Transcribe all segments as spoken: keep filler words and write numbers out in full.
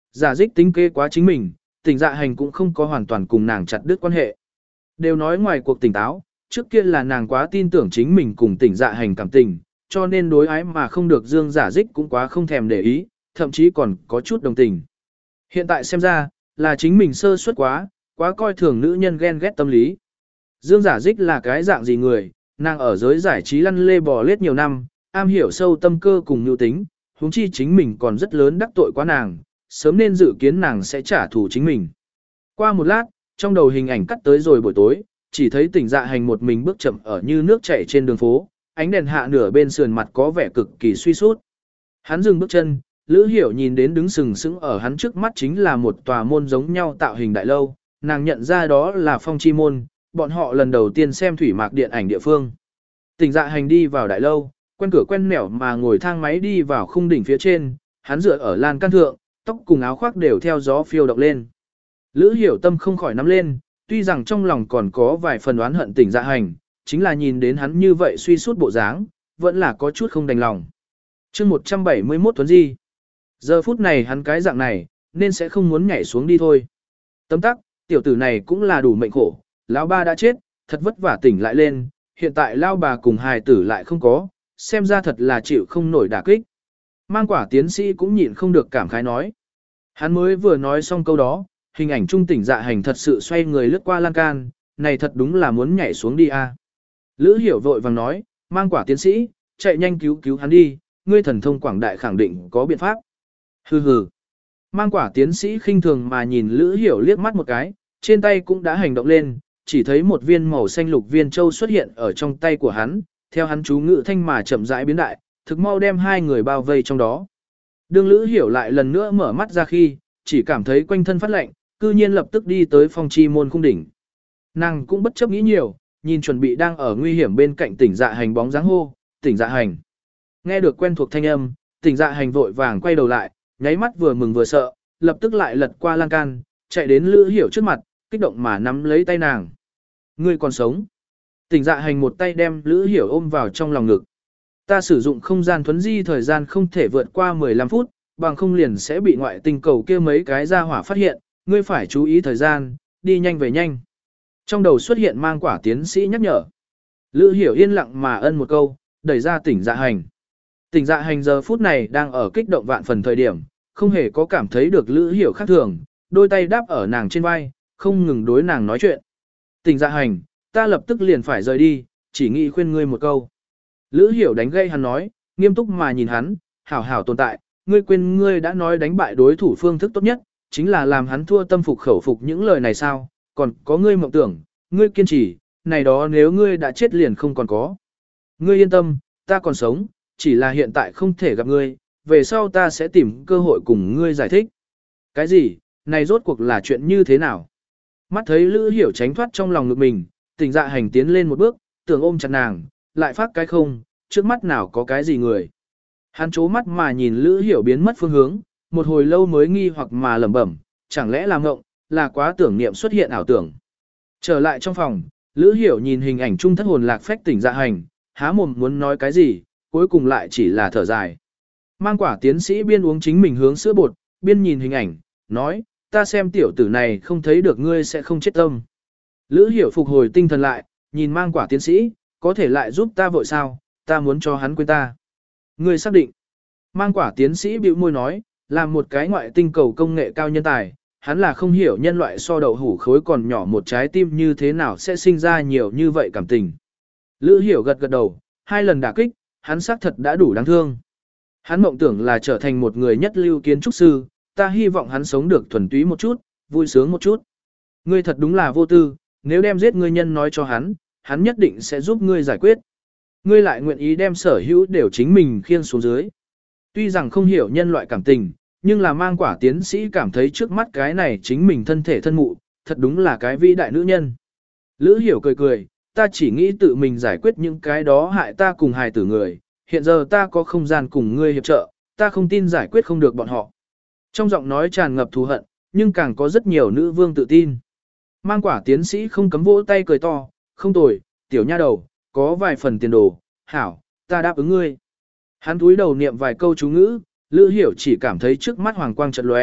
Giả dích tính kế quá chính mình, tỉnh dạ hành cũng không có hoàn toàn cùng nàng chặt đứt quan hệ. Đều nói ngoài cuộc tỉnh táo, trước kia là nàng quá tin tưởng chính mình cùng tỉnh dạ hành cảm tình, cho nên đối ái mà không được dương giả dích cũng quá không thèm để ý, thậm chí còn có chút đồng tình. Hiện tại xem ra, là chính mình sơ suất quá, quá coi thường nữ nhân ghen ghét tâm lý. Dương giả dích là cái dạng gì người, nàng ở giới giải trí lăn lê bò lết nhiều năm, am hiểu sâu tâm cơ cùng nhu tính, huống chi chính mình còn rất lớn đắc tội quá nàng, sớm nên dự kiến nàng sẽ trả thù chính mình. Qua một lát, trong đầu hình ảnh cắt tới rồi buổi tối, chỉ thấy tỉnh dạ hành một mình bước chậm ở như nước chảy trên đường phố, ánh đèn hạ nửa bên sườn mặt có vẻ cực kỳ suy sút. Hắn dừng bước chân, Lữ Hiểu nhìn đến đứng sừng sững ở hắn trước mắt chính là một tòa môn giống nhau tạo hình đại lâu, nàng nhận ra đó là Phong Chi môn, bọn họ lần đầu tiên xem thủy mạc điện ảnh địa phương. Tỉnh dạ hành đi vào đại lâu, quen cửa quen nẻo mà ngồi thang máy đi vào khung đỉnh phía trên, hắn dựa ở lan can thượng, tóc cùng áo khoác đều theo gió phiêu động lên. Lữ Hiểu tâm không khỏi nắm lên, tuy rằng trong lòng còn có vài phần oán hận tỉnh dạ hành, chính là nhìn đến hắn như vậy suy sút bộ dáng, vẫn là có chút không đành lòng. chương một trăm bảy mươi mốt Tuấn Di. Giờ phút này hắn cái dạng này, nên sẽ không muốn nhảy xuống đi thôi. Tấm tắc, tiểu tử này cũng là đủ mệnh khổ, lão ba đã chết, thật vất vả tỉnh lại lên, hiện tại lão bà cùng hài tử lại không có, xem ra thật là chịu không nổi đả kích. Mang quả tiến sĩ cũng nhịn không được cảm khái nói. Hắn mới vừa nói xong câu đó, hình ảnh trung tỉnh dạ hành thật sự xoay người lướt qua lan can, này thật đúng là muốn nhảy xuống đi a. Lữ Hiểu vội vàng nói, mang quả tiến sĩ, chạy nhanh cứu cứu hắn đi, ngươi thần thông quảng đại khẳng định có biện pháp. Hừ hừ. Mang quả tiến sĩ khinh thường mà nhìn Lữ Hiểu liếc mắt một cái, trên tay cũng đã hành động lên, chỉ thấy một viên màu xanh lục viên châu xuất hiện ở trong tay của hắn, theo hắn chú ngự thanh mà chậm rãi biến đại, thực mau đem hai người bao vây trong đó. Đương Lữ Hiểu lại lần nữa mở mắt ra khi, chỉ cảm thấy quanh thân phát lạnh, cư nhiên lập tức đi tới Phong Chi môn khung đỉnh. Nàng cũng bất chấp nghĩ nhiều, nhìn chuẩn bị đang ở nguy hiểm bên cạnh tỉnh dạ hành bóng dáng hô, tỉnh dạ hành. Nghe được quen thuộc thanh âm, tỉnh dạ hành vội vàng quay đầu lại, nháy mắt vừa mừng vừa sợ, lập tức lại lật qua lan can, chạy đến Lữ Hiểu trước mặt, kích động mà nắm lấy tay nàng. Ngươi còn sống. Tỉnh dạ hành một tay đem Lữ Hiểu ôm vào trong lòng ngực. Ta sử dụng không gian thuấn di thời gian không thể vượt qua mười lăm phút, bằng không liền sẽ bị ngoại tinh cầu kia mấy cái ra hỏa phát hiện, ngươi phải chú ý thời gian, đi nhanh về nhanh. Trong đầu xuất hiện mang quả tiến sĩ nhắc nhở. Lữ Hiểu yên lặng mà ân một câu, đẩy ra tỉnh dạ hành. Tỉnh dạ hành giờ phút này đang ở kích động vạn phần thời điểm, không hề có cảm thấy được Lữ Hiểu khác thường, đôi tay đáp ở nàng trên vai, không ngừng đối nàng nói chuyện. Tỉnh dạ hành, ta lập tức liền phải rời đi, chỉ nghĩ khuyên ngươi một câu. Lữ Hiểu đánh gây hắn nói, nghiêm túc mà nhìn hắn, hảo hảo tồn tại, ngươi quên ngươi đã nói đánh bại đối thủ phương thức tốt nhất, chính là làm hắn thua tâm phục khẩu phục những lời này sao, còn có ngươi mộng tưởng, ngươi kiên trì, này đó nếu ngươi đã chết liền không còn có. Ngươi yên tâm, ta còn sống, chỉ là hiện tại không thể gặp ngươi, về sau ta sẽ tìm cơ hội cùng ngươi giải thích. Cái gì, này rốt cuộc là chuyện như thế nào? Mắt thấy Lữ Hiểu tránh thoát trong lòng ngực mình, tỉnh dạ hành tiến lên một bước, tưởng ôm chặt nàng, lại phát cái không, trước mắt nào có cái gì người. Hắn chố mắt mà nhìn Lữ Hiểu biến mất phương hướng, một hồi lâu mới nghi hoặc mà lẩm bẩm, chẳng lẽ là ngộng, là quá tưởng niệm xuất hiện ảo tưởng. Trở lại trong phòng, Lữ Hiểu nhìn hình ảnh trung thất hồn lạc phách tỉnh dạ hành, há mồm muốn nói cái gì, cuối cùng lại chỉ là thở dài. Mang quả tiến sĩ biên uống chính mình hướng sữa bột, biên nhìn hình ảnh, nói, ta xem tiểu tử này không thấy được ngươi sẽ không chết tâm. Lữ Hiểu phục hồi tinh thần lại, nhìn mang quả tiến sĩ, có thể lại giúp ta vội sao, ta muốn cho hắn quên ta. Ngươi xác định. Mang quả tiến sĩ bĩu môi nói, làm một cái ngoại tinh cầu công nghệ cao nhân tài, hắn là không hiểu nhân loại so đậu hủ khối còn nhỏ một trái tim như thế nào sẽ sinh ra nhiều như vậy cảm tình. Lữ Hiểu gật gật đầu, hai lần đả kích, hắn xác thật đã đủ đáng thương. Hắn mộng tưởng là trở thành một người nhất lưu kiến trúc sư, ta hy vọng hắn sống được thuần túy một chút, vui sướng một chút. Ngươi thật đúng là vô tư, nếu đem giết ngươi nhân nói cho hắn, hắn nhất định sẽ giúp ngươi giải quyết. Ngươi lại nguyện ý đem sở hữu đều chính mình khiêng xuống dưới. Tuy rằng không hiểu nhân loại cảm tình, nhưng là mang quả tiến sĩ cảm thấy trước mắt cái này chính mình thân thể thân mụ, thật đúng là cái vĩ đại nữ nhân. Lữ Hiểu cười cười, ta chỉ nghĩ tự mình giải quyết những cái đó hại ta cùng hài tử người, hiện giờ ta có không gian cùng ngươi hiệp trợ, ta không tin giải quyết không được bọn họ. Trong giọng nói tràn ngập thù hận, nhưng càng có rất nhiều nữ vương tự tin. Mang quả tiến sĩ không cấm vỗ tay cười to, không tồi, tiểu nha đầu, có vài phần tiền đồ, hảo, ta đáp ứng ngươi. Hắn cúi đầu niệm vài câu chú ngữ, Lữ Hiểu chỉ cảm thấy trước mắt hoàng quang chợt lóe,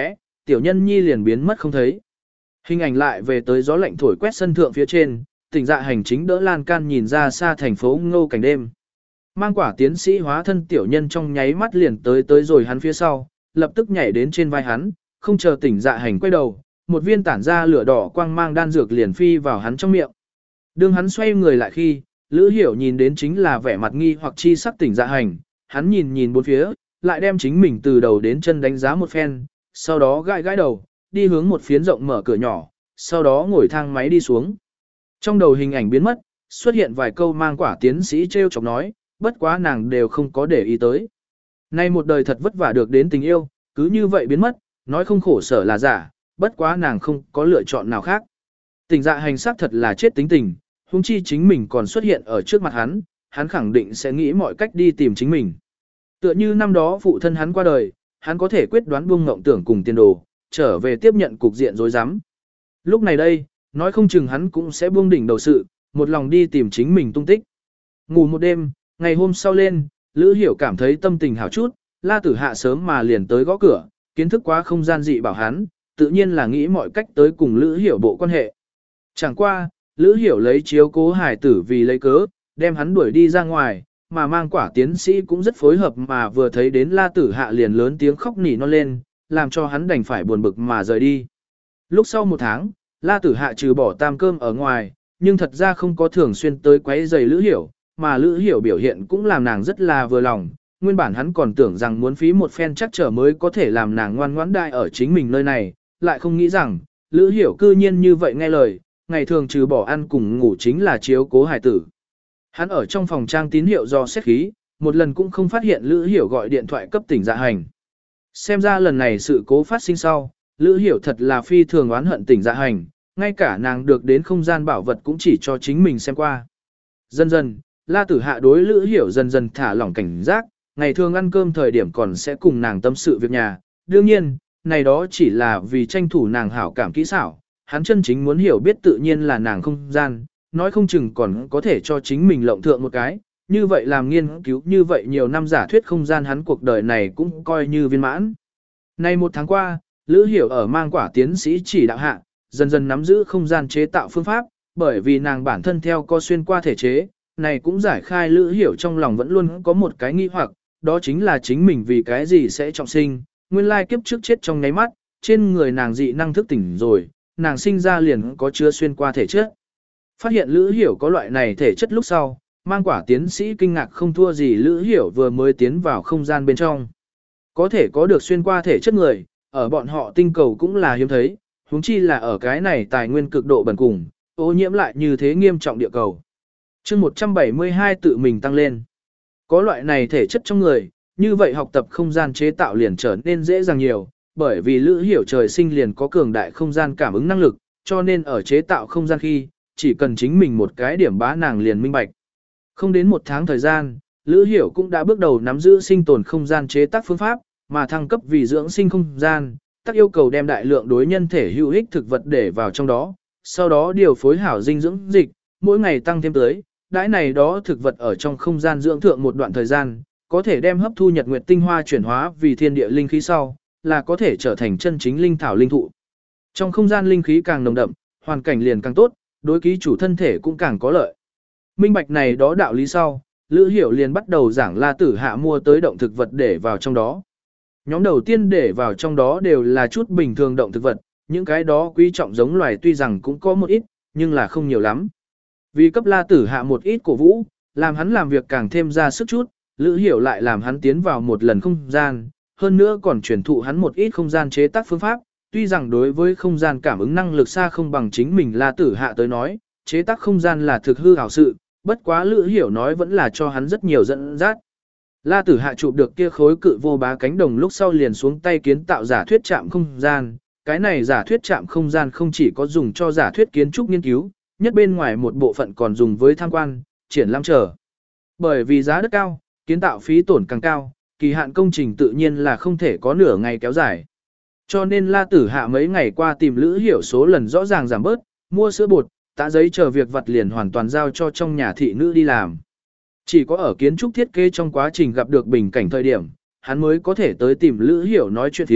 tiểu nhân nhi liền biến mất không thấy. Hình ảnh lại về tới gió lạnh thổi quét sân thượng phía trên, Tỉnh Dạ Hành chính đỡ lan can nhìn ra xa thành phố Ngô cảnh đêm. Mang quả tiến sĩ hóa thân tiểu nhân trong nháy mắt liền tới tới rồi hắn phía sau, lập tức nhảy đến trên vai hắn, không chờ Tỉnh Dạ Hành quay đầu, một viên tản ra lửa đỏ quang mang đan dược liền phi vào hắn trong miệng. Đương hắn xoay người lại khi, Lữ Hiểu nhìn đến chính là vẻ mặt nghi hoặc chi sắc Tỉnh Dạ Hành, hắn nhìn nhìn bốn phía, lại đem chính mình từ đầu đến chân đánh giá một phen, sau đó gãi gãi đầu, đi hướng một phiến rộng mở cửa nhỏ, sau đó ngồi thang máy đi xuống. Trong đầu hình ảnh biến mất, xuất hiện vài câu mang quả tiến sĩ treo chọc nói, bất quá nàng đều không có để ý tới. Nay một đời thật vất vả được đến tình yêu, cứ như vậy biến mất, nói không khổ sở là giả, bất quá nàng không có lựa chọn nào khác. Tỉnh Dạ Hành xác thật là chết tính tình, huống chi chính mình còn xuất hiện ở trước mặt hắn, hắn khẳng định sẽ nghĩ mọi cách đi tìm chính mình. Tựa như năm đó phụ thân hắn qua đời, hắn có thể quyết đoán buông ngộng tưởng cùng tiền đồ, trở về tiếp nhận cục diện rối rắm. Lúc này đây, nói không chừng hắn cũng sẽ buông đỉnh đầu sự, một lòng đi tìm chính mình tung tích. Ngủ một đêm, ngày hôm sau lên, Lữ Hiểu cảm thấy tâm tình hảo chút, La Tử Hạ sớm mà liền tới gõ cửa, kiến thức quá không gian dị bảo hắn, tự nhiên là nghĩ mọi cách tới cùng Lữ Hiểu bộ quan hệ. Chẳng qua, Lữ Hiểu lấy chiếu cố hải tử vì lấy cớ, đem hắn đuổi đi ra ngoài, mà mang quả tiến sĩ cũng rất phối hợp mà vừa thấy đến La Tử Hạ liền lớn tiếng khóc nỉ non lên, làm cho hắn đành phải buồn bực mà rời đi. Lúc sau một tháng, La Tử Hạ trừ bỏ tam cơm ở ngoài, nhưng thật ra không có thường xuyên tới quấy giày Lữ Hiểu, mà Lữ Hiểu biểu hiện cũng làm nàng rất là vừa lòng, nguyên bản hắn còn tưởng rằng muốn phí một phen chắc trở mới có thể làm nàng ngoan ngoãn đại ở chính mình nơi này, lại không nghĩ rằng, Lữ Hiểu cư nhiên như vậy nghe lời, ngày thường trừ bỏ ăn cùng ngủ chính là chiếu cố hài tử. Hắn ở trong phòng trang tín hiệu do xét khí, một lần cũng không phát hiện Lữ Hiểu gọi điện thoại cấp Tỉnh Dạ Hành. Xem ra lần này sự cố phát sinh sau, Lữ Hiểu thật là phi thường oán hận Tỉnh Dạ Hành, ngay cả nàng được đến không gian bảo vật cũng chỉ cho chính mình xem qua. Dần dần, La Tử Hạ đối Lữ Hiểu dần dần thả lỏng cảnh giác, ngày thường ăn cơm thời điểm còn sẽ cùng nàng tâm sự việc nhà. Đương nhiên, này đó chỉ là vì tranh thủ nàng hảo cảm kỹ xảo, hắn chân chính muốn hiểu biết tự nhiên là nàng không gian, nói không chừng còn có thể cho chính mình lộng thượng một cái, như vậy làm nghiên cứu như vậy nhiều năm giả thuyết không gian hắn cuộc đời này cũng coi như viên mãn. Nay một tháng qua, Lữ Hiểu ở mang quả tiến sĩ chỉ đạo hạ, dần dần nắm giữ không gian chế tạo phương pháp, bởi vì nàng bản thân theo co xuyên qua thể chế, này cũng giải khai Lữ Hiểu trong lòng vẫn luôn có một cái nghi hoặc, đó chính là chính mình vì cái gì sẽ trọng sinh, nguyên lai kiếp trước chết trong nháy mắt, trên người nàng dị năng thức tỉnh rồi, nàng sinh ra liền có chứa xuyên qua thể chất. Phát hiện Lữ Hiểu có loại này thể chất lúc sau, mang quả tiến sĩ kinh ngạc không thua gì Lữ Hiểu vừa mới tiến vào không gian bên trong. Có thể có được xuyên qua thể chất người, ở bọn họ tinh cầu cũng là hiếm thấy, huống chi là ở cái này tài nguyên cực độ bần cùng, ô nhiễm lại như thế nghiêm trọng địa cầu. chương một trăm bảy mươi hai tự mình tăng lên. Có loại này thể chất trong người, như vậy học tập không gian chế tạo liền trở nên dễ dàng nhiều, bởi vì Lữ Hiểu trời sinh liền có cường đại không gian cảm ứng năng lực, cho nên ở chế tạo không gian khi, chỉ cần chính mình một cái điểm bá nàng liền minh bạch. Không đến một tháng thời gian, Lữ Hiểu cũng đã bước đầu nắm giữ sinh tồn không gian chế tác phương pháp, mà thăng cấp vì dưỡng sinh không gian, tác yêu cầu đem đại lượng đối nhân thể hữu ích thực vật để vào trong đó, sau đó điều phối hảo dinh dưỡng dịch, mỗi ngày tăng thêm tới, đãi này đó thực vật ở trong không gian dưỡng thượng một đoạn thời gian, có thể đem hấp thu nhật nguyệt tinh hoa chuyển hóa vì thiên địa linh khí sau, là có thể trở thành chân chính linh thảo linh thụ. Trong không gian linh khí càng nồng đậm, hoàn cảnh liền càng tốt, đối ký chủ thân thể cũng càng có lợi. Minh bạch này đó đạo lý sau, Lữ Hiểu liền bắt đầu giảng La Tử Hạ mua tới động thực vật để vào trong đó. Nhóm đầu tiên để vào trong đó đều là chút bình thường động thực vật, những cái đó quý trọng giống loài tuy rằng cũng có một ít, nhưng là không nhiều lắm. Vì cấp La Tử Hạ một ít cổ vũ, làm hắn làm việc càng thêm ra sức chút, Lữ Hiểu lại làm hắn tiến vào một lần không gian, hơn nữa còn truyền thụ hắn một ít không gian chế tác phương pháp, tuy rằng đối với không gian cảm ứng năng lực xa không bằng chính mình La Tử Hạ tới nói, chế tác không gian là thực hư ảo sự, bất quá Lữ Hiểu nói vẫn là cho hắn rất nhiều dẫn dắt. La Tử Hạ chụp được kia khối cự vô bá cánh đồng lúc sau liền xuống tay kiến tạo giả thuyết trạm không gian, cái này giả thuyết trạm không gian không chỉ có dùng cho giả thuyết kiến trúc nghiên cứu, nhất bên ngoài một bộ phận còn dùng với tham quan, triển lãm trở. Bởi vì giá đất cao, kiến tạo phí tổn càng cao, kỳ hạn công trình tự nhiên là không thể có nửa ngày kéo dài. Cho nên La Tử Hạ mấy ngày qua tìm Lữ Hiểu số lần rõ ràng giảm bớt, mua sữa bột, tạ giấy chờ việc vặt liền hoàn toàn giao cho trong nhà thị nữ đi làm. Chỉ có ở kiến trúc thiết kế trong quá trình gặp được bình cảnh thời điểm, hắn mới có thể tới tìm Lữ Hiểu nói chuyện thiếm,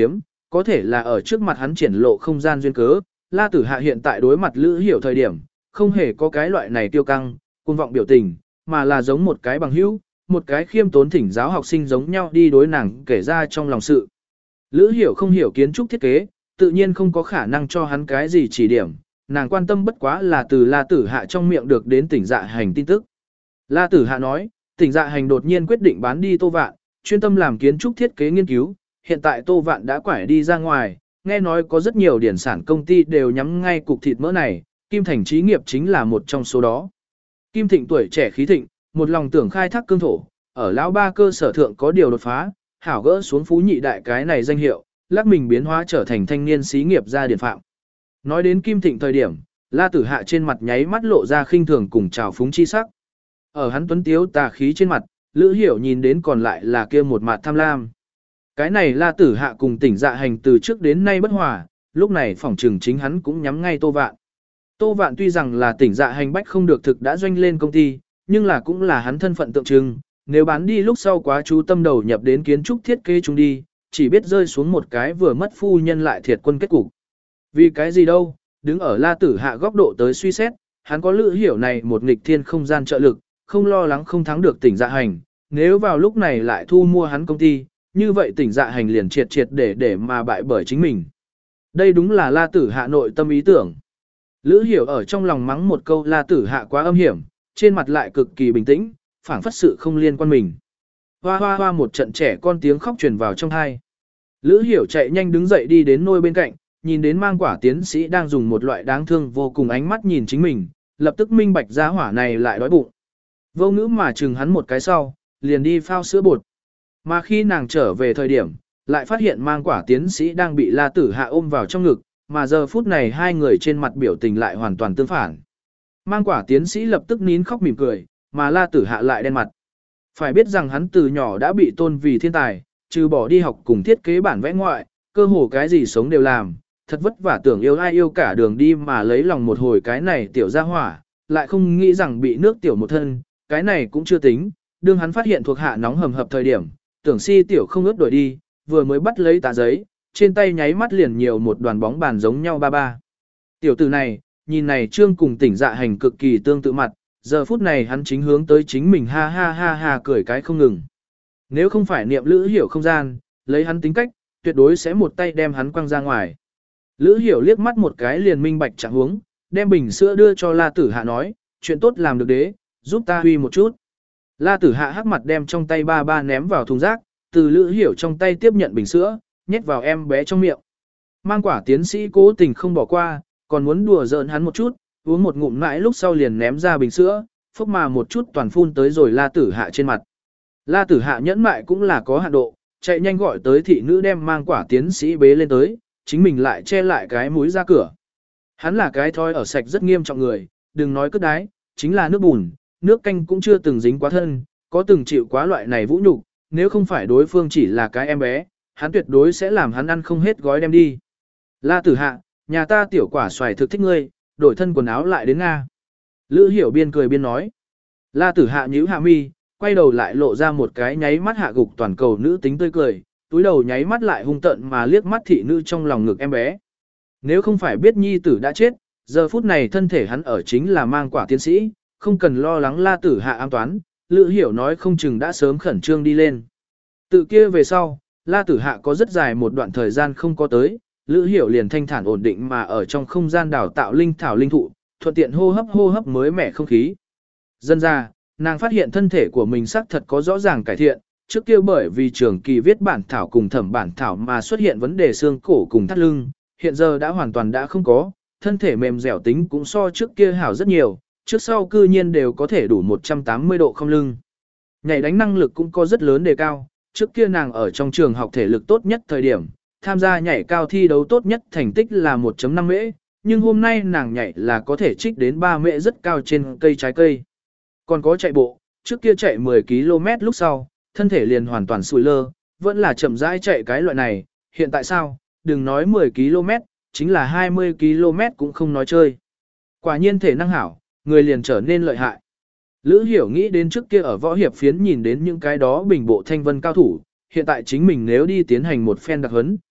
có thể là ở trước mặt hắn triển lộ không gian duyên cớ, La Tử Hạ hiện tại đối mặt Lữ Hiểu thời điểm, không hề có cái loại này tiêu căng, cuồng vọng biểu tình, mà là giống một cái bằng hữu, một cái khiêm tốn thỉnh giáo học sinh giống nhau đi đối nàng kể ra trong lòng sự. Lữ Hiểu không hiểu kiến trúc thiết kế, tự nhiên không có khả năng cho hắn cái gì chỉ điểm, nàng quan tâm bất quá là từ La Tử Hạ trong miệng được đến tỉnh dạ hành tin tức. La Tử Hạ nói, tỉnh dạ hành đột nhiên quyết định bán đi Tô Vạn, chuyên tâm làm kiến trúc thiết kế nghiên cứu, hiện tại Tô Vạn đã quải đi ra ngoài, nghe nói có rất nhiều điển sản công ty đều nhắm ngay cục thịt mỡ này, Kim Thành Chí nghiệp chính là một trong số đó. Kim Thịnh tuổi trẻ khí thịnh, một lòng tưởng khai thác cương thổ, ở lão ba cơ sở thượng có điều đột phá, hảo gỡ xuống phú nhị đại cái này danh hiệu, lắc mình biến hóa trở thành thanh niên xí nghiệp gia điển phạm. Nói đến Kim Thịnh thời điểm, La Tử Hạ trên mặt nháy mắt lộ ra khinh thường cùng trào phúng chi sắc. Ở hắn tuấn tiếu tà khí trên mặt, Lữ Hiểu nhìn đến còn lại là kia một mặt tham lam. Cái này La Tử Hạ cùng tỉnh dạ hành từ trước đến nay bất hòa, lúc này phỏng trừng chính hắn cũng nhắm ngay Tô Vạn. Tô Vạn tuy rằng là tỉnh dạ hành bách không được thực đã doanh lên công ty, nhưng là cũng là hắn thân phận tượng trưng, nếu bán đi lúc sau quá chú tâm đầu nhập đến kiến trúc thiết kế chúng đi, chỉ biết rơi xuống một cái vừa mất phu nhân lại thiệt quân kết cục. Vì cái gì đâu, đứng ở La Tử Hạ góc độ tới suy xét, hắn có Lữ Hiểu này một nghịch thiên không gian trợ lực, không lo lắng không thắng được tỉnh dạ hành, nếu vào lúc này lại thu mua hắn công ty, như vậy tỉnh dạ hành liền triệt triệt để để mà bại bởi chính mình. Đây đúng là La Tử Hạ nội tâm ý tưởng. Lữ Hiểu ở trong lòng mắng một câu La Tử Hạ quá âm hiểm, trên mặt lại cực kỳ bình tĩnh, phảng phất sự không liên quan mình. Hoa hoa hoa một trận trẻ con tiếng khóc truyền vào trong tai. Lữ Hiểu chạy nhanh đứng dậy đi đến nôi bên cạnh, nhìn đến mang quả tiến sĩ đang dùng một loại đáng thương vô cùng ánh mắt nhìn chính mình, lập tức minh bạch ra hỏa này lại đói bụng. Vô ngữ mà chừng hắn một cái sau, liền đi phao sữa bột. Mà khi nàng trở về thời điểm, lại phát hiện mang quả tiến sĩ đang bị La Tử Hạ ôm vào trong ngực, mà giờ phút này hai người trên mặt biểu tình lại hoàn toàn tương phản. Mang quả tiến sĩ lập tức nín khóc mỉm cười, mà La Tử Hạ lại đen mặt. Phải biết rằng hắn từ nhỏ đã bị tôn vì thiên tài, trừ bỏ đi học cùng thiết kế bản vẽ ngoại, cơ hồ cái gì sống đều làm, thật vất vả tưởng yêu ai yêu cả đường đi mà lấy lòng một hồi cái này tiểu gia hỏa, lại không nghĩ rằng bị nước tiểu một thân, cái này cũng chưa tính, đương hắn phát hiện thuộc hạ nóng hầm hập thời điểm, tưởng si tiểu không ướt đổi đi, vừa mới bắt lấy tà giấy, trên tay nháy mắt liền nhiều một đoàn bóng bàn giống nhau ba ba. Tiểu tử này, nhìn này trương cùng tỉnh dạ hành cực kỳ tương tự mặt, giờ phút này hắn chính hướng tới chính mình ha ha ha ha cười cái không ngừng. Nếu không phải niệm Lữ Hiểu không gian, lấy hắn tính cách, tuyệt đối sẽ một tay đem hắn quăng ra ngoài. Lữ Hiểu liếc mắt một cái liền minh bạch trạng huống, đem bình sữa đưa cho La Tử Hạ nói, chuyện tốt làm được đế, giúp ta huy một chút. La Tử Hạ hắc mặt đem trong tay ba ba ném vào thùng rác, từ Lữ Hiểu trong tay tiếp nhận bình sữa, nhét vào em bé trong miệng. Mang quả tiến sĩ cố tình không bỏ qua, còn muốn đùa giỡn hắn một chút, uống một ngụm mãi lúc sau liền ném ra bình sữa, phốc mà một chút toàn phun tới rồi La Tử Hạ trên mặt. La Tử Hạ nhẫn mại cũng là có hạn độ, chạy nhanh gọi tới thị nữ đem mang quả tiến sĩ bế lên tới, chính mình lại che lại cái mũi ra cửa. Hắn là cái thói ở sạch rất nghiêm trọng người, đừng nói cất đái, chính là nước bùn, nước canh cũng chưa từng dính quá thân, có từng chịu quá loại này vũ nhục, nếu không phải đối phương chỉ là cái em bé, hắn tuyệt đối sẽ làm hắn ăn không hết gói đem đi. La Tử Hạ, nhà ta tiểu quả xoài thực thích ngươi, đổi thân quần áo lại đến Nga. Lữ Hiểu biên cười biên nói. La Tử Hạ nhíu hạ mi, quay đầu lại lộ ra một cái nháy mắt hạ gục toàn cầu nữ tính tươi cười, túi đầu nháy mắt lại hung tận mà liếc mắt thị nữ trong lòng ngực em bé. Nếu không phải biết nhi tử đã chết, giờ phút này thân thể hắn ở chính là mang quả tiến sĩ, không cần lo lắng La Tử Hạ an toán, Lữ Hiểu nói không chừng đã sớm khẩn trương đi lên. Tự kia về sau, La Tử Hạ có rất dài một đoạn thời gian không có tới, Lữ Hiểu liền thanh thản ổn định mà ở trong không gian đào tạo linh thảo linh thụ, thuận tiện hô hấp hô hấp mới mẻ không khí. Dân ra, nàng phát hiện thân thể của mình xác thật có rõ ràng cải thiện, trước kia bởi vì trường kỳ viết bản thảo cùng thẩm bản thảo mà xuất hiện vấn đề xương cổ cùng thắt lưng, hiện giờ đã hoàn toàn đã không có, thân thể mềm dẻo tính cũng so trước kia hảo rất nhiều, trước sau cư nhiên đều có thể đủ một trăm tám mươi độ không lưng. Nhảy đánh năng lực cũng có rất lớn đề cao, trước kia nàng ở trong trường học thể lực tốt nhất thời điểm, tham gia nhảy cao thi đấu tốt nhất thành tích là một chấm năm mễ, nhưng hôm nay nàng nhảy là có thể trích đến ba mễ rất cao trên cây trái cây. Còn có chạy bộ, trước kia chạy mười ki lô mét lúc sau, thân thể liền hoàn toàn sùi lơ, vẫn là chậm rãi chạy cái loại này, hiện tại sao, đừng nói mười ki lô mét, chính là hai mươi ki lô mét cũng không nói chơi. Quả nhiên thể năng hảo, người liền trở nên lợi hại. Lữ Hiểu nghĩ đến trước kia ở võ hiệp phiến nhìn đến những cái đó bình bộ thanh vân cao thủ, hiện tại chính mình nếu đi tiến hành một phen đặc huấn,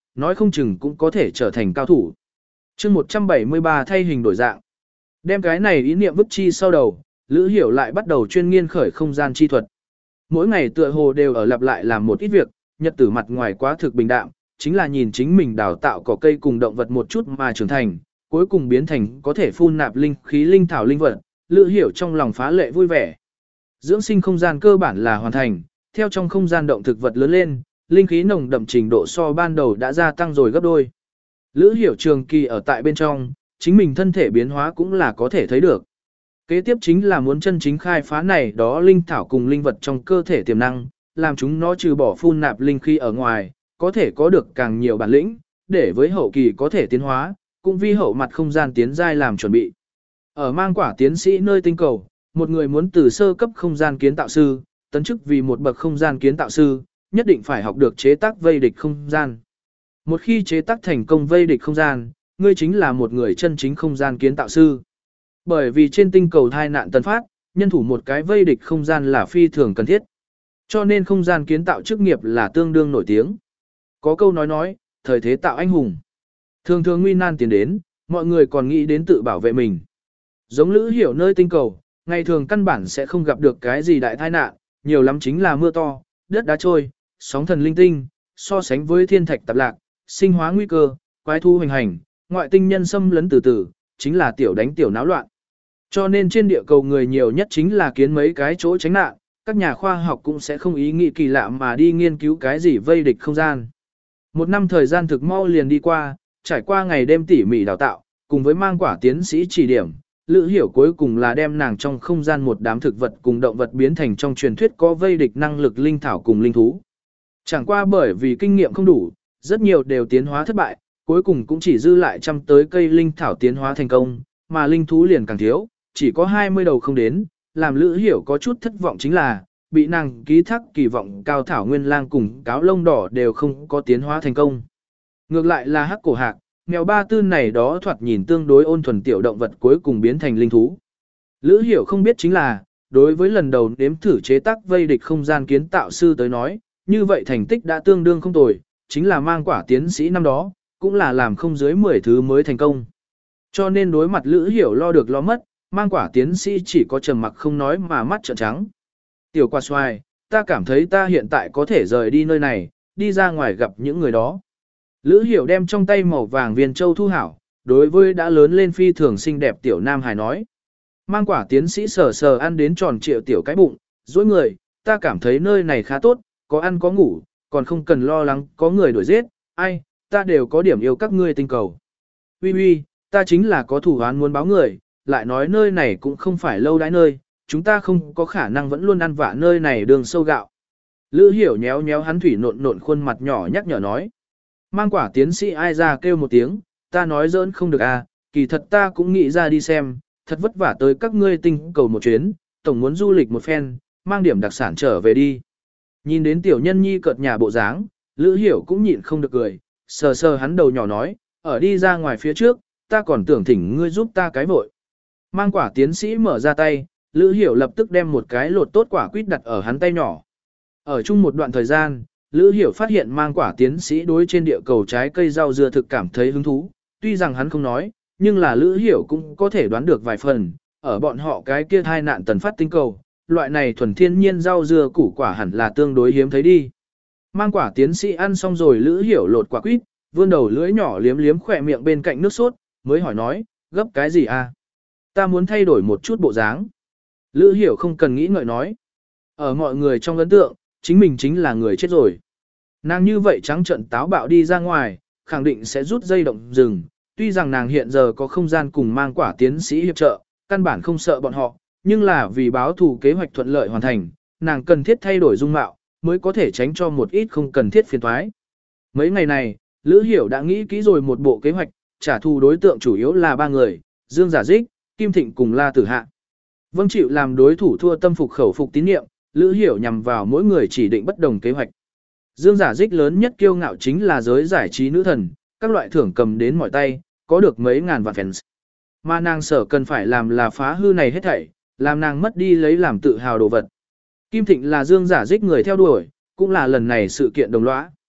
nói không chừng cũng có thể trở thành cao thủ. chương một trăm bảy mươi ba thay hình đổi dạng. Đem cái này ý niệm vứt chi sau đầu, Lữ Hiểu lại bắt đầu chuyên nghiên khởi không gian chi thuật. Mỗi ngày tựa hồ đều ở lặp lại làm một ít việc, nhật tử mặt ngoài quá thực bình đạm, chính là nhìn chính mình đào tạo cỏ cây cùng động vật một chút mà trưởng thành, cuối cùng biến thành có thể phun nạp linh khí linh thảo linh vật, Lữ Hiểu trong lòng phá lệ vui vẻ. Dưỡng sinh không gian cơ bản là hoàn thành, theo trong không gian động thực vật lớn lên, linh khí nồng đậm trình độ so ban đầu đã gia tăng rồi gấp đôi. Lữ Hiểu trường kỳ ở tại bên trong, chính mình thân thể biến hóa cũng là có thể thấy được. Kế tiếp chính là muốn chân chính khai phá này đó linh thảo cùng linh vật trong cơ thể tiềm năng, làm chúng nó trừ bỏ phun nạp linh khí ở ngoài, có thể có được càng nhiều bản lĩnh, để với hậu kỳ có thể tiến hóa, cũng vi hậu mặt không gian tiến giai làm chuẩn bị. Ở mang quả tiến sĩ nơi tinh cầu, một người muốn từ sơ cấp không gian kiến tạo sư, tấn chức vì một bậc không gian kiến tạo sư, nhất định phải học được chế tác vây địch không gian. Một khi chế tác thành công vây địch không gian, ngươi chính là một người chân chính không gian kiến tạo sư. Bởi vì trên tinh cầu thai nạn tần phát, nhân thủ một cái vây địch không gian là phi thường cần thiết. Cho nên không gian kiến tạo chức nghiệp là tương đương nổi tiếng. Có câu nói nói, thời thế tạo anh hùng. Thường thường nguy nan tiến đến, mọi người còn nghĩ đến tự bảo vệ mình. Giống Lữ Hiểu nơi tinh cầu, ngày thường căn bản sẽ không gặp được cái gì đại tai nạn, nhiều lắm chính là mưa to, đất đá trôi, sóng thần linh tinh, so sánh với thiên thạch tạp lạc, sinh hóa nguy cơ, quái thu hoành hành, ngoại tinh nhân xâm lấn từ từ, chính là tiểu đánh tiểu náo loạn. Cho nên trên địa cầu người nhiều nhất chính là kiến mấy cái chỗ tránh nạn, các nhà khoa học cũng sẽ không ý nghĩ kỳ lạ mà đi nghiên cứu cái gì vây địch không gian. Một năm thời gian thực mau liền đi qua, trải qua ngày đêm tỉ mỉ đào tạo, cùng với mang quả tiến sĩ chỉ điểm, Lữ Hiểu cuối cùng là đem nàng trong không gian một đám thực vật cùng động vật biến thành trong truyền thuyết có vây địch năng lực linh thảo cùng linh thú. Chẳng qua bởi vì kinh nghiệm không đủ, rất nhiều đều tiến hóa thất bại, cuối cùng cũng chỉ dư lại trăm tới cây linh thảo tiến hóa thành công, mà linh thú liền càng thiếu, chỉ có hai mươi đầu không đến, làm Lữ Hiểu có chút thất vọng chính là, bị nàng ký thác kỳ vọng cao thảo nguyên lang cùng cáo lông đỏ đều không có tiến hóa thành công. Ngược lại là hắc cổ hạc, mèo ba tư này đó thoạt nhìn tương đối ôn thuần tiểu động vật cuối cùng biến thành linh thú. Lữ Hiểu không biết chính là, đối với lần đầu nếm thử chế tác vây địch không gian kiến tạo sư tới nói, như vậy thành tích đã tương đương không tồi, chính là mang quả tiến sĩ năm đó, cũng là làm không dưới mười thứ mới thành công. Cho nên đối mặt Lữ Hiểu lo được lo mất, mang quả tiến sĩ chỉ có trầm mặc không nói mà mắt trợn trắng. Tiểu quả xoài, ta cảm thấy ta hiện tại có thể rời đi nơi này, đi ra ngoài gặp những người đó. Lữ Hiểu đem trong tay màu vàng viên châu thu hảo, đối với đã lớn lên phi thường xinh đẹp tiểu nam hài nói. Mang quả tiến sĩ sờ sờ ăn đến tròn trịa tiểu cái bụng, dối người, ta cảm thấy nơi này khá tốt, có ăn có ngủ, còn không cần lo lắng có người đuổi giết, ai, ta đều có điểm yêu các ngươi tinh cầu. Ui ui, ta chính là có thủ án muốn báo người, lại nói nơi này cũng không phải lâu đãi nơi, chúng ta không có khả năng vẫn luôn ăn vạ nơi này đường sâu gạo. Lữ Hiểu nhéo nhéo hắn thủy nộn nộn khuôn mặt nhỏ nhắc nhở nói. Mang quả tiến sĩ ai ra kêu một tiếng, ta nói giỡn không được à, kỳ thật ta cũng nghĩ ra đi xem, thật vất vả tới các ngươi tinh cầu một chuyến, tổng muốn du lịch một phen, mang điểm đặc sản trở về đi. Nhìn đến tiểu nhân nhi cợt nhà bộ dáng, Lữ Hiểu cũng nhịn không được cười, sờ sờ hắn đầu nhỏ nói, ở đi ra ngoài phía trước, ta còn tưởng thỉnh ngươi giúp ta cái vội. Mang quả tiến sĩ mở ra tay, Lữ Hiểu lập tức đem một cái lột tốt quả quýt đặt ở hắn tay nhỏ. Ở chung một đoạn thời gian, Lữ Hiểu phát hiện mang quả tiến sĩ đối trên địa cầu trái cây rau dưa thực cảm thấy hứng thú, tuy rằng hắn không nói, nhưng là Lữ Hiểu cũng có thể đoán được vài phần, ở bọn họ cái kia thai nạn tần phát tinh cầu, loại này thuần thiên nhiên rau dưa củ quả hẳn là tương đối hiếm thấy đi. Mang quả tiến sĩ ăn xong rồi Lữ Hiểu lột quả quýt, vươn đầu lưỡi nhỏ liếm liếm khỏe miệng bên cạnh nước sốt, mới hỏi nói, gấp cái gì à? Ta muốn thay đổi một chút bộ dáng. Lữ Hiểu không cần nghĩ ngợi nói. Ở mọi người trong ấn tượng, chính mình chính là người chết rồi. Nàng như vậy trắng trợn táo bạo đi ra ngoài, khẳng định sẽ rút dây động rừng. Tuy rằng nàng hiện giờ có không gian cùng mang quả tiến sĩ hiệp trợ, căn bản không sợ bọn họ, nhưng là vì báo thù kế hoạch thuận lợi hoàn thành, nàng cần thiết thay đổi dung mạo, mới có thể tránh cho một ít không cần thiết phiền toái. Mấy ngày này, Lữ Hiểu đã nghĩ kỹ rồi một bộ kế hoạch, trả thù đối tượng chủ yếu là ba người, Dương Giả Dích, Kim Thịnh cùng La Tử Hạ. Vâng chịu làm đối thủ thua tâm phục khẩu phục tín nhiệm, Lữ Hiểu nhằm vào mỗi người chỉ định bất đồng kế hoạch. Dương Giả Dích lớn nhất kiêu ngạo chính là giới giải trí nữ thần, các loại thưởng cầm đến mọi tay, có được mấy ngàn vạn fans. Mà nàng sở cần phải làm là phá hư này hết thảy, làm nàng mất đi lấy làm tự hào đồ vật. Kim Thịnh là Dương Giả Dích người theo đuổi, cũng là lần này sự kiện đồng lõa.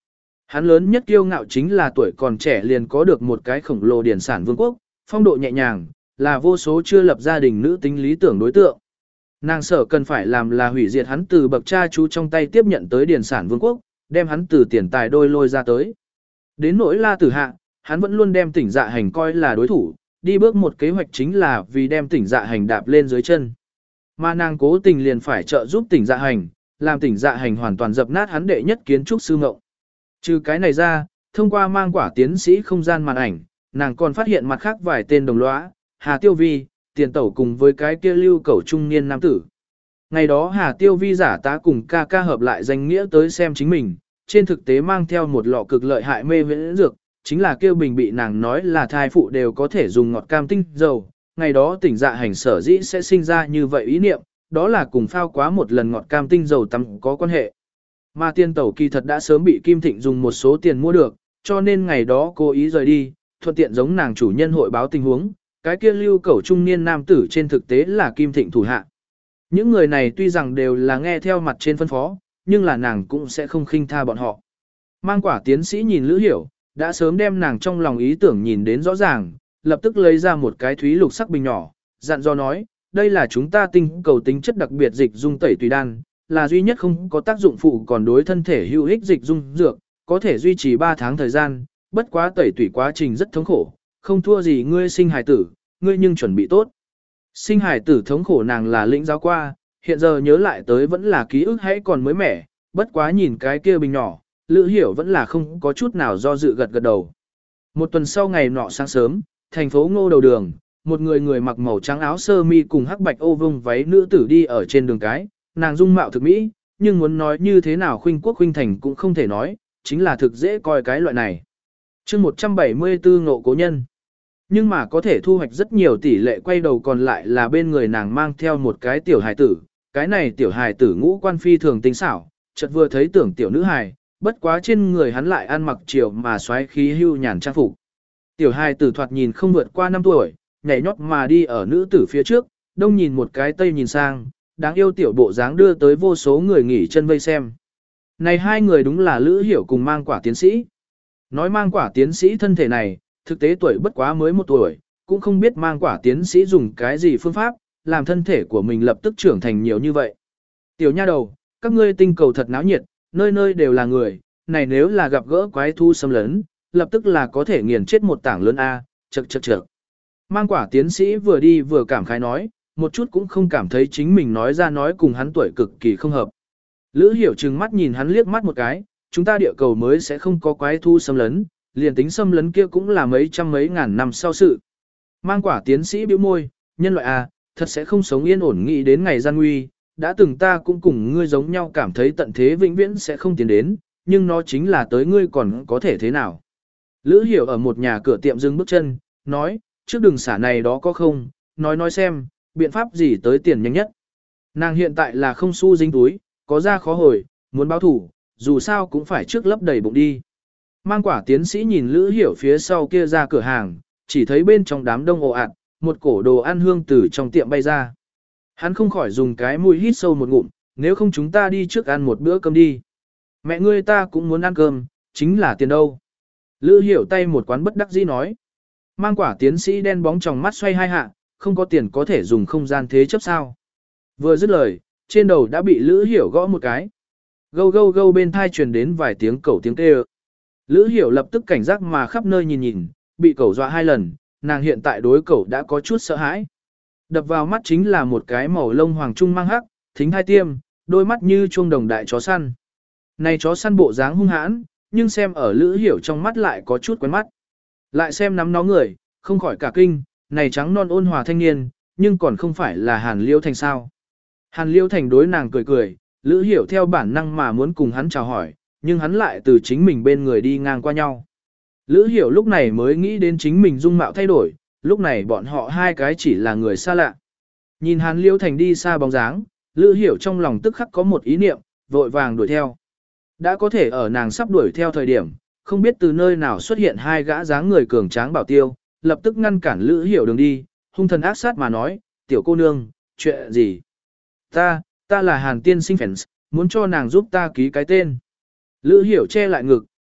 Hắn lớn nhất kiêu ngạo chính là tuổi còn trẻ liền có được một cái khổng lồ điển sản vương quốc, phong độ nhẹ nhàng, là vô số chưa lập gia đình nữ tính lý tưởng đối tượng. Nàng sở cần phải làm là hủy diệt hắn từ bậc cha chú trong tay tiếp nhận tới điển sản vương quốc, đem hắn từ tiền tài đôi lôi ra tới. Đến nỗi La Tử Hạ, hắn vẫn luôn đem Tỉnh Dạ Hành coi là đối thủ, đi bước một kế hoạch chính là vì đem Tỉnh Dạ Hành đạp lên dưới chân. Mà nàng cố tình liền phải trợ giúp Tỉnh Dạ Hành, làm Tỉnh Dạ Hành hoàn toàn dập nát hắn đệ nhất kiến trúc sư ngộng. Trừ cái này ra, thông qua mang quả tiến sĩ không gian màn ảnh, nàng còn phát hiện mặt khác vài tên đồng lõa, Hà Tiêu Vi, Tiền Tẩu cùng với cái kia lưu cẩu trung niên nam tử. Ngày đó Hà Tiêu Vi giả tá cùng ca ca hợp lại danh nghĩa tới xem chính mình, trên thực tế mang theo một lọ cực lợi hại mê viễn dược, chính là kêu bình bị nàng nói là thai phụ đều có thể dùng ngọt cam tinh dầu. Ngày đó Tỉnh Dạ Hành sở dĩ sẽ sinh ra như vậy ý niệm, đó là cùng phao quá một lần ngọt cam tinh dầu tắm có quan hệ. Mà Tiên Tẩu kỳ thật đã sớm bị Kim Thịnh dùng một số tiền mua được, cho nên ngày đó cố ý rời đi, thuận tiện giống nàng chủ nhân hội báo tình huống, cái kia lưu cẩu trung niên nam tử trên thực tế là Kim Thịnh thủ hạ. Những người này tuy rằng đều là nghe theo mặt trên phân phó, nhưng là nàng cũng sẽ không khinh tha bọn họ. Mang quả tiến sĩ nhìn Lữ Hiểu, đã sớm đem nàng trong lòng ý tưởng nhìn đến rõ ràng, lập tức lấy ra một cái thúy lục sắc bình nhỏ, dặn dò nói, đây là chúng ta tinh cầu tính chất đặc biệt dịch dung tẩy tùy đan, là duy nhất không có tác dụng phụ còn đối thân thể hữu ích dịch dung dược, có thể duy trì ba tháng thời gian, bất quá tẩy tủy quá trình rất thống khổ, không thua gì ngươi sinh hài tử, ngươi nhưng chuẩn bị tốt. Sinh hài tử thống khổ nàng là lĩnh giáo qua, hiện giờ nhớ lại tới vẫn là ký ức hãy còn mới mẻ, bất quá nhìn cái kia bình nhỏ, Lữ Hiểu vẫn là không có chút nào do dự gật gật đầu. Một tuần sau ngày nọ sáng sớm, thành phố Ngô đầu đường, một người người mặc màu trắng áo sơ mi cùng hắc bạch ô vông váy nữ tử đi ở trên đường cái, nàng dung mạo thực mỹ, nhưng muốn nói như thế nào khuynh quốc khuynh thành cũng không thể nói, chính là thực dễ coi cái loại này. chương một trăm bảy mươi tư ngộ cố nhân. Nhưng mà có thể thu hoạch rất nhiều tỷ lệ quay đầu còn lại là bên người nàng mang theo một cái tiểu hài tử, cái này tiểu hài tử ngũ quan phi thường tinh xảo, chợt vừa thấy tưởng tiểu nữ hài, bất quá trên người hắn lại ăn mặc chiều mà xoáy khí hưu nhàn trang phục. Tiểu hài tử thoạt nhìn không vượt qua năm tuổi, nhảy nhót mà đi ở nữ tử phía trước, đông nhìn một cái tây nhìn sang, đáng yêu tiểu bộ dáng đưa tới vô số người nghỉ chân vây xem. Này hai người đúng là Lữ Hiểu cùng mang quả tiến sĩ. Nói mang quả tiến sĩ thân thể này, thực tế tuổi bất quá mới một tuổi, cũng không biết mang quả tiến sĩ dùng cái gì phương pháp, làm thân thể của mình lập tức trưởng thành nhiều như vậy. Tiểu nha đầu, các ngươi tinh cầu thật náo nhiệt, nơi nơi đều là người, này nếu là gặp gỡ quái thu xâm lấn, lập tức là có thể nghiền chết một tảng lớn A, chậc chậc chậc. Mang quả tiến sĩ vừa đi vừa cảm khái nói, một chút cũng không cảm thấy chính mình nói ra nói cùng hắn tuổi cực kỳ không hợp. Lữ Hiểu trừng mắt nhìn hắn liếc mắt một cái, chúng ta địa cầu mới sẽ không có quái thu xâm lấn, liền tính xâm lấn kia cũng là mấy trăm mấy ngàn năm sau sự. Mang quả tiến sĩ bĩu môi, nhân loại à, thật sẽ không sống yên ổn nghĩ đến ngày gian nguy, đã từng ta cũng cùng ngươi giống nhau cảm thấy tận thế vĩnh viễn sẽ không tiến đến, nhưng nó chính là tới ngươi còn có thể thế nào. Lữ Hiểu ở một nhà cửa tiệm dừng bước chân, nói, trước đừng xả này đó có không, nói nói xem, biện pháp gì tới tiền nhanh nhất. Nàng hiện tại là không xu dính túi, có ra khó hồi, muốn báo thủ, dù sao cũng phải trước lấp đầy bụng đi. Mang quả tiến sĩ nhìn Lữ Hiểu phía sau kia ra cửa hàng, chỉ thấy bên trong đám đông ồ ạt, một cổ đồ ăn hương từ trong tiệm bay ra. Hắn không khỏi dùng cái mũi hít sâu một ngụm, nếu không chúng ta đi trước ăn một bữa cơm đi. Mẹ ngươi ta cũng muốn ăn cơm, chính là tiền đâu. Lữ Hiểu tay một quán bất đắc dĩ nói. Mang quả tiến sĩ đen bóng trong mắt xoay hai hạ, không có tiền có thể dùng không gian thế chấp sao. Vừa dứt lời, trên đầu đã bị Lữ Hiểu gõ một cái. Gâu gâu gâu bên thai truyền đến vài tiếng cẩu tiếng kêu. Lữ Hiểu lập tức cảnh giác mà khắp nơi nhìn nhìn, bị cẩu dọa hai lần, nàng hiện tại đối cẩu đã có chút sợ hãi. Đập vào mắt chính là một cái màu lông hoàng trung mang hắc, thính hai tiêm, đôi mắt như chuông đồng đại chó săn. Này chó săn bộ dáng hung hãn, nhưng xem ở Lữ Hiểu trong mắt lại có chút quen mắt. Lại xem nắm nó người, không khỏi cả kinh, này trắng non ôn hòa thanh niên, nhưng còn không phải là Hàn Liêu Thành sao. Hàn Liêu Thành đối nàng cười cười, Lữ Hiểu theo bản năng mà muốn cùng hắn chào hỏi, nhưng hắn lại từ chính mình bên người đi ngang qua nhau. Lữ Hiểu lúc này mới nghĩ đến chính mình dung mạo thay đổi, lúc này bọn họ hai cái chỉ là người xa lạ. Nhìn Hàn Liêu Thành đi xa bóng dáng, Lữ Hiểu trong lòng tức khắc có một ý niệm, vội vàng đuổi theo. Đã có thể ở nàng sắp đuổi theo thời điểm, không biết từ nơi nào xuất hiện hai gã dáng người cường tráng bảo tiêu, lập tức ngăn cản Lữ Hiểu đường đi, hung thần ác sát mà nói, tiểu cô nương, chuyện gì? Ta, ta là Hàn tiên sinh fans, muốn cho nàng giúp ta ký cái tên. Lữ Hiểu che lại ngực,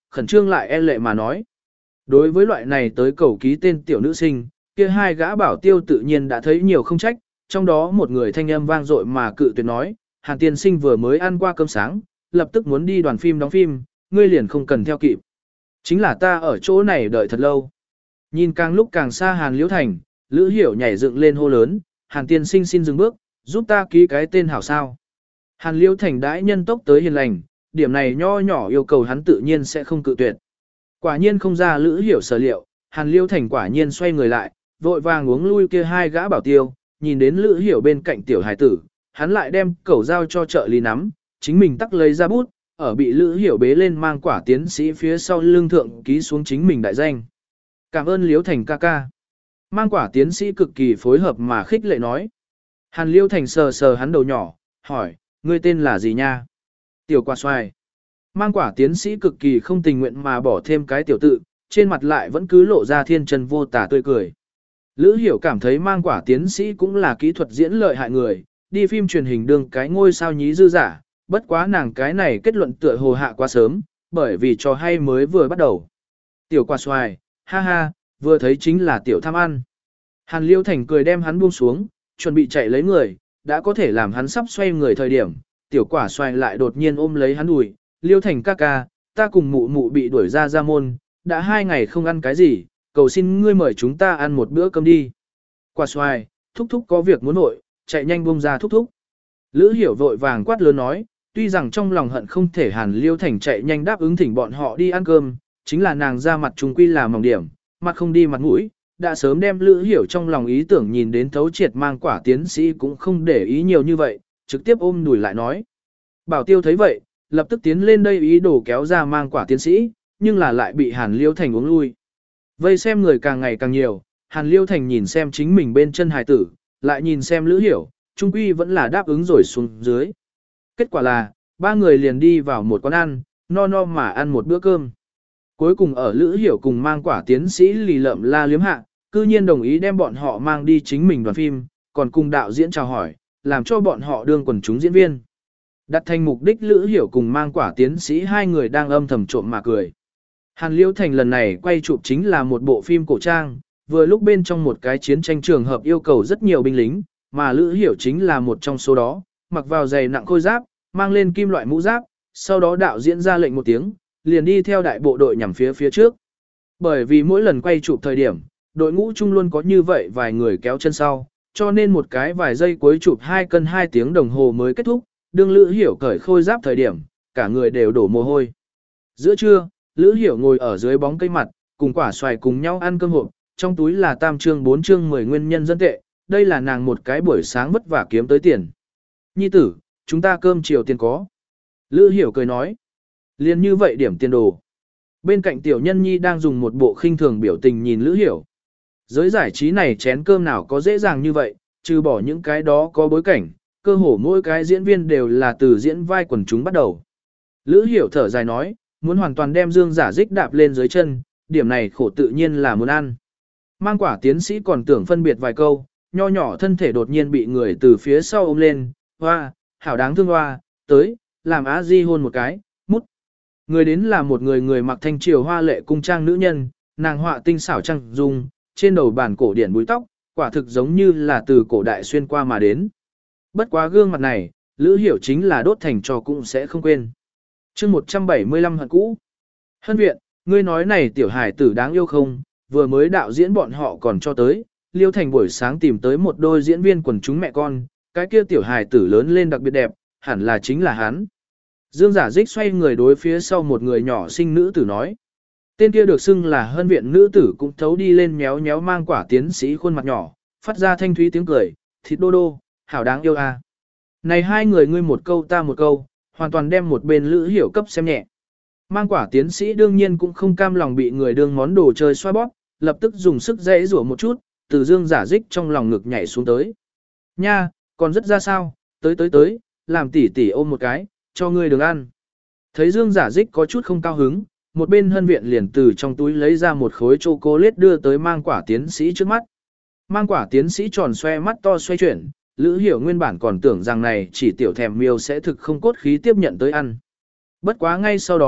khẩn trương lại e lệ mà nói. Đối với loại này tới cầu ký tên tiểu nữ sinh, kia hai gã bảo tiêu tự nhiên đã thấy nhiều không trách, trong đó một người thanh âm vang dội mà cự tuyệt nói, Hàn tiên sinh vừa mới ăn qua cơm sáng, lập tức muốn đi đoàn phim đóng phim, ngươi liền không cần theo kịp. Chính là ta ở chỗ này đợi thật lâu. Nhìn càng lúc càng xa Hàn Liễu Thành, Lữ Hiểu nhảy dựng lên hô lớn, Hàn tiên sinh xin dừng bước, giúp ta ký cái tên hảo sao. Hàn Liễu Thành đãi nhân tốc tới hiền lành, điểm này nho nhỏ yêu cầu hắn tự nhiên sẽ không cự tuyệt. Quả nhiên không ra Lữ Hiểu sở liệu, Hàn Liễu Thành quả nhiên xoay người lại, vội vàng uống lui kia hai gã bảo tiêu, nhìn đến Lữ Hiểu bên cạnh tiểu hài tử, hắn lại đem cẩu dao cho trợ lý nắm, chính mình tắc lấy ra bút, ở bị Lữ Hiểu bế lên mang quả tiến sĩ phía sau lưng thượng ký xuống chính mình đại danh. Cảm ơn Liễu Thành ca ca. Mang quả tiến sĩ cực kỳ phối hợp mà khích lệ nói. Hàn Liễu Thành sờ sờ hắn đầu nhỏ, hỏi, ngươi tên là gì nha? Tiểu quả xoài. Mang quả tiến sĩ cực kỳ không tình nguyện mà bỏ thêm cái tiểu tự, trên mặt lại vẫn cứ lộ ra thiên chân vô tà tươi cười. Lữ Hiểu cảm thấy mang quả tiến sĩ cũng là kỹ thuật diễn lợi hại người, đi phim truyền hình đương cái ngôi sao nhí dư giả, bất quá nàng cái này kết luận tựa hồ hạ quá sớm, bởi vì trò hay mới vừa bắt đầu. Tiểu quả xoài, ha ha, vừa thấy chính là tiểu tham ăn. Hàn Liêu Thành cười đem hắn buông xuống, chuẩn bị chạy lấy người, đã có thể làm hắn sắp xoay người thời điểm, tiểu quả xoài lại đột nhiên ôm lấy hắn đùi, Liêu Thành ca ca, ta cùng mụ mụ bị đuổi ra ra môn, đã hai ngày không ăn cái gì, cầu xin ngươi mời chúng ta ăn một bữa cơm đi. Quả xoài, thúc thúc có việc muốn nội, chạy nhanh buông ra thúc thúc. Lữ Hiểu vội vàng quát lớn nói, tuy rằng trong lòng hận không thể Hàn Liêu Thành chạy nhanh đáp ứng thỉnh bọn họ đi ăn cơm, chính là nàng ra mặt trùng quy là mỏng điểm, mặt không đi mặt mũi, đã sớm đem Lữ Hiểu trong lòng ý tưởng nhìn đến thấu triệt mang quả tiến sĩ cũng không để ý nhiều như vậy, trực tiếp ôm đùi lại nói. Bảo tiêu thấy vậy, lập tức tiến lên đây ý đồ kéo ra mang quả tiến sĩ, nhưng là lại bị Hàn Liêu Thành uống lui. Vây xem người càng ngày càng nhiều, Hàn Liêu Thành nhìn xem chính mình bên chân hài tử, lại nhìn xem Lữ Hiểu, trung quy vẫn là đáp ứng rồi xuống dưới. Kết quả là, ba người liền đi vào một quán ăn, no no mà ăn một bữa cơm. Cuối cùng ở Lữ Hiểu cùng mang quả tiến sĩ lì lợm la liếm hạ, cư nhiên đồng ý đem bọn họ mang đi chính mình đoàn phim, còn cùng đạo diễn chào hỏi, làm cho bọn họ đương quần chúng diễn viên. Đặt thành mục đích Lữ Hiểu cùng mang quả tiến sĩ hai người đang âm thầm trộm mà cười. Hàn Liêu Thành lần này quay chụp chính là một bộ phim cổ trang, vừa lúc bên trong một cái chiến tranh trường hợp yêu cầu rất nhiều binh lính, mà Lữ Hiểu chính là một trong số đó, mặc vào giày nặng khôi giáp, mang lên kim loại mũ giáp, sau đó đạo diễn ra lệnh một tiếng, liền đi theo đại bộ đội nhằm phía phía trước. Bởi vì mỗi lần quay chụp thời điểm, đội ngũ chung luôn có như vậy vài người kéo chân sau, cho nên một cái vài giây cuối chụp hai cân hai tiếng đồng hồ mới kết thúc, đương Lữ Hiểu cởi khôi giáp thời điểm, cả người đều đổ mồ hôi. Giữa trưa, Lữ Hiểu ngồi ở dưới bóng cây mặt, cùng quả xoài cùng nhau ăn cơm hộp, trong túi là tam chương bốn chương mười nguyên nhân dân tệ, đây là nàng một cái buổi sáng vất vả kiếm tới tiền. Nhi tử, chúng ta cơm chiều tiền có. Lữ Hiểu cười nói, liền như vậy điểm tiền đồ. Bên cạnh tiểu nhân nhi đang dùng một bộ khinh thường biểu tình nhìn Lữ Hiểu. Giới giải trí này chén cơm nào có dễ dàng như vậy, trừ bỏ những cái đó có bối cảnh, cơ hồ mỗi cái diễn viên đều là từ diễn vai quần chúng bắt đầu. Lữ Hiểu thở dài nói, muốn hoàn toàn đem Dương Giả Dích đạp lên dưới chân, điểm này khổ tự nhiên là muốn ăn. Mang quả tiến sĩ còn tưởng phân biệt vài câu, nho nhỏ thân thể đột nhiên bị người từ phía sau ôm lên, hoa, hảo đáng thương hoa, tới, làm Á Di hôn một cái, mút. Người đến là một người người mặc thanh triều hoa lệ cung trang nữ nhân, nàng họa tinh xảo trang dung, trên đầu bản cổ điển búi tóc, quả thực giống như là từ cổ đại xuyên qua mà đến. Bất quá gương mặt này, Lữ Hiểu chính là đốt thành trò cũng sẽ không quên. chương một trăm bảy mươi lăm hận cũ. Hân viện, ngươi nói này tiểu hải tử đáng yêu không, vừa mới đạo diễn bọn họ còn cho tới, Liêu Thành buổi sáng tìm tới một đôi diễn viên quần chúng mẹ con, cái kia tiểu hải tử lớn lên đặc biệt đẹp, hẳn là chính là hắn. Dương Giả Dích xoay người đối phía sau một người nhỏ xinh nữ tử nói. Tên kia được xưng là hân viện nữ tử cũng thấu đi lên méo méo mang quả tiến sĩ khuôn mặt nhỏ, phát ra thanh thúy tiếng cười, thịt đô đô, hảo đáng yêu à. Này hai người ngươi một câu ta một câu, hoàn toàn đem một bên Lữ Hiểu cấp xem nhẹ. Mang quả tiến sĩ đương nhiên cũng không cam lòng bị người đương món đồ chơi xoa bóp, lập tức dùng sức dễ rủa một chút, từ Dương Giả Dích trong lòng ngực nhảy xuống tới. Nha, còn rất ra sao, tới tới tới, làm tỉ tỉ ôm một cái, cho ngươi đừng ăn. Thấy Dương Giả Dích có chút không cao hứng, một bên hân viện liền từ trong túi lấy ra một khối chocolate đưa tới mang quả tiến sĩ trước mắt. Mang quả tiến sĩ tròn xoe mắt to xoay chuyển, Lữ Hiểu nguyên bản còn tưởng rằng này chỉ tiểu thèm miêu sẽ thực không cốt khí tiếp nhận tới ăn. Bất quá ngay sau đó,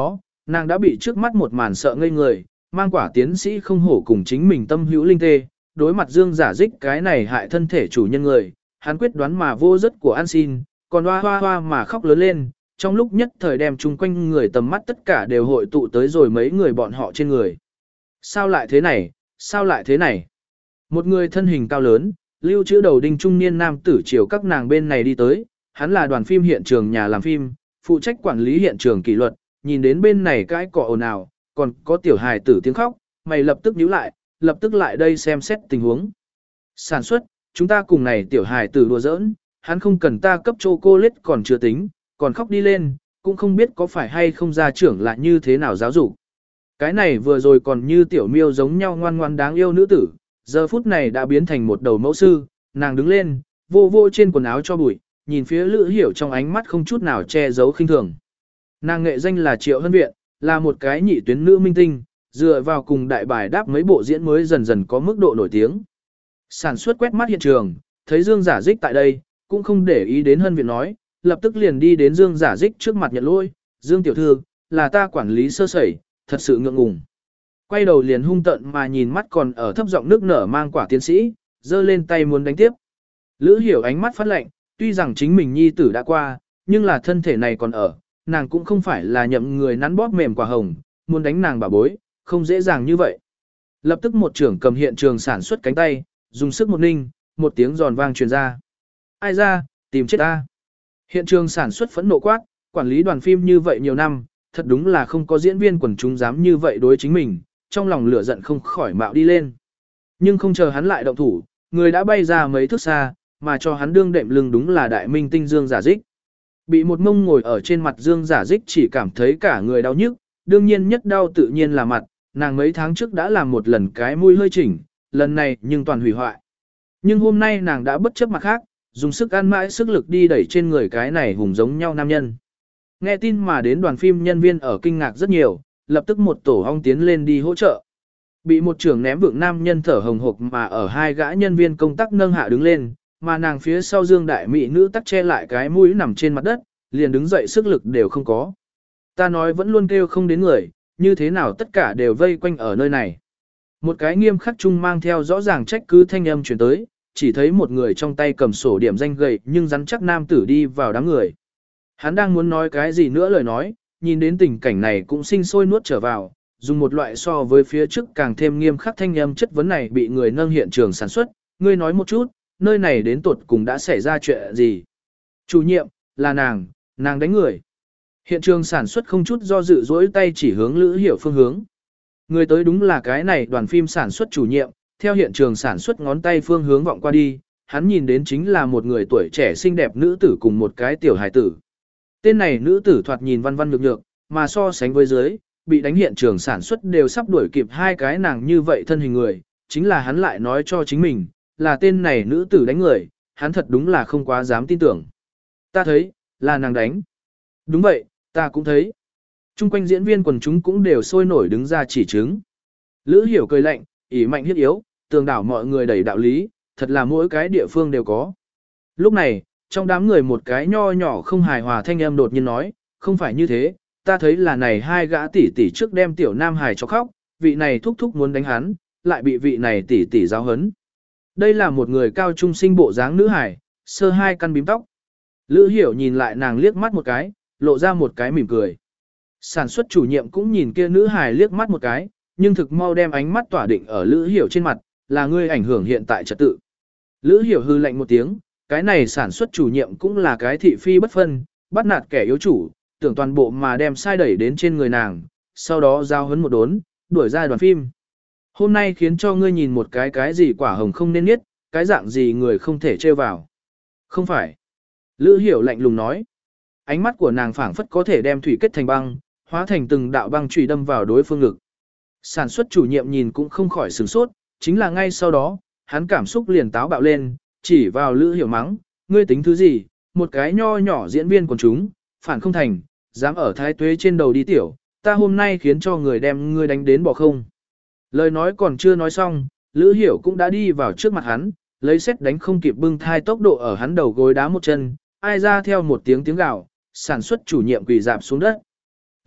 Nàng đã bị trước mắt một màn sợ ngây người, mang quả tiến sĩ không hổ cùng chính mình tâm hữu linh tê, đối mặt Dương Giả Dích cái này hại thân thể chủ nhân người, hắn quyết đoán mà vô rất của an xin, còn hoa hoa hoa mà khóc lớn lên, trong lúc nhất thời đem chung quanh người tầm mắt tất cả đều hội tụ tới rồi mấy người bọn họ trên người. Sao lại thế này, sao lại thế này? Một người thân hình cao lớn, lưu trữ đầu đinh trung niên nam tử chiều các nàng bên này đi tới, hắn là đoàn phim hiện trường nhà làm phim, phụ trách quản lý hiện trường kỷ luật, nhìn đến bên này cái cọ ồn ào, còn có tiểu hài tử tiếng khóc, mày lập tức nhíu lại, lập tức lại đây xem xét tình huống. Sản xuất, chúng ta cùng này tiểu hài tử đùa giỡn, hắn không cần ta cấp chocolate còn chưa tính, còn khóc đi lên, cũng không biết có phải hay không gia trưởng lại như thế nào giáo dục. Cái này vừa rồi còn như tiểu miêu giống nhau ngoan ngoan đáng yêu nữ tử, giờ phút này đã biến thành một đầu mẫu sư, nàng đứng lên, vô vô trên quần áo cho bụi, nhìn phía Lữ Hiểu trong ánh mắt không chút nào che giấu khinh thường. Nàng nghệ danh là Triệu Hân Viện, là một cái nhị tuyến nữ minh tinh, dựa vào cùng đại bài đáp mấy bộ diễn mới dần dần có mức độ nổi tiếng. Sản xuất quét mắt hiện trường, thấy Dương Giả Dích tại đây, cũng không để ý đến Hân Viện nói, lập tức liền đi đến Dương Giả Dích trước mặt nhận lỗi, Dương tiểu thư, là ta quản lý sơ sẩy, thật sự ngượng ngùng. Quay đầu liền hung tận mà nhìn mắt còn ở thấp giọng nước nở mang quả tiến sĩ, giơ lên tay muốn đánh tiếp. Lữ Hiểu ánh mắt phát lạnh, tuy rằng chính mình nhi tử đã qua, nhưng là thân thể này còn ở, nàng cũng không phải là nhậm người nắn bóp mềm quả hồng, muốn đánh nàng bà bối, không dễ dàng như vậy. Lập tức một trưởng cầm hiện trường sản xuất cánh tay, dùng sức một ninh, một tiếng giòn vang truyền ra. Ai ra, tìm chết ta. Hiện trường sản xuất phẫn nộ quát, quản lý đoàn phim như vậy nhiều năm, thật đúng là không có diễn viên quần chúng dám như vậy đối chính mình, trong lòng lửa giận không khỏi mạo đi lên. Nhưng không chờ hắn lại động thủ, người đã bay ra mấy thước xa, mà cho hắn đương đệm lưng đúng là đại minh tinh Dương Giả Dích. Bị một mông ngồi ở trên mặt Dương Giả Dích chỉ cảm thấy cả người đau nhức, đương nhiên nhất đau tự nhiên là mặt, nàng mấy tháng trước đã làm một lần cái mũi hơi chỉnh, lần này nhưng toàn hủy hoại. Nhưng hôm nay nàng đã bất chấp mặt khác, dùng sức ăn mãi sức lực đi đẩy trên người cái này hùng giống nhau nam nhân. Nghe tin mà đến đoàn phim nhân viên ở kinh ngạc rất nhiều, lập tức một tổ ong tiến lên đi hỗ trợ. Bị một trưởng ném vượng nam nhân thở hồng hộc mà ở hai gã nhân viên công tác nâng hạ đứng lên, mà nàng phía sau Dương đại mỹ nữ tắc che lại cái mũi nằm trên mặt đất, liền đứng dậy sức lực đều không có. Ta nói vẫn luôn kêu không đến người, như thế nào tất cả đều vây quanh ở nơi này. Một cái nghiêm khắc chung mang theo rõ ràng trách cứ thanh âm chuyển tới, chỉ thấy một người trong tay cầm sổ điểm danh gầy nhưng rắn chắc nam tử đi vào đám người. Hắn đang muốn nói cái gì nữa lời nói, nhìn đến tình cảnh này cũng sinh sôi nuốt trở vào, dùng một loại so với phía trước càng thêm nghiêm khắc thanh âm chất vấn này bị người nâng hiện trường sản xuất, ngươi nói một chút, nơi này đến tột cùng đã xảy ra chuyện gì. Chủ nhiệm, là nàng, nàng đánh người. Hiện trường sản xuất không chút do dự dỗi tay chỉ hướng Lữ Hiểu phương hướng. Người tới đúng là cái này đoàn phim sản xuất chủ nhiệm, theo hiện trường sản xuất ngón tay phương hướng vọng qua đi, hắn nhìn đến chính là một người tuổi trẻ xinh đẹp nữ tử cùng một cái tiểu hài tử. Tên này nữ tử thoạt nhìn văn văn nhược nhược, mà so sánh với dưới, bị đánh hiện trường sản xuất đều sắp đuổi kịp hai cái nàng như vậy thân hình người, chính là hắn lại nói cho chính mình, là tên này nữ tử đánh người, hắn thật đúng là không quá dám tin tưởng. Ta thấy, là nàng đánh. Đúng vậy, ta cũng thấy. Trung quanh diễn viên quần chúng cũng đều sôi nổi đứng ra chỉ chứng. Lữ Hiểu cười lạnh, ỉ mạnh hiết yếu, tường đảo mọi người đẩy đạo lý, thật là mỗi cái địa phương đều có. Lúc này, trong đám người một cái nho nhỏ không hài hòa thanh âm đột nhiên nói, không phải như thế, ta thấy là này hai gã tỷ tỷ trước đem tiểu nam hài cho khóc, vị này thúc thúc muốn đánh hắn, lại bị vị này tỷ tỷ giáo hấn. Đây là một người cao trung sinh bộ dáng nữ hài, sơ hai căn bím tóc. Lữ Hiểu nhìn lại nàng liếc mắt một cái, lộ ra một cái mỉm cười. Sản xuất chủ nhiệm cũng nhìn kia nữ hài liếc mắt một cái, nhưng thực mau đem ánh mắt tỏa định ở Lữ Hiểu trên mặt, là ngươi ảnh hưởng hiện tại trật tự. Lữ Hiểu hư lạnh một tiếng, cái này sản xuất chủ nhiệm cũng là cái thị phi bất phân, bắt nạt kẻ yếu chủ, tưởng toàn bộ mà đem sai đẩy đến trên người nàng, sau đó giao hấn một đốn, đuổi ra đoàn phim. Hôm nay khiến cho ngươi nhìn một cái cái gì quả hồng không nên nhất, cái dạng gì người không thể trêu vào. Không phải. Lữ Hiểu lạnh lùng nói. Ánh mắt của nàng phảng phất có thể đem thủy kết thành băng, hóa thành từng đạo băng chùy đâm vào đối phương ngực. Sản xuất chủ nhiệm nhìn cũng không khỏi sửng sốt, chính là ngay sau đó, hắn cảm xúc liền táo bạo lên, chỉ vào Lữ Hiểu mắng, ngươi tính thứ gì, một cái nho nhỏ diễn viên quần chúng, phản không thành, dám ở thái tuế trên đầu đi tiểu, ta hôm nay khiến cho người đem ngươi đánh đến bỏ không. Lời nói còn chưa nói xong, Lữ Hiểu cũng đã đi vào trước mặt hắn, lấy xét đánh không kịp bưng thai tốc độ ở hắn đầu gối đá một chân, ai ra theo một tiếng tiếng gào, sản xuất chủ nhiệm quỳ dạp xuống đất.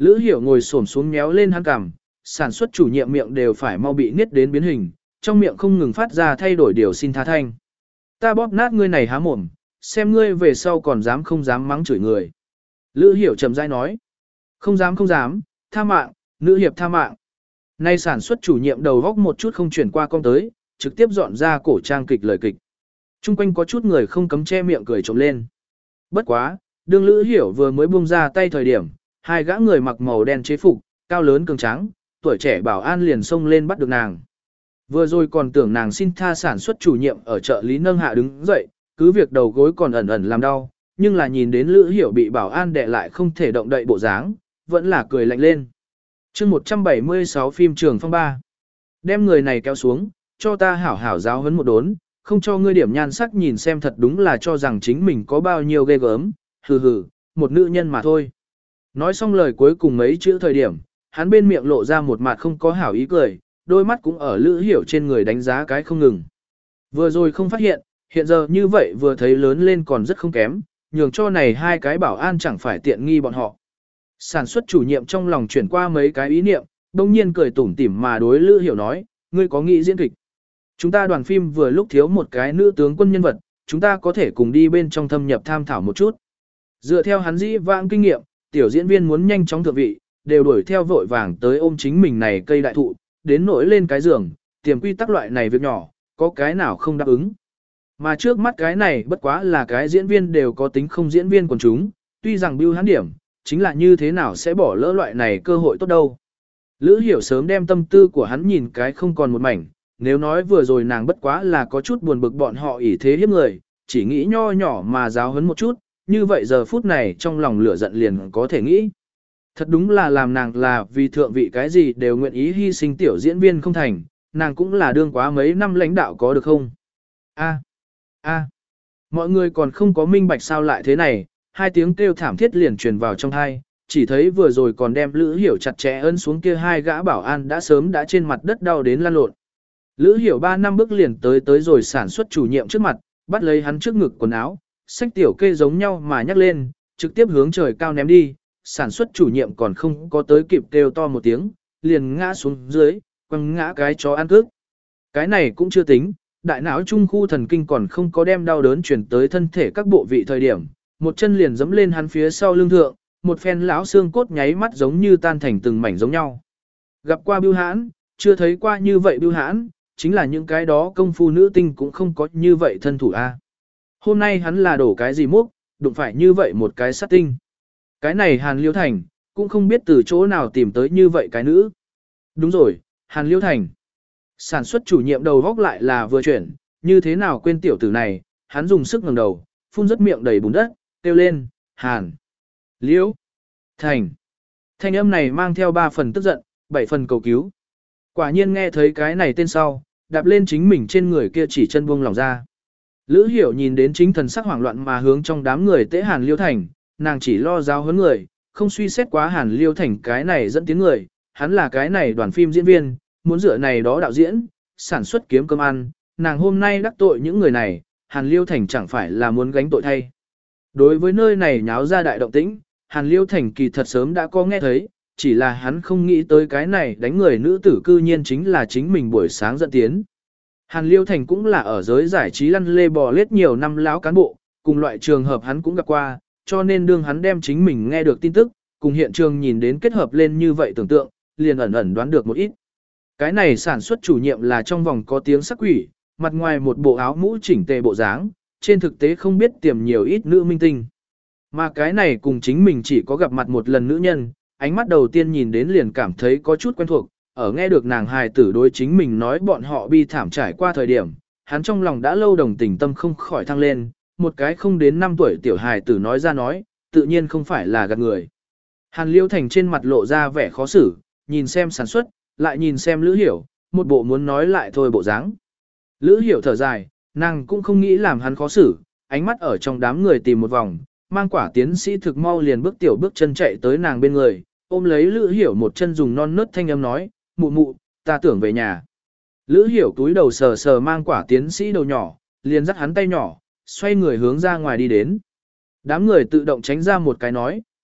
Lữ Hiểu ngồi xổm xuống méo lên hắn cằm, sản xuất chủ nhiệm miệng đều phải mau bị niết đến biến hình, trong miệng không ngừng phát ra thay đổi điều xin tha thanh. Ta bóp nát ngươi này há mồm, xem ngươi về sau còn dám không dám mắng chửi người. Lữ Hiểu chậm rãi nói. Không dám không dám, tha mạng, nữ hiệp tha mạng. Nay sản xuất chủ nhiệm đầu góc một chút không chuyển qua con tới, trực tiếp dọn ra cổ trang kịch lời kịch. Trung quanh có chút người không cấm che miệng cười trộm lên. Bất quá, đương Lữ Hiểu vừa mới buông ra tay thời điểm, hai gã người mặc màu đen chế phục, cao lớn cường tráng, tuổi trẻ bảo an liền xông lên bắt được nàng. Vừa rồi còn tưởng nàng xin tha sản xuất chủ nhiệm ở chợ Lý nâng hạ đứng dậy, cứ việc đầu gối còn ẩn ẩn làm đau, nhưng là nhìn đến Lữ Hiểu bị bảo an đè lại không thể động đậy bộ dáng, vẫn là cười lạnh lên. Chương một trăm bảy mươi sáu phim Trường Phong ba. Đem người này kéo xuống, cho ta hảo hảo giáo huấn một đốn, không cho ngươi điểm nhan sắc nhìn xem thật đúng là cho rằng chính mình có bao nhiêu ghê gớm, hừ hừ, một nữ nhân mà thôi. Nói xong lời cuối cùng mấy chữ thời điểm, hắn bên miệng lộ ra một mặt không có hảo ý cười, đôi mắt cũng ở Lữ Hiểu trên người đánh giá cái không ngừng. Vừa rồi không phát hiện, hiện giờ như vậy vừa thấy lớn lên còn rất không kém, nhường cho này hai cái bảo an chẳng phải tiện nghi bọn họ. Sản xuất chủ nhiệm trong lòng chuyển qua mấy cái ý niệm, đông nhiên cười tủm tỉm mà đối Lữ Hiểu nói, ngươi có nghĩ diễn kịch. Chúng ta đoàn phim vừa lúc thiếu một cái nữ tướng quân nhân vật, chúng ta có thể cùng đi bên trong thâm nhập tham thảo một chút. Dựa theo hắn dĩ vãng kinh nghiệm, tiểu diễn viên muốn nhanh chóng thượng vị, đều đuổi theo vội vàng tới ôm chính mình này cây đại thụ, đến nỗi lên cái giường, tiềm quy tắc loại này việc nhỏ, có cái nào không đáp ứng. Mà trước mắt cái này bất quá là cái diễn viên đều có tính không diễn viên quần chúng, tuy rằng bưu hắn điểm, chính là như thế nào sẽ bỏ lỡ loại này cơ hội tốt đâu. Lữ Hiểu sớm đem tâm tư của hắn nhìn cái không còn một mảnh, nếu nói vừa rồi nàng bất quá là có chút buồn bực bọn họ ỷ thế hiếp người, chỉ nghĩ nho nhỏ mà giáo huấn một chút, như vậy giờ phút này trong lòng lửa giận liền có thể nghĩ. Thật đúng là làm nàng là vì thượng vị cái gì đều nguyện ý hy sinh tiểu diễn viên không thành, nàng cũng là đương quá mấy năm lãnh đạo có được không? A, a, mọi người còn không có minh bạch sao lại thế này, hai tiếng kêu thảm thiết liền truyền vào trong tai, chỉ thấy vừa rồi còn đem Lữ Hiểu chặt chẽ ấn xuống kia hai gã bảo an đã sớm đã trên mặt đất đau đến lăn lộn. Lữ Hiểu ba năm bước liền tới tới rồi sản xuất chủ nhiệm trước mặt, bắt lấy hắn trước ngực quần áo, xách tiểu kê giống nhau mà nhắc lên, trực tiếp hướng trời cao ném đi, sản xuất chủ nhiệm còn không có tới kịp kêu to một tiếng, liền ngã xuống dưới, quăng ngã cái chó ăn cước. Cái này cũng chưa tính, đại não trung khu thần kinh còn không có đem đau đớn chuyển tới thân thể các bộ vị thời điểm, một chân liền giẫm lên hắn phía sau lưng thượng, một phen lão xương cốt nháy mắt giống như tan thành từng mảnh giống nhau. Gặp qua bưu hãn, chưa thấy qua như vậy bưu hãn, chính là những cái đó công phu nữ tinh cũng không có như vậy thân thủ a. Hôm nay hắn là đổ cái gì múc, đụng phải như vậy một cái sát tinh. Cái này Hàn Liêu Thành, cũng không biết từ chỗ nào tìm tới như vậy cái nữ. Đúng rồi, Hàn Liêu Thành. Sản xuất chủ nhiệm đầu góc lại là vừa chuyển, như thế nào quên tiểu tử này, hắn dùng sức ngẩng đầu, phun rất miệng đầy bùn đất, kêu lên, Hàn. Liêu. Thành. Thanh âm này mang theo ba phần tức giận, bảy phần cầu cứu. Quả nhiên nghe thấy cái này tên sau, đạp lên chính mình trên người kia chỉ chân buông lòng ra. Lữ Hiểu nhìn đến chính thần sắc hoảng loạn mà hướng trong đám người tế Hàn Liêu Thành, nàng chỉ lo giáo huấn người, không suy xét quá Hàn Liêu Thành cái này dẫn tiếng người, hắn là cái này đoàn phim diễn viên, muốn dựa này đó đạo diễn, sản xuất kiếm cơm ăn, nàng hôm nay đắc tội những người này, Hàn Liêu Thành chẳng phải là muốn gánh tội thay. Đối với nơi này nháo ra đại động tĩnh, Hàn Liêu Thành kỳ thật sớm đã có nghe thấy, chỉ là hắn không nghĩ tới cái này đánh người nữ tử cư nhiên chính là chính mình buổi sáng dẫn tiến. Hàn Liêu Thành cũng là ở giới giải trí lăn lê bò lết nhiều năm lão cán bộ, cùng loại trường hợp hắn cũng gặp qua, cho nên đương hắn đem chính mình nghe được tin tức, cùng hiện trường nhìn đến kết hợp lên như vậy tưởng tượng, liền ẩn ẩn đoán được một ít. Cái này sản xuất chủ nhiệm là trong vòng có tiếng sắc quỷ, mặt ngoài một bộ áo mũ chỉnh tề bộ dáng, trên thực tế không biết tiềm nhiều ít nữ minh tinh. Mà cái này cùng chính mình chỉ có gặp mặt một lần nữ nhân, ánh mắt đầu tiên nhìn đến liền cảm thấy có chút quen thuộc, ở nghe được nàng hài tử đối chính mình nói bọn họ bi thảm trải qua thời điểm, hắn trong lòng đã lâu đồng tình tâm không khỏi thăng lên, một cái không đến năm tuổi tiểu hài tử nói ra nói, tự nhiên không phải là gạt người. Hàn Liêu Thành trên mặt lộ ra vẻ khó xử, nhìn xem sản xuất, lại nhìn xem Lữ Hiểu, một bộ muốn nói lại thôi bộ dáng. Lữ Hiểu thở dài, nàng cũng không nghĩ làm hắn khó xử, ánh mắt ở trong đám người tìm một vòng, mang quả tiến sĩ thực mau liền bước tiểu bước chân chạy tới nàng bên người, ôm lấy Lữ Hiểu một chân dùng non nớt thanh âm nói, mụ mụ, ta tưởng về nhà. Lữ Hiểu túi đầu sờ sờ mang quả tiến sĩ đầu nhỏ, liền dắt hắn tay nhỏ, xoay người hướng ra ngoài đi đến. Đám người tự động tránh ra một cái nói,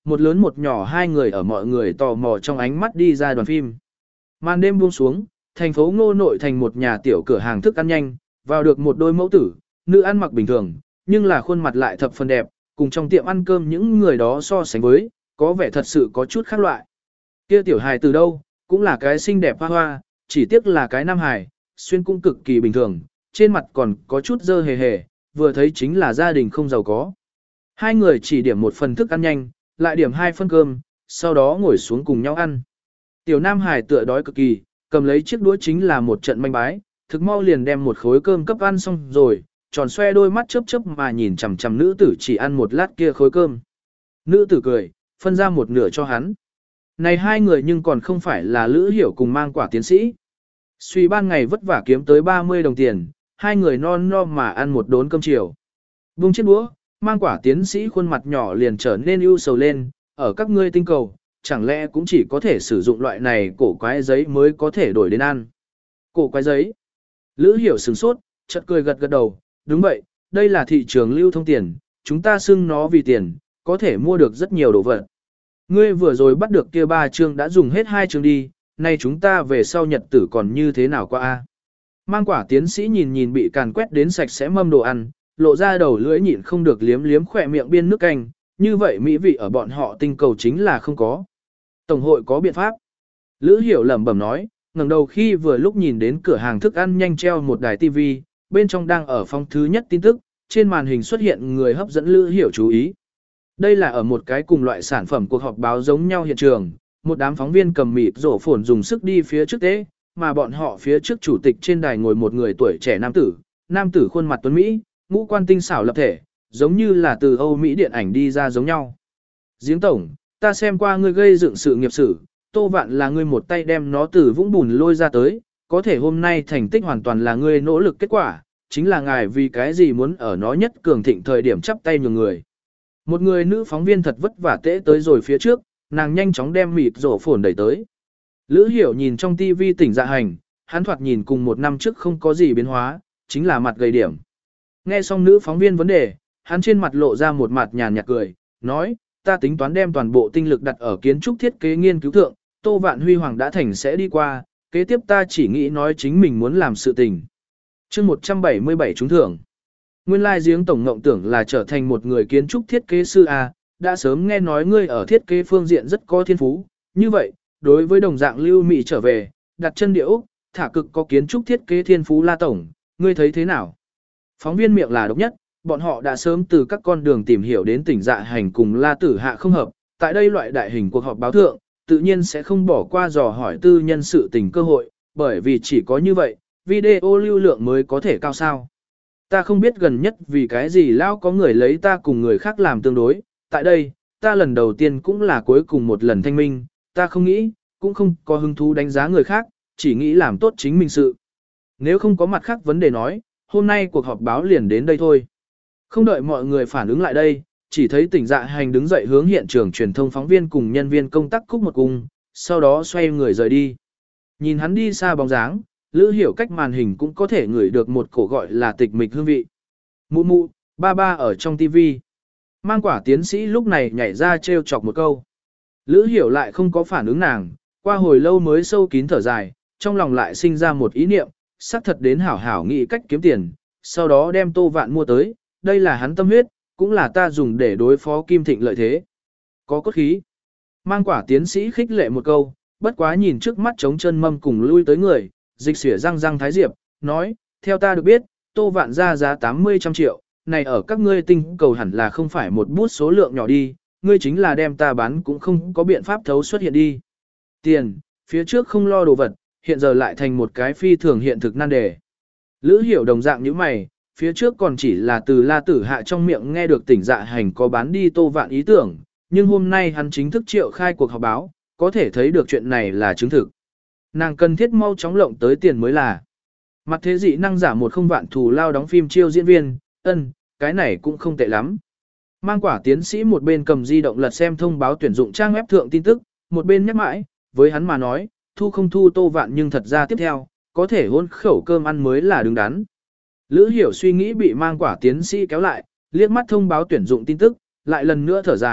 một lớn một nhỏ hai người ở mọi người tò mò trong ánh mắt đi ra đoàn phim. Màn đêm buông xuống, thành phố Ngô Nội thành một nhà tiểu cửa hàng thức ăn nhanh, vào được một đôi mẫu tử, nữ ăn mặc bình thường, nhưng là khuôn mặt lại thập phần đẹp, cùng trong tiệm ăn cơm những người đó so sánh với, có vẻ thật sự có chút khác loại. Kia tiểu hài từ đâu, cũng là cái xinh đẹp hoa hoa, chỉ tiếc là cái nam hài, xuyên cũng cực kỳ bình thường, trên mặt còn có chút dơ hề hề, vừa thấy chính là gia đình không giàu có. Hai người chỉ điểm một phần thức ăn nhanh, lại điểm hai phân cơm, sau đó ngồi xuống cùng nhau ăn. Tiểu nam hài tựa đói cực kỳ, cầm lấy chiếc đũa chính là một trận manh bái, thực mau liền đem một khối cơm cấp ăn xong rồi, tròn xoe đôi mắt chớp chớp mà nhìn chằm chằm nữ tử chỉ ăn một lát kia khối cơm. Nữ tử cười, phân ra một nửa cho hắn. Này hai người nhưng còn không phải là Lữ Hiểu cùng Mang Quả tiến sĩ. Suy ban ngày vất vả kiếm tới ba mươi đồng tiền, hai người non no mà ăn một đốn cơm chiều. Buông chiếc đũa, Mang Quả tiến sĩ khuôn mặt nhỏ liền trở nên ưu sầu lên, ở các ngươi tinh cầu, chẳng lẽ cũng chỉ có thể sử dụng loại này cổ quái giấy mới có thể đổi đến ăn. Cổ quái giấy. Lữ Hiểu sửng sốt, chợt cười gật gật đầu, đúng vậy, đây là thị trường lưu thông tiền, chúng ta xưng nó vì tiền, có thể mua được rất nhiều đồ vật. Ngươi vừa rồi bắt được kia ba chương đã dùng hết hai chương đi, nay chúng ta về sau nhật tử còn như thế nào qua a? Mang Quả tiến sĩ nhìn nhìn bị càn quét đến sạch sẽ mâm đồ ăn, lộ ra đầu lưỡi nhịn không được liếm liếm khỏe miệng biên nước canh, như vậy mỹ vị ở bọn họ tinh cầu chính là không có. Tổng hội có biện pháp. Lữ Hiểu lẩm bẩm nói, ngẩng đầu khi vừa lúc nhìn đến cửa hàng thức ăn nhanh treo một đài tivi, bên trong đang ở phong thứ nhất tin tức, trên màn hình xuất hiện người hấp dẫn Lữ Hiểu chú ý. Đây là ở một cái cùng loại sản phẩm cuộc họp báo giống nhau hiện trường, một đám phóng viên cầm mịt rổ phồn dùng sức đi phía trước tế, mà bọn họ phía trước chủ tịch trên đài ngồi một người tuổi trẻ nam tử, nam tử khuôn mặt tuấn Mỹ, ngũ quan tinh xảo lập thể, giống như là từ Âu Mỹ điện ảnh đi ra giống nhau. Giếng tổng, ta xem qua ngươi gây dựng sự nghiệp sử, Tô Vạn là ngươi một tay đem nó từ vũng bùn lôi ra tới, có thể hôm nay thành tích hoàn toàn là ngươi nỗ lực kết quả, chính là ngài vì cái gì muốn ở nó nhất cường thịnh thời điểm chắp tay nhường người. Một người nữ phóng viên thật vất vả tễ tới rồi phía trước, nàng nhanh chóng đem mịt rổ phồn đẩy tới. Lữ Hiểu nhìn trong tivi Tỉnh Dạ Hành, hắn thoạt nhìn cùng một năm trước không có gì biến hóa, chính là mặt gầy điểm. Nghe xong nữ phóng viên vấn đề, hắn trên mặt lộ ra một mặt nhàn nhạt cười, nói, ta tính toán đem toàn bộ tinh lực đặt ở kiến trúc thiết kế nghiên cứu thượng, Tô Vạn huy hoàng đã thành sẽ đi qua, kế tiếp ta chỉ nghĩ nói chính mình muốn làm sự tình. Chương một trăm bảy mươi bảy trúng thưởng. Nguyên lai giếng tổng ngộng tưởng là trở thành một người kiến trúc thiết kế sư A, đã sớm nghe nói ngươi ở thiết kế phương diện rất có thiên phú, như vậy, đối với đồng dạng lưu mị trở về, đặt chân địa Úc, thả cực có kiến trúc thiết kế thiên phú La tổng, ngươi thấy thế nào? Phóng viên miệng là độc nhất, bọn họ đã sớm từ các con đường tìm hiểu đến Tỉnh Dạ Hành cùng La Tử Hạ không hợp, tại đây loại đại hình cuộc họp báo thượng, tự nhiên sẽ không bỏ qua dò hỏi tư nhân sự tình cơ hội, bởi vì chỉ có như vậy, video lưu lượng mới có thể cao sao. Ta không biết gần nhất vì cái gì lão có người lấy ta cùng người khác làm tương đối, tại đây, ta lần đầu tiên cũng là cuối cùng một lần thanh minh, ta không nghĩ, cũng không có hứng thú đánh giá người khác, chỉ nghĩ làm tốt chính mình sự. Nếu không có mặt khác vấn đề nói, hôm nay cuộc họp báo liền đến đây thôi. Không đợi mọi người phản ứng lại đây, chỉ thấy Tỉnh Dạ Hành đứng dậy hướng hiện trường truyền thông phóng viên cùng nhân viên công tác cúc một cung, sau đó xoay người rời đi. Nhìn hắn đi xa bóng dáng, Lữ Hiểu cách màn hình cũng có thể ngửi được một cổ gọi là tịch mịch hương vị. Mụ mụ, ba ba ở trong tivi. Mang Quả tiến sĩ lúc này nhảy ra trêu chọc một câu. Lữ Hiểu lại không có phản ứng nàng, qua hồi lâu mới sâu kín thở dài, trong lòng lại sinh ra một ý niệm, xác thật đến hảo hảo nghĩ cách kiếm tiền, sau đó đem Tô Vạn mua tới, đây là hắn tâm huyết, cũng là ta dùng để đối phó Kim Thịnh lợi thế. Có cốt khí. Mang Quả tiến sĩ khích lệ một câu, bất quá nhìn trước mắt trống chân mâm cùng lui tới người, dịch xỉa răng răng thái diệp, nói, theo ta được biết, Tô Vạn ra giá tám mươi trăm triệu, này ở các ngươi tinh cầu hẳn là không phải một bút số lượng nhỏ đi, ngươi chính là đem ta bán cũng không có biện pháp thấu xuất hiện đi. Tiền, phía trước không lo đồ vật, hiện giờ lại thành một cái phi thường hiện thực nan đề. Lữ Hiểu đồng dạng như mày, phía trước còn chỉ là từ La Tử Hạ trong miệng nghe được Tỉnh Dạ Hành có bán đi Tô Vạn ý tưởng, nhưng hôm nay hắn chính thức triệu khai cuộc họp báo, có thể thấy được chuyện này là chứng thực. Nàng cần thiết mau chóng lộng tới tiền mới là. Mặt thế dị năng giả một không vạn thù lao đóng phim chiêu diễn viên, ân, cái này cũng không tệ lắm. Mang Quả tiến sĩ một bên cầm di động lật xem thông báo tuyển dụng trang web thượng tin tức, một bên nhắc mãi, với hắn mà nói, thu không thu Tô Vạn nhưng thật ra tiếp theo, có thể hôn khẩu cơm ăn mới là đứng đắn. Lữ Hiểu suy nghĩ bị Mang Quả tiến sĩ kéo lại, liếc mắt thông báo tuyển dụng tin tức, lại lần nữa thở dài,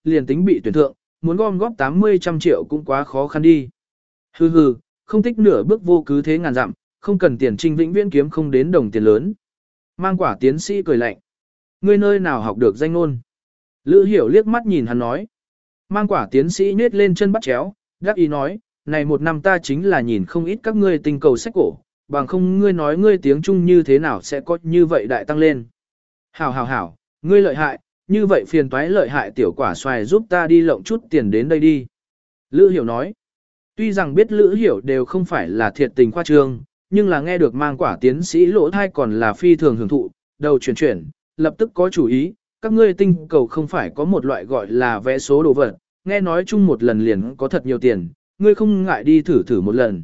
liền tính bị tuyển thượng, muốn gom góp tám mươi trăm triệu cũng quá khó khăn đi. Hừ hừ, không tích nửa bước vô cứ thế ngàn dặm, không cần tiền trinh vĩnh viễn kiếm không đến đồng tiền lớn. Mang quả tiến sĩ cười lạnh. Ngươi nơi nào học được danh ngôn? Lữ Hiểu liếc mắt nhìn hắn nói. Mang quả tiến sĩ nhếch lên chân bắt chéo, đáp ý nói, này một năm ta chính là nhìn không ít các ngươi tinh cầu sách cổ, bằng không ngươi nói ngươi tiếng Trung như thế nào sẽ có như vậy đại tăng lên. Hảo hảo hảo, ngươi lợi hại, như vậy phiền toái lợi hại tiểu quả xoài giúp ta đi lộng chút tiền đến đây đi. Lữ Hiểu nói, tuy rằng biết Lữ Hiểu đều không phải là thiệt tình khoa trương, nhưng là nghe được mang quả tiến sĩ lỗ thai còn là phi thường hưởng thụ, đầu chuyển chuyển, lập tức có chủ ý, các ngươi tinh cầu không phải có một loại gọi là vẽ số đồ vật, nghe nói chung một lần liền có thật nhiều tiền, ngươi không ngại đi thử thử một lần.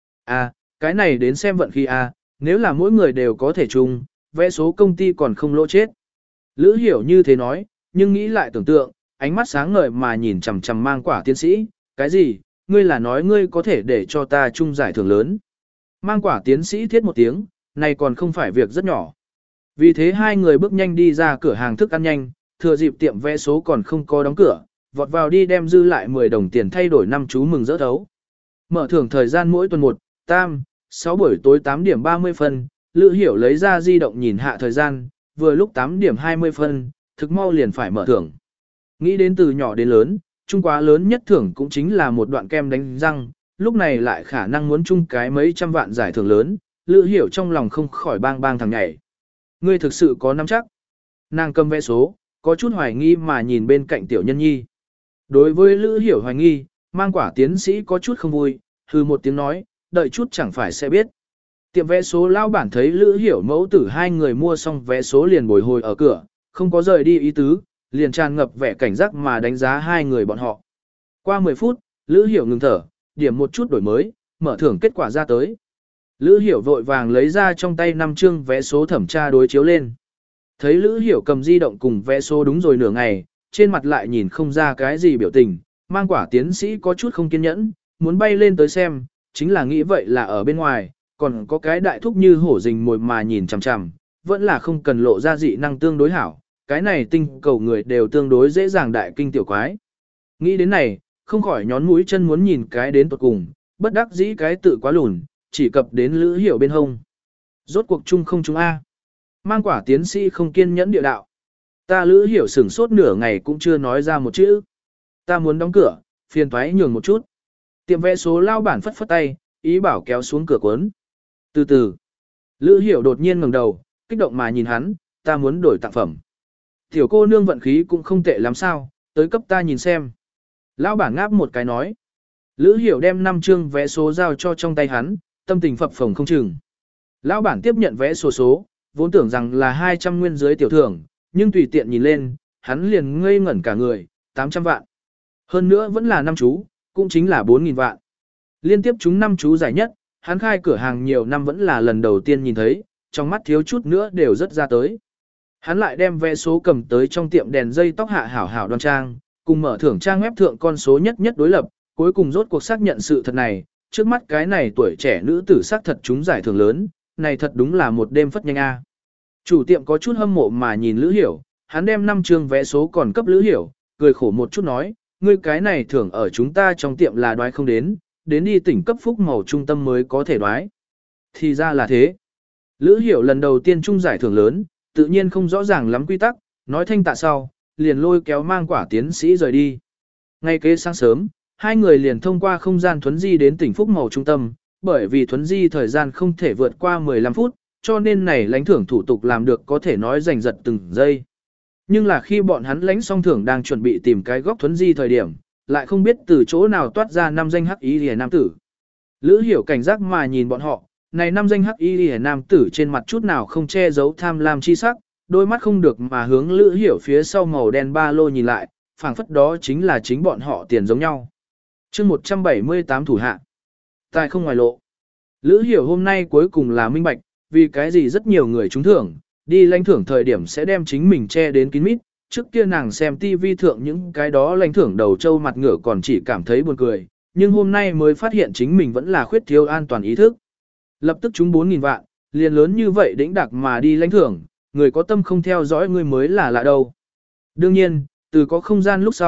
À, cái này đến xem vận khí à, nếu là mỗi người đều có thể chung, vẽ số công ty còn không lỗ chết. Lữ Hiểu như thế nói, nhưng nghĩ lại tưởng tượng, ánh mắt sáng ngời mà nhìn chằm chằm mang quả tiến sĩ, cái gì, ngươi là nói ngươi có thể để cho ta chung giải thưởng lớn. Mang quả tiến sĩ thiết một tiếng, này còn không phải việc rất nhỏ. Vì thế hai người bước nhanh đi ra cửa hàng thức ăn nhanh, thừa dịp tiệm vé số còn không có đóng cửa, vọt vào đi đem dư lại mười đồng tiền thay đổi năm chú mừng rỡ thấu. Mở thưởng thời gian mỗi tuần một, tam, sáu buổi tối tám điểm ba mươi phân, Lữ Hiểu lấy ra di động nhìn hạ thời gian, vừa lúc tám điểm hai mươi phân, thực mau liền phải mở thưởng. Nghĩ đến từ nhỏ đến lớn, chung quá lớn nhất thưởng cũng chính là một đoạn kem đánh răng, lúc này lại khả năng muốn chung cái mấy trăm vạn giải thưởng lớn, Lữ Hiểu trong lòng không khỏi bang bang thằng nhảy. Ngươi thực sự có nắm chắc. Nàng cầm vé số, có chút hoài nghi mà nhìn bên cạnh tiểu nhân nhi. Đối với Lữ Hiểu hoài nghi, mang quả tiến sĩ có chút không vui, hừ một tiếng nói, đợi chút chẳng phải sẽ biết. Tiệm vé số lao bản thấy Lữ Hiểu mẫu tử hai người mua xong vé số liền bồi hồi ở cửa, không có rời đi ý tứ, liền tràn ngập vẻ cảnh giác mà đánh giá hai người bọn họ. Qua mười phút, Lữ Hiểu ngừng thở, điểm một chút đổi mới, mở thưởng kết quả ra tới. Lữ Hiểu vội vàng lấy ra trong tay năm chương vé số thẩm tra đối chiếu lên. Thấy Lữ Hiểu cầm di động cùng vé số đúng rồi nửa ngày, trên mặt lại nhìn không ra cái gì biểu tình, mang quả tiến sĩ có chút không kiên nhẫn, muốn bay lên tới xem, chính là nghĩ vậy là ở bên ngoài, còn có cái đại thúc như hổ rình mồi mà nhìn chằm chằm, vẫn là không cần lộ ra dị năng tương đối hảo, cái này tinh cầu người đều tương đối dễ dàng đại kinh tiểu quái. Nghĩ đến này, không khỏi nhón mũi chân muốn nhìn cái đến tuột cùng, bất đắc dĩ cái tự quá lùn, chỉ cập đến Lữ Hiểu bên hông. Rốt cuộc chung không chung A. Mang quả tiến sĩ không kiên nhẫn địa đạo. Ta Lữ Hiểu sửng sốt nửa ngày cũng chưa nói ra một chữ. Ta muốn đóng cửa, phiền thoái nhường một chút. Tiệm vé số lao bản phất phất tay, ý bảo kéo xuống cửa cuốn. Từ từ, Lữ Hiểu đột nhiên ngẩng đầu, kích động mà nhìn hắn, ta muốn đổi tặng phẩm. Tiểu cô nương vận khí cũng không tệ lắm sao, tới cấp ta nhìn xem. Lão bản ngáp một cái nói. Lữ Hiểu đem năm chương vé số giao cho trong tay hắn, tâm tình phập phồng không chừng. Lão bản tiếp nhận vé số số, vốn tưởng rằng là hai trăm nguyên dưới tiểu thưởng, nhưng tùy tiện nhìn lên, hắn liền ngây ngẩn cả người, tám trăm vạn. Hơn nữa vẫn là năm chú, cũng chính là bốn nghìn vạn. Liên tiếp chúng năm chú giải nhất, hắn khai cửa hàng nhiều năm vẫn là lần đầu tiên nhìn thấy, trong mắt thiếu chút nữa đều rất ra tới. Hắn lại đem vé số cầm tới trong tiệm đèn dây tóc hạ hảo hảo đoan trang, cùng mở thưởng trang web thượng con số nhất nhất đối lập, cuối cùng rốt cuộc xác nhận sự thật này, trước mắt cái này tuổi trẻ nữ tử xác thật chúng giải thưởng lớn, này thật đúng là một đêm phất nhanh a. Chủ tiệm có chút hâm mộ mà nhìn Lữ Hiểu, hắn đem năm chương vé số còn cấp Lữ Hiểu, cười khổ một chút nói, ngươi cái này thưởng ở chúng ta trong tiệm là đoái không đến, đến đi tỉnh cấp phúc màu trung tâm mới có thể đoái. Thì ra là thế. Lữ Hiểu lần đầu tiên trung giải thưởng lớn, tự nhiên không rõ ràng lắm quy tắc, nói thanh tạ sau, liền lôi kéo mang quả tiến sĩ rời đi. Ngay kế sáng sớm, hai người liền thông qua không gian thuấn di đến tỉnh Phúc Màu trung tâm, bởi vì thuấn di thời gian không thể vượt qua mười lăm phút, cho nên này lãnh thưởng thủ tục làm được có thể nói giành giật từng giây. Nhưng là khi bọn hắn lãnh xong thưởng đang chuẩn bị tìm cái góc thuấn di thời điểm, lại không biết từ chỗ nào toát ra năm danh hắc y liễu nam tử. Lữ Hiểu cảnh giác mà nhìn bọn họ, này năm danh hắc y liễu nam tử trên mặt chút nào không che giấu tham lam chi sắc, đôi mắt không được mà hướng Lữ Hiểu phía sau màu đen ba lô nhìn lại, phảng phất đó chính là chính bọn họ tiền giống nhau. Chương một trăm bảy mươi tám thủ hạ. Tài không ngoài lộ. Lữ Hiểu hôm nay cuối cùng là minh bạch, vì cái gì rất nhiều người trúng thưởng, đi lãnh thưởng thời điểm sẽ đem chính mình che đến kín mít. Trước kia nàng xem tivi thượng những cái đó lãnh thưởng đầu trâu mặt ngựa còn chỉ cảm thấy buồn cười, nhưng hôm nay mới phát hiện chính mình vẫn là khuyết thiếu an toàn ý thức. Lập tức trúng bốn nghìn vạn, liền lớn như vậy đĩnh đặc mà đi lãnh thưởng, người có tâm không theo dõi người mới là lạ đâu. Đương nhiên, từ có không gian lúc sau,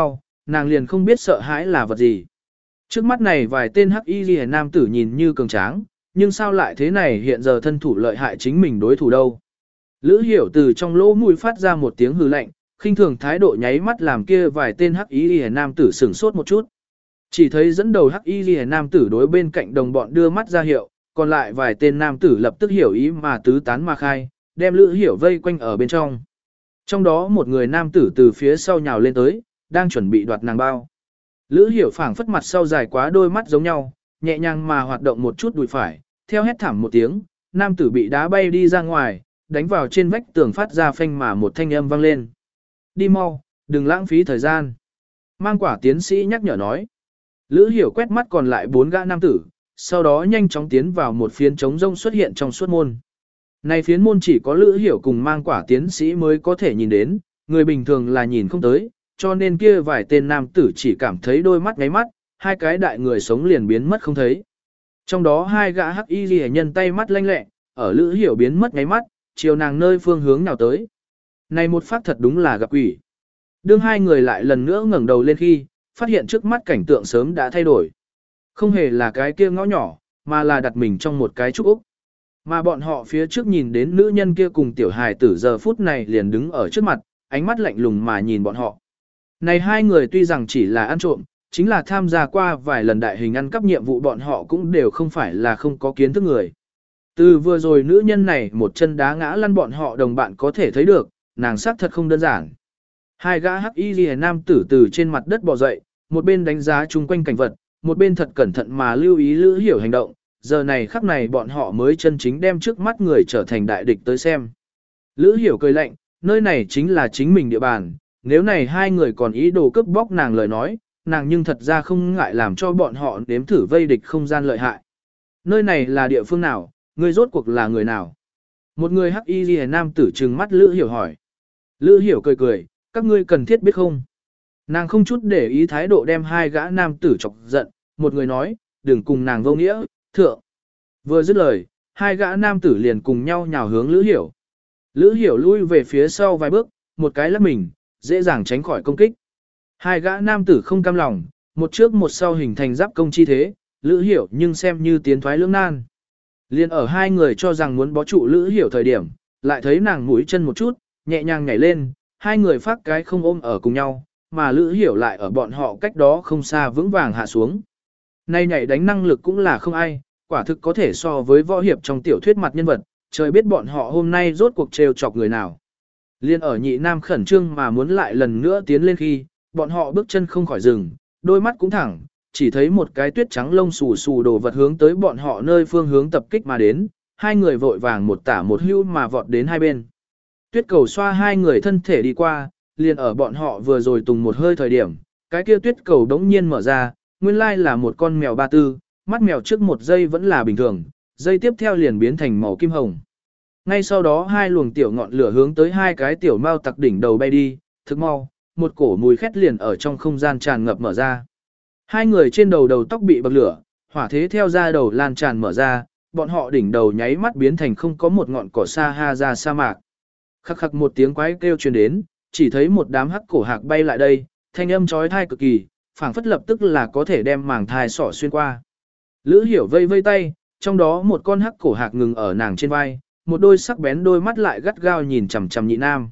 nàng liền không biết sợ hãi là vật gì. Trước mắt này vài tên hắc y liễu nam tử nhìn như cường tráng, nhưng sao lại thế này hiện giờ thân thủ lợi hại chính mình đối thủ đâu. Lữ Hiểu từ trong lỗ mũi phát ra một tiếng hừ lạnh, khinh thường thái độ nháy mắt làm kia vài tên hắc y liễu nam tử sửng sốt một chút. Chỉ thấy dẫn đầu hắc y liễu nam tử đối bên cạnh đồng bọn đưa mắt ra hiệu, còn lại vài tên nam tử lập tức hiểu ý mà tứ tán mà khai, đem Lữ Hiểu vây quanh ở bên trong. Trong đó một người nam tử từ phía sau nhào lên tới, đang chuẩn bị đoạt nàng bao. Lữ Hiểu phảng phất mặt sau dài quá đôi mắt giống nhau, nhẹ nhàng mà hoạt động một chút đùi phải, theo hét thảm một tiếng, nam tử bị đá bay đi ra ngoài, đánh vào trên vách tường phát ra phanh mà một thanh âm vang lên. Đi mau, đừng lãng phí thời gian. Mang quả tiến sĩ nhắc nhở nói. Lữ Hiểu quét mắt còn lại bốn gã nam tử, sau đó nhanh chóng tiến vào một phiến trống rông xuất hiện trong suốt môn. Này phiến môn chỉ có Lữ Hiểu cùng mang quả tiến sĩ mới có thể nhìn đến, người bình thường là nhìn không tới, cho nên kia vài tên nam tử chỉ cảm thấy đôi mắt ngáy mắt, hai cái đại người sống liền biến mất không thấy. Trong đó hai gã hắc y liễu nhân tay mắt lanh lẹ, ở Lữ Hiểu biến mất ngáy mắt, chiều nàng nơi phương hướng nào tới. Này một phát thật đúng là gặp quỷ. Đương hai người lại lần nữa ngẩng đầu lên khi, phát hiện trước mắt cảnh tượng sớm đã thay đổi. Không hề là cái kia ngõ nhỏ, mà là đặt mình trong một cái trúc úc. Mà bọn họ phía trước nhìn đến nữ nhân kia cùng tiểu hài tử giờ phút này liền đứng ở trước mặt, ánh mắt lạnh lùng mà nhìn bọn họ. Này hai người tuy rằng chỉ là ăn trộm, chính là tham gia qua vài lần đại hình ăn cắp nhiệm vụ bọn họ cũng đều không phải là không có kiến thức người. Từ vừa rồi nữ nhân này một chân đá ngã lăn bọn họ đồng bạn có thể thấy được, nàng xác thật không đơn giản. Hai gã hắc y liễu nam tử từ trên mặt đất bò dậy, một bên đánh giá chung quanh cảnh vật, một bên thật cẩn thận mà lưu ý Lữ Hiểu hành động, giờ này khắc này bọn họ mới chân chính đem trước mắt người trở thành đại địch tới xem. Lữ Hiểu cười lạnh, nơi này chính là chính mình địa bàn, nếu này hai người còn ý đồ cướp bóc nàng lời nói, nàng nhưng thật ra không ngại làm cho bọn họ nếm thử vây địch không gian lợi hại. Nơi này là địa phương nào, người rốt cuộc là người nào? Một người hắc y liễu nam tử trừng mắt Lữ Hiểu hỏi. Lữ Hiểu cười cười, các ngươi cần thiết biết không? Nàng không chút để ý thái độ đem hai gã nam tử chọc giận, một người nói, đừng cùng nàng vô nghĩa, thượng. Vừa dứt lời, hai gã nam tử liền cùng nhau nhào hướng Lữ Hiểu. Lữ Hiểu lui về phía sau vài bước, một cái lắc mình, dễ dàng tránh khỏi công kích. Hai gã nam tử không cam lòng, một trước một sau hình thành giáp công chi thế, Lữ Hiểu nhưng xem như tiến thoái lưỡng nan. Liên ở hai người cho rằng muốn bó trụ Lữ Hiểu thời điểm, lại thấy nàng mũi chân một chút, nhẹ nhàng nhảy lên, hai người phát cái không ôm ở cùng nhau, mà Lữ Hiểu lại ở bọn họ cách đó không xa vững vàng hạ xuống. Nay nhảy đánh năng lực cũng là không ai, quả thực có thể so với võ hiệp trong tiểu thuyết mặt nhân vật, trời biết bọn họ hôm nay rốt cuộc trêu chọc người nào. Liên ở nhị nam khẩn trương mà muốn lại lần nữa tiến lên khi, bọn họ bước chân không khỏi dừng, đôi mắt cũng thẳng, chỉ thấy một cái tuyết trắng lông xù xù đồ vật hướng tới bọn họ nơi phương hướng tập kích mà đến, hai người vội vàng một tả một hưu mà vọt đến hai bên. Tuyết cầu xoa hai người thân thể đi qua, liền ở bọn họ vừa rồi tùng một hơi thời điểm, cái kia tuyết cầu đống nhiên mở ra, nguyên lai là một con mèo ba tư, mắt mèo trước một giây vẫn là bình thường, giây tiếp theo liền biến thành màu kim hồng. Ngay sau đó hai luồng tiểu ngọn lửa hướng tới hai cái tiểu mao tặc đỉnh đầu bay đi, thực mau, một cổ mùi khét liền ở trong không gian tràn ngập mở ra. Hai người trên đầu đầu tóc bị bậc lửa, hỏa thế theo ra đầu lan tràn mở ra, bọn họ đỉnh đầu nháy mắt biến thành không có một ngọn cỏ sa ha ra sa mạc. Khắc khắc một tiếng quái kêu truyền đến, chỉ thấy một đám hắc cổ hạc bay lại đây, thanh âm chói tai cực kỳ, phảng phất lập tức là có thể đem màng thai sỏ xuyên qua. Lữ Hiểu vây vây tay, trong đó một con hắc cổ hạc ngừng ở nàng trên vai, một đôi sắc bén đôi mắt lại gắt gao nhìn chằm chằm nhị nam.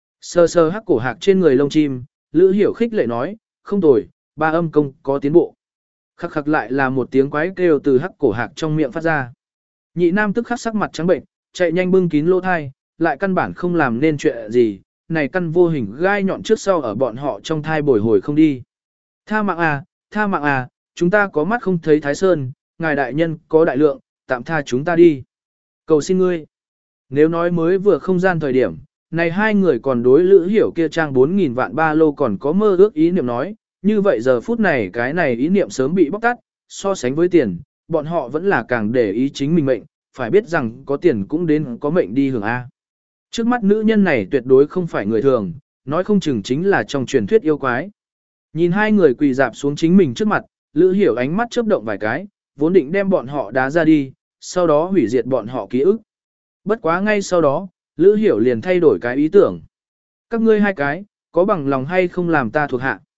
Sơ sơ hắc cổ hạc trên người lông chim, Lữ Hiểu khích lệ nói, không tồi, ba âm công có tiến bộ. Khắc khắc lại là một tiếng quái kêu từ hắc cổ hạc trong miệng phát ra. Nhị nam tức khắc sắc mặt trắng bệnh, chạy nhanh bưng kín lỗ thai, lại căn bản không làm nên chuyện gì, này căn vô hình gai nhọn trước sau ở bọn họ trong thai bồi hồi không đi. Tha mạng à, tha mạng à, chúng ta có mắt không thấy Thái Sơn, ngài đại nhân có đại lượng, tạm tha chúng ta đi. Cầu xin ngươi. Nếu nói mới vừa không gian thời điểm, này hai người còn đối Lữ Hiểu kia trang bốn nghìn vạn ba lô còn có mơ ước ý niệm nói, như vậy giờ phút này cái này ý niệm sớm bị bóc tát, so sánh với tiền, bọn họ vẫn là càng để ý chính mình mệnh, phải biết rằng có tiền cũng đến có mệnh đi hưởng A. Trước mắt nữ nhân này tuyệt đối không phải người thường, nói không chừng chính là trong truyền thuyết yêu quái. Nhìn hai người quỳ dạp xuống chính mình trước mặt, Lữ Hiểu ánh mắt chớp động vài cái, vốn định đem bọn họ đá ra đi, sau đó hủy diệt bọn họ ký ức. Bất quá ngay sau đó, Lữ Hiểu liền thay đổi cái ý tưởng. Các ngươi hai cái, có bằng lòng hay không làm ta thuộc hạ?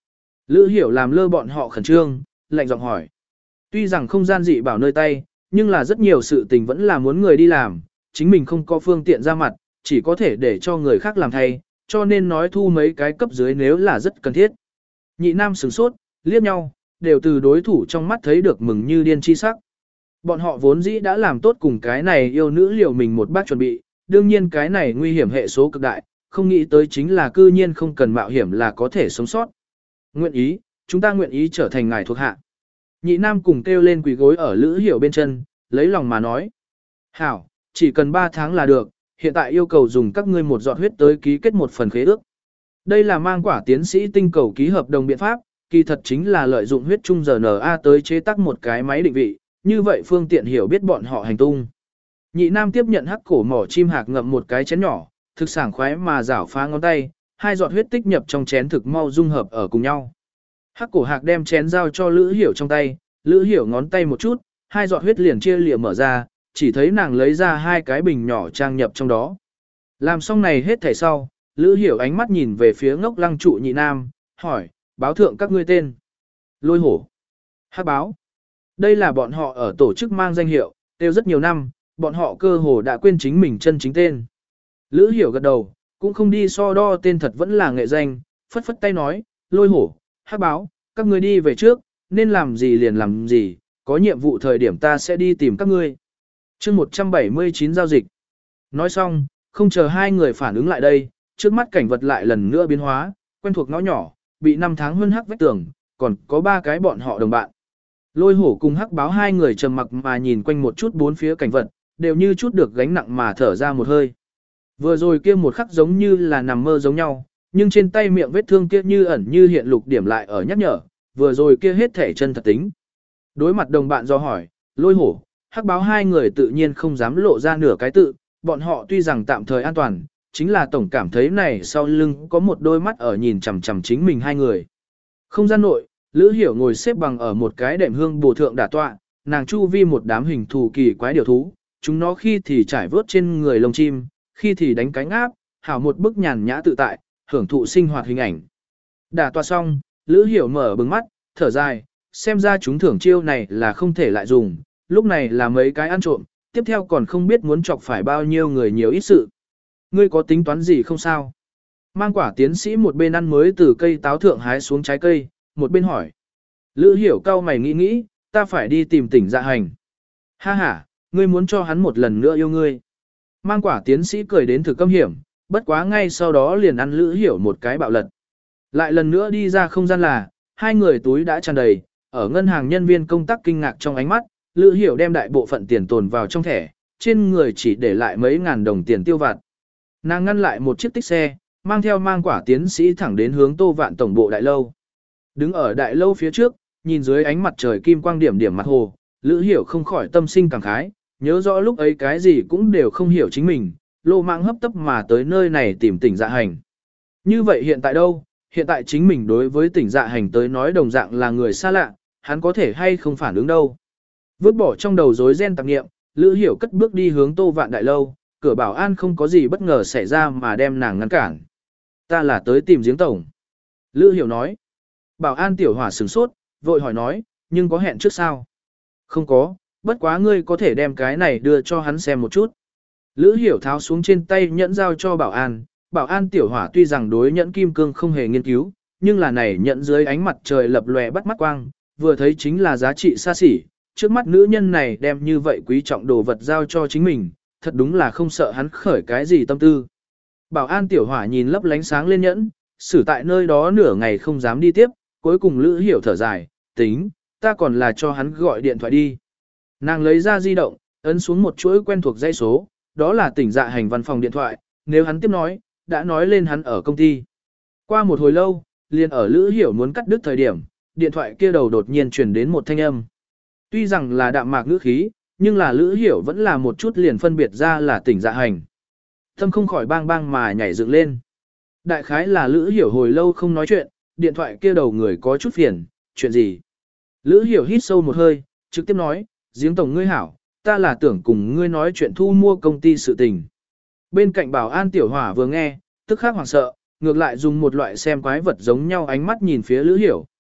Lữ Hiểu làm lơ bọn họ khẩn trương, lạnh giọng hỏi. Tuy rằng không gian dị bảo nơi tay, nhưng là rất nhiều sự tình vẫn là muốn người đi làm, chính mình không có phương tiện ra mặt, chỉ có thể để cho người khác làm thay, cho nên nói thu mấy cái cấp dưới nếu là rất cần thiết. Nhị nam sửng sốt, liếc nhau, đều từ đối thủ trong mắt thấy được mừng như điên chi sắc. Bọn họ vốn dĩ đã làm tốt cùng cái này yêu nữ liều mình một bác chuẩn bị, đương nhiên cái này nguy hiểm hệ số cực đại, không nghĩ tới chính là cư nhiên không cần mạo hiểm là có thể sống sót. Nguyện ý, chúng ta nguyện ý trở thành ngài thuộc hạ. Nhị nam cùng kêu lên quỳ gối ở Lữ Hiểu bên chân, lấy lòng mà nói. Hảo, chỉ cần ba tháng là được, hiện tại yêu cầu dùng các ngươi một giọt huyết tới ký kết một phần khế ước. Đây là mang quả tiến sĩ tinh cầu ký hợp đồng biện pháp, kỳ thật chính là lợi dụng huyết chung R N A tới chế tác một cái máy định vị, như vậy phương tiện hiểu biết bọn họ hành tung. Nhị nam tiếp nhận hắc cổ mỏ chim hạc ngậm một cái chén nhỏ, thực sảng khoái mà rảo phá ngón tay, hai giọt huyết tích nhập trong chén thực mau dung hợp ở cùng nhau. Hắc cổ hạc đem chén giao cho Lữ Hiểu trong tay, Lữ Hiểu ngón tay một chút, hai giọt huyết liền chia lìa mở ra, chỉ thấy nàng lấy ra hai cái bình nhỏ trang nhập trong đó. Làm xong này hết thảy sau, Lữ Hiểu ánh mắt nhìn về phía ngốc lăng trụ nhị nam, hỏi, báo thượng các ngươi tên. Lôi hổ. Hắc báo. Đây là bọn họ ở tổ chức mang danh hiệu, đều rất nhiều năm, bọn họ cơ hồ đã quên chính mình chân chính tên. Lữ Hiểu gật đầu, cũng không đi so đo tên thật vẫn là nghệ danh, phất phất tay nói, lôi hổ, hắc báo, các ngươi đi về trước, nên làm gì liền làm gì, có nhiệm vụ thời điểm ta sẽ đi tìm các ngươi. chương một trăm bảy mươi chín giao dịch. Nói xong, không chờ hai người phản ứng lại đây, trước mắt cảnh vật lại lần nữa biến hóa, quen thuộc ngõ nhỏ, bị năm tháng huân hắc vách tường, còn có ba cái bọn họ đồng bạn. Lôi hổ cùng hắc báo hai người trầm mặc mà nhìn quanh một chút bốn phía cảnh vật, đều như chút được gánh nặng mà thở ra một hơi. Vừa rồi kia một khắc giống như là nằm mơ giống nhau, nhưng trên tay miệng vết thương kia như ẩn như hiện lục điểm lại ở nhắc nhở, vừa rồi kia hết thể chân thật tính. Đối mặt đồng bạn do hỏi, lôi hổ, hắc báo hai người tự nhiên không dám lộ ra nửa cái tự, bọn họ tuy rằng tạm thời an toàn, chính là tổng cảm thấy này sau lưng có một đôi mắt ở nhìn chằm chằm chính mình hai người. Không gian nội, Lữ Hiểu ngồi xếp bằng ở một cái đệm hương bổ thượng đả tọa, nàng chu vi một đám hình thù kỳ quái điều thú, chúng nó khi thì trải vớt trên người lông chim, khi thì đánh cánh áp, hảo một bức nhàn nhã tự tại, hưởng thụ sinh hoạt hình ảnh. Đả tọa xong, Lữ Hiểu mở bừng mắt, thở dài, xem ra chúng thưởng chiêu này là không thể lại dùng, lúc này là mấy cái ăn trộm, tiếp theo còn không biết muốn chọc phải bao nhiêu người nhiều ít sự. Ngươi có tính toán gì không sao? Mang quả tiến sĩ một bên ăn mới từ cây táo thượng hái xuống trái cây, một bên hỏi. Lữ Hiểu cau mày nghĩ nghĩ, ta phải đi tìm tỉnh dạ hành. Ha ha, ngươi muốn cho hắn một lần nữa yêu ngươi. Mang quả tiến sĩ cười đến thực câm hiểm, bất quá ngay sau đó liền ăn Lữ Hiểu một cái bạo lật. Lại lần nữa đi ra không gian là, hai người túi đã tràn đầy, ở ngân hàng nhân viên công tác kinh ngạc trong ánh mắt, Lữ Hiểu đem đại bộ phận tiền tồn vào trong thẻ, trên người chỉ để lại mấy ngàn đồng tiền tiêu vặt. Nàng ngăn lại một chiếc tích xe, mang theo mang quả tiến sĩ thẳng đến hướng Tô Vạn tổng bộ đại lâu. Đứng ở đại lâu phía trước, nhìn dưới ánh mặt trời kim quang điểm điểm mặt hồ, Lữ Hiểu không khỏi tâm sinh cảm khái, nhớ rõ lúc ấy cái gì cũng đều không hiểu chính mình, lô mạng hấp tấp mà tới nơi này tìm tỉnh dạ hành. Như vậy hiện tại đâu, hiện tại chính mình đối với tỉnh dạ hành tới nói đồng dạng là người xa lạ, hắn có thể hay không phản ứng đâu. Vứt bỏ trong đầu rối ren tạp nghiệm, Lữ Hiểu cất bước đi hướng Tô Vạn đại lâu, cửa bảo an không có gì bất ngờ xảy ra mà đem nàng ngăn cản. Ta là tới tìm giếng tổng. Lữ Hiểu nói. Bảo an tiểu hỏa sửng sốt, vội hỏi nói, nhưng có hẹn trước sao? Không có, bất quá ngươi có thể đem cái này đưa cho hắn xem một chút. Lữ Hiểu tháo xuống trên tay nhẫn giao cho bảo an. Bảo an tiểu hỏa tuy rằng đối nhẫn kim cương không hề nghiên cứu, nhưng là này nhẫn dưới ánh mặt trời lập lòe bắt mắt quang, vừa thấy chính là giá trị xa xỉ. Trước mắt nữ nhân này đem như vậy quý trọng đồ vật giao cho chính mình, thật đúng là không sợ hắn khởi cái gì tâm tư. Bảo an tiểu hỏa nhìn lấp lánh sáng lên nhẫn, xử tại nơi đó nửa ngày không dám đi tiếp, cuối cùng Lữ Hiểu thở dài, tính, ta còn là cho hắn gọi điện thoại đi. Nàng lấy ra di động, ấn xuống một chuỗi quen thuộc dãy số, đó là tỉnh dạ hành văn phòng điện thoại, nếu hắn tiếp nói, đã nói lên hắn ở công ty. Qua một hồi lâu, liền ở Lữ Hiểu muốn cắt đứt thời điểm, điện thoại kia đầu đột nhiên truyền đến một thanh âm. Tuy rằng là đạm mạc ngữ khí, nhưng là Lữ Hiểu vẫn là một chút liền phân biệt ra là tỉnh dạ hành. Tâm không khỏi bang bang mà nhảy dựng lên. Đại khái là Lữ Hiểu hồi lâu không nói chuyện, điện thoại kia đầu người có chút phiền, chuyện gì? Lữ Hiểu hít sâu một hơi, trực tiếp nói, giếng tổng ngươi hảo, ta là tưởng cùng ngươi nói chuyện thu mua công ty sự tình. Bên cạnh bảo an tiểu hỏa vừa nghe, tức khắc hoảng sợ, ngược lại dùng một loại xem quái vật giống nhau ánh mắt nhìn phía Lữ Hiểu.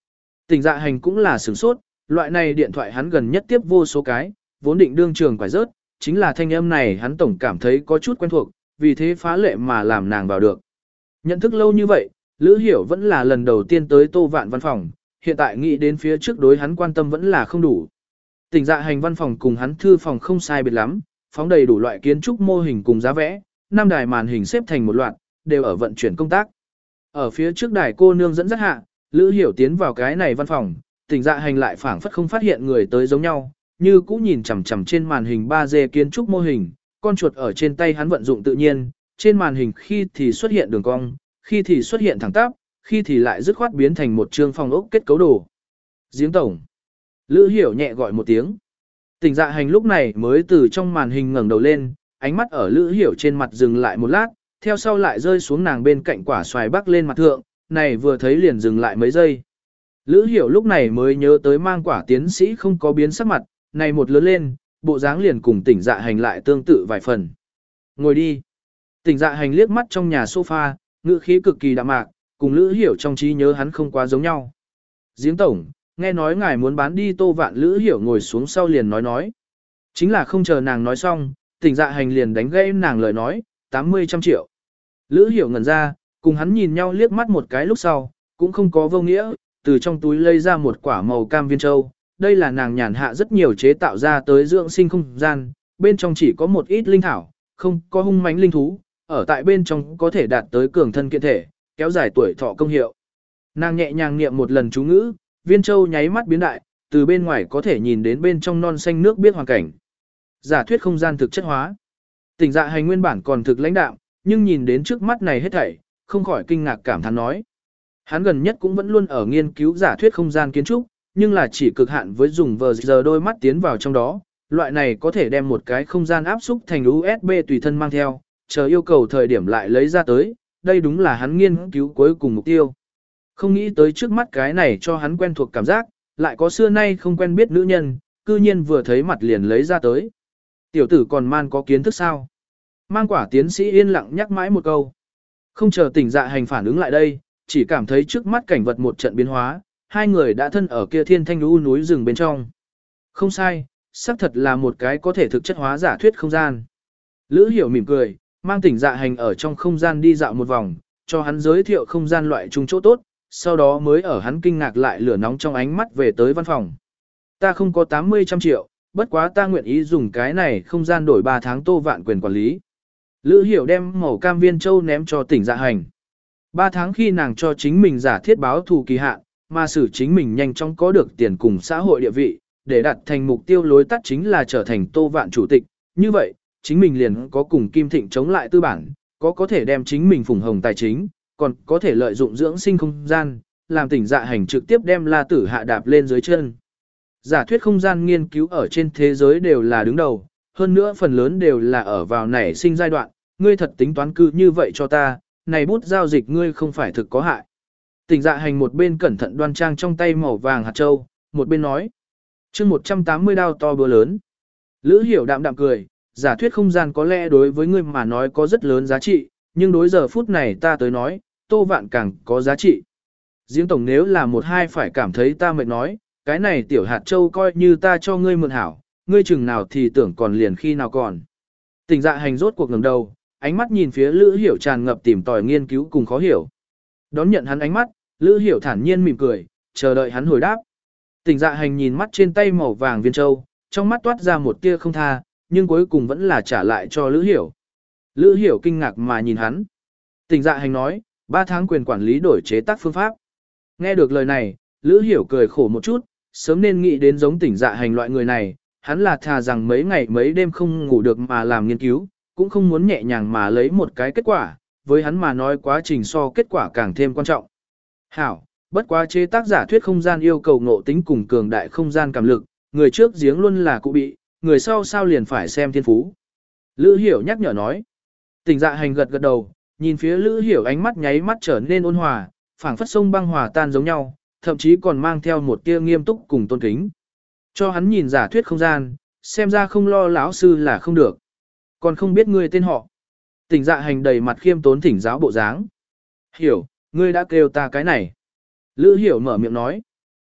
Tỉnh dạ hành cũng là sửng sốt, loại này điện thoại hắn gần nhất tiếp vô số cái, vốn định đương trường quải rớt, chính là thanh âm này hắn tổng cảm thấy có chút quen thuộc, vì thế phá lệ mà làm nàng vào được. Nhận thức lâu như vậy, Lữ Hiểu vẫn là lần đầu tiên tới Tô Vạn văn phòng, hiện tại nghĩ đến phía trước đối hắn quan tâm vẫn là không đủ. Tỉnh dạ hành văn phòng cùng hắn thư phòng không sai biệt lắm, phóng đầy đủ loại kiến trúc mô hình cùng giá vẽ, năm đài màn hình xếp thành một loạt, đều ở vận chuyển công tác. Ở phía trước đài cô nương dẫn dắt hạ, Lữ Hiểu tiến vào cái này văn phòng, tỉnh dạ hành lại phảng phất không phát hiện người tới giống nhau, như cũ nhìn chằm chằm trên màn hình ba D kiến trúc mô hình, con chuột ở trên tay hắn vận dụng tự nhiên, trên màn hình khi thì xuất hiện đường cong, khi thì xuất hiện thẳng tắp, khi thì lại dứt khoát biến thành một chương phòng ốc kết cấu đồ. Giếng tổng. Lữ Hiểu nhẹ gọi một tiếng. Tỉnh dạ hành lúc này mới từ trong màn hình ngẩng đầu lên, ánh mắt ở Lữ Hiểu trên mặt dừng lại một lát, theo sau lại rơi xuống nàng bên cạnh quả xoài bắc lên mặt thượng, này vừa thấy liền dừng lại mấy giây. Lữ Hiểu lúc này mới nhớ tới mang quả tiến sĩ không có biến sắc mặt, này một lớn lên, bộ dáng liền cùng tỉnh dạ hành lại tương tự vài phần. Ngồi đi. Tỉnh dạ hành liếc mắt trong nhà sofa, ngữ khí cực kỳ đạm mạc, cùng Lữ Hiểu trong trí nhớ hắn không quá giống nhau. Giếng tổng, nghe nói ngài muốn bán đi Tô Vạn. Lữ Hiểu ngồi xuống sau liền nói nói. Chính là không chờ nàng nói xong, tỉnh dạ hành liền đánh gãy nàng lời nói, tám mươi trăm triệu. Lữ Hiểu ngẩn ra, cùng hắn nhìn nhau liếc mắt một cái lúc sau, cũng không có vô nghĩa, từ trong túi lấy ra một quả màu cam viên châu. Đây là nàng nhàn hạ rất nhiều chế tạo ra tới dưỡng sinh không gian, bên trong chỉ có một ít linh thảo, không có hung mãnh linh thú, ở tại bên trong có thể đạt tới cường thân kiện thể, kéo dài tuổi thọ công hiệu. Nàng nhẹ nhàng niệm một lần chú ngữ, viên châu nháy mắt biến đại, từ bên ngoài có thể nhìn đến bên trong non xanh nước biết hoàn cảnh. Giả thuyết không gian thực chất hóa. Tỉnh dạ hành nguyên bản còn thực lãnh đạm, nhưng nhìn đến trước mắt này hết thảy, không khỏi kinh ngạc cảm thán nói. Hắn gần nhất cũng vẫn luôn ở nghiên cứu giả thuyết không gian kiến trúc, nhưng là chỉ cực hạn với dùng vờ giờ đôi mắt tiến vào trong đó. Loại này có thể đem một cái không gian áp xúc thành u ét bê tùy thân mang theo, chờ yêu cầu thời điểm lại lấy ra tới, đây đúng là hắn nghiên cứu cuối cùng mục tiêu. Không nghĩ tới trước mắt cái này cho hắn quen thuộc cảm giác, lại có xưa nay không quen biết nữ nhân, cư nhiên vừa thấy mặt liền lấy ra tới. Tiểu tử còn man có kiến thức sao? Mang quả tiến sĩ yên lặng nhắc mãi một câu. Không chờ tỉnh dạ hành phản ứng lại đây, chỉ cảm thấy trước mắt cảnh vật một trận biến hóa, hai người đã thân ở kia thiên thanh lũ núi rừng bên trong. Không sai, xác thật là một cái có thể thực chất hóa giả thuyết không gian. Lữ Hiểu mỉm cười, mang tỉnh dạ hành ở trong không gian đi dạo một vòng, cho hắn giới thiệu không gian loại chung chỗ tốt, sau đó mới ở hắn kinh ngạc lại lửa nóng trong ánh mắt về tới văn phòng. Ta không có tám mươi trăm triệu, bất quá ta nguyện ý dùng cái này không gian đổi ba tháng Tô Vạn quyền quản lý. Lữ Hiểu đem màu cam viên châu ném cho tỉnh dạ hành. ba tháng khi nàng cho chính mình giả thiết báo thù kỳ hạn, mà xử chính mình nhanh chóng có được tiền cùng xã hội địa vị, để đạt thành mục tiêu lối tắt chính là trở thành Tô Vạn chủ tịch. Như vậy, chính mình liền có cùng Kim Thịnh chống lại tư bản, có có thể đem chính mình phủng hồng tài chính, còn có thể lợi dụng dưỡng sinh không gian, làm tỉnh dạ hành trực tiếp đem La Tử hạ đạp lên dưới chân. Giả thuyết không gian nghiên cứu ở trên thế giới đều là đứng đầu, hơn nữa phần lớn đều là ở vào nảy sinh giai đoạn, ngươi thật tính toán cư như vậy cho ta, này bút giao dịch ngươi không phải thực có hại. Tỉnh dạ hành một bên cẩn thận đoan trang trong tay màu vàng hạt châu, một bên nói. chương một trăm tám mươi đao to bữa lớn. Lữ Hiểu đạm đạm cười, giả thuyết không gian có lẽ đối với ngươi mà nói có rất lớn giá trị, nhưng đối giờ phút này ta tới nói, Tô Vạn càng có giá trị. Giếng tổng nếu là một hai phải cảm thấy ta mệt nói, cái này tiểu hạt châu coi như ta cho ngươi mượn hảo, ngươi chừng nào thì tưởng còn liền khi nào còn. Tỉnh dạ hành rốt cuộc ngẩng đầu, ánh mắt nhìn phía Lữ Hiểu tràn ngập tìm tòi nghiên cứu cùng khó hiểu. Đón nhận hắn ánh mắt, Lữ Hiểu thản nhiên mỉm cười, chờ đợi hắn hồi đáp. Tỉnh dạ hành nhìn mắt trên tay màu vàng viên châu, trong mắt toát ra một tia không tha, nhưng cuối cùng vẫn là trả lại cho Lữ Hiểu. Lữ Hiểu kinh ngạc mà nhìn hắn. Tỉnh dạ hành nói, ba tháng quyền quản lý đổi chế tác phương pháp. Nghe được lời này, Lữ Hiểu cười khổ một chút, sớm nên nghĩ đến giống tỉnh dạ hành loại người này, hắn là thà rằng mấy ngày mấy đêm không ngủ được mà làm nghiên cứu, cũng không muốn nhẹ nhàng mà lấy một cái kết quả, với hắn mà nói quá trình so kết quả càng thêm quan trọng. Hảo, bất quá chế tác giả thuyết không gian yêu cầu ngộ tính cùng cường đại không gian cảm lực, người trước giếng luôn là cụ bị, người sau sao liền phải xem thiên phú. Lữ Hiểu nhắc nhở nói. Tỉnh dạ hành gật gật đầu, nhìn phía Lữ Hiểu ánh mắt nháy mắt trở nên ôn hòa, phảng phất sông băng hòa tan giống nhau, thậm chí còn mang theo một tia nghiêm túc cùng tôn kính. Cho hắn nhìn giả thuyết không gian, xem ra không lo lão sư là không được. Còn không biết ngươi tên họ. Tỉnh dạ hành đầy mặt khiêm tốn thỉnh giáo bộ dáng. Hiểu, ngươi đã kêu ta cái này. Lữ Hiểu mở miệng nói.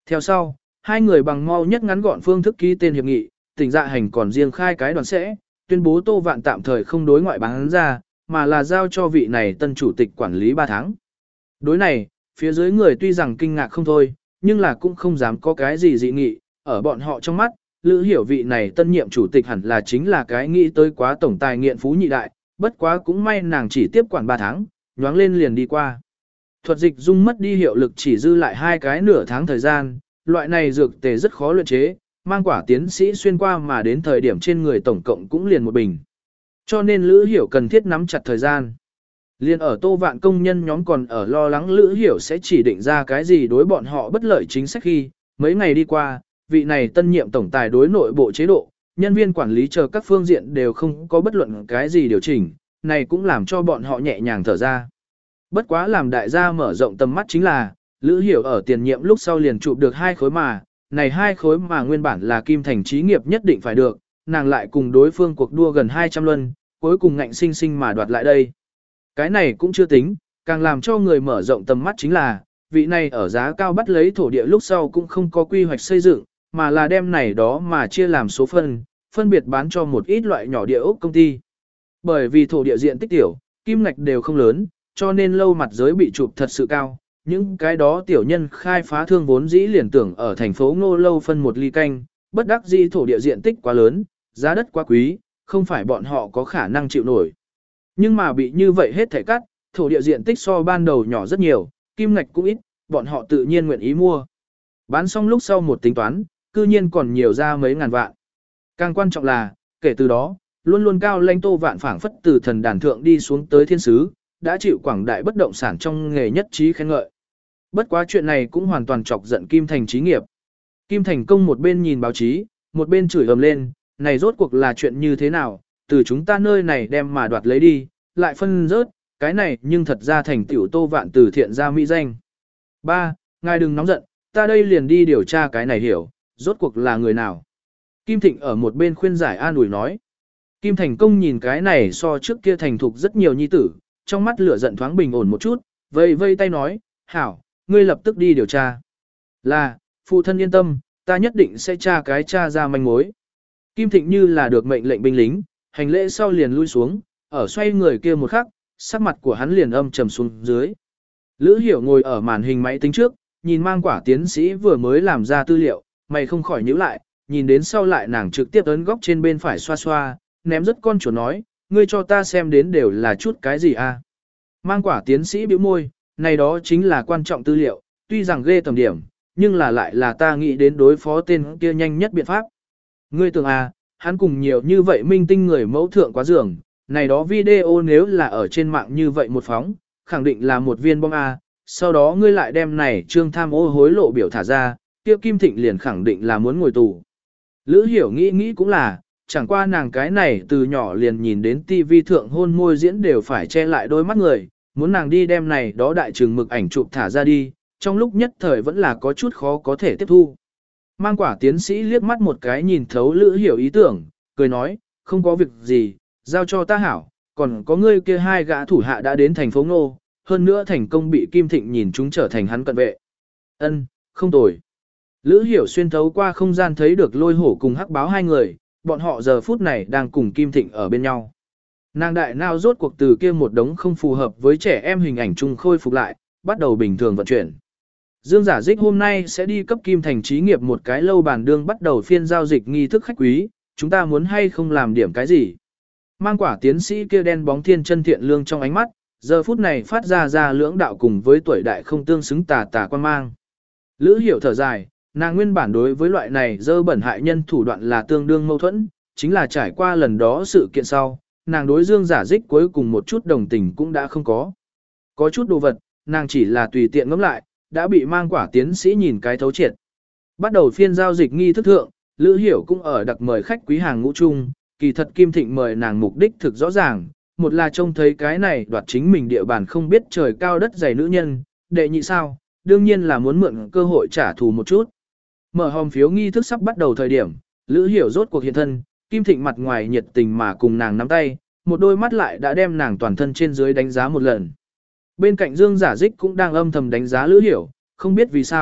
Theo sau, hai người bằng mau nhất ngắn gọn phương thức ký tên hiệp nghị, tỉnh dạ hành còn riêng khai cái đoàn sẽ, tuyên bố Tô Vạn tạm thời không đối ngoại bán ra, mà là giao cho vị này tân chủ tịch quản lý ba tháng. Đối này, phía dưới người tuy rằng kinh ngạc không thôi, nhưng là cũng không dám có cái gì dị nghị, ở bọn họ trong mắt, Lữ Hiểu vị này tân nhiệm chủ tịch hẳn là chính là cái nghĩ tới quá tổng tài nghiện phú nhị đại, bất quá cũng may nàng chỉ tiếp quản ba tháng, nhoáng lên liền đi qua. Thuật dịch dung mất đi hiệu lực chỉ dư lại hai cái nửa tháng thời gian, loại này dược tề rất khó luyện chế, mang quả tiến sĩ xuyên qua mà đến thời điểm trên người tổng cộng cũng liền một bình. Cho nên Lữ Hiểu cần thiết nắm chặt thời gian. Liên ở Tô Vạn công nhân nhóm còn ở lo lắng Lữ Hiểu sẽ chỉ định ra cái gì đối bọn họ bất lợi chính sách khi, mấy ngày đi qua, vị này tân nhiệm tổng tài đối nội bộ chế độ, nhân viên quản lý chờ các phương diện đều không có bất luận cái gì điều chỉnh, này cũng làm cho bọn họ nhẹ nhàng thở ra. Bất quá làm đại gia mở rộng tầm mắt chính là, Lữ Hiểu ở tiền nhiệm lúc sau liền chụp được hai khối mà, này hai khối mà nguyên bản là Kim Thành trí nghiệp nhất định phải được, nàng lại cùng đối phương cuộc đua gần hai trăm luân, cuối cùng ngạnh sinh sinh mà đoạt lại đây. Cái này cũng chưa tính, càng làm cho người mở rộng tầm mắt chính là, vị này ở giá cao bắt lấy thổ địa lúc sau cũng không có quy hoạch xây dựng, mà là đem này đó mà chia làm số phân, phân biệt bán cho một ít loại nhỏ địa ốc công ty. Bởi vì thổ địa diện tích tiểu, kim ngạch đều không lớn, cho nên lâu mặt giới bị chụp thật sự cao. Những cái đó tiểu nhân khai phá thương vốn dĩ liền tưởng ở thành phố Ngô Lâu phân một ly canh, bất đắc dĩ thổ địa diện tích quá lớn, giá đất quá quý, không phải bọn họ có khả năng chịu nổi. Nhưng mà bị như vậy hết thảy cắt, thổ địa diện tích so ban đầu nhỏ rất nhiều, kim ngạch cũng ít, bọn họ tự nhiên nguyện ý mua. Bán xong lúc sau một tính toán, cư nhiên còn nhiều ra mấy ngàn vạn. Càng quan trọng là, kể từ đó, luôn luôn cao lãnh Tô Vạn phảng phất từ thần đàn thượng đi xuống tới thiên sứ, đã chịu quảng đại bất động sản trong nghề nhất trí khen ngợi. Bất quá chuyện này cũng hoàn toàn chọc giận Kim Thành trí nghiệp. Kim Thành công một bên nhìn báo chí, một bên chửi ầm lên, này rốt cuộc là chuyện như thế nào, từ chúng ta nơi này đem mà đoạt lấy đi, lại phân rớt, cái này nhưng thật ra thành tiểu Tô Vạn từ thiện ra mỹ danh. Ba, ngài đừng nóng giận, ta đây liền đi điều tra cái này hiểu, rốt cuộc là người nào. Kim Thịnh ở một bên khuyên giải an ủi nói. Kim Thành công nhìn cái này so trước kia thành thục rất nhiều nhi tử, trong mắt lửa giận thoáng bình ổn một chút, vây vây tay nói, hảo, ngươi lập tức đi điều tra. Là, phụ thân yên tâm, ta nhất định sẽ tra cái tra ra manh mối. Kim Thịnh như là được mệnh lệnh binh lính, hành lễ sau liền lui xuống, ở xoay người kia một khắc, sắc mặt của hắn liền âm trầm xuống dưới. Lữ Hiểu ngồi ở màn hình máy tính trước, nhìn mang quả tiến sĩ vừa mới làm ra tư liệu, mày không khỏi nhíu lại, nhìn đến sau lại nàng trực tiếp ấn góc trên bên phải xoa xoa, ném rất con chuột nói, ngươi cho ta xem đến đều là chút cái gì a? Mang quả tiến sĩ bĩu môi, này đó chính là quan trọng tư liệu, tuy rằng ghê tầm điểm, nhưng là lại là ta nghĩ đến đối phó tên kia nhanh nhất biện pháp. Ngươi tưởng à, hắn cùng nhiều như vậy minh tinh người mẫu thượng quá dường, này đó video nếu là ở trên mạng như vậy một phóng, khẳng định là một viên bom A, sau đó ngươi lại đem này trương tham ô hối lộ biểu thả ra, kia Kim Thịnh liền khẳng định là muốn ngồi tù. Lữ Hiểu nghĩ nghĩ cũng là, chẳng qua nàng cái này từ nhỏ liền nhìn đến tivi thượng hôn môi diễn đều phải che lại đôi mắt người, muốn nàng đi đem này đó đại trường mực ảnh chụp thả ra đi, trong lúc nhất thời vẫn là có chút khó có thể tiếp thu. Mang quả tiến sĩ liếc mắt một cái nhìn thấu Lữ Hiểu ý tưởng, cười nói, không có việc gì, giao cho ta hảo, còn có ngươi kia hai gã thủ hạ đã đến thành phố Ngô, hơn nữa thành công bị Kim Thịnh nhìn chúng trở thành hắn cận vệ. Ân, không tồi. Lữ Hiểu xuyên thấu qua không gian thấy được Lôi Hổ cùng Hắc Báo hai người, bọn họ giờ phút này đang cùng Kim Thịnh ở bên nhau. Nàng đại nào rốt cuộc từ kia một đống không phù hợp với trẻ em hình ảnh chung khôi phục lại, bắt đầu bình thường vận chuyển. Dương Giả Dích hôm nay sẽ đi cấp Kim Thành trí nghiệp một cái lâu bàn đương bắt đầu phiên giao dịch nghi thức khách quý, chúng ta muốn hay không làm điểm cái gì. Mang quả tiến sĩ kia đen bóng thiên chân thiện lương trong ánh mắt, giờ phút này phát ra ra lưỡng đạo cùng với tuổi đại không tương xứng tà tà quan mang. Lữ Hiểu thở dài, nàng nguyên bản đối với loại này dơ bẩn hại nhân thủ đoạn là tương đương mâu thuẫn, chính là trải qua lần đó sự kiện sau, nàng đối Dương Giả Dích cuối cùng một chút đồng tình cũng đã không có. Có chút đồ vật, nàng chỉ là tùy tiện ngẫm lại, đã bị mang quả tiến sĩ nhìn cái thấu triệt. Bắt đầu phiên giao dịch nghi thức thượng, Lữ Hiểu cũng ở đặc mời khách quý hàng ngũ chung, kỳ thật Kim Thịnh mời nàng mục đích thực rõ ràng, một là trông thấy cái này đoạt chính mình địa bàn không biết trời cao đất dày nữ nhân, đệ nhị sao, đương nhiên là muốn mượn cơ hội trả thù một chút. Mở hòm phiếu nghi thức sắp bắt đầu thời điểm, Lữ Hiểu rốt cuộc hiện thân, Kim Thịnh mặt ngoài nhiệt tình mà cùng nàng nắm tay, một đôi mắt lại đã đem nàng toàn thân trên dưới đánh giá một lần. Bên cạnh Dương Giả Dích cũng đang âm thầm đánh giá Lữ Hiểu, không biết vì sao,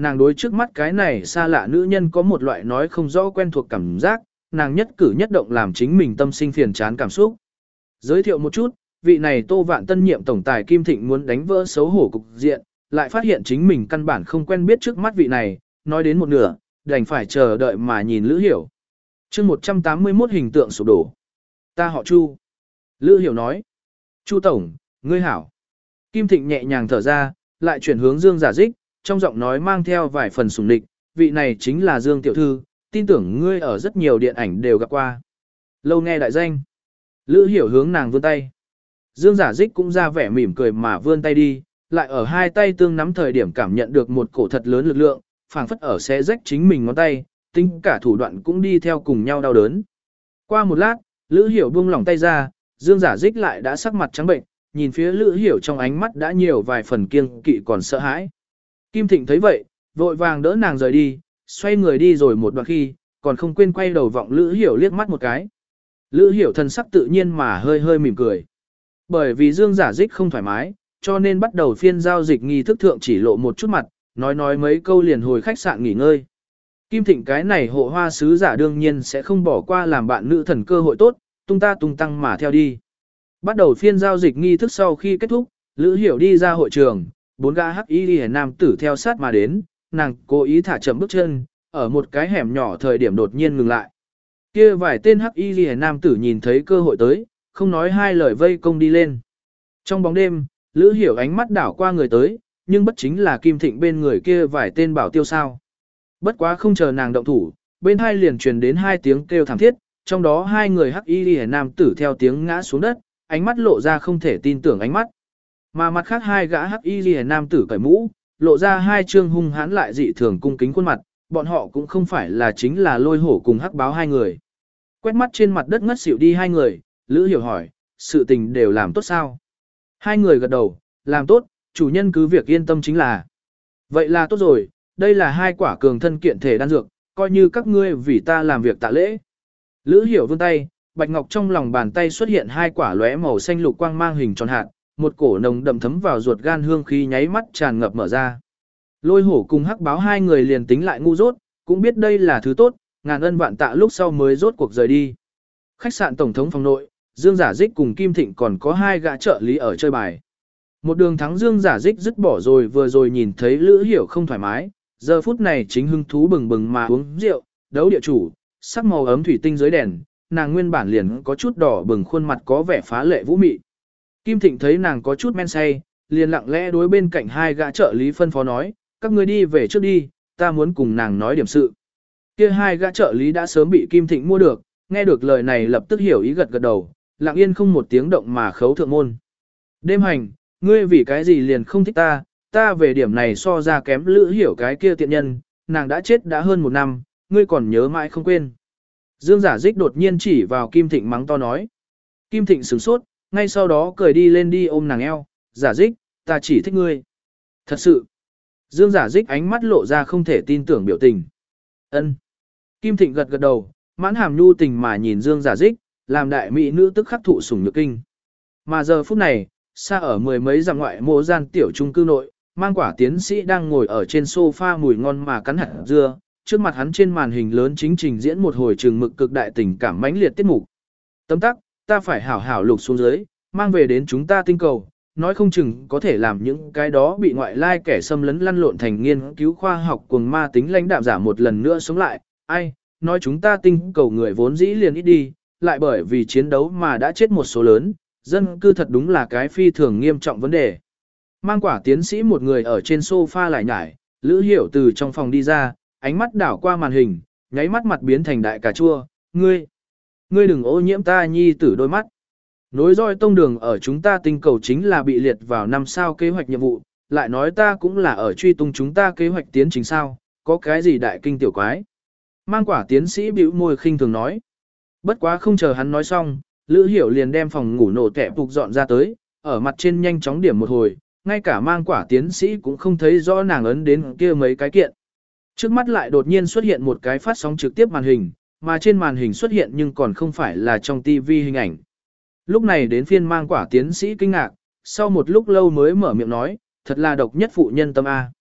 nàng đối trước mắt cái này xa lạ nữ nhân có một loại nói không rõ quen thuộc cảm giác, nàng nhất cử nhất động làm chính mình tâm sinh phiền chán cảm xúc. Giới thiệu một chút, vị này Tô Vạn tân nhiệm tổng tài Kim Thịnh muốn đánh vỡ xấu hổ cục diện, lại phát hiện chính mình căn bản không quen biết trước mắt vị này, nói đến một nửa, đành phải chờ đợi mà nhìn Lữ Hiểu. chương một trăm tám mươi mốt hình tượng sụp đổ. Ta họ Chu. Lữ Hiểu nói. Chu tổng, ngươi hảo. Kim Thịnh nhẹ nhàng thở ra, lại chuyển hướng Dương Giả Dích, trong giọng nói mang theo vài phần sủng địch, vị này chính là Dương tiểu thư, tin tưởng ngươi ở rất nhiều điện ảnh đều gặp qua. Lâu nghe đại danh. Lữ Hiểu hướng nàng vươn tay. Dương Giả Dích cũng ra vẻ mỉm cười mà vươn tay đi, lại ở hai tay tương nắm thời điểm cảm nhận được một cổ thật lớn lực lượng, phảng phất ở xé rách chính mình ngón tay, tính cả thủ đoạn cũng đi theo cùng nhau đau đớn. Qua một lát, Lữ Hiểu buông lỏng tay ra, Dương Giả Dích lại đã sắc mặt trắng bệnh, nhìn phía Lữ Hiểu trong ánh mắt đã nhiều vài phần kiêng kỵ còn sợ hãi. Kim Thịnh thấy vậy, vội vàng đỡ nàng rời đi, xoay người đi rồi một đoạn khi, còn không quên quay đầu vọng Lữ Hiểu liếc mắt một cái. Lữ Hiểu thần sắc tự nhiên mà hơi hơi mỉm cười. Bởi vì Dương Giả Dích không thoải mái, cho nên bắt đầu phiên giao dịch nghi thức thượng chỉ lộ một chút mặt, nói nói mấy câu liền hồi khách sạn nghỉ ngơi. Kim Thịnh cái này hộ hoa sứ giả đương nhiên sẽ không bỏ qua làm bạn nữ thần cơ hội tốt, tung ta tung tăng mà theo đi. Bắt đầu phiên giao dịch nghi thức sau khi kết thúc, Lữ Hiểu đi ra hội trường, bốn gã hắc y liễu nam tử theo sát mà đến, nàng cố ý thả chậm bước chân, ở một cái hẻm nhỏ thời điểm đột nhiên ngừng lại. Kia vài tên hắc y liễu nam tử nhìn thấy cơ hội tới, không nói hai lời vây công đi lên. Trong bóng đêm, Lữ Hiểu ánh mắt đảo qua người tới, nhưng bất chính là Kim Thịnh bên người kia vài tên bảo tiêu sao. Bất quá không chờ nàng động thủ, bên hai liền truyền đến hai tiếng kêu thảm thiết, trong đó hai người hắc y liễu nam tử theo tiếng ngã xuống đất, ánh mắt lộ ra không thể tin tưởng ánh mắt. Mà mặt khác hai gã hắc y liễu nam tử cởi mũ, lộ ra hai trương hung hãn lại dị thường cung kính khuôn mặt, bọn họ cũng không phải là chính là Lôi Hổ cùng hắc báo hai người. Quét mắt trên mặt đất ngất xỉu đi hai người, Lữ Hiểu hỏi, sự tình đều làm tốt sao? Hai người gật đầu, làm tốt, chủ nhân cứ việc yên tâm chính là. Vậy là tốt rồi, đây là hai quả cường thân kiện thể đan dược, coi như các ngươi vì ta làm việc tạ lễ. Lữ Hiểu vươn tay, bạch ngọc trong lòng bàn tay xuất hiện hai quả lóe màu xanh lục quang mang hình tròn hạt, một cổ nồng đậm thấm vào ruột gan hương khí nháy mắt tràn ngập mở ra. Lôi Hổ cùng hắc báo hai người liền tính lại ngu dốt, cũng biết đây là thứ tốt, ngàn ân vạn tạ lúc sau mới rốt cuộc rời đi. Khách sạn tổng thống phòng nội, Dương Giả Dích cùng Kim Thịnh còn có hai gã trợ lý ở chơi bài. Một đường thắng Dương Giả Dích dứt bỏ rồi vừa rồi nhìn thấy Lữ Hiểu không thoải mái, giờ phút này chính hưng thú bừng bừng mà uống rượu, đấu địa chủ, sắc màu ấm thủy tinh dưới đèn, nàng nguyên bản liền có chút đỏ bừng khuôn mặt có vẻ phá lệ vũ mị. Kim Thịnh thấy nàng có chút men say, liền lặng lẽ đối bên cạnh hai gã trợ lý phân phó nói, các ngươi đi về trước đi, ta muốn cùng nàng nói điểm sự. Kia hai gã trợ lý đã sớm bị Kim Thịnh mua được, nghe được lời này lập tức hiểu ý gật gật đầu, lặng yên không một tiếng động mà khấu thượng môn. Đêm hành, ngươi vì cái gì liền không thích ta, ta về điểm này so ra kém Lữ Hiểu cái kia tiện nhân, nàng đã chết đã hơn một năm, ngươi còn nhớ mãi không quên. Dương Giả Dích đột nhiên chỉ vào Kim Thịnh mắng to nói. Kim Thịnh sửng sốt, ngay sau đó cười đi lên đi ôm nàng eo, Giả Dích, ta chỉ thích ngươi. Thật sự. Dương Giả Dích ánh mắt lộ ra không thể tin tưởng biểu tình. Ân. Kim Thịnh gật gật đầu, mãn hàm nhu tình mà nhìn Dương Giả Dích, làm đại mỹ nữ tức khắc thụ sủng nhược kinh. Mà giờ phút này, xa ở mười mấy dặm ngoại mộ gian tiểu trung cư nội, Mang Quả tiến sĩ đang ngồi ở trên sofa mùi ngon mà cắn hạt dưa, trước mặt hắn trên màn hình lớn chính trình diễn một hồi trường mực cực đại tình cảm mãnh liệt tiết mục. Tấm tắc, ta phải hảo hảo lục xuống dưới, mang về đến chúng ta tinh cầu, nói không chừng có thể làm những cái đó bị ngoại lai kẻ xâm lấn lăn lộn thành nghiên cứu khoa học cuồng ma tính lãnh đạm giả một lần nữa sống lại. Ai, nói chúng ta tinh cầu người vốn dĩ liền ít đi, lại bởi vì chiến đấu mà đã chết một số lớn, dân cư thật đúng là cái phi thường nghiêm trọng vấn đề. Mang Quả tiến sĩ một người ở trên sofa lại nhải, Lữ Hiểu từ trong phòng đi ra, ánh mắt đảo qua màn hình, nháy mắt mặt biến thành đại cà chua, ngươi, ngươi đừng ô nhiễm ta nhi tử đôi mắt. Nối roi tông đường ở chúng ta tinh cầu chính là bị liệt vào năm sao kế hoạch nhiệm vụ, lại nói ta cũng là ở truy tung chúng ta kế hoạch tiến trình sao, có cái gì đại kinh tiểu quái. Mang Quả tiến sĩ bĩu môi khinh thường nói. Bất quá không chờ hắn nói xong, Lữ Hiểu liền đem phòng ngủ nổ tẻ phục dọn ra tới, ở mặt trên nhanh chóng điểm một hồi, ngay cả Mang Quả tiến sĩ cũng không thấy rõ nàng ấn đến kia mấy cái kiện. Trước mắt lại đột nhiên xuất hiện một cái phát sóng trực tiếp màn hình, mà trên màn hình xuất hiện nhưng còn không phải là trong tivi hình ảnh. Lúc này đến phiên Mang Quả tiến sĩ kinh ngạc, sau một lúc lâu mới mở miệng nói, thật là độc nhất phụ nhân tâm A.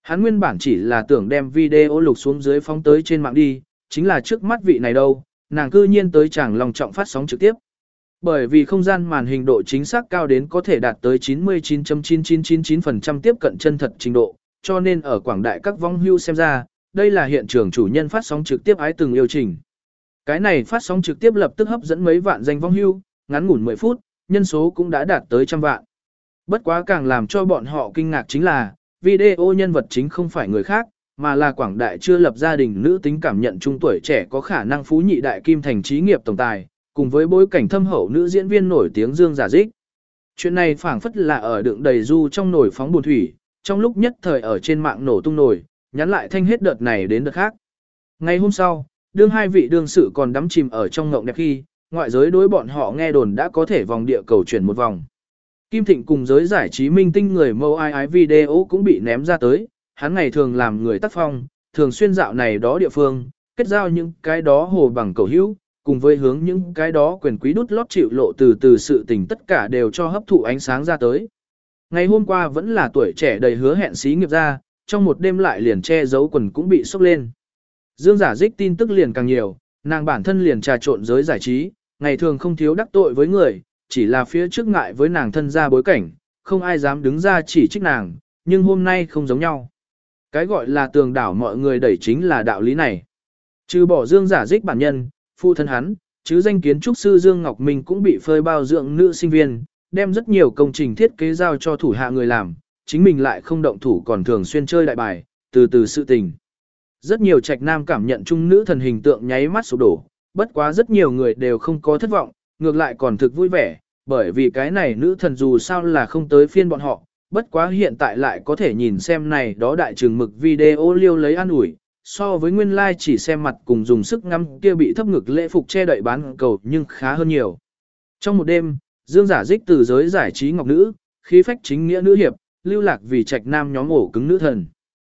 Hắn nguyên bản chỉ là tưởng đem video lục xuống dưới phóng tới trên mạng đi, chính là trước mắt vị này đâu, nàng cư nhiên tới chẳng lòng trọng phát sóng trực tiếp. Bởi vì không gian màn hình độ chính xác cao đến có thể đạt tới chín mươi chín phẩy chín chín chín chín phần trăm tiếp cận chân thật trình độ, cho nên ở quảng đại các vong hưu xem ra, đây là hiện trường chủ nhân phát sóng trực tiếp ái từng yêu trình. Cái này phát sóng trực tiếp lập tức hấp dẫn mấy vạn danh vong hưu, ngắn ngủn mười phút, nhân số cũng đã đạt tới trăm vạn. Bất quá càng làm cho bọn họ kinh ngạc chính là, video nhân vật chính không phải người khác, mà là quảng đại chưa lập gia đình nữ tính cảm nhận trung tuổi trẻ có khả năng phú nhị đại kim thành trí nghiệp tổng tài, cùng với bối cảnh thâm hậu nữ diễn viên nổi tiếng Dương Giả Dích. Chuyện này phảng phất là ở đựng đầy du trong nồi phóng buồn thủy, trong lúc nhất thời ở trên mạng nổ tung nổi, nhắn lại thanh hết đợt này đến đợt khác. Ngày hôm sau, đương hai vị đương sự còn đắm chìm ở trong ngộng đẹp khi, ngoại giới đối bọn họ nghe đồn đã có thể vòng địa cầu chuyển một vòng. Kim Thịnh cùng giới giải trí minh tinh người mâu ai ái video cũng bị ném ra tới, hắn ngày thường làm người tác phong, thường xuyên dạo này đó địa phương, kết giao những cái đó hồ bằng cầu hữu, cùng với hướng những cái đó quyền quý đút lót chịu lộ từ từ sự tình tất cả đều cho hấp thụ ánh sáng ra tới. Ngày hôm qua vẫn là tuổi trẻ đầy hứa hẹn xí nghiệp ra, trong một đêm lại liền che giấu quần cũng bị sốc lên. Dương Giả Dích tin tức liền càng nhiều, nàng bản thân liền trà trộn giới giải trí, ngày thường không thiếu đắc tội với người, chỉ là phía trước ngại với nàng thân ra bối cảnh, không ai dám đứng ra chỉ trích nàng, nhưng hôm nay không giống nhau. Cái gọi là tường đảo mọi người đẩy chính là đạo lý này. Trừ bỏ Dương Giả Dích bản nhân, phụ thân hắn, chứ danh kiến trúc sư Dương Ngọc Minh cũng bị phơi bao dưỡng nữ sinh viên, đem rất nhiều công trình thiết kế giao cho thủ hạ người làm, chính mình lại không động thủ còn thường xuyên chơi đại bài, từ từ sự tình. Rất nhiều trạch nam cảm nhận chung nữ thần hình tượng nháy mắt sụp đổ, bất quá rất nhiều người đều không có thất vọng, ngược lại còn thực vui vẻ, bởi vì cái này nữ thần dù sao là không tới phiên bọn họ, bất quá hiện tại lại có thể nhìn xem này đó đại trường mực video liêu lấy an ủi, so với nguyên lai like chỉ xem mặt cùng dùng sức ngắm kia bị thấp ngực lễ phục che đậy bán cầu nhưng khá hơn nhiều. Trong một đêm, Dương Giả Dích từ giới giải trí ngọc nữ, khí phách chính nghĩa nữ hiệp, lưu lạc vì trạch nam nhóm ổ cứng nữ thần.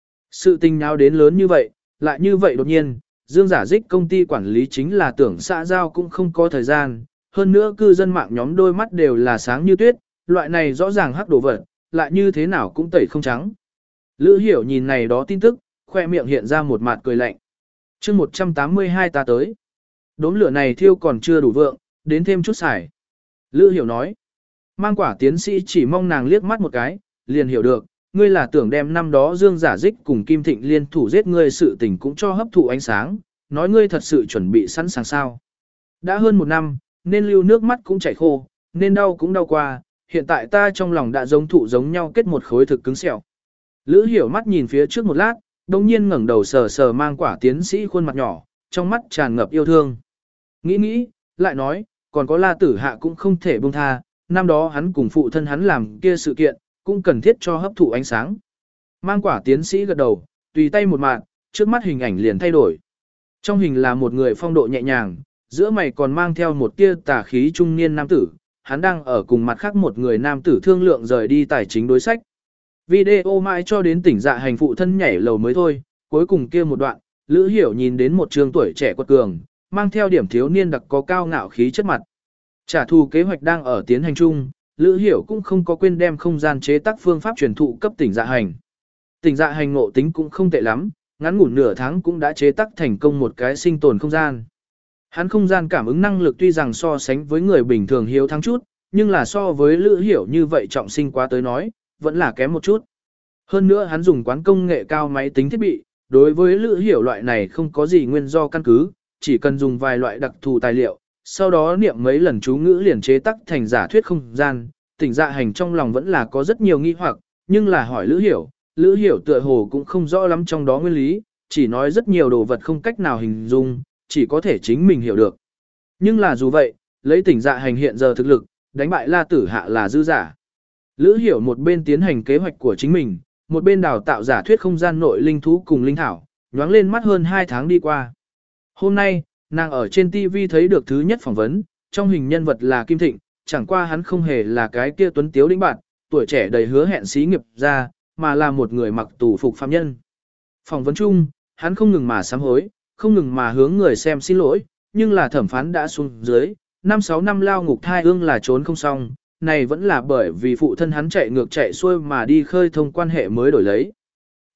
Sự tình nào đến lớn như vậy, lại như vậy đột nhiên, Dương Giả Dích công ty quản lý chính là tưởng xã giao cũng không có thời gian, hơn nữa cư dân mạng nhóm đôi mắt đều là sáng như tuyết, loại này rõ ràng hắc đồ vật, lại như thế nào cũng tẩy không trắng. Lữ Hiểu nhìn này đó tin tức, khoe miệng hiện ra một mặt cười lạnh. chương một trăm tám mươi hai ta tới. Đốm lửa này thiêu còn chưa đủ vượng, đến thêm chút xài. Lữ Hiểu nói. Mang quả tiến sĩ chỉ mong nàng liếc mắt một cái, liền hiểu được, ngươi là tưởng đem năm đó Dương Giả Dích cùng Kim Thịnh liên thủ giết ngươi sự tình cũng cho hấp thụ ánh sáng, nói ngươi thật sự chuẩn bị sẵn sàng sao. Đã hơn một năm, nên lưu nước mắt cũng chảy khô, nên đau cũng đau qua, hiện tại ta trong lòng đã giống thụ giống nhau kết một khối thực cứng sẹo. Lữ Hiểu mắt nhìn phía trước một lát, đồng nhiên ngẩng đầu sờ sờ mang quả tiến sĩ khuôn mặt nhỏ, trong mắt tràn ngập yêu thương. Nghĩ nghĩ, lại nói, còn có La Tử Hạ cũng không thể buông tha, năm đó hắn cùng phụ thân hắn làm kia sự kiện, cũng cần thiết cho hấp thụ ánh sáng. Mang quả tiến sĩ gật đầu, tùy tay một mạng, trước mắt hình ảnh liền thay đổi. Trong hình là một người phong độ nhẹ nhàng, giữa mày còn mang theo một tia tà khí trung niên nam tử, hắn đang ở cùng mặt khác một người nam tử thương lượng rời đi tài chính đối sách. Video mãi cho đến tỉnh dạ hành phụ thân nhảy lầu mới thôi, cuối cùng kia một đoạn, Lữ Hiểu nhìn đến một trường tuổi trẻ quật cường, mang theo điểm thiếu niên đặc có cao ngạo khí chất mặt. Trả thù kế hoạch đang ở tiến hành chung, Lữ Hiểu cũng không có quên đem không gian chế tác phương pháp truyền thụ cấp tỉnh dạ hành. Tỉnh dạ hành ngộ tính cũng không tệ lắm, ngắn ngủn nửa tháng cũng đã chế tác thành công một cái sinh tồn không gian. Hắn không gian cảm ứng năng lực tuy rằng so sánh với người bình thường hiếu thắng chút, nhưng là so với Lữ Hiểu như vậy trọng sinh quá tới nói, vẫn là kém một chút. Hơn nữa hắn dùng quán công nghệ cao máy tính thiết bị, đối với Lữ Hiểu loại này không có gì nguyên do căn cứ, chỉ cần dùng vài loại đặc thù tài liệu, sau đó niệm mấy lần chú ngữ liền chế tác thành giả thuyết không gian, tỉnh dạ hành trong lòng vẫn là có rất nhiều nghi hoặc, nhưng là hỏi Lữ Hiểu, Lữ Hiểu tựa hồ cũng không rõ lắm trong đó nguyên lý, chỉ nói rất nhiều đồ vật không cách nào hình dung, chỉ có thể chính mình hiểu được. Nhưng là dù vậy, lấy tỉnh dạ hành hiện giờ thực lực, đánh bại La Tử Hạ là dư giả. Lữ Hiểu một bên tiến hành kế hoạch của chính mình, một bên đào tạo giả thuyết không gian nội linh thú cùng linh thảo, nhoáng lên mắt hơn hai tháng đi qua. Hôm nay, nàng ở trên ti vi thấy được thứ nhất phỏng vấn, trong hình nhân vật là Kim Thịnh, chẳng qua hắn không hề là cái kia tuấn tiếu đĩnh bạn, tuổi trẻ đầy hứa hẹn xí nghiệp ra, mà là một người mặc tù phục phạm nhân. Phỏng vấn chung, hắn không ngừng mà sám hối, không ngừng mà hướng người xem xin lỗi, nhưng là thẩm phán đã xuống dưới, năm sáu năm lao ngục thai ương là trốn không xong, này vẫn là bởi vì phụ thân hắn chạy ngược chạy xuôi mà đi khơi thông quan hệ mới đổi lấy.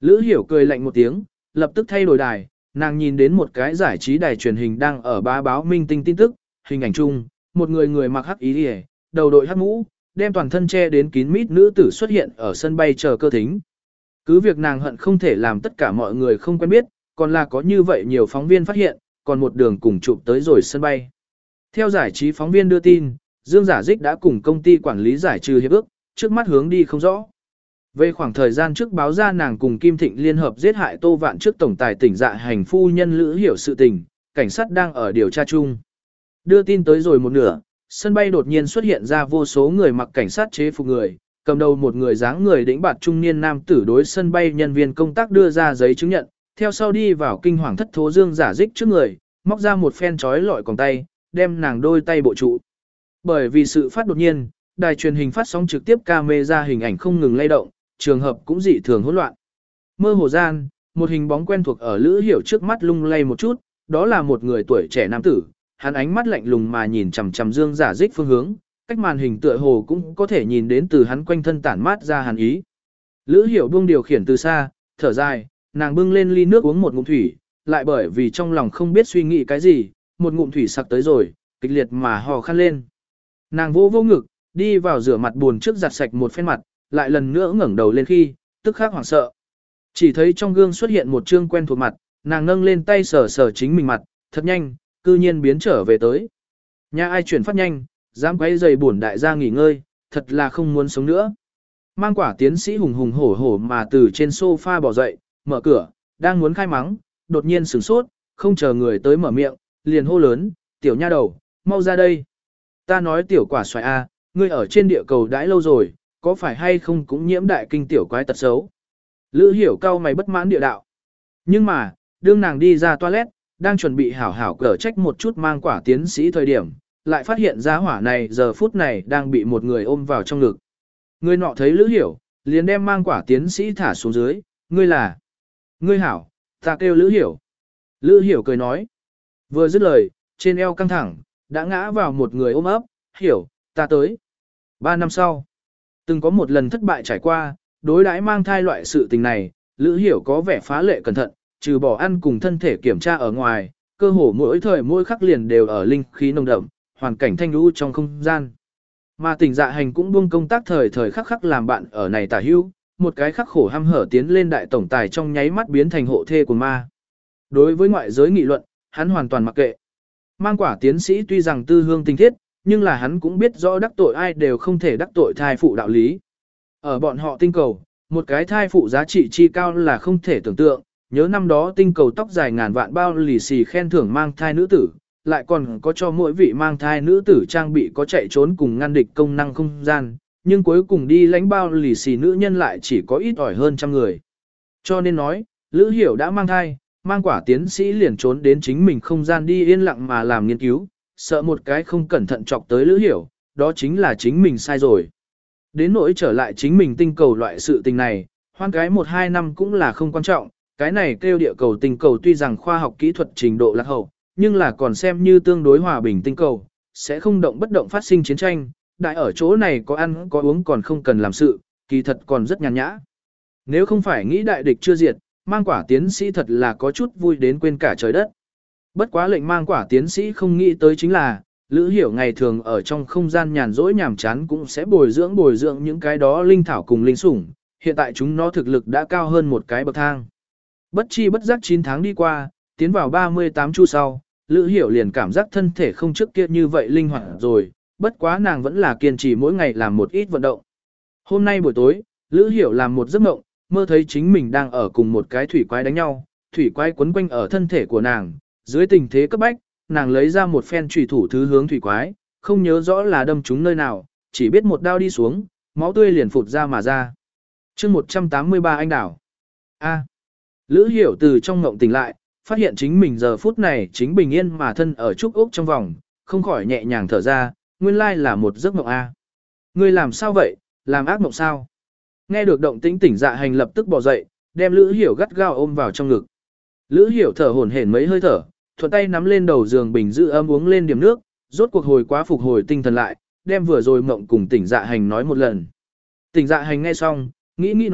Lữ Hiểu cười lạnh một tiếng, lập tức thay đổi đài, nàng nhìn đến một cái giải trí đài truyền hình đang ở bá báo minh tinh tin tức, hình ảnh chung, một người người mặc hắc ý liễu, đầu đội hắc mũ, đem toàn thân che đến kín mít nữ tử xuất hiện ở sân bay chờ cơ thính. Cứ việc nàng hận không thể làm tất cả mọi người không quen biết, còn là có như vậy nhiều phóng viên phát hiện, còn một đường cùng chụp tới rồi sân bay. Theo giải trí phóng viên đưa tin, Dương Giả Dích đã cùng công ty quản lý giải trừ hiệp ước, trước mắt hướng đi không rõ. Về khoảng thời gian trước báo ra nàng cùng Kim Thịnh liên hợp giết hại Tô Vạn trước tổng tài tỉnh Dạ Hành phu nhân Lữ Hiểu sự tình, cảnh sát đang ở điều tra chung. Đưa tin tới rồi một nửa, sân bay đột nhiên xuất hiện ra vô số người mặc cảnh sát chế phục người, cầm đầu một người dáng người đĩnh bạt trung niên nam tử đối sân bay nhân viên công tác đưa ra giấy chứng nhận, theo sau đi vào kinh hoàng thất thố Dương Giả Dích trước người, móc ra một phen chói lọi còng tay, đem nàng đôi tay bộ trụ. Bởi vì sự phát đột nhiên, đài truyền hình phát sóng trực tiếp camera hình ảnh không ngừng lay động, trường hợp cũng dị thường hỗn loạn. Mơ hồ gian, một hình bóng quen thuộc ở Lữ Hiểu trước mắt lung lay một chút, đó là một người tuổi trẻ nam tử, hắn ánh mắt lạnh lùng mà nhìn chằm chằm Dương Giả Dích phương hướng, cách màn hình tựa hồ cũng có thể nhìn đến từ hắn quanh thân tản mát ra hàn ý. Lữ Hiểu buông điều khiển từ xa, thở dài, nàng bưng lên ly nước uống một ngụm thủy, lại bởi vì trong lòng không biết suy nghĩ cái gì, một ngụm thủy sặc tới rồi, kịch liệt mà hò khăn lên. Nàng vô vô ngực, đi vào rửa mặt buồn trước giặt sạch một phen mặt, lại lần nữa ngẩng đầu lên khi, tức khắc hoảng sợ. Chỉ thấy trong gương xuất hiện một trương quen thuộc mặt, nàng nâng lên tay sờ sờ chính mình mặt, thật nhanh, cư nhiên biến trở về tới. Nhà ai chuyển phát nhanh, dám quấy giày buồn đại gia nghỉ ngơi, thật là không muốn sống nữa. Mang quả tiến sĩ hùng hùng hổ hổ mà từ trên sofa bỏ dậy, mở cửa, đang muốn khai mắng, đột nhiên sửng sốt, không chờ người tới mở miệng, liền hô lớn, tiểu nha đầu, mau ra đây. Ta nói tiểu quả xoài A, ngươi ở trên địa cầu đãi lâu rồi, có phải hay không cũng nhiễm đại kinh tiểu quái tật xấu. Lữ Hiểu cau mày bất mãn địa đạo. Nhưng mà, đương nàng đi ra toilet, đang chuẩn bị hảo hảo cở trách một chút mang quả tiến sĩ thời điểm, lại phát hiện ra hỏa này giờ phút này đang bị một người ôm vào trong ngực. Người nọ thấy Lữ Hiểu, liền đem mang quả tiến sĩ thả xuống dưới, ngươi là... Ngươi hảo, ta kêu Lữ Hiểu. Lữ Hiểu cười nói. Vừa dứt lời, trên eo căng thẳng, đã ngã vào một người ôm ấp, Hiểu, ta tới. Ba năm sau, từng có một lần thất bại trải qua, đối đãi mang thai loại sự tình này, Lữ Hiểu có vẻ phá lệ cẩn thận, trừ bỏ ăn cùng thân thể kiểm tra ở ngoài, cơ hồ mỗi thời mỗi khắc liền đều ở linh khí nồng đậm, hoàn cảnh thanh lưu trong không gian. Mà Tỉnh Dạ Hành cũng buông công tác thời thời khắc khắc làm bạn ở này tả hữu, một cái khắc khổ hăm hở tiến lên đại tổng tài trong nháy mắt biến thành hộ thê của ma. Đối với ngoại giới nghị luận, hắn hoàn toàn mặc kệ. Mang quả tiến sĩ tuy rằng tư hương tinh thiết, nhưng là hắn cũng biết rõ đắc tội ai đều không thể đắc tội thai phụ đạo lý. Ở bọn họ tinh cầu, một cái thai phụ giá trị chi cao là không thể tưởng tượng, nhớ năm đó tinh cầu tóc dài ngàn vạn bao lì xì khen thưởng mang thai nữ tử, lại còn có cho mỗi vị mang thai nữ tử trang bị có chạy trốn cùng ngăn địch công năng không gian, nhưng cuối cùng đi lãnh bao lì xì nữ nhân lại chỉ có ít ỏi hơn trăm người. Cho nên nói, Lữ Hiểu đã mang thai, mang quả tiến sĩ liền trốn đến chính mình không gian đi yên lặng mà làm nghiên cứu, sợ một cái không cẩn thận chọc tới Lữ Hiểu, đó chính là chính mình sai rồi. Đến nỗi trở lại chính mình tinh cầu loại sự tình này, hoan cái một hai năm cũng là không quan trọng, cái này kêu địa cầu tinh cầu tuy rằng khoa học kỹ thuật trình độ lạc hậu, nhưng là còn xem như tương đối hòa bình tinh cầu, sẽ không động bất động phát sinh chiến tranh, đại ở chỗ này có ăn có uống còn không cần làm sự, kỳ thật còn rất nhàn nhã. Nếu không phải nghĩ đại địch chưa diệt, mang quả tiến sĩ thật là có chút vui đến quên cả trời đất. Bất quá lệnh mang quả tiến sĩ không nghĩ tới chính là, Lữ Hiểu ngày thường ở trong không gian nhàn rỗi nhàm chán cũng sẽ bồi dưỡng bồi dưỡng những cái đó linh thảo cùng linh sủng, hiện tại chúng nó thực lực đã cao hơn một cái bậc thang. Bất chi bất giác chín tháng đi qua, tiến vào ba mươi tám chu sau, Lữ Hiểu liền cảm giác thân thể không trước kia như vậy linh hoạt rồi, bất quá nàng vẫn là kiên trì mỗi ngày làm một ít vận động. Hôm nay buổi tối, Lữ Hiểu làm một giấc mộng, mơ thấy chính mình đang ở cùng một cái thủy quái đánh nhau, thủy quái quấn quanh ở thân thể của nàng, dưới tình thế cấp bách, nàng lấy ra một phen chủy thủ thứ hướng thủy quái, không nhớ rõ là đâm trúng nơi nào, chỉ biết một đao đi xuống, máu tươi liền phụt ra mà ra. Chương một trăm tám mươi ba anh đảo. A. Lữ Hiểu từ trong ngộng tỉnh lại, phát hiện chính mình giờ phút này chính bình yên mà thân ở trúc ốc trong vòng, không khỏi nhẹ nhàng thở ra, nguyên lai là một giấc mộng A. Ngươi làm sao vậy, làm ác mộng sao? Nghe được động tĩnh Tỉnh Dạ Hành lập tức bò dậy, đem Lữ Hiểu gắt gao ôm vào trong ngực. Lữ Hiểu thở hổn hển mấy hơi thở, thuận tay nắm lên đầu giường bình giữ ấm uống lên điểm nước, rốt cuộc hồi quá phục hồi tinh thần lại, đem vừa rồi mộng cùng Tỉnh Dạ Hành nói một lần. Tỉnh Dạ Hành nghe xong, nghĩ nghĩ nói,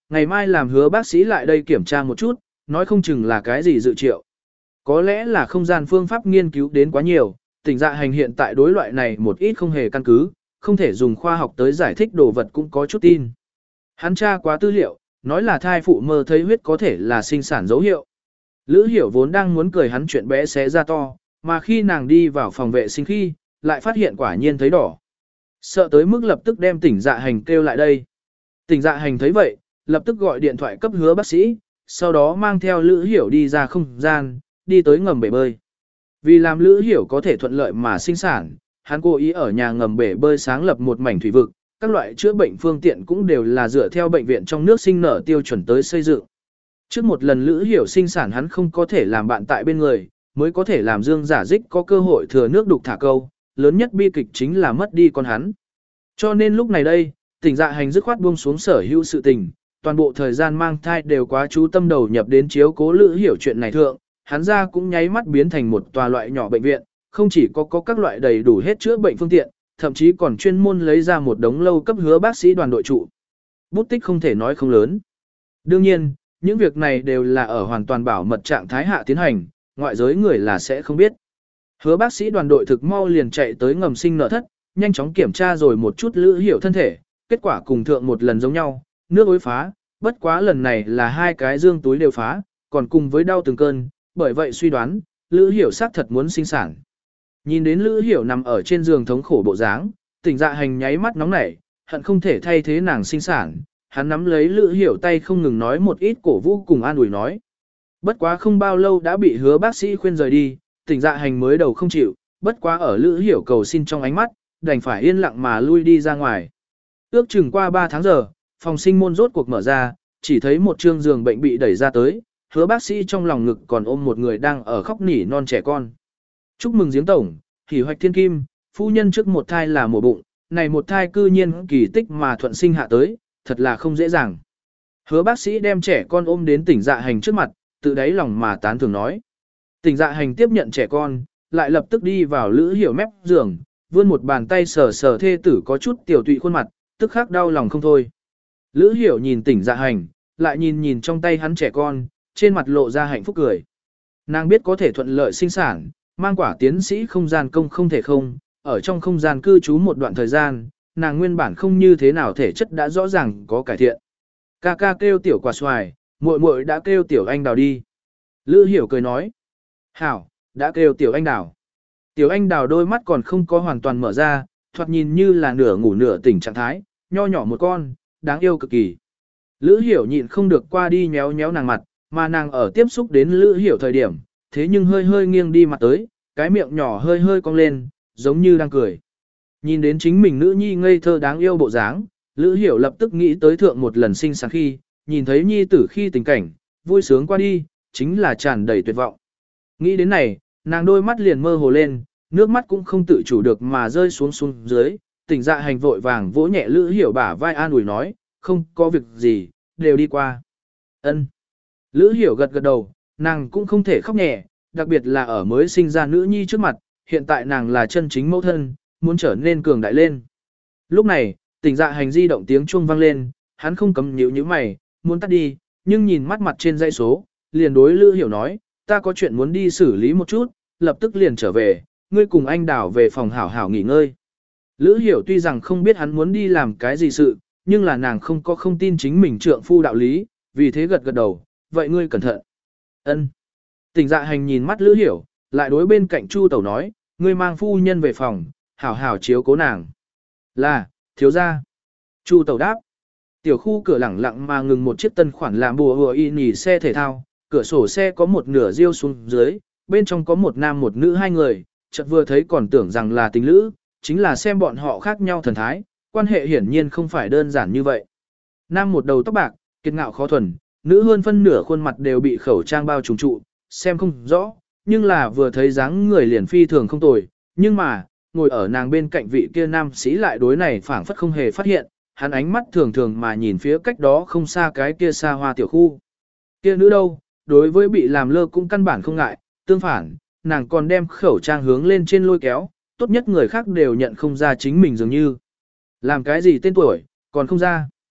ngày mai làm hứa bác sĩ lại đây kiểm tra một chút, nói không chừng là cái gì dự triệu. Có lẽ là không gian phương pháp nghiên cứu đến quá nhiều, tỉnh dạ hành hiện tại đối loại này một ít không hề căn cứ, không thể dùng khoa học tới giải thích đồ vật cũng có chút tin. Hắn tra quá tư liệu, nói là thai phụ mơ thấy huyết có thể là sinh sản dấu hiệu. Lữ Hiểu vốn đang muốn cười hắn chuyện bé xé ra to, mà khi nàng đi vào phòng vệ sinh khi, lại phát hiện quả nhiên thấy đỏ. Sợ tới mức lập tức đem tỉnh dạ hành kêu lại đây. Tỉnh dạ hành thấy vậy, lập tức gọi điện thoại cấp hứa bác sĩ, sau đó mang theo Lữ Hiểu đi ra không gian, đi tới ngầm bể bơi. Vì làm Lữ Hiểu có thể thuận lợi mà sinh sản, hắn cố ý ở nhà ngầm bể bơi sáng lập một mảnh thủy vực, các loại chữa bệnh phương tiện cũng đều là dựa theo bệnh viện trong nước sinh nở tiêu chuẩn tới xây dựng. Trước một lần Lữ Hiểu sinh sản hắn không có thể làm bạn tại bên người, mới có thể làm Dương Giả Dích có cơ hội thừa nước đục thả câu, lớn nhất bi kịch chính là mất đi con hắn. Cho nên lúc này đây, tỉnh dạ hành dứt khoát buông xuống sở hữu sự tình, toàn bộ thời gian mang thai đều quá chú tâm đầu nhập đến chiếu cố Lữ Hiểu chuyện này thượng, hắn ra cũng nháy mắt biến thành một tòa loại nhỏ bệnh viện, không chỉ có có các loại đầy đủ hết chữa bệnh phương tiện, thậm chí còn chuyên môn lấy ra một đống lâu cấp hứa bác sĩ đoàn đội trụ. Bút tích không thể nói không lớn. Đương nhiên, những việc này đều là ở hoàn toàn bảo mật trạng thái hạ tiến hành, ngoại giới người là sẽ không biết. Hứa bác sĩ đoàn đội thực mau liền chạy tới ngầm sinh nở thất, nhanh chóng kiểm tra rồi một chút Lữ Hiểu thân thể, kết quả cùng thượng một lần giống nhau, nước ối phá, bất quá lần này là hai cái dương túi đều phá, còn cùng với đau từng cơn, bởi vậy suy đoán, Lữ Hiểu xác thật muốn sinh sản. Nhìn đến Lữ Hiểu nằm ở trên giường thống khổ bộ dáng, tỉnh dạ hành nháy mắt nóng nảy, hận không thể thay thế nàng sinh sản, hắn nắm lấy Lữ Hiểu tay không ngừng nói một ít cổ vũ cùng an ủi nói. Bất quá không bao lâu đã bị hứa bác sĩ khuyên rời đi, tỉnh dạ hành mới đầu không chịu, bất quá ở Lữ Hiểu cầu xin trong ánh mắt, đành phải yên lặng mà lui đi ra ngoài. Ước chừng qua ba tháng giờ, phòng sinh môn rốt cuộc mở ra, chỉ thấy một trương giường bệnh bị đẩy ra tới, hứa bác sĩ trong lòng ngực còn ôm một người đang ở khóc nỉ non trẻ con. Chúc mừng giếng tổng, hỉ hoạch thiên kim, phu nhân trước một thai là mổ bụng, này một thai cư nhiên kỳ tích mà thuận sinh hạ tới, thật là không dễ dàng. Hứa bác sĩ đem trẻ con ôm đến tỉnh dạ hành trước mặt, tự đáy lòng mà tán thưởng nói. Tỉnh dạ hành tiếp nhận trẻ con, lại lập tức đi vào Lữ Hiểu mép giường, vươn một bàn tay sờ sờ thê tử có chút tiểu tụy khuôn mặt, tức khắc đau lòng không thôi. Lữ Hiểu nhìn tỉnh dạ hành, lại nhìn nhìn trong tay hắn trẻ con, trên mặt lộ ra hạnh phúc cười. Nàng biết có thể thuận lợi sinh sản, mang quả tiến sĩ không gian công không thể không, ở trong không gian cư trú một đoạn thời gian, nàng nguyên bản không như thế nào thể chất đã rõ ràng có cải thiện. Ca ca kêu tiểu quả xoài, muội muội đã kêu tiểu anh đào đi. Lữ Hiểu cười nói. Hảo, đã kêu tiểu anh đào. Tiểu anh đào đôi mắt còn không có hoàn toàn mở ra, thoạt nhìn như là nửa ngủ nửa tỉnh trạng thái, nho nhỏ một con, đáng yêu cực kỳ. Lữ Hiểu nhịn không được qua đi nhéo nhéo nàng mặt, mà nàng ở tiếp xúc đến Lữ Hiểu thời điểm, thế nhưng hơi hơi nghiêng đi mặt tới, cái miệng nhỏ hơi hơi cong lên, giống như đang cười. Nhìn đến chính mình nữ nhi ngây thơ đáng yêu bộ dáng, Lữ Hiểu lập tức nghĩ tới thượng một lần sinh sản khi, nhìn thấy nhi tử khi tình cảnh, vui sướng qua đi, chính là tràn đầy tuyệt vọng. Nghĩ đến này, nàng đôi mắt liền mơ hồ lên, nước mắt cũng không tự chủ được mà rơi xuống xuống dưới, tỉnh dạ hành vội vàng vỗ nhẹ Lữ Hiểu bả vai an ủi nói, không có việc gì, đều đi qua. Ân. Lữ Hiểu gật gật đầu, nàng cũng không thể khóc nhẹ, đặc biệt là ở mới sinh ra nữ nhi trước mặt, hiện tại nàng là chân chính mẫu thân, muốn trở nên cường đại lên. Lúc này, tỉnh dạ hành di động tiếng chuông vang lên, hắn không cấm nhíu nhíu mày, muốn tắt đi, nhưng nhìn mắt mặt trên dãy số, liền đối Lữ Hiểu nói, ta có chuyện muốn đi xử lý một chút, lập tức liền trở về, ngươi cùng anh đảo về phòng hảo hảo nghỉ ngơi. Lữ Hiểu tuy rằng không biết hắn muốn đi làm cái gì sự, nhưng là nàng không có không tin chính mình trượng phu đạo lý, vì thế gật gật đầu, vậy ngươi cẩn thận. Ân. Tỉnh dạ hành nhìn mắt Lữ Hiểu, lại đối bên cạnh Chu Tẩu nói, ngươi mang phu nhân về phòng, hảo hảo chiếu cố nàng. Là, thiếu gia. Chu Tẩu đáp. Tiểu khu cửa lẳng lặng mà ngừng một chiếc tân khoản làm bùa hùa y nhì xe thể thao, cửa sổ xe có một nửa riêu xuống dưới, bên trong có một nam một nữ hai người, chợt vừa thấy còn tưởng rằng là tình lữ, chính là xem bọn họ khác nhau thần thái, quan hệ hiển nhiên không phải đơn giản như vậy. Nam một đầu tóc bạc, kiệt ngạo khó thuần, nữ hơn phân nửa khuôn mặt đều bị khẩu trang bao trùm trụ, xem không rõ, nhưng là vừa thấy dáng người liền phi thường không tồi, nhưng mà, ngồi ở nàng bên cạnh vị kia nam sĩ lại đối này phảng phất không hề phát hiện, hắn ánh mắt thường thường mà nhìn phía cách đó không xa cái kia xa hoa tiểu khu. Kia nữ đâu, đối với bị làm lơ cũng căn bản không ngại, tương phản, nàng còn đem khẩu trang hướng lên trên lôi kéo, tốt nhất người khác đều nhận không ra chính mình dường như. Làm cái gì tên tuổi, còn không ra.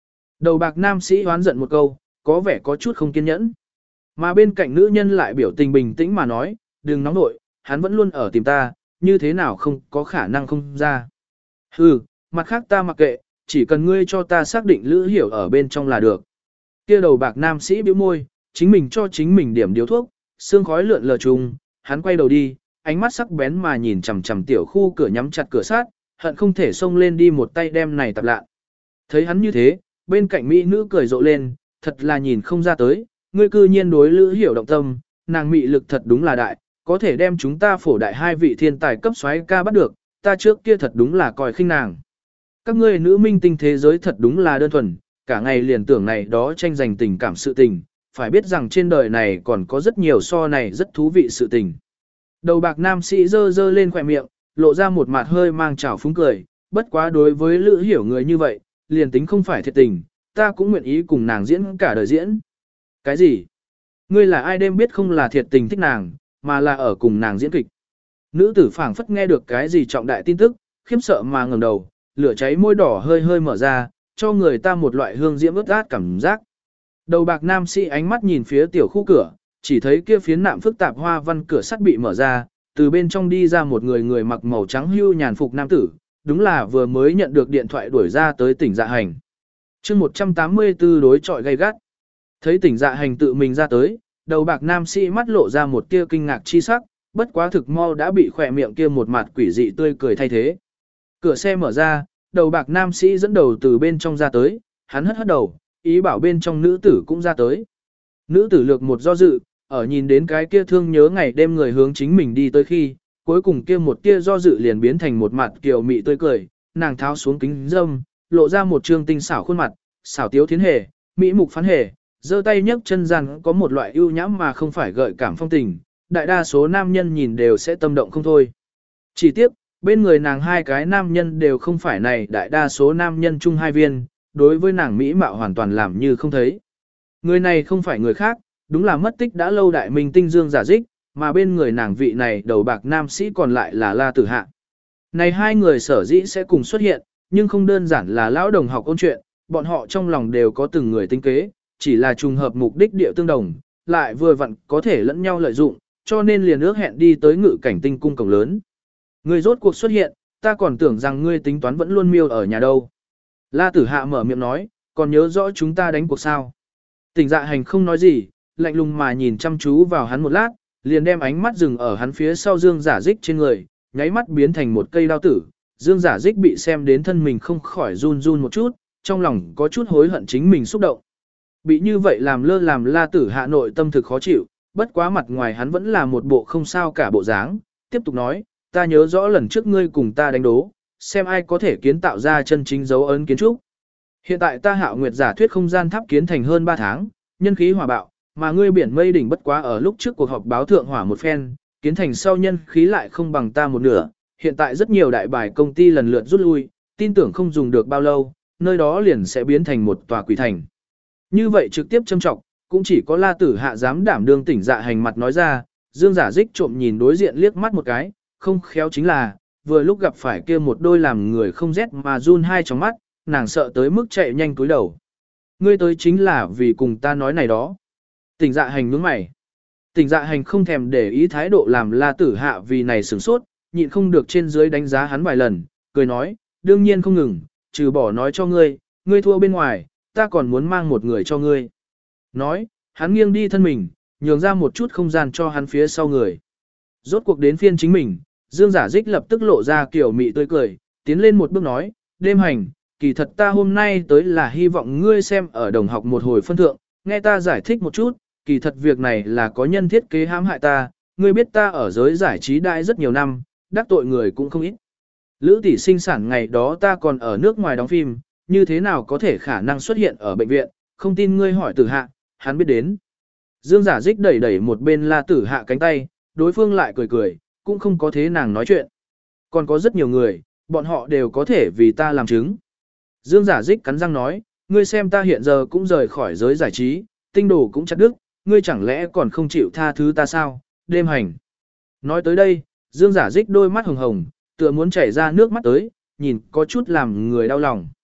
Đầu bạc nam sĩ hoán giận một câu, có vẻ có chút không kiên nhẫn. Mà bên cạnh nữ nhân lại biểu tình bình tĩnh mà nói, đừng nóng nội, hắn vẫn luôn ở tìm ta, như thế nào không có khả năng không ra. Hừ, mặt khác ta mặc kệ, chỉ cần ngươi cho ta xác định Lữ Hiểu ở bên trong là được. Kia đầu bạc nam sĩ bĩu môi, chính mình cho chính mình điểm điếu thuốc, sương khói lượn lờ trùng, hắn quay đầu đi, ánh mắt sắc bén mà nhìn chằm chằm tiểu khu cửa nhắm chặt cửa sát, hận không thể xông lên đi một tay đem này tập lạ. Thấy hắn như thế, bên cạnh mỹ nữ cười rộ lên, thật là nhìn không ra tới, ngươi cư nhiên đối Lữ Hiểu động tâm, nàng mị lực thật đúng là đại, có thể đem chúng ta phổ đại hai vị thiên tài cấp soái ca bắt được, ta trước kia thật đúng là coi khinh nàng. Các ngươi nữ minh tinh thế giới thật đúng là đơn thuần, cả ngày liền tưởng này đó tranh giành tình cảm sự tình, phải biết rằng trên đời này còn có rất nhiều so này rất thú vị sự tình. Đầu bạc nam sĩ dơ dơ lên khỏe miệng, lộ ra một mặt hơi mang trào phúng cười, bất quá đối với Lữ Hiểu người như vậy, liền tính không phải thiệt tình, ta cũng nguyện ý cùng nàng diễn cả đời diễn. Cái gì? Ngươi là ai đêm biết không là thiệt tình thích nàng, mà là ở cùng nàng diễn kịch. Nữ tử phảng phất nghe được cái gì trọng đại tin tức, khiếp sợ mà ngẩng đầu, lửa cháy môi đỏ hơi hơi mở ra, cho người ta một loại hương diễm ướt át cảm giác. Đầu bạc nam sĩ ánh mắt nhìn phía tiểu khu cửa, chỉ thấy kia phiến nạm phức tạp hoa văn cửa sắt bị mở ra, từ bên trong đi ra một người người mặc màu trắng hưu nhàn phục nam tử, đúng là vừa mới nhận được điện thoại đuổi ra tới tỉnh Dạ Hành. chương một trăm tám mươi tư đối trọi gay gắt. Thấy tỉnh Dạ Hành tự mình ra tới, đầu bạc nam sĩ mắt lộ ra một tia kinh ngạc chi sắc, bất quá thực mau đã bị khỏe miệng kia một mặt quỷ dị tươi cười thay thế. Cửa xe mở ra, đầu bạc nam sĩ dẫn đầu từ bên trong ra tới, hắn hất hất đầu, ý bảo bên trong nữ tử cũng ra tới. Nữ tử lược một do dự, ở nhìn đến cái kia thương nhớ ngày đêm người hướng chính mình đi tới khi, cuối cùng kia một tia do dự liền biến thành một mặt kiều mị tươi cười, nàng tháo xuống kính dâm, lộ ra một trương tinh xảo khuôn mặt, xảo tiếu thiến hề, mỹ mục phán hề, giơ tay nhấc chân gian có một loại ưu nhãm mà không phải gợi cảm phong tình, đại đa số nam nhân nhìn đều sẽ tâm động không thôi. Chỉ tiếc, bên người nàng hai cái nam nhân đều không phải này, đại đa số nam nhân chung hai viên, đối với nàng mỹ mạo hoàn toàn làm như không thấy. Người này không phải người khác, đúng là mất tích đã lâu đại minh tinh Dương Giả Dích, mà bên người nàng vị này đầu bạc nam sĩ còn lại là La Tử Hạ. Này hai người sở dĩ sẽ cùng xuất hiện, nhưng không đơn giản là lão đồng học ôn chuyện, bọn họ trong lòng đều có từng người tính kế, chỉ là trùng hợp mục đích địa tương đồng, lại vừa vặn có thể lẫn nhau lợi dụng, cho nên liền ước hẹn đi tới ngự cảnh tinh cung cổng lớn. Người rốt cuộc xuất hiện, ta còn tưởng rằng ngươi tính toán vẫn luôn miêu ở nhà đâu. La Tử Hạ mở miệng nói, còn nhớ rõ chúng ta đánh cuộc sao. Tỉnh Dạ Hành không nói gì, lạnh lùng mà nhìn chăm chú vào hắn một lát, liền đem ánh mắt dừng ở hắn phía sau Dương Giả Dích trên người, nháy mắt biến thành một cây đao tử. Dương Giả Dích bị xem đến thân mình không khỏi run run một chút, trong lòng có chút hối hận chính mình xúc động. Bị như vậy làm lơ làm La Tử Hạ nội tâm thực khó chịu, bất quá mặt ngoài hắn vẫn là một bộ không sao cả bộ dáng, tiếp tục nói, ta nhớ rõ lần trước ngươi cùng ta đánh đố, xem ai có thể kiến tạo ra chân chính dấu ấn kiến trúc. Hiện tại ta Hạo Nguyệt giả thuyết không gian tháp kiến thành hơn ba tháng, nhân khí hỏa bạo, mà ngươi biển mây đỉnh bất quá ở lúc trước cuộc họp báo thượng hỏa một phen, kiến thành sau nhân khí lại không bằng ta một nửa, hiện tại rất nhiều đại bài công ty lần lượt rút lui, tin tưởng không dùng được bao lâu, nơi đó liền sẽ biến thành một tòa quỷ thành. Như vậy trực tiếp châm trọng, cũng chỉ có La Tử Hạ dám đảm đương Tỉnh Dạ Hành mặt nói ra, Dương Giả Dích trộm nhìn đối diện liếc mắt một cái, không khéo chính là, vừa lúc gặp phải kia một đôi làm người không rét mà run hai trong mắt, nàng sợ tới mức chạy nhanh cúi đầu. Ngươi tới chính là vì cùng ta nói này đó. Tỉnh Dạ Hành nhướng mày. Tỉnh Dạ Hành không thèm để ý thái độ làm La Tử Hạ vì này sửng sốt, nhịn không được trên dưới đánh giá hắn vài lần, cười nói, đương nhiên không ngừng, trừ bỏ nói cho ngươi, ngươi thua bên ngoài, ta còn muốn mang một người cho ngươi. Nói, hắn nghiêng đi thân mình, nhường ra một chút không gian cho hắn phía sau người. Rốt cuộc đến phiên chính mình, Dương Giả Dích lập tức lộ ra kiểu mị tươi cười, tiến lên một bước nói, đêm hành, kỳ thật ta hôm nay tới là hy vọng ngươi xem ở đồng học một hồi phân thượng, nghe ta giải thích một chút, kỳ thật việc này là có nhân thiết kế hãm hại ta, ngươi biết ta ở giới giải trí đại rất nhiều năm, đắc tội người cũng không ít. Lữ tỷ sinh sản ngày đó ta còn ở nước ngoài đóng phim, như thế nào có thể khả năng xuất hiện ở bệnh viện, không tin ngươi hỏi Tử Hạ, hắn biết đến. Dương Giả Dích đẩy đẩy một bên La Tử Hạ cánh tay, đối phương lại cười cười, cũng không có thế nàng nói chuyện. Còn có rất nhiều người, bọn họ đều có thể vì ta làm chứng. Dương Giả Dích cắn răng nói, ngươi xem ta hiện giờ cũng rời khỏi giới giải trí, tinh đồ cũng chặt đứt, ngươi chẳng lẽ còn không chịu tha thứ ta sao, đêm hành. Nói tới đây, Dương Giả Dích đôi mắt hồng hồng, tựa muốn chảy ra nước mắt tới, nhìn có chút làm người đau lòng.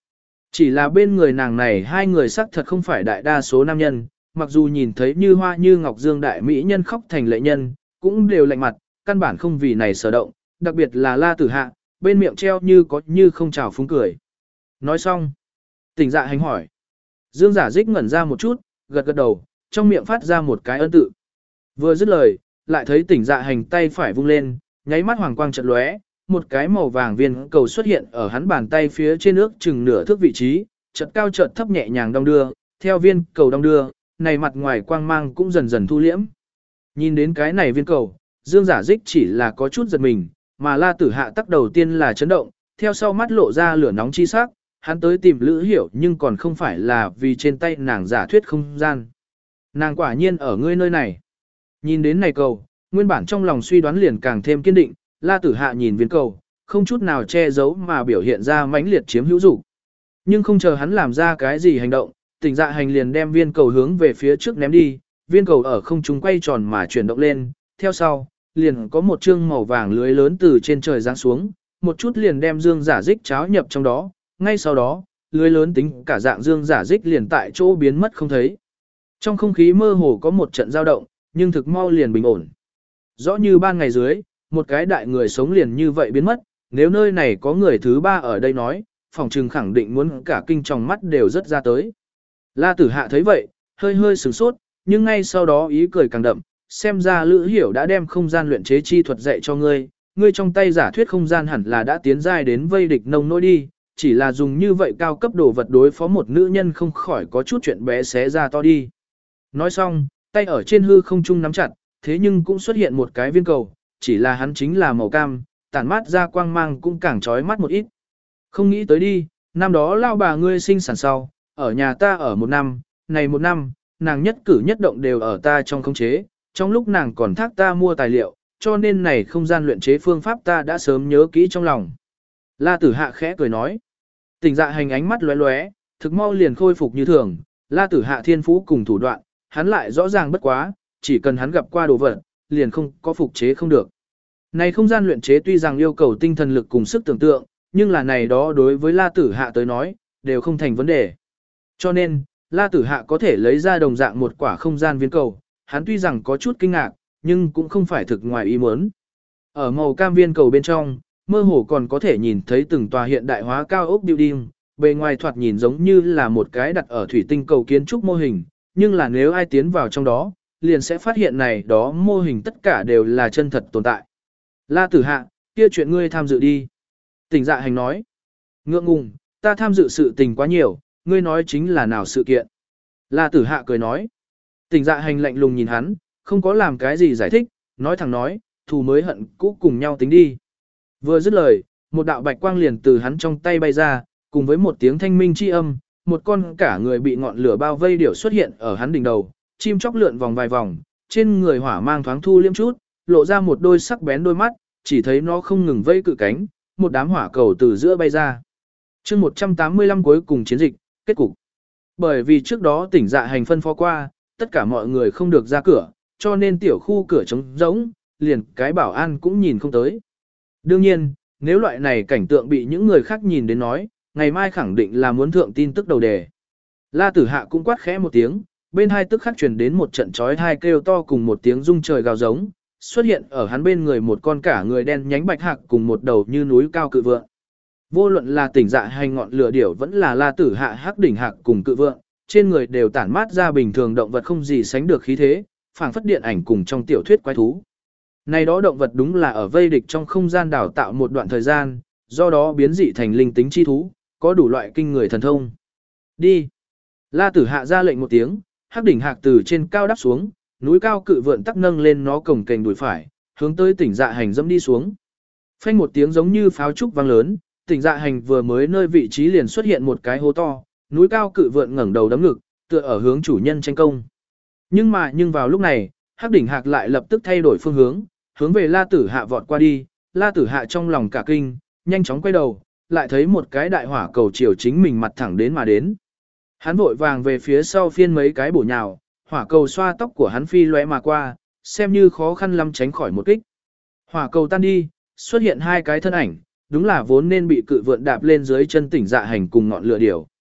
Chỉ là bên người nàng này hai người sắc thật không phải đại đa số nam nhân, mặc dù nhìn thấy như hoa như ngọc dương đại mỹ nhân khóc thành lệ nhân, cũng đều lạnh mặt, căn bản không vì này sở động, đặc biệt là La Tử Hạ, bên miệng treo như có như không chào phúng cười. Nói xong, Tỉnh Dạ Hành hỏi. Dương Giả Dích ngẩn ra một chút, gật gật đầu, trong miệng phát ra một cái ân tự. Vừa dứt lời, lại thấy Tỉnh Dạ Hành tay phải vung lên, nháy mắt hoàng quang chợt lóe, một cái màu vàng viên cầu xuất hiện ở hắn bàn tay phía trên nước chừng nửa thước vị trí, chợt cao chợt thấp nhẹ nhàng đong đưa, theo viên cầu đong đưa, này mặt ngoài quang mang cũng dần dần thu liễm. Nhìn đến cái này viên cầu, Dương Giả Dích chỉ là có chút giật mình, mà La Tử Hạ tắc đầu tiên là chấn động, theo sau mắt lộ ra lửa nóng chi sắc, hắn tới tìm Lữ Hiểu nhưng còn không phải là vì trên tay nàng giả thuyết không gian. Nàng quả nhiên ở ngươi nơi này. Nhìn đến này cầu, nguyên bản trong lòng suy đoán liền càng thêm kiên định, La Tử Hạ nhìn viên cầu, không chút nào che giấu mà biểu hiện ra mãnh liệt chiếm hữu dục. Nhưng không chờ hắn làm ra cái gì hành động, Tỉnh Dạ Hành liền đem viên cầu hướng về phía trước ném đi, viên cầu ở không trung quay tròn mà chuyển động lên, theo sau, liền có một chương màu vàng lưới lớn từ trên trời giáng xuống, một chút liền đem Dương Giả Dích cháo nhập trong đó, ngay sau đó, lưới lớn tính cả dạng Dương Giả Dích liền tại chỗ biến mất không thấy. Trong không khí mơ hồ có một trận dao động, nhưng thực mau liền bình ổn. Rõ như ban ngày dưới, một cái đại người sống liền như vậy biến mất, nếu nơi này có người thứ ba ở đây nói, phòng trừng khẳng định muốn cả kinh tròng mắt đều rất ra tới. La Tử Hạ thấy vậy, hơi hơi sửng sốt, nhưng ngay sau đó ý cười càng đậm, xem ra Lữ Hiểu đã đem không gian luyện chế chi thuật dạy cho ngươi, ngươi trong tay giả thuyết không gian hẳn là đã tiến giai đến vây địch nông nỗi đi, chỉ là dùng như vậy cao cấp đồ vật đối phó một nữ nhân không khỏi có chút chuyện bé xé ra to đi. Nói xong, tay ở trên hư không trung nắm chặt, thế nhưng cũng xuất hiện một cái viên cầu, chỉ là hắn chính là màu cam, tản mát ra quang mang cũng càng chói mắt một ít. Không nghĩ tới đi, năm đó lao bà ngươi sinh sản sau, ở nhà ta ở một năm, này một năm, nàng nhất cử nhất động đều ở ta trong khống chế, trong lúc nàng còn thác ta mua tài liệu, cho nên này không gian luyện chế phương pháp ta đã sớm nhớ kỹ trong lòng. La Tử Hạ khẽ cười nói. Tỉnh Dạ Hành ánh mắt lóe lóe, thực mau liền khôi phục như thường, La Tử Hạ thiên phú cùng thủ đoạn, hắn lại rõ ràng bất quá, chỉ cần hắn gặp qua đồ vật, liền không có phục chế không được. Này không gian luyện chế tuy rằng yêu cầu tinh thần lực cùng sức tưởng tượng, nhưng là này đó đối với La Tử Hạ tới nói, đều không thành vấn đề. Cho nên, La Tử Hạ có thể lấy ra đồng dạng một quả không gian viên cầu, hắn tuy rằng có chút kinh ngạc, nhưng cũng không phải thực ngoài ý muốn. Ở màu cam viên cầu bên trong, mơ hồ còn có thể nhìn thấy từng tòa hiện đại hóa cao ốc building, bề ngoài thoạt nhìn giống như là một cái đặt ở thủy tinh cầu kiến trúc mô hình, nhưng là nếu ai tiến vào trong đó, liền sẽ phát hiện này đó mô hình tất cả đều là chân thật tồn tại. La Tử Hạ, kia chuyện ngươi tham dự đi. Tỉnh Dạ Hành nói. Ngượng ngùng, ta tham dự sự tình quá nhiều, ngươi nói chính là nào sự kiện. La Tử Hạ cười nói. Tỉnh Dạ Hành lạnh lùng nhìn hắn, không có làm cái gì giải thích, nói thẳng nói, thù mới hận cũ cùng nhau tính đi. Vừa dứt lời, một đạo bạch quang liền từ hắn trong tay bay ra, cùng với một tiếng thanh minh chi âm, một con cả người bị ngọn lửa bao vây điểu xuất hiện ở hắn đỉnh đầu, chim chóc lượn vòng vài vòng, trên người hỏa mang thoáng thu liêm chút, lộ ra một đôi sắc bén đôi mắt, chỉ thấy nó không ngừng vây cự cánh, một đám hỏa cầu từ giữa bay ra. Chương một trăm tám mươi lăm cuối cùng chiến dịch, kết cục. Bởi vì trước đó Tỉnh Dạ Hành phân phó qua, tất cả mọi người không được ra cửa, cho nên tiểu khu cửa trống rỗng, liền cái bảo an cũng nhìn không tới. Đương nhiên, nếu loại này cảnh tượng bị những người khác nhìn đến nói, ngày mai khẳng định là muốn thượng tin tức đầu đề. La Tử Hạ cũng quát khẽ một tiếng, bên hai tức khắc truyền đến một trận chói tai kêu to cùng một tiếng rung trời gào giống, xuất hiện ở hắn bên người một con cả người đen nhánh bạch hạc cùng một đầu như núi cao cự vượng. Vô luận là Tỉnh Dạ Hành ngọn lửa điểu vẫn là La Tử Hạ hắc đỉnh hạc cùng cự vượng, trên người đều tản mát ra bình thường động vật không gì sánh được khí thế, phảng phất điện ảnh cùng trong tiểu thuyết quái thú. Này đó động vật đúng là ở vây địch trong không gian đào tạo một đoạn thời gian, do đó biến dị thành linh tính chi thú, có đủ loại kinh người thần thông. Đi! La Tử Hạ ra lệnh một tiếng, hắc đỉnh hạc từ trên cao đáp xuống, núi cao cự vượn tắc nâng lên nó cổng kềnh đùi phải, hướng tới Tỉnh Dạ Hành dẫm đi xuống. Phanh một tiếng giống như pháo trúc vang lớn, Tỉnh Dạ Hành vừa mới nơi vị trí liền xuất hiện một cái hố to, núi cao cự vượn ngẩng đầu đấm ngực, tựa ở hướng chủ nhân tranh công. Nhưng mà nhưng vào lúc này, hắc đỉnh hạc lại lập tức thay đổi phương hướng, hướng về La Tử Hạ vọt qua đi. La Tử Hạ trong lòng cả kinh, nhanh chóng quay đầu, lại thấy một cái đại hỏa cầu chiều chính mình mặt thẳng đến mà đến. Hắn vội vàng về phía sau phiên mấy cái bổ nhào, hỏa cầu xoa tóc của hắn phi lóe mà qua, xem như khó khăn lắm tránh khỏi một kích. Hỏa cầu tan đi, xuất hiện hai cái thân ảnh, đúng là vốn nên bị cự vượn đạp lên dưới chân Tỉnh Dạ Hành cùng ngọn lửa điểu.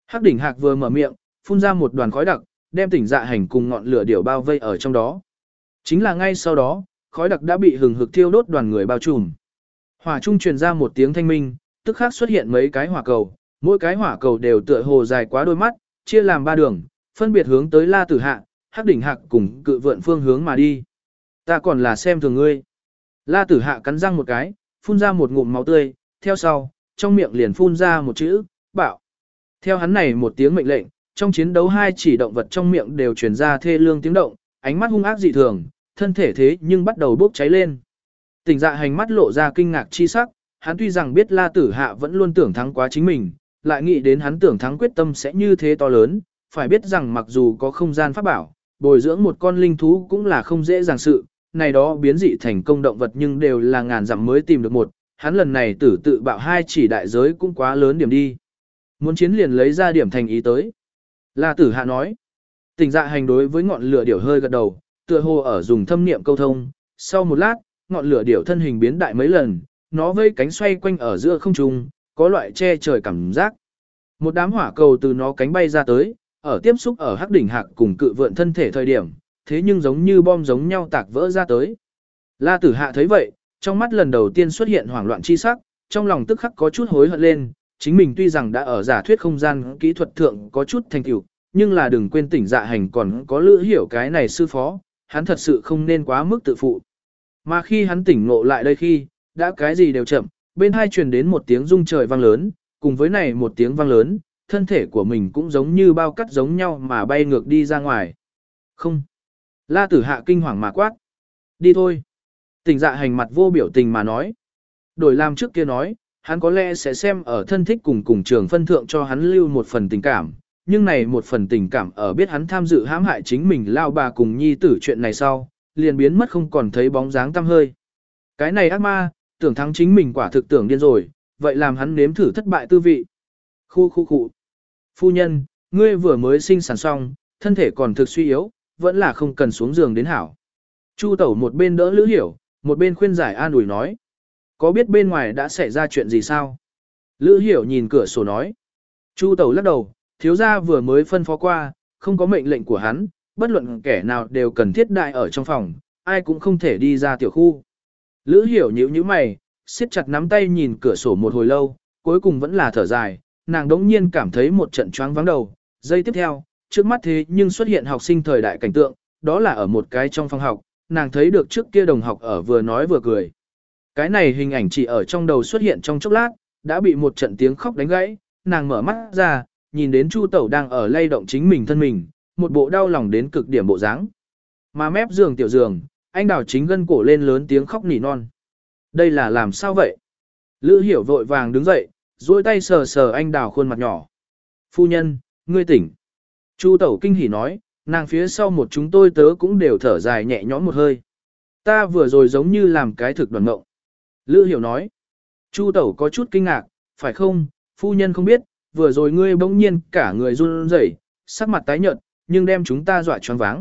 Hắc đỉnh hạc vừa mở miệng, phun ra một đoàn khói đặc, đem tỉnh dạ hành cùng ngọn lửa điểu bao vây ở trong đó. Chính là ngay sau đó, khói đặc đã bị hừng hực thiêu đốt đoàn người bao trùm. Hỏa trung truyền ra một tiếng thanh minh, tức khắc xuất hiện mấy cái hỏa cầu, mỗi cái hỏa cầu đều tựa hồ dài quá đôi mắt, chia làm ba đường, phân biệt hướng tới La Tử Hạ, Hắc đỉnh hạc cùng cự vượn phương hướng mà đi. Ta còn là xem thường ngươi. La Tử Hạ cắn răng một cái, phun ra một ngụm máu tươi, theo sau, trong miệng liền phun ra một chữ, bạo. Theo hắn này một tiếng mệnh lệnh, trong chiến đấu hai chỉ động vật trong miệng đều truyền ra thê lương tiếng động, ánh mắt hung ác dị thường, thân thể thế nhưng bắt đầu bốc cháy lên. Tỉnh dạ hành mắt lộ ra kinh ngạc chi sắc, hắn tuy rằng biết La Tử Hạ vẫn luôn tưởng thắng quá chính mình, lại nghĩ đến hắn tưởng thắng quyết tâm sẽ như thế to lớn, phải biết rằng mặc dù có không gian pháp bảo, bồi dưỡng một con linh thú cũng là không dễ dàng sự, này đó biến dị thành công động vật nhưng đều là ngàn dặm mới tìm được một, hắn lần này tử tự bạo hai chỉ đại giới cũng quá lớn điểm đi. Muốn chiến liền lấy ra điểm thành ý tới. La Tử Hạ nói, tỉnh dạ hành đối với ngọn lửa điểu hơi gật đầu, tựa hồ ở dùng thâm niệm câu thông, sau một lát, ngọn lửa điểu thân hình biến đại mấy lần, nó vây cánh xoay quanh ở giữa không trung, có loại che trời cảm giác. Một đám hỏa cầu từ nó cánh bay ra tới, ở tiếp xúc ở hắc đỉnh hạc cùng cự vượn thân thể thời điểm, thế nhưng giống như bom giống nhau tạc vỡ ra tới. La Tử Hạ thấy vậy, trong mắt lần đầu tiên xuất hiện hoảng loạn chi sắc, trong lòng tức khắc có chút hối hận lên, chính mình tuy rằng đã ở giả thuyết không gian kỹ thuật thượng có chút thành tựu, nhưng là đừng quên tỉnh dạ hành còn có lữ hiểu cái này sư phó, hắn thật sự không nên quá mức tự phụ. Mà khi hắn tỉnh ngộ lại đây khi, đã cái gì đều chậm, bên hai truyền đến một tiếng rung trời vang lớn, cùng với này một tiếng vang lớn, thân thể của mình cũng giống như bao cắt giống nhau mà bay ngược đi ra ngoài. Không. La Tử Hạ kinh hoàng mà quát. Đi thôi. Tỉnh dạ hành mặt vô biểu tình mà nói. Đổi làm trước kia nói, hắn có lẽ sẽ xem ở thân thích cùng cùng trường phân thượng cho hắn lưu một phần tình cảm, nhưng này một phần tình cảm ở biết hắn tham dự hãm hại chính mình lao bà cùng nhi tử chuyện này sau, liền biến mất không còn thấy bóng dáng tăm hơi. Cái này ác ma, tưởng thắng chính mình quả thực tưởng điên rồi, vậy làm hắn nếm thử thất bại tư vị. Khu khu khu. Phu nhân, ngươi vừa mới sinh sản xong, thân thể còn thực suy yếu, vẫn là không cần xuống giường đến hảo. Chu Tẩu một bên đỡ Lữ Hiểu, một bên khuyên giải an ủi nói. Có biết bên ngoài đã xảy ra chuyện gì sao? Lữ Hiểu nhìn cửa sổ nói. Chu Tẩu lắc đầu, thiếu gia vừa mới phân phó qua, không có mệnh lệnh của hắn, bất luận kẻ nào đều cần thiết đại ở trong phòng, ai cũng không thể đi ra tiểu khu. Lữ Hiểu nhíu nhíu mày, siết chặt nắm tay nhìn cửa sổ một hồi lâu, cuối cùng vẫn là thở dài, nàng đống nhiên cảm thấy một trận choáng vắng đầu. Giây tiếp theo, trước mắt thế nhưng xuất hiện học sinh thời đại cảnh tượng, đó là ở một cái trong phòng học, nàng thấy được trước kia đồng học ở vừa nói vừa cười. Cái này hình ảnh chỉ ở trong đầu xuất hiện trong chốc lát, đã bị một trận tiếng khóc đánh gãy, nàng mở mắt ra, nhìn đến Chu Tẩu đang ở lay động chính mình thân mình, một bộ đau lòng đến cực điểm bộ dáng. Mà mép giường tiểu giường, anh Đào chính gân cổ lên lớn tiếng khóc nỉ non. Đây là làm sao vậy? Lữ Hiểu vội vàng đứng dậy, duỗi tay sờ sờ anh Đào khuôn mặt nhỏ. Phu nhân, ngươi tỉnh. Chu Tẩu kinh hỉ nói, nàng phía sau một chúng tôi tớ cũng đều thở dài nhẹ nhõm một hơi. Ta vừa rồi giống như làm cái thực đoàn mộng. Lữ Hiểu nói. Chu Tẩu có chút kinh ngạc, phải không, phu nhân không biết, vừa rồi ngươi bỗng nhiên cả người run rẩy, sắc mặt tái nhợt, nhưng đem chúng ta dọa choáng váng.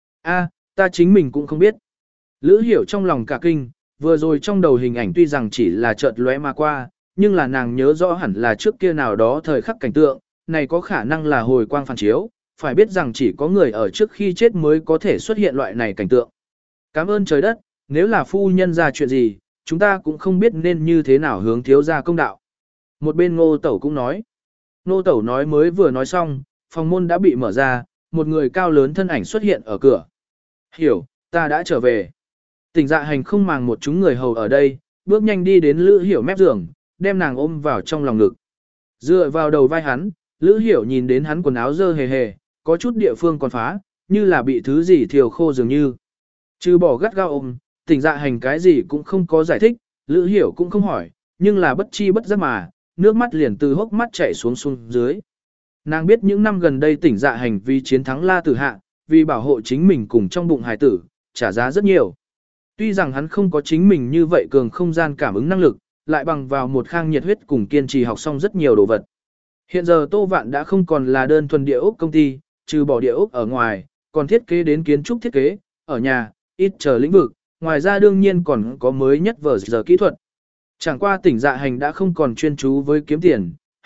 A, ta chính mình cũng không biết. Lữ Hiểu trong lòng cả kinh, vừa rồi trong đầu hình ảnh tuy rằng chỉ là chợt lóe mà qua, nhưng là nàng nhớ rõ hẳn là trước kia nào đó thời khắc cảnh tượng, này có khả năng là hồi quang phản chiếu, phải biết rằng chỉ có người ở trước khi chết mới có thể xuất hiện loại này cảnh tượng. Cảm ơn trời đất, nếu là phu nhân ra chuyện gì, chúng ta cũng không biết nên như thế nào hướng thiếu gia công đạo. Một bên Ngô Tẩu cũng nói. Ngô Tẩu nói mới vừa nói xong, phòng môn đã bị mở ra, một người cao lớn thân ảnh xuất hiện ở cửa. Hiểu, ta đã trở về. Tỉnh dạ hành không màng một chúng người hầu ở đây, bước nhanh đi đến Lữ Hiểu mép giường, đem nàng ôm vào trong lòng ngực. Dựa vào đầu vai hắn, Lữ Hiểu nhìn đến hắn quần áo dơ hề hề, có chút địa phương còn phá, như là bị thứ gì thiêu khô dường như. Trừ bỏ gắt gao ôm, tỉnh dạ hành cái gì cũng không có giải thích, Lữ Hiểu cũng không hỏi, nhưng là bất chi bất giác mà, nước mắt liền từ hốc mắt chảy xuống xuống dưới. Nàng biết những năm gần đây tỉnh dạ hành vì chiến thắng La Tử Hạ, vì bảo hộ chính mình cùng trong bụng hài tử, trả giá rất nhiều. Tuy rằng hắn không có chính mình như vậy cường không gian cảm ứng năng lực, lại bằng vào một khang nhiệt huyết cùng kiên trì học xong rất nhiều đồ vật. Hiện giờ Tô Vạn đã không còn là đơn thuần địa ốc công ty, trừ bỏ địa ốc ở ngoài, còn thiết kế đến kiến trúc thiết kế, ở nhà, ít chờ lĩnh vực, ngoài ra đương nhiên còn có mới nhất vở giờ kỹ thuật. Chẳng qua tỉnh dạ hành đã không còn chuyên chú với kiếm tiền,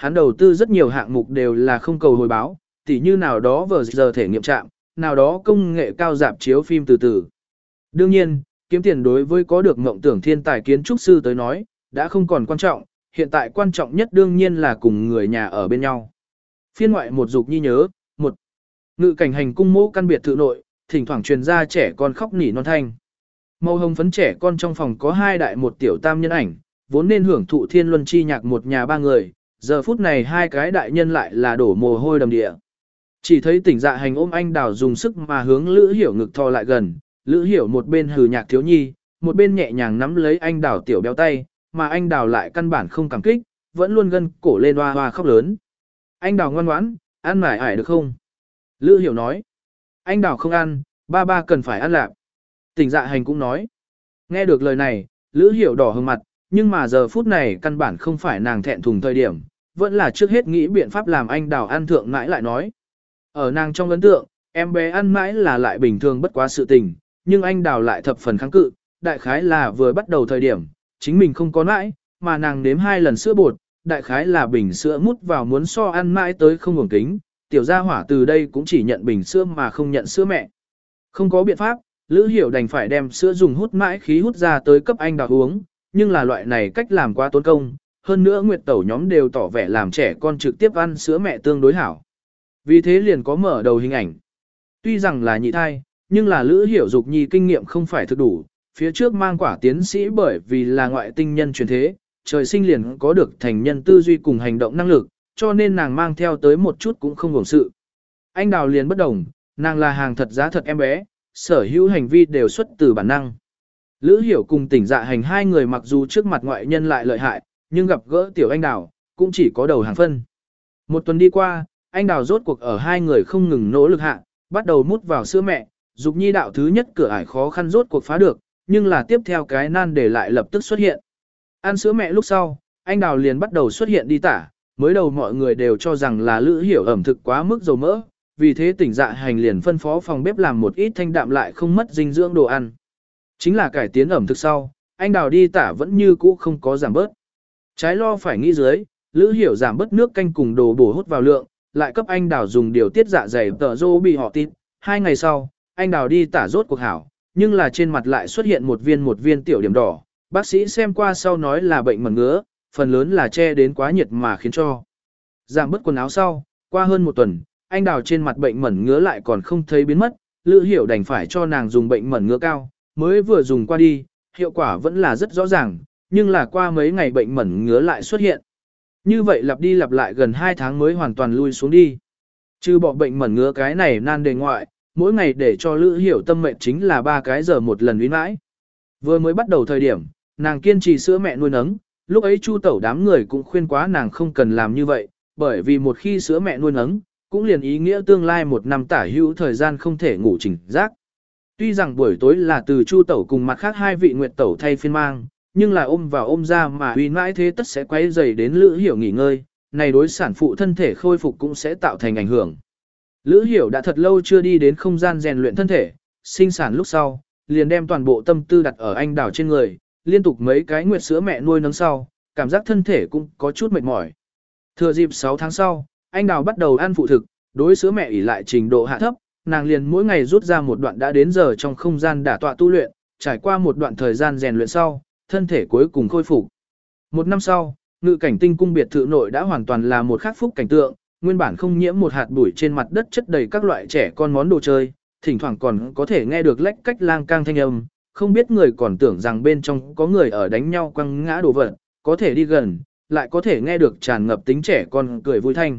hắn đầu tư rất nhiều hạng mục đều là không cầu hồi báo, tỉ như nào đó vừa giờ thể nghiệm trạm, nào đó công nghệ cao dạp chiếu phim từ từ. Đương nhiên, kiếm tiền đối với có được mộng tưởng thiên tài kiến trúc sư tới nói, đã không còn quan trọng, hiện tại quan trọng nhất đương nhiên là cùng người nhà ở bên nhau. Phiên ngoại một dục nhi nhớ, một ngự cảnh hành cung mẫu căn biệt thự nội, thỉnh thoảng truyền ra trẻ con khóc nỉ non thanh. Màu hồng phấn trẻ con trong phòng có hai đại một tiểu tam nhân ảnh, vốn nên hưởng thụ thiên luân chi nhạc một nhà ba người, giờ phút này hai cái đại nhân lại là đổ mồ hôi đầm địa. Chỉ thấy tỉnh dạ hành ôm anh đào dùng sức mà hướng Lữ Hiểu ngực thò lại gần, Lữ Hiểu một bên hừ nhạc thiếu nhi, một bên nhẹ nhàng nắm lấy anh đào tiểu béo tay, mà anh đào lại căn bản không cảm kích, vẫn luôn gân cổ lên hoa hoa khóc lớn. Anh đào ngoan ngoãn, ăn mải ải được không? Lữ Hiểu nói. Anh đào không ăn, ba ba cần phải ăn lạp. Tỉnh dạ hành cũng nói. Nghe được lời này, Lữ Hiểu đỏ hừng mặt, nhưng mà giờ phút này căn bản không phải nàng thẹn thùng thời điểm, vẫn là trước hết nghĩ biện pháp làm anh đào ăn thượng mãi lại nói. Ở nàng trong ấn tượng, em bé ăn mãi là lại bình thường bất quá sự tình, nhưng anh đào lại thập phần kháng cự, đại khái là vừa bắt đầu thời điểm, chính mình không có mãi, mà nàng nếm hai lần sữa bột, đại khái là bình sữa mút vào muốn so ăn mãi tới không hưởng kính, tiểu gia hỏa từ đây cũng chỉ nhận bình sữa mà không nhận sữa mẹ. Không có biện pháp, Lữ Hiểu đành phải đem sữa dùng hút mãi khí hút ra tới cấp anh đào uống, nhưng là loại này cách làm quá tốn công, hơn nữa Nguyệt Tẩu nhóm đều tỏ vẻ làm trẻ con trực tiếp ăn sữa mẹ tương đối hảo. Vì thế liền có mở đầu hình ảnh. Tuy rằng là nhị thai, nhưng là Lữ Hiểu Dục nhi kinh nghiệm không phải thực đủ, phía trước mang quả tiến sĩ bởi vì là ngoại tinh nhân truyền thế, trời sinh liền có được thành nhân tư duy cùng hành động năng lực, cho nên nàng mang theo tới một chút cũng không hưởng sự. Anh đào liền bất đồng, nàng là hàng thật giá thật em bé, sở hữu hành vi đều xuất từ bản năng. Lữ Hiểu cùng tỉnh dạ hành hai người mặc dù trước mặt ngoại nhân lại lợi hại, nhưng gặp gỡ tiểu anh đào, cũng chỉ có đầu hàng phân. Một tuần đi qua, anh đào rốt cuộc ở hai người không ngừng nỗ lực hạ, bắt đầu mút vào sữa mẹ, Dục nhi đạo thứ nhất cửa ải khó khăn rốt cuộc phá được, nhưng là tiếp theo cái nan để lại lập tức xuất hiện. Ăn sữa mẹ lúc sau, anh đào liền bắt đầu xuất hiện đi tả, mới đầu mọi người đều cho rằng là Lữ Hiểu ẩm thực quá mức dầu mỡ, vì thế tỉnh dạ hành liền phân phó phòng bếp làm một ít thanh đạm lại không mất dinh dưỡng đồ ăn. Chính là cải tiến ẩm thực sau, anh đào đi tả vẫn như cũ không có giảm bớt. Trái lo phải nghĩ dưới, Lữ Hiểu giảm bớt nước canh cùng đồ bổ hút vào lượng, lại cấp anh đào dùng điều tiết dạ dày tờ rô bị họ tít. Hai ngày sau, anh đào đi tả rốt cuộc hảo, nhưng là trên mặt lại xuất hiện một viên một viên tiểu điểm đỏ. Bác sĩ xem qua sau nói là bệnh mẩn ngứa, phần lớn là che đến quá nhiệt mà khiến cho. Giảm bớt quần áo sau, qua hơn một tuần, anh đào trên mặt bệnh mẩn ngứa lại còn không thấy biến mất, Lữ Hiểu đành phải cho nàng dùng bệnh mẩn ngứa cao, mới vừa dùng qua đi, hiệu quả vẫn là rất rõ ràng, nhưng là qua mấy ngày bệnh mẩn ngứa lại xuất hiện. Như vậy lặp đi lặp lại gần hai tháng mới hoàn toàn lui xuống đi. Trừ bỏ bệnh mẩn ngứa cái này nan đề ngoại, mỗi ngày để cho Lữ Hiểu tâm mệnh chính là ba cái giờ một lần uy mãi. Vừa mới bắt đầu thời điểm, nàng kiên trì sữa mẹ nuôi nấng, lúc ấy Chu Tẩu đám người cũng khuyên quá nàng không cần làm như vậy, bởi vì một khi sữa mẹ nuôi nấng, cũng liền ý nghĩa tương lai một năm tả hữu thời gian không thể ngủ chỉnh giác. Tuy rằng buổi tối là từ Chu Tẩu cùng mặt khác hai vị Nguyệt Tẩu thay phiên mang, nhưng là ôm vào ôm ra mà uy mãi thế tất sẽ quấy rầy đến Lữ Hiểu nghỉ ngơi, này đối sản phụ thân thể khôi phục cũng sẽ tạo thành ảnh hưởng. Lữ Hiểu đã thật lâu chưa đi đến không gian rèn luyện thân thể, sinh sản lúc sau, liền đem toàn bộ tâm tư đặt ở anh đào trên người, liên tục mấy cái nguyệt sữa mẹ nuôi nấng sau, cảm giác thân thể cũng có chút mệt mỏi. Thừa dịp sáu tháng sau, anh đào bắt đầu ăn phụ thực, đối sữa mẹ ỉ lại trình độ hạ thấp, nàng liền mỗi ngày rút ra một đoạn đã đến giờ trong không gian đả tọa tu luyện, trải qua một đoạn thời gian rèn luyện sau, thân thể cuối cùng khôi phục. Một năm sau, ngự cảnh tinh cung biệt thự nội đã hoàn toàn là một khắc phúc cảnh tượng, nguyên bản không nhiễm một hạt bụi trên mặt đất chất đầy các loại trẻ con món đồ chơi, thỉnh thoảng còn có thể nghe được lách cách lang cang thanh âm, không biết người còn tưởng rằng bên trong có người ở đánh nhau quăng ngã đồ vật, có thể đi gần, lại có thể nghe được tràn ngập tính trẻ con cười vui thanh.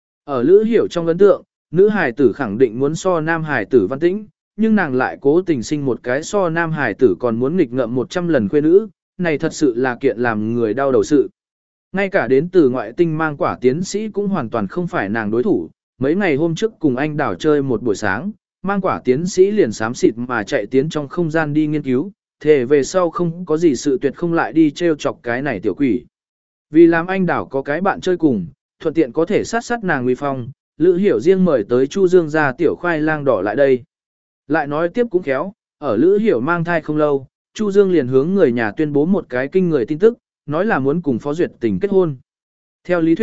Ở Lữ Hiểu trong ấn tượng, nữ hài tử khẳng định muốn so nam hài tử văn tĩnh, nhưng nàng lại cố tình sinh một cái so nam hài tử còn muốn nghịch ngợm một trăm lần khuê nữ, này thật sự là kiện làm người đau đầu sự. Ngay cả đến từ ngoại tinh mang quả tiến sĩ cũng hoàn toàn không phải nàng đối thủ, mấy ngày hôm trước cùng anh đảo chơi một buổi sáng, mang quả tiến sĩ liền xám xịt mà chạy tiến trong không gian đi nghiên cứu, thề về sau không có gì sự tuyệt không lại đi trêu chọc cái này tiểu quỷ. Vì làm anh đảo có cái bạn chơi cùng, thuận tiện có thể sát sát nàng uy phong, Lữ Hiểu riêng mời tới Chu Dương gia tiểu khoai lang đỏ lại đây. Lại nói tiếp cũng khéo, ở Lữ Hiểu mang thai không lâu, Chu Dương liền hướng người nhà tuyên bố một cái kinh người tin tức, nói là muốn cùng Phó Duyệt Tình kết hôn. Theo lý thuyết,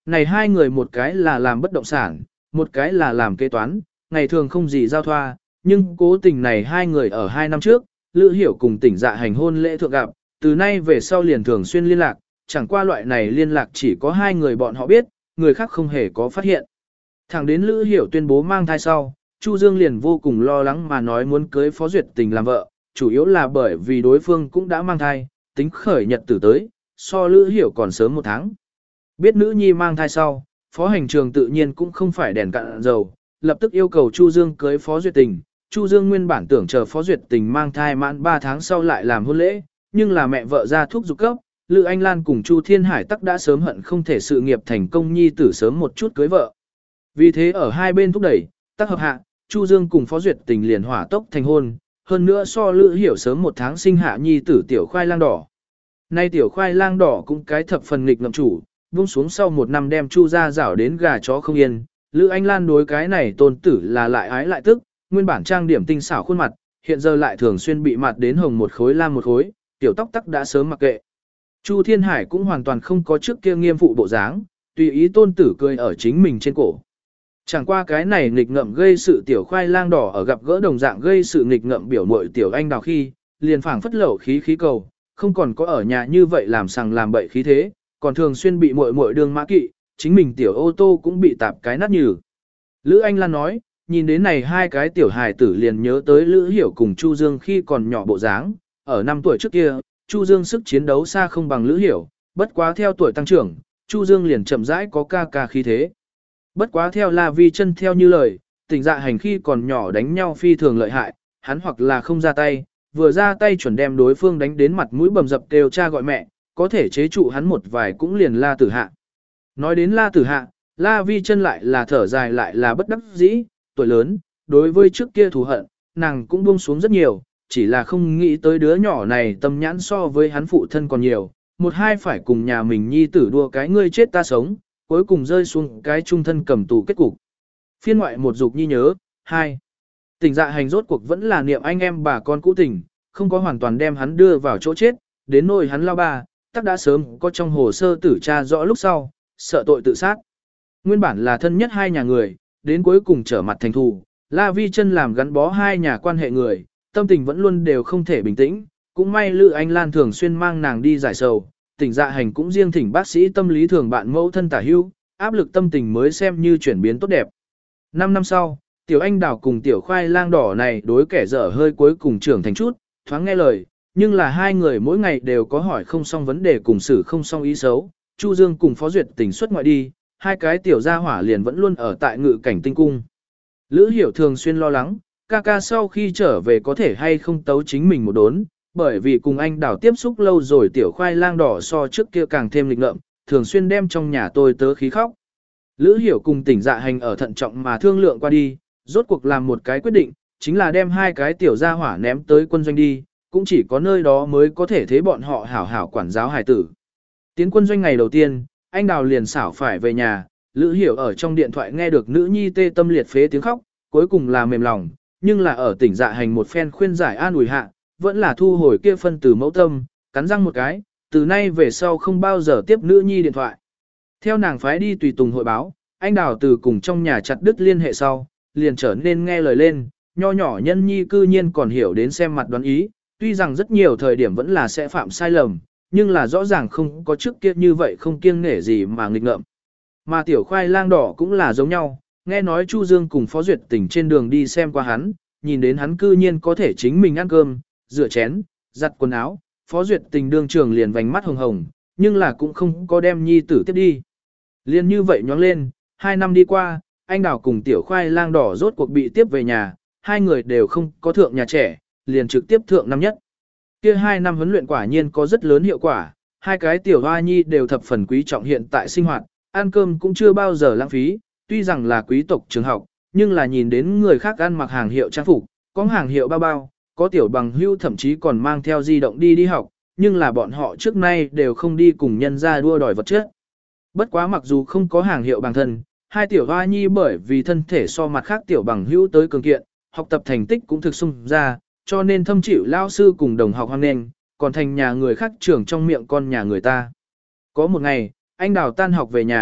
này hai người một cái là làm bất động sản, một cái là làm kế toán, ngày thường không gì giao thoa, nhưng cố tình này hai người ở hai năm trước, Lữ Hiểu cùng tỉnh dạ hành hôn lễ thượng gặp, từ nay về sau liền thường xuyên liên lạc, chẳng qua loại này liên lạc chỉ có hai người bọn họ biết, người khác không hề có phát hiện. Thẳng đến Lữ Hiểu tuyên bố mang thai sau, Chu Dương liền vô cùng lo lắng mà nói muốn cưới Phó Duyệt Tình làm vợ, chủ yếu là bởi vì đối phương cũng đã mang thai, tính khởi nhật tử tới, so Lữ Hiểu còn sớm một tháng. Biết nữ nhi mang thai sau, Phó Hành Trường tự nhiên cũng không phải đèn cạn dầu, lập tức yêu cầu Chu Dương cưới Phó Duyệt Tình. Chu Dương nguyên bản tưởng chờ Phó Duyệt Tình mang thai mãn ba tháng sau lại làm hôn lễ, nhưng là mẹ vợ ra thuốc dục cấp, Lữ Anh Lan cùng Chu Thiên Hải tắc đã sớm hận không thể sự nghiệp thành công nhi tử sớm một chút cưới vợ. Vì thế ở hai bên thúc đẩy, tác hợp hạ, Chu Dương cùng Phó Duyệt Tình liền hỏa tốc thành hôn, hơn nữa so Lữ Hiểu sớm một tháng sinh hạ nhi tử tiểu khoai lang đỏ. Nay tiểu khoai lang đỏ cũng cái thập phần nghịch ngợm chủ, buông xuống sau một năm đem Chu ra rảo đến gà chó không yên. Lữ Anh Lan đối cái này tôn tử là lại ái lại tức, nguyên bản trang điểm tinh xảo khuôn mặt, hiện giờ lại thường xuyên bị mặt đến hồng một khối lam một khối, tiểu tóc tắc đã sớm mặc kệ. Chu Thiên Hải cũng hoàn toàn không có trước kia nghiêm phụ bộ dáng, tùy ý tôn tử cười ở chính mình trên cổ. Chẳng qua cái này nghịch ngợm gây sự tiểu khoai lang đỏ ở gặp gỡ đồng dạng gây sự nghịch ngợm biểu muội tiểu anh đào khi, liền phảng phất lẩu khí khí cầu, không còn có ở nhà như vậy làm sằng làm bậy khí thế, còn thường xuyên bị muội muội đường mã kỵ, chính mình tiểu ô tô cũng bị tạp cái nát nhừ. Lữ Anh Lan nói, nhìn đến này hai cái tiểu hài tử liền nhớ tới Lữ Hiểu cùng Chu Dương khi còn nhỏ bộ dáng, ở năm tuổi trước kia, Chu Dương sức chiến đấu xa không bằng Lữ Hiểu, bất quá theo tuổi tăng trưởng, Chu Dương liền chậm rãi có ca ca khí thế. Bất quá theo La Vi chân theo như lời, tỉnh dạ hành khi còn nhỏ đánh nhau phi thường lợi hại, hắn hoặc là không ra tay, vừa ra tay chuẩn đem đối phương đánh đến mặt mũi bầm dập kêu cha gọi mẹ, có thể chế trụ hắn một vài cũng liền La Tử Hạ. Nói đến La Tử Hạ, La Vi chân lại là thở dài lại là bất đắc dĩ, tuổi lớn, đối với trước kia thù hận, nàng cũng buông xuống rất nhiều, chỉ là không nghĩ tới đứa nhỏ này tâm nhãn so với hắn phụ thân còn nhiều, một hai phải cùng nhà mình nhi tử đua cái ngươi chết ta sống, cuối cùng rơi xuống cái trung thân cầm tù kết cục. Phiên ngoại một dục nhi nhớ, hai. Tỉnh dạ hành rốt cuộc vẫn là niệm anh em bà con cũ tình, không có hoàn toàn đem hắn đưa vào chỗ chết, đến nỗi hắn lao ba, tắc đã sớm có trong hồ sơ tử tra rõ lúc sau, sợ tội tự sát. Nguyên bản là thân nhất hai nhà người, đến cuối cùng trở mặt thành thù, La Vi chân làm gắn bó hai nhà quan hệ người, tâm tình vẫn luôn đều không thể bình tĩnh, cũng may Lữ Anh Lan thường xuyên mang nàng đi giải sầu, tỉnh dạ hành cũng riêng thỉnh bác sĩ tâm lý thường bạn mẫu thân tả hưu, áp lực tâm tình mới xem như chuyển biến tốt đẹp. Năm năm sau, tiểu anh đào cùng tiểu khoai lang đỏ này đối kẻ dở hơi cuối cùng trưởng thành chút, thoáng nghe lời, nhưng là hai người mỗi ngày đều có hỏi không xong vấn đề cùng xử không xong ý xấu. Chu Dương cùng Phó Duyệt Tình xuất ngoại đi, hai cái tiểu gia hỏa liền vẫn luôn ở tại ngự cảnh tinh cung. Lữ Hiểu thường xuyên lo lắng, ca ca sau khi trở về có thể hay không tấu chính mình một đốn, bởi vì cùng anh đào tiếp xúc lâu rồi tiểu khoai lang đỏ so trước kia càng thêm lịch ngợm, thường xuyên đem trong nhà tôi tớ khí khóc. Lữ Hiểu cùng tỉnh dạ hành ở thận trọng mà thương lượng qua đi, rốt cuộc làm một cái quyết định, chính là đem hai cái tiểu gia hỏa ném tới quân doanh đi, cũng chỉ có nơi đó mới có thể thế bọn họ hảo hảo quản giáo hài tử. Tiến quân doanh ngày đầu tiên, anh đào liền xảo phải về nhà, Lữ Hiểu ở trong điện thoại nghe được nữ nhi tê tâm liệt phế tiếng khóc, cuối cùng là mềm lòng, nhưng là ở tỉnh dạ hành một phen khuyên giải an ủi hạ, vẫn là thu hồi kia phân từ mẫu tâm, cắn răng một cái, từ nay về sau không bao giờ tiếp nữ nhi điện thoại. Theo nàng phái đi tùy tùng hội báo, anh đào từ cùng trong nhà chặt đứt liên hệ sau, liền trở nên nghe lời lên, nho nhỏ nhân nhi cư nhiên còn hiểu đến xem mặt đoán ý, tuy rằng rất nhiều thời điểm vẫn là sẽ phạm sai lầm, nhưng là rõ ràng không có trước kia như vậy không kiêng nể gì mà nghịch ngợm. Mà tiểu khoai lang đỏ cũng là giống nhau, nghe nói Chu Dương cùng Phó Duyệt Tình trên đường đi xem qua hắn, nhìn đến hắn cư nhiên có thể chính mình ăn cơm, rửa chén, giặt quần áo, Phó Duyệt Tình đương trường liền vành mắt hồng hồng, nhưng là cũng không có đem nhi tử tiếp đi. Liên như vậy nhoáng lên, hai năm đi qua, anh đào cùng tiểu khoai lang đỏ rốt cuộc bị tiếp về nhà, hai người đều không có thượng nhà trẻ, liền trực tiếp thượng năm nhất. Kia hai năm huấn luyện quả nhiên có rất lớn hiệu quả, hai cái tiểu hoa nhi đều thập phần quý trọng hiện tại sinh hoạt, ăn cơm cũng chưa bao giờ lãng phí, tuy rằng là quý tộc trường học, nhưng là nhìn đến người khác ăn mặc hàng hiệu trang phục, có hàng hiệu bao bao, có tiểu bằng hưu thậm chí còn mang theo di động đi đi học, nhưng là bọn họ trước nay đều không đi cùng nhân ra đua đòi vật chất. Bất quá mặc dù không có hàng hiệu bằng thân, hai tiểu hoa nhi bởi vì thân thể so mặt khác tiểu bằng hữu tới cường kiện, học tập thành tích cũng thực sung ra, cho nên thâm chịu lao sư cùng đồng học hoan nghênh, còn thành nhà người khác trưởng trong miệng con nhà người ta. Có một ngày, anh đào tan học về nhà,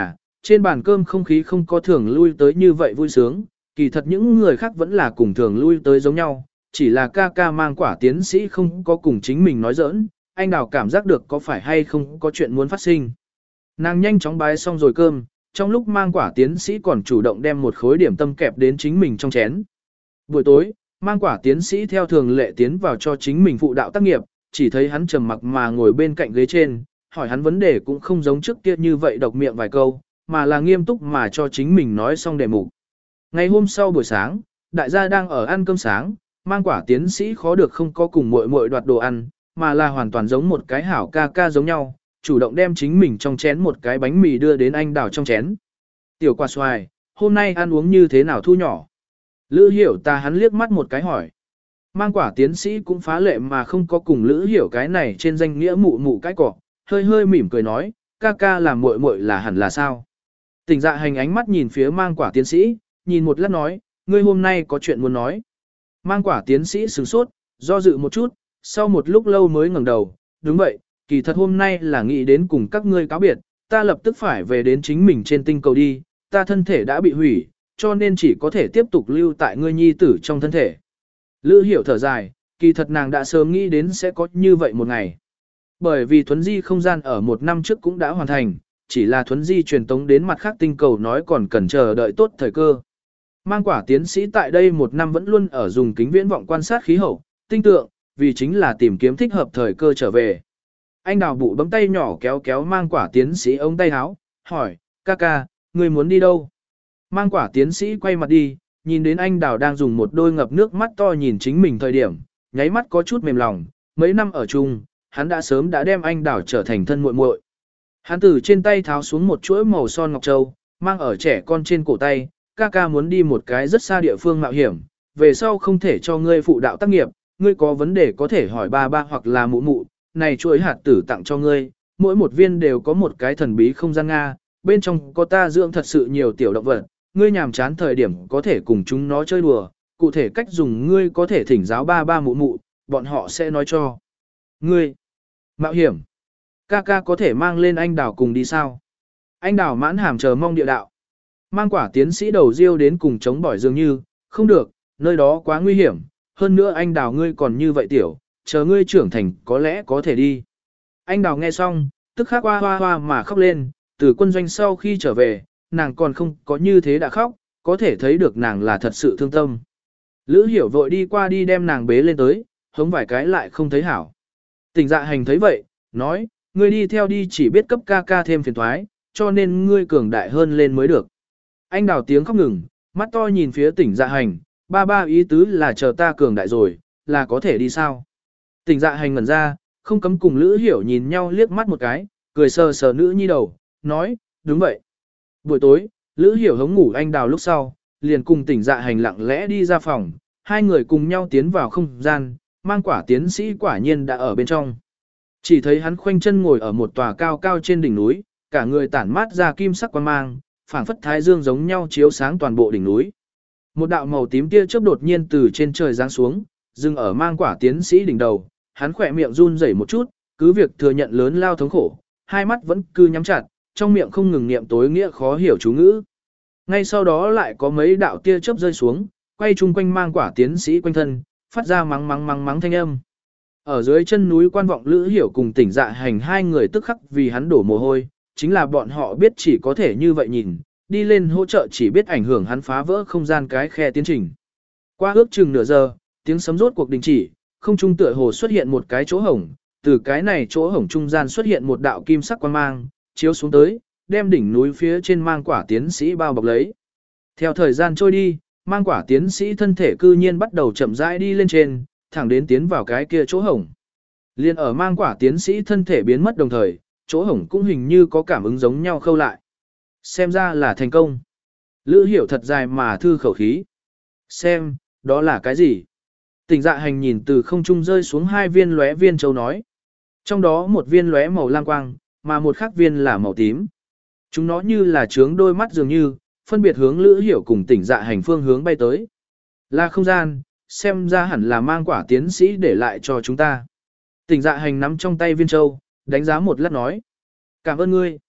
Trên bàn cơm không khí không có thường lui tới như vậy vui sướng, kỳ thật những người khác vẫn là cùng thường lui tới giống nhau, chỉ là ca ca mang quả tiến sĩ không có cùng chính mình nói giỡn, anh đào cảm giác được có phải hay không có chuyện muốn phát sinh. Nàng nhanh chóng bái xong rồi cơm, trong lúc mang quả tiến sĩ còn chủ động đem một khối điểm tâm kẹp đến chính mình trong chén. Buổi tối, mang quả tiến sĩ theo thường lệ tiến vào cho chính mình phụ đạo tác nghiệp, chỉ thấy hắn trầm mặc mà ngồi bên cạnh ghế trên, hỏi hắn vấn đề cũng không giống trước kia như vậy độc miệng vài câu, mà là nghiêm túc mà cho chính mình nói xong đề mục. Ngày hôm sau buổi sáng, đại gia đang ở ăn cơm sáng, mang quả tiến sĩ khó được không có cùng muội muội đoạt đồ ăn, mà là hoàn toàn giống một cái hảo ca ca giống nhau, chủ động đem chính mình trong chén một cái bánh mì đưa đến anh đào trong chén. Tiểu quả xoài, hôm nay ăn uống như thế nào thu nhỏ? Lữ hiểu ta hắn liếc mắt một cái hỏi. Mang quả tiến sĩ cũng phá lệ mà không có cùng Lữ hiểu cái này trên danh nghĩa mụ mụ cái cỏ, hơi hơi mỉm cười nói, ca ca làm muội muội là hẳn là sao? Tỉnh dạ hành ánh mắt nhìn phía mang quả tiến sĩ, nhìn một lát nói, ngươi hôm nay có chuyện muốn nói. Mang quả tiến sĩ sửng sốt, do dự một chút, sau một lúc lâu mới ngẩng đầu, đúng vậy, kỳ thật hôm nay là nghĩ đến cùng các ngươi cáo biệt, ta lập tức phải về đến chính mình trên tinh cầu đi, ta thân thể đã bị hủy, cho nên chỉ có thể tiếp tục lưu tại ngươi nhi tử trong thân thể. Lữ hiểu thở dài, kỳ thật nàng đã sớm nghĩ đến sẽ có như vậy một ngày. Bởi vì thuấn di không gian ở một năm trước cũng đã hoàn thành, chỉ là thuấn di truyền tống đến mặt khác tinh cầu nói còn cần chờ đợi tốt thời cơ. Mang quả tiến sĩ tại đây một năm vẫn luôn ở dùng kính viễn vọng quan sát khí hậu, tinh tượng, vì chính là tìm kiếm thích hợp thời cơ trở về. Anh đào bụ bấm tay nhỏ kéo kéo mang quả tiến sĩ ống tay áo, hỏi, ca ca, ngươi muốn đi đâu? Mang quả tiến sĩ quay mặt đi, nhìn đến anh đào đang dùng một đôi ngập nước mắt to nhìn chính mình thời điểm, nháy mắt có chút mềm lòng, mấy năm ở chung, hắn đã sớm đã đem anh đào trở thành thân muội muội. Hắn từ trên tay tháo xuống một chuỗi màu son ngọc châu, mang ở trẻ con trên cổ tay, ca ca muốn đi một cái rất xa địa phương mạo hiểm, về sau không thể cho ngươi phụ đạo tác nghiệp, ngươi có vấn đề có thể hỏi ba ba hoặc là mụ mụ, này chuỗi hạt tử tặng cho ngươi, mỗi một viên đều có một cái thần bí không gian Nga, bên trong có ta dưỡng thật sự nhiều tiểu động vật, ngươi nhàm chán thời điểm có thể cùng chúng nó chơi đùa, cụ thể cách dùng ngươi có thể thỉnh giáo ba ba mụ mụ, bọn họ sẽ nói cho ngươi. Mạo hiểm. Ca ca có thể mang lên anh đào cùng đi sao? Anh đào mãn hàm chờ mong địa đạo. Mang quả tiến sĩ đầu riêu đến cùng chống bỏi dường như, không được, nơi đó quá nguy hiểm, hơn nữa anh đào ngươi còn như vậy tiểu, chờ ngươi trưởng thành có lẽ có thể đi. Anh đào nghe xong, tức khắc hoa hoa hoa mà khóc lên, từ quân doanh sau khi trở về, nàng còn không có như thế đã khóc, có thể thấy được nàng là thật sự thương tâm. Lữ hiểu vội đi qua đi đem nàng bế lên tới, hống vài cái lại không thấy hảo. Tỉnh dạ hành thấy vậy, nói, ngươi đi theo đi chỉ biết cấp ca ca thêm phiền thoái, cho nên ngươi cường đại hơn lên mới được. Anh đào tiếng khóc ngừng, mắt to nhìn phía tỉnh dạ hành, ba ba ý tứ là chờ ta cường đại rồi, là có thể đi sao. Tỉnh dạ hành ngẩn ra, không cấm cùng Lữ hiểu nhìn nhau liếc mắt một cái, cười sờ sờ nữ nhi đầu, nói, đúng vậy. Buổi tối, Lữ hiểu hống ngủ anh đào lúc sau, liền cùng tỉnh dạ hành lặng lẽ đi ra phòng, hai người cùng nhau tiến vào không gian, mang quả tiến sĩ quả nhiên đã ở bên trong. Chỉ thấy hắn khoanh chân ngồi ở một tòa cao cao trên đỉnh núi, cả người tản mát ra kim sắc quang mang, phảng phất thái dương giống nhau chiếu sáng toàn bộ đỉnh núi. Một đạo màu tím tia chớp đột nhiên từ trên trời giáng xuống, dừng ở mang quả tiến sĩ đỉnh đầu, hắn khỏe miệng run rẩy một chút, cứ việc thừa nhận lớn lao thống khổ, hai mắt vẫn cứ nhắm chặt, trong miệng không ngừng niệm tối nghĩa khó hiểu chú ngữ. Ngay sau đó lại có mấy đạo tia chớp rơi xuống, quay chung quanh mang quả tiến sĩ quanh thân, phát ra mắng mắng mắng mắng thanh âm. Ở dưới chân núi quan vọng Lữ Hiểu cùng tỉnh dạ hành hai người tức khắc vì hắn đổ mồ hôi, chính là bọn họ biết chỉ có thể như vậy nhìn, đi lên hỗ trợ chỉ biết ảnh hưởng hắn phá vỡ không gian cái khe tiến trình. Qua ước chừng nửa giờ, tiếng sấm rốt cuộc đình chỉ, không trung tựa hồ xuất hiện một cái chỗ hổng, từ cái này chỗ hổng trung gian xuất hiện một đạo kim sắc quang mang, chiếu xuống tới, đem đỉnh núi phía trên mang quả tiến sĩ bao bọc lấy. Theo thời gian trôi đi, mang quả tiến sĩ thân thể cư nhiên bắt đầu chậm rãi đi lên trên, thẳng đến tiến vào cái kia chỗ hổng. Liên ở mang quả tiến sĩ thân thể biến mất đồng thời, chỗ hổng cũng hình như có cảm ứng giống nhau khâu lại. Xem ra là thành công. Lữ Hiểu thật dài mà thư khẩu khí. Xem, đó là cái gì? Tỉnh dạ hành nhìn từ không trung rơi xuống hai viên lóe viên châu nói. Trong đó một viên lóe màu lam quang, mà một khác viên là màu tím. Chúng nó như là trướng đôi mắt dường như, phân biệt hướng Lữ Hiểu cùng tỉnh dạ hành phương hướng bay tới. Là không gian, xem ra hẳn là mang quả tiến sĩ để lại cho chúng ta. Tỉnh dạ hành nắm trong tay viên châu, đánh giá một lát nói. Cảm ơn ngươi.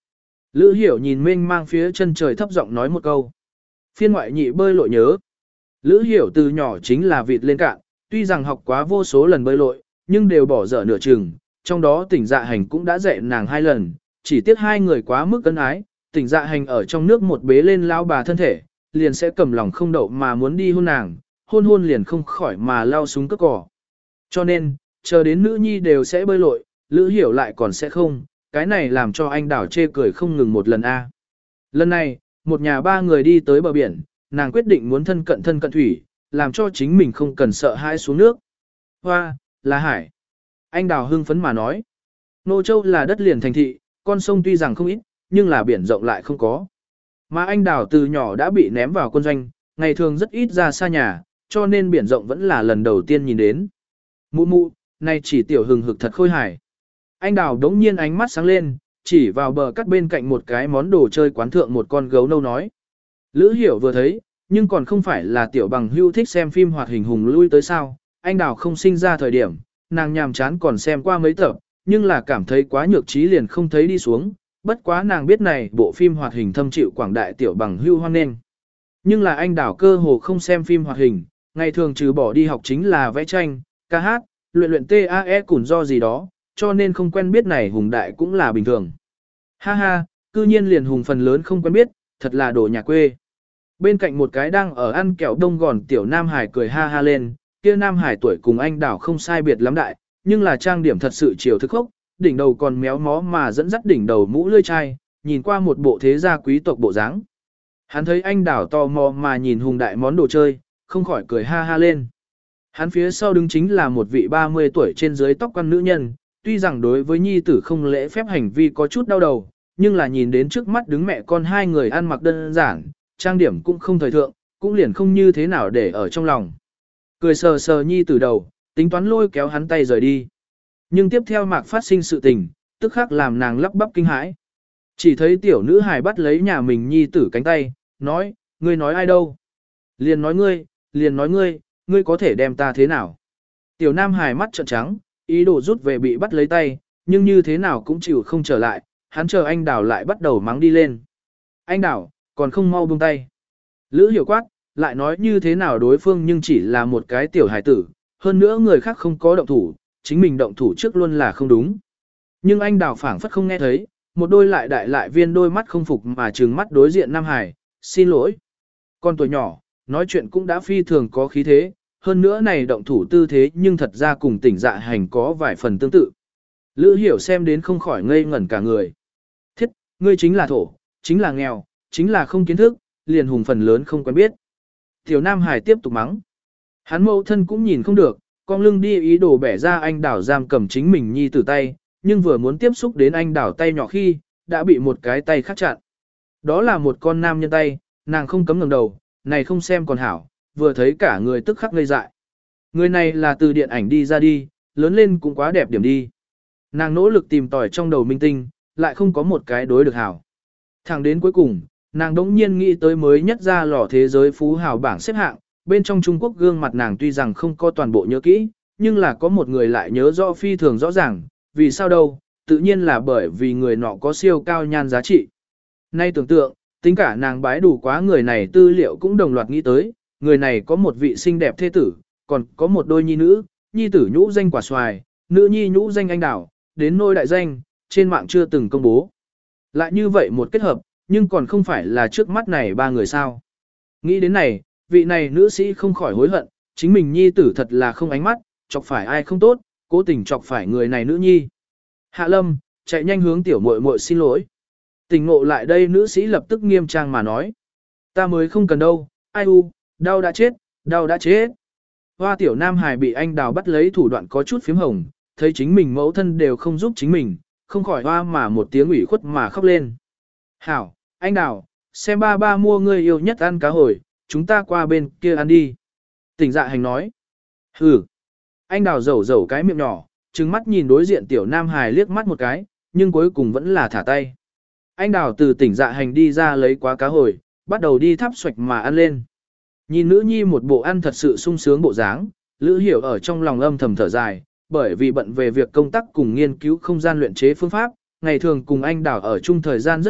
Lữ Hiểu nhìn mênh mang phía chân trời thấp giọng nói một câu. Phiên ngoại nhị bơi lội nhớ. Lữ Hiểu từ nhỏ chính là vịt lên cạn, tuy rằng học quá vô số lần bơi lội, nhưng đều bỏ dở nửa chừng, trong đó tỉnh dạ hành cũng đã dạy nàng hai lần, chỉ tiếc hai người quá mức ân ái, tỉnh dạ hành ở trong nước một bế lên lao bà thân thể, liền sẽ cầm lòng không đậu mà muốn đi hôn nàng, hôn hôn liền không khỏi mà lao súng cất cỏ. Cho nên, chờ đến nữ nhi đều sẽ bơi lội, Lữ Hiểu lại còn sẽ không, cái này làm cho anh đảo chê cười không ngừng một lần a. Lần này, một nhà ba người đi tới bờ biển, nàng quyết định muốn thân cận thân cận thủy, làm cho chính mình không cần sợ hãi xuống nước. Hoa, là hải. Anh đào hưng phấn mà nói. Nô Châu là đất liền thành thị, con sông tuy rằng không ít, nhưng là biển rộng lại không có. Mà anh đào từ nhỏ đã bị ném vào quân doanh, ngày thường rất ít ra xa nhà, cho nên biển rộng vẫn là lần đầu tiên nhìn đến. Mụ mụ, này chỉ tiểu hừng hực thật khôi hài. Anh đào đống nhiên ánh mắt sáng lên, chỉ vào bờ cắt bên cạnh một cái món đồ chơi quán thượng một con gấu nâu nói. Lữ Hiểu vừa thấy, nhưng còn không phải là tiểu bằng hưu thích xem phim hoạt hình hùng lui tới sao, anh đào không sinh ra thời điểm, nàng nhàm chán còn xem qua mấy tập, nhưng là cảm thấy quá nhược trí liền không thấy đi xuống, bất quá nàng biết này bộ phim hoạt hình thâm chịu quảng đại tiểu bằng hưu hoan nghênh. Nhưng là anh đào cơ hồ không xem phim hoạt hình, ngày thường trừ bỏ đi học chính là vẽ tranh, ca hát, luyện luyện tae củn do gì đó, cho nên không quen biết này hùng đại cũng là bình thường. Ha ha, cư nhiên liền hùng phần lớn không quen biết, thật là đồ nhà quê. Bên cạnh một cái đang ở ăn kẹo đông gòn tiểu Nam Hải cười ha ha lên, kia Nam Hải tuổi cùng anh đảo không sai biệt lắm đại, nhưng là trang điểm thật sự chiều thức khốc, đỉnh đầu còn méo mó mà dẫn dắt đỉnh đầu mũ lươi chai, nhìn qua một bộ thế gia quý tộc bộ dáng. Hắn thấy anh đảo tò mò mà nhìn hùng đại món đồ chơi, không khỏi cười ha ha lên. Hắn phía sau đứng chính là một vị ba mươi tuổi trên dưới tóc quan nữ nhân, tuy rằng đối với nhi tử không lễ phép hành vi có chút đau đầu, nhưng là nhìn đến trước mắt đứng mẹ con hai người ăn mặc đơn giản, trang điểm cũng không thời thượng, cũng liền không như thế nào để ở trong lòng. Cười sờ sờ nhi tử đầu, tính toán lôi kéo hắn tay rời đi. Nhưng tiếp theo mạc phát sinh sự tình, tức khắc làm nàng lắp bắp kinh hãi. Chỉ thấy tiểu nữ hài bắt lấy nhà mình nhi tử cánh tay, nói, ngươi nói ai đâu? Liền nói ngươi, liền nói ngươi, ngươi có thể đem ta thế nào? Tiểu nam hài mắt trợn trắng, ý đồ rút về bị bắt lấy tay, nhưng như thế nào cũng chịu không trở lại, hắn chờ anh đảo lại bắt đầu mắng đi lên. Anh đảo, còn không mau buông tay. Lữ Hiểu quát, lại nói như thế nào đối phương nhưng chỉ là một cái tiểu hài tử, hơn nữa người khác không có động thủ, chính mình động thủ trước luôn là không đúng. Nhưng anh đảo phảng phất không nghe thấy, một đôi lại đại lại viên đôi mắt không phục mà trừng mắt đối diện Nam Hải, xin lỗi. Con tuổi nhỏ, nói chuyện cũng đã phi thường có khí thế, hơn nữa này động thủ tư thế nhưng thật ra cùng tỉnh dạ hành có vài phần tương tự. Lữ Hiểu xem đến không khỏi ngây ngẩn cả người. Thiết, ngươi chính là thổ, chính là nghèo, chính là không kiến thức, liền hùng phần lớn không quen biết. Tiểu Nam Hải tiếp tục mắng. Hắn mẫu thân cũng nhìn không được, con lưng đi ý đồ bẻ ra anh đảo giam cầm chính mình nhi tử tay, nhưng vừa muốn tiếp xúc đến anh đảo tay nhỏ khi, đã bị một cái tay khác chặn. Đó là một con nam nhân tay, nàng không cấm ngẩng đầu, này không xem còn hảo, vừa thấy cả người tức khắc ngây dại. Người này là từ điện ảnh đi ra đi, lớn lên cũng quá đẹp điểm đi. Nàng nỗ lực tìm tòi trong đầu minh tinh, lại không có một cái đối được hảo. Thẳng đến cuối cùng, nàng đống nhiên nghĩ tới mới nhất ra lò thế giới phú hào bảng xếp hạng, bên trong Trung Quốc gương mặt nàng tuy rằng không có toàn bộ nhớ kỹ, nhưng là có một người lại nhớ rõ phi thường rõ ràng, vì sao đâu, tự nhiên là bởi vì người nọ có siêu cao nhan giá trị. Nay tưởng tượng, tính cả nàng bái đủ quá người này tư liệu cũng đồng loạt nghĩ tới, người này có một vị xinh đẹp thê tử, còn có một đôi nhi nữ, nhi tử nhũ danh quả xoài, nữ nhi nhũ danh anh đảo, đến nôi đại danh, trên mạng chưa từng công bố. Lại như vậy một kết hợp, nhưng còn không phải là trước mắt này ba người sao. Nghĩ đến này, vị này nữ sĩ không khỏi hối hận, chính mình nhi tử thật là không ánh mắt, chọc phải ai không tốt, cố tình chọc phải người này nữ nhi. Hạ Lâm, chạy nhanh hướng tiểu muội muội xin lỗi. Tình ngộ lại đây nữ sĩ lập tức nghiêm trang mà nói. Ta mới không cần đâu, ai u, đau đã chết, đau đã chết. Hoa tiểu nam hài bị anh đào bắt lấy thủ đoạn có chút phím hồng, thấy chính mình mẫu thân đều không giúp chính mình, không khỏi hoa mà một tiếng ủy khuất mà khóc lên. Hảo, anh đào, xem ba ba mua ngươi yêu nhất ăn cá hồi, chúng ta qua bên kia ăn đi. Tỉnh dạ hành nói. Hừ. Anh đào rầu rầu cái miệng nhỏ, trừng mắt nhìn đối diện tiểu nam hài liếc mắt một cái, nhưng cuối cùng vẫn là thả tay. Anh đào từ tỉnh dạ hành đi ra lấy quá cá hồi, bắt đầu đi thắp xoạch mà ăn lên. Nhìn nữ nhi một bộ ăn thật sự sung sướng bộ dáng, Lữ Hiểu ở trong lòng âm thầm thở dài, bởi vì bận về việc công tác cùng nghiên cứu không gian luyện chế phương pháp, ngày thường cùng anh đào ở chung thời gian rất ít,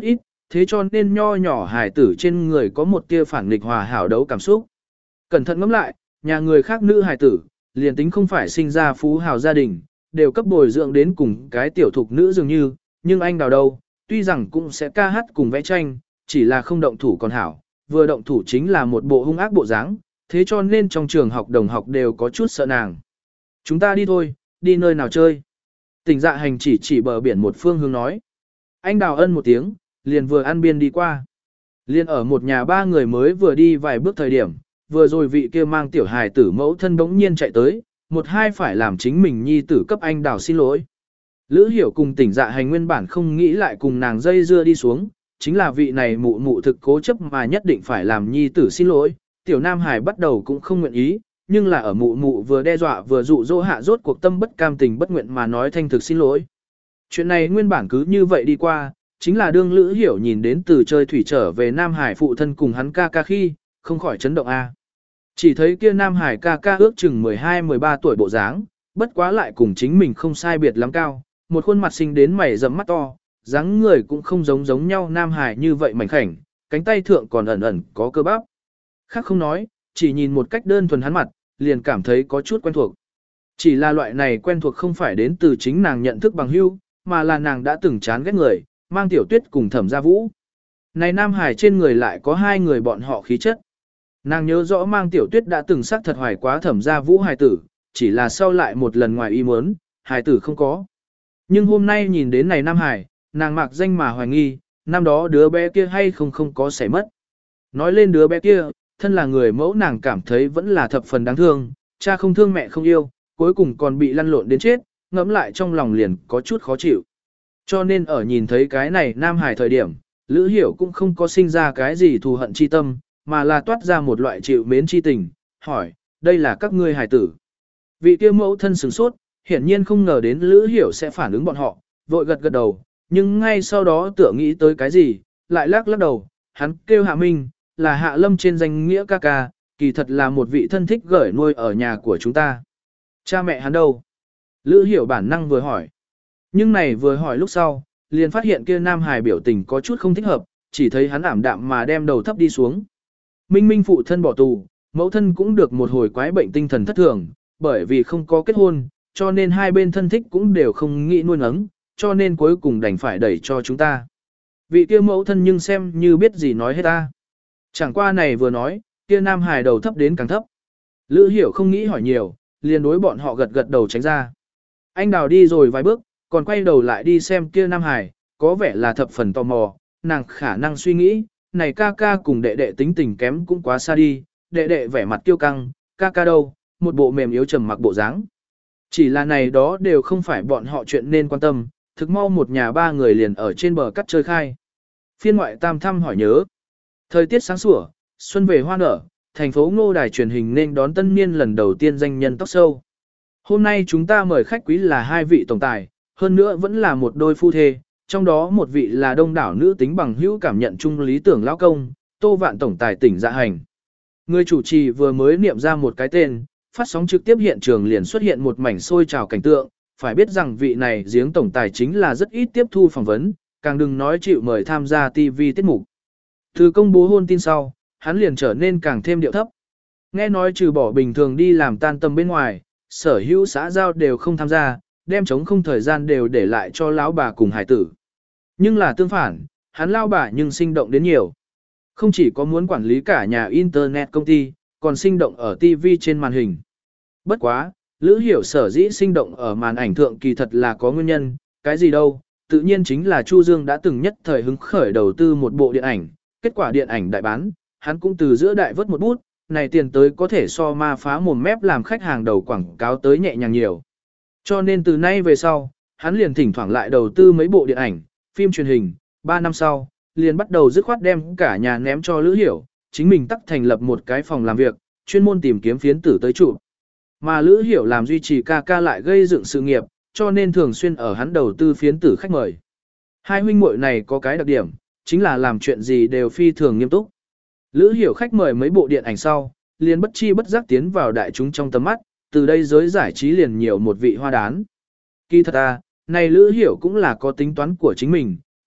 thế cho nên nho nhỏ hài tử trên người có một tia phản nghịch hòa hảo đấu cảm xúc. Cẩn thận ngẫm lại, nhà người khác nữ hài tử, liền tính không phải sinh ra phú hào gia đình, đều cấp bồi dưỡng đến cùng cái tiểu thục nữ dường như, nhưng anh đào đâu, tuy rằng cũng sẽ ca hát cùng vẽ tranh, chỉ là không động thủ còn hảo, vừa động thủ chính là một bộ hung ác bộ dáng, thế cho nên trong trường học đồng học đều có chút sợ nàng. Chúng ta đi thôi, đi nơi nào chơi. Tỉnh Dạ Hành chỉ chỉ bờ biển một phương hướng nói. Anh đào ân một tiếng, liền vừa ăn biên đi qua. Liên ở một nhà ba người mới vừa đi vài bước thời điểm, vừa rồi vị kia mang tiểu hài tử mẫu thân bỗng nhiên chạy tới, một hai phải làm chính mình nhi tử cấp anh đào xin lỗi. Lữ Hiểu cùng Tỉnh Dạ Hành nguyên bản không nghĩ lại cùng nàng dây dưa đi xuống, chính là vị này mụ mụ thực cố chấp mà nhất định phải làm nhi tử xin lỗi, tiểu nam hải bắt đầu cũng không nguyện ý, nhưng là ở mụ mụ vừa đe dọa vừa dụ dỗ hạ rốt cuộc tâm bất cam tình bất nguyện mà nói thanh thực xin lỗi. Chuyện này nguyên bản cứ như vậy đi qua, chính là đương Lữ Hiểu nhìn đến từ chơi thủy trở về Nam Hải phụ thân cùng hắn ca ca khi, không khỏi chấn động a. Chỉ thấy kia Nam Hải ca ca ước chừng mười hai mười ba tuổi bộ dáng, bất quá lại cùng chính mình không sai biệt lắm cao, một khuôn mặt xinh đến mày rậm mắt to, dáng người cũng không giống giống nhau Nam Hải như vậy mảnh khảnh, cánh tay thượng còn ẩn ẩn có cơ bắp. Khác không nói, chỉ nhìn một cách đơn thuần hắn mặt, liền cảm thấy có chút quen thuộc. Chỉ là loại này quen thuộc không phải đến từ chính nàng nhận thức bằng hữu, mà là nàng đã từng chán ghét người, mang Tiểu Tuyết cùng Thẩm Gia Vũ. Này Nam Hải trên người lại có hai người bọn họ khí chất. Nàng nhớ rõ mang Tiểu Tuyết đã từng xác thật hoài quá Thẩm Gia Vũ hài tử, chỉ là sau lại một lần ngoài ý muốn, hài tử không có. Nhưng hôm nay nhìn đến này Nam Hải, nàng mặc danh mà hoài nghi, năm đó đứa bé kia hay không không có xảy mất. Nói lên đứa bé kia, thân là người mẫu nàng cảm thấy vẫn là thập phần đáng thương, cha không thương mẹ không yêu, cuối cùng còn bị lăn lộn đến chết, ngẫm lại trong lòng liền có chút khó chịu. Cho nên ở nhìn thấy cái này Nam Hải thời điểm, Lữ Hiểu cũng không có sinh ra cái gì thù hận chi tâm, mà là toát ra một loại chịu mến chi tình, hỏi, đây là các ngươi hài tử. Vị kia mẫu thân sửng sốt, hiển nhiên không ngờ đến Lữ Hiểu sẽ phản ứng bọn họ, vội gật gật đầu, nhưng ngay sau đó tựa nghĩ tới cái gì, lại lắc lắc đầu, hắn kêu Hạ Minh, là Hạ Lâm trên danh nghĩa ca ca, kỳ thật là một vị thân thích gửi nuôi ở nhà của chúng ta. Cha mẹ hắn đâu? Lữ Hiểu bản năng vừa hỏi. Nhưng này vừa hỏi lúc sau, liền phát hiện kia Nam Hải biểu tình có chút không thích hợp, chỉ thấy hắn ảm đạm mà đem đầu thấp đi xuống. Minh Minh phụ thân bỏ tù, mẫu thân cũng được một hồi quái bệnh tinh thần thất thường, bởi vì không có kết hôn, cho nên hai bên thân thích cũng đều không nghĩ nuôi nấng, cho nên cuối cùng đành phải đẩy cho chúng ta. Vị kia mẫu thân nhưng xem như biết gì nói hết ta. Chẳng qua này vừa nói, kia Nam Hải đầu thấp đến càng thấp. Lữ Hiểu không nghĩ hỏi nhiều, liền đối bọn họ gật gật đầu tránh ra. Anh Đào đi rồi vài bước, còn quay đầu lại đi xem kia Nam Hải, có vẻ là thập phần tò mò, nàng khả năng suy nghĩ, này ca ca cùng đệ đệ tính tình kém cũng quá xa đi, đệ đệ vẻ mặt tiêu căng, ca ca đâu, một bộ mềm yếu trầm mặc bộ dáng. Chỉ là này đó đều không phải bọn họ chuyện nên quan tâm, thực mau một nhà ba người liền ở trên bờ cắt chơi khai. Phiên ngoại tam thăm hỏi nhớ. Thời tiết sáng sủa, xuân về hoa nở, thành phố Ngô Đài truyền hình nên đón tân niên lần đầu tiên danh nhân tóc sâu. Hôm nay chúng ta mời khách quý là hai vị tổng tài, hơn nữa vẫn là một đôi phu thê, trong đó một vị là đông đảo nữ tính bằng hữu cảm nhận chung lý tưởng lão công, Tô Vạn tổng tài Tỉnh Dạ Hành. Người chủ trì vừa mới niệm ra một cái tên, phát sóng trực tiếp hiện trường liền xuất hiện một mảnh sôi trào cảnh tượng, phải biết rằng vị này giếng tổng tài chính là rất ít tiếp thu phỏng vấn, càng đừng nói chịu mời tham gia ti vi tiết mục. Từ công bố hôn tin sau, hắn liền trở nên càng thêm điệu thấp. Nghe nói trừ bỏ bình thường đi làm tan tầm bên ngoài, sở hữu xã giao đều không tham gia, đem chống không thời gian đều để lại cho lão bà cùng hải tử. Nhưng là tương phản, hắn lão bà nhưng sinh động đến nhiều. Không chỉ có muốn quản lý cả nhà internet công ty, còn sinh động ở ti vi trên màn hình. Bất quá, Lữ Hiểu sở dĩ sinh động ở màn ảnh thượng kỳ thật là có nguyên nhân, cái gì đâu, tự nhiên chính là Chu Dương đã từng nhất thời hứng khởi đầu tư một bộ điện ảnh, kết quả điện ảnh đại bán, hắn cũng từ giữa đại vớt một bút, này tiền tới có thể so ma phá mồm mép làm khách hàng đầu quảng cáo tới nhẹ nhàng nhiều. Cho nên từ nay về sau, hắn liền thỉnh thoảng lại đầu tư mấy bộ điện ảnh, phim truyền hình, ba năm sau, liền bắt đầu dứt khoát đem cả nhà ném cho Lữ Hiểu, chính mình tắc thành lập một cái phòng làm việc, chuyên môn tìm kiếm phiến tử tới trụ. Mà Lữ Hiểu làm duy trì ca ca lại gây dựng sự nghiệp, cho nên thường xuyên ở hắn đầu tư phiến tử khách mời. Hai huynh muội này có cái đặc điểm, chính là làm chuyện gì đều phi thường nghiêm túc. Lữ Hiểu khách mời mấy bộ điện ảnh sau, liền bất chi bất giác tiến vào đại chúng trong tầm mắt, từ đây giới giải trí liền nhiều một vị hoa đán. Kỳ thật à, này Lữ Hiểu cũng là có tính toán của chính mình,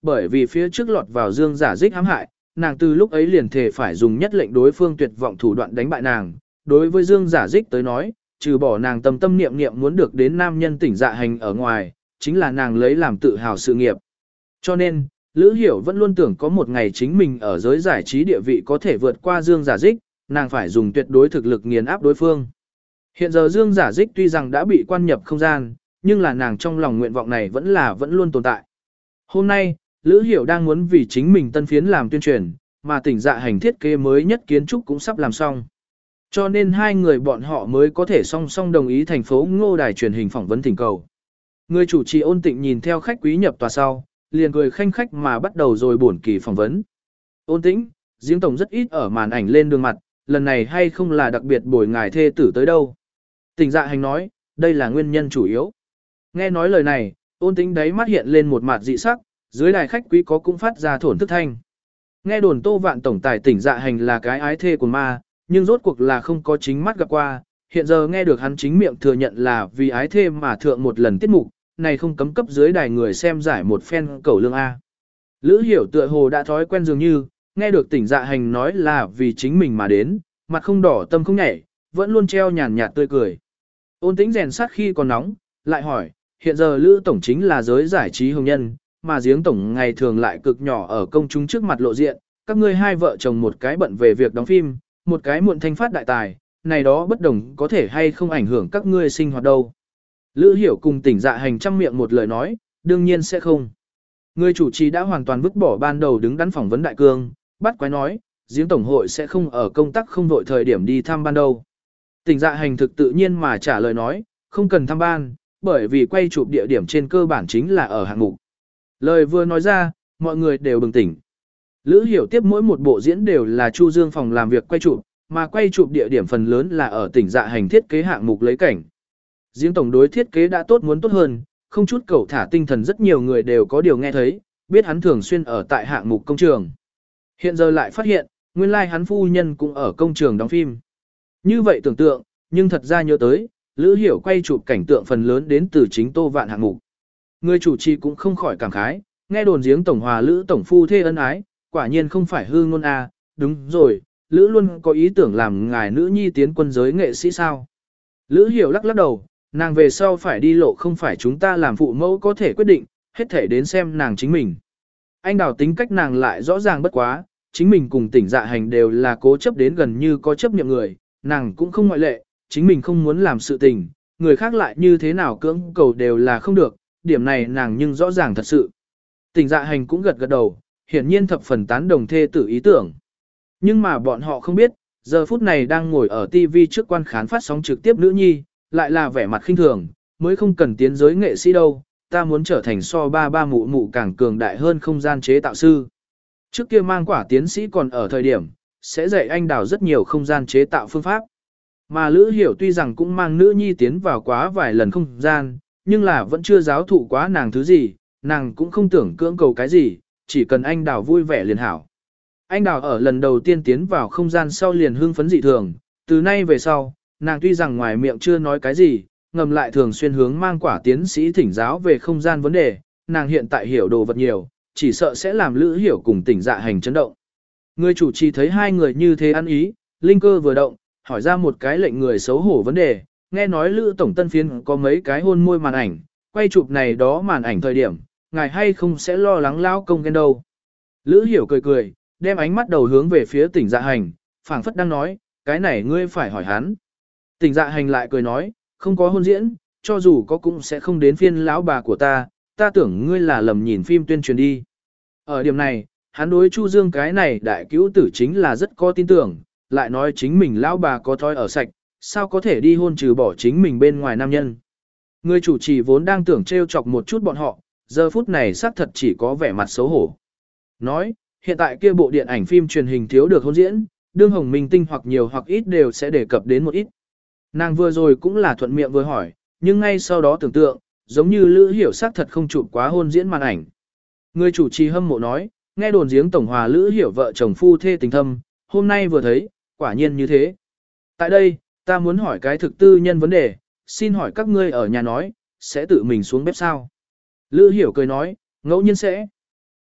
bởi vì phía trước lọt vào Dương Giả Dích hãm hại, nàng từ lúc ấy liền thể phải dùng nhất lệnh đối phương tuyệt vọng thủ đoạn đánh bại nàng. Đối với Dương Giả Dích tới nói, trừ bỏ nàng tâm tâm niệm niệm muốn được đến nam nhân tỉnh dạ hành ở ngoài, chính là nàng lấy làm tự hào sự nghiệp. Cho nên, Lữ Hiểu vẫn luôn tưởng có một ngày chính mình ở giới giải trí địa vị có thể vượt qua Dương Giả Dích, nàng phải dùng tuyệt đối thực lực nghiền áp đối phương. Hiện giờ Dương Giả Dích tuy rằng đã bị quan nhập không gian, nhưng là nàng trong lòng nguyện vọng này vẫn là vẫn luôn tồn tại. Hôm nay, Lữ Hiểu đang muốn vì chính mình tân phiến làm tuyên truyền, mà tỉnh dạ hành thiết kế mới nhất kiến trúc cũng sắp làm xong. Cho nên hai người bọn họ mới có thể song song đồng ý thành phố Ngô đài truyền hình phỏng vấn thỉnh cầu. Người chủ trì Ôn Tịnh nhìn theo khách quý nhập tòa sau, liền cười khanh khách mà bắt đầu rồi buồn kỳ phỏng vấn. Ôn Tĩnh, Giếng tổng rất ít ở màn ảnh lên đường mặt, lần này hay không là đặc biệt bồi ngài thê tử tới đâu. Tỉnh dạ hành nói, đây là nguyên nhân chủ yếu. Nghe nói lời này, Ôn Tĩnh đáy mắt hiện lên một mặt dị sắc, dưới đài khách quý có cũng phát ra thổn thức thanh. Nghe đồn Tô Vạn tổng tài tỉnh dạ hành là cái ái thê của ma, nhưng rốt cuộc là không có chính mắt gặp qua, hiện giờ nghe được hắn chính miệng thừa nhận là vì ái thê mà thượng một lần tiết mục, này không cấm cấp dưới đài người xem giải một phen cẩu lương A. Lữ Hiểu tựa hồ đã thói quen dường như, nghe được tỉnh dạ hành nói là vì chính mình mà đến, mặt không đỏ tâm không nhảy, vẫn luôn treo nhàn nhạt tươi cười. Ôn Tĩnh rèn sát khi còn nóng, lại hỏi, hiện giờ Lữ tổng chính là giới giải trí hồng nhân, mà Giếng tổng ngày thường lại cực nhỏ ở công chúng trước mặt lộ diện, các ngươi hai vợ chồng một cái bận về việc đóng phim, một cái muộn thanh phát đại tài, này đó bất đồng có thể hay không ảnh hưởng các ngươi sinh hoạt đâu. Lữ Hiểu cùng tỉnh dạ hành trăm miệng một lời nói, đương nhiên sẽ không. Người chủ trì đã hoàn toàn vứt bỏ ban đầu đứng đắn phỏng vấn đại cương, bắt quái nói, Giếng tổng hội sẽ không ở công tác không vội thời điểm đi thăm ban đâu. Tỉnh dạ hành thực tự nhiên mà trả lời nói, không cần thăm ban, bởi vì quay chụp địa điểm trên cơ bản chính là ở hạng mục. Lời vừa nói ra, mọi người đều bừng tỉnh. Lữ Hiểu tiếp mỗi một bộ diễn đều là Chu Dương phòng làm việc quay chụp, mà quay chụp địa điểm phần lớn là ở tỉnh dạ hành thiết kế hạng mục lấy cảnh. Giếng tổng đối thiết kế đã tốt muốn tốt hơn, không chút cầu thả tinh thần rất nhiều người đều có điều nghe thấy, biết hắn thường xuyên ở tại hạng mục công trường. Hiện giờ lại phát hiện, nguyên lai like hắn phu nhân cũng ở công trường đóng phim. Như vậy tưởng tượng, nhưng thật ra nhớ tới, Lữ Hiểu quay chụp cảnh tượng phần lớn đến từ chính Tô Vạn hạng mục. Người chủ trì cũng không khỏi cảm khái, nghe đồn Giếng tổng hòa Lữ tổng phu thê ân ái, quả nhiên không phải hư ngôn a, à. Đúng rồi, Lữ luôn có ý tưởng làm ngài nữ nhi tiến quân giới nghệ sĩ sao. Lữ Hiểu lắc lắc đầu, nàng về sau phải đi lộ không phải chúng ta làm phụ mẫu có thể quyết định, hết thể đến xem nàng chính mình. Anh Đào tính cách nàng lại rõ ràng bất quá, chính mình cùng tỉnh dạ hành đều là cố chấp đến gần như có chấp nhiệm người, nàng cũng không ngoại lệ, chính mình không muốn làm sự tình, người khác lại như thế nào cưỡng cầu đều là không được, điểm này nàng nhưng rõ ràng thật sự. Tỉnh dạ hành cũng gật gật đầu, hiển nhiên thập phần tán đồng thê tử ý tưởng. Nhưng mà bọn họ không biết, giờ phút này đang ngồi ở ti vi trước quan khán phát sóng trực tiếp nữ nhi, lại là vẻ mặt khinh thường, mới không cần tiến giới nghệ sĩ đâu, ta muốn trở thành so ba ba mụ mụ càng cường đại hơn không gian chế tạo sư. Trước kia mang quả tiến sĩ còn ở thời điểm, sẽ dạy anh Đào rất nhiều không gian chế tạo phương pháp. Mà Lữ Hiểu tuy rằng cũng mang nữ nhi tiến vào quá vài lần không gian, nhưng là vẫn chưa giáo thụ quá nàng thứ gì, nàng cũng không tưởng cưỡng cầu cái gì, chỉ cần anh Đào vui vẻ liền hảo. Anh Đào ở lần đầu tiên tiến vào không gian sau liền hưng phấn dị thường, từ nay về sau, nàng tuy rằng ngoài miệng chưa nói cái gì, ngầm lại thường xuyên hướng mang quả tiến sĩ thỉnh giáo về không gian vấn đề, nàng hiện tại hiểu đồ vật nhiều, chỉ sợ sẽ làm Lữ Hiểu cùng tỉnh dạ hành chấn động. Người chủ trì thấy hai người như thế ăn ý, linh cơ vừa động, hỏi ra một cái lệnh người xấu hổ vấn đề, nghe nói Lữ tổng tân phiên có mấy cái hôn môi màn ảnh, quay chụp này đó màn ảnh thời điểm, ngài hay không sẽ lo lắng lao công ghen đâu. Lữ Hiểu cười cười, đem ánh mắt đầu hướng về phía tỉnh dạ hành, phảng phất đang nói, cái này ngươi phải hỏi hắn. Tỉnh dạ hành lại cười nói, không có hôn diễn, cho dù có cũng sẽ không đến phiên lão bà của ta, ta tưởng ngươi là lầm nhìn phim tuyên truyền đi. Ở điểm này, hắn đối Chu Dương cái này đại cứu tử chính là rất có tin tưởng, lại nói chính mình lão bà có thói ở sạch, sao có thể đi hôn trừ bỏ chính mình bên ngoài nam nhân. Người chủ trì vốn đang tưởng trêu chọc một chút bọn họ, giờ phút này xác thật chỉ có vẻ mặt xấu hổ. Nói, hiện tại kia bộ điện ảnh phim truyền hình thiếu được hôn diễn, đương hồng minh tinh hoặc nhiều hoặc ít đều sẽ đề cập đến một ít. Nàng vừa rồi cũng là thuận miệng vừa hỏi, nhưng ngay sau đó tưởng tượng, giống như Lữ Hiểu xác thật không chụp quá hôn diễn màn ảnh. Người chủ trì hâm mộ nói, nghe đồn Giếng tổng hòa Lữ Hiểu vợ chồng phu thê tình thâm, hôm nay vừa thấy, quả nhiên như thế. Tại đây, ta muốn hỏi cái thực tư nhân vấn đề, xin hỏi các ngươi ở nhà nói, sẽ tự mình xuống bếp sao? Lữ Hiểu cười nói, ngẫu nhiên sẽ.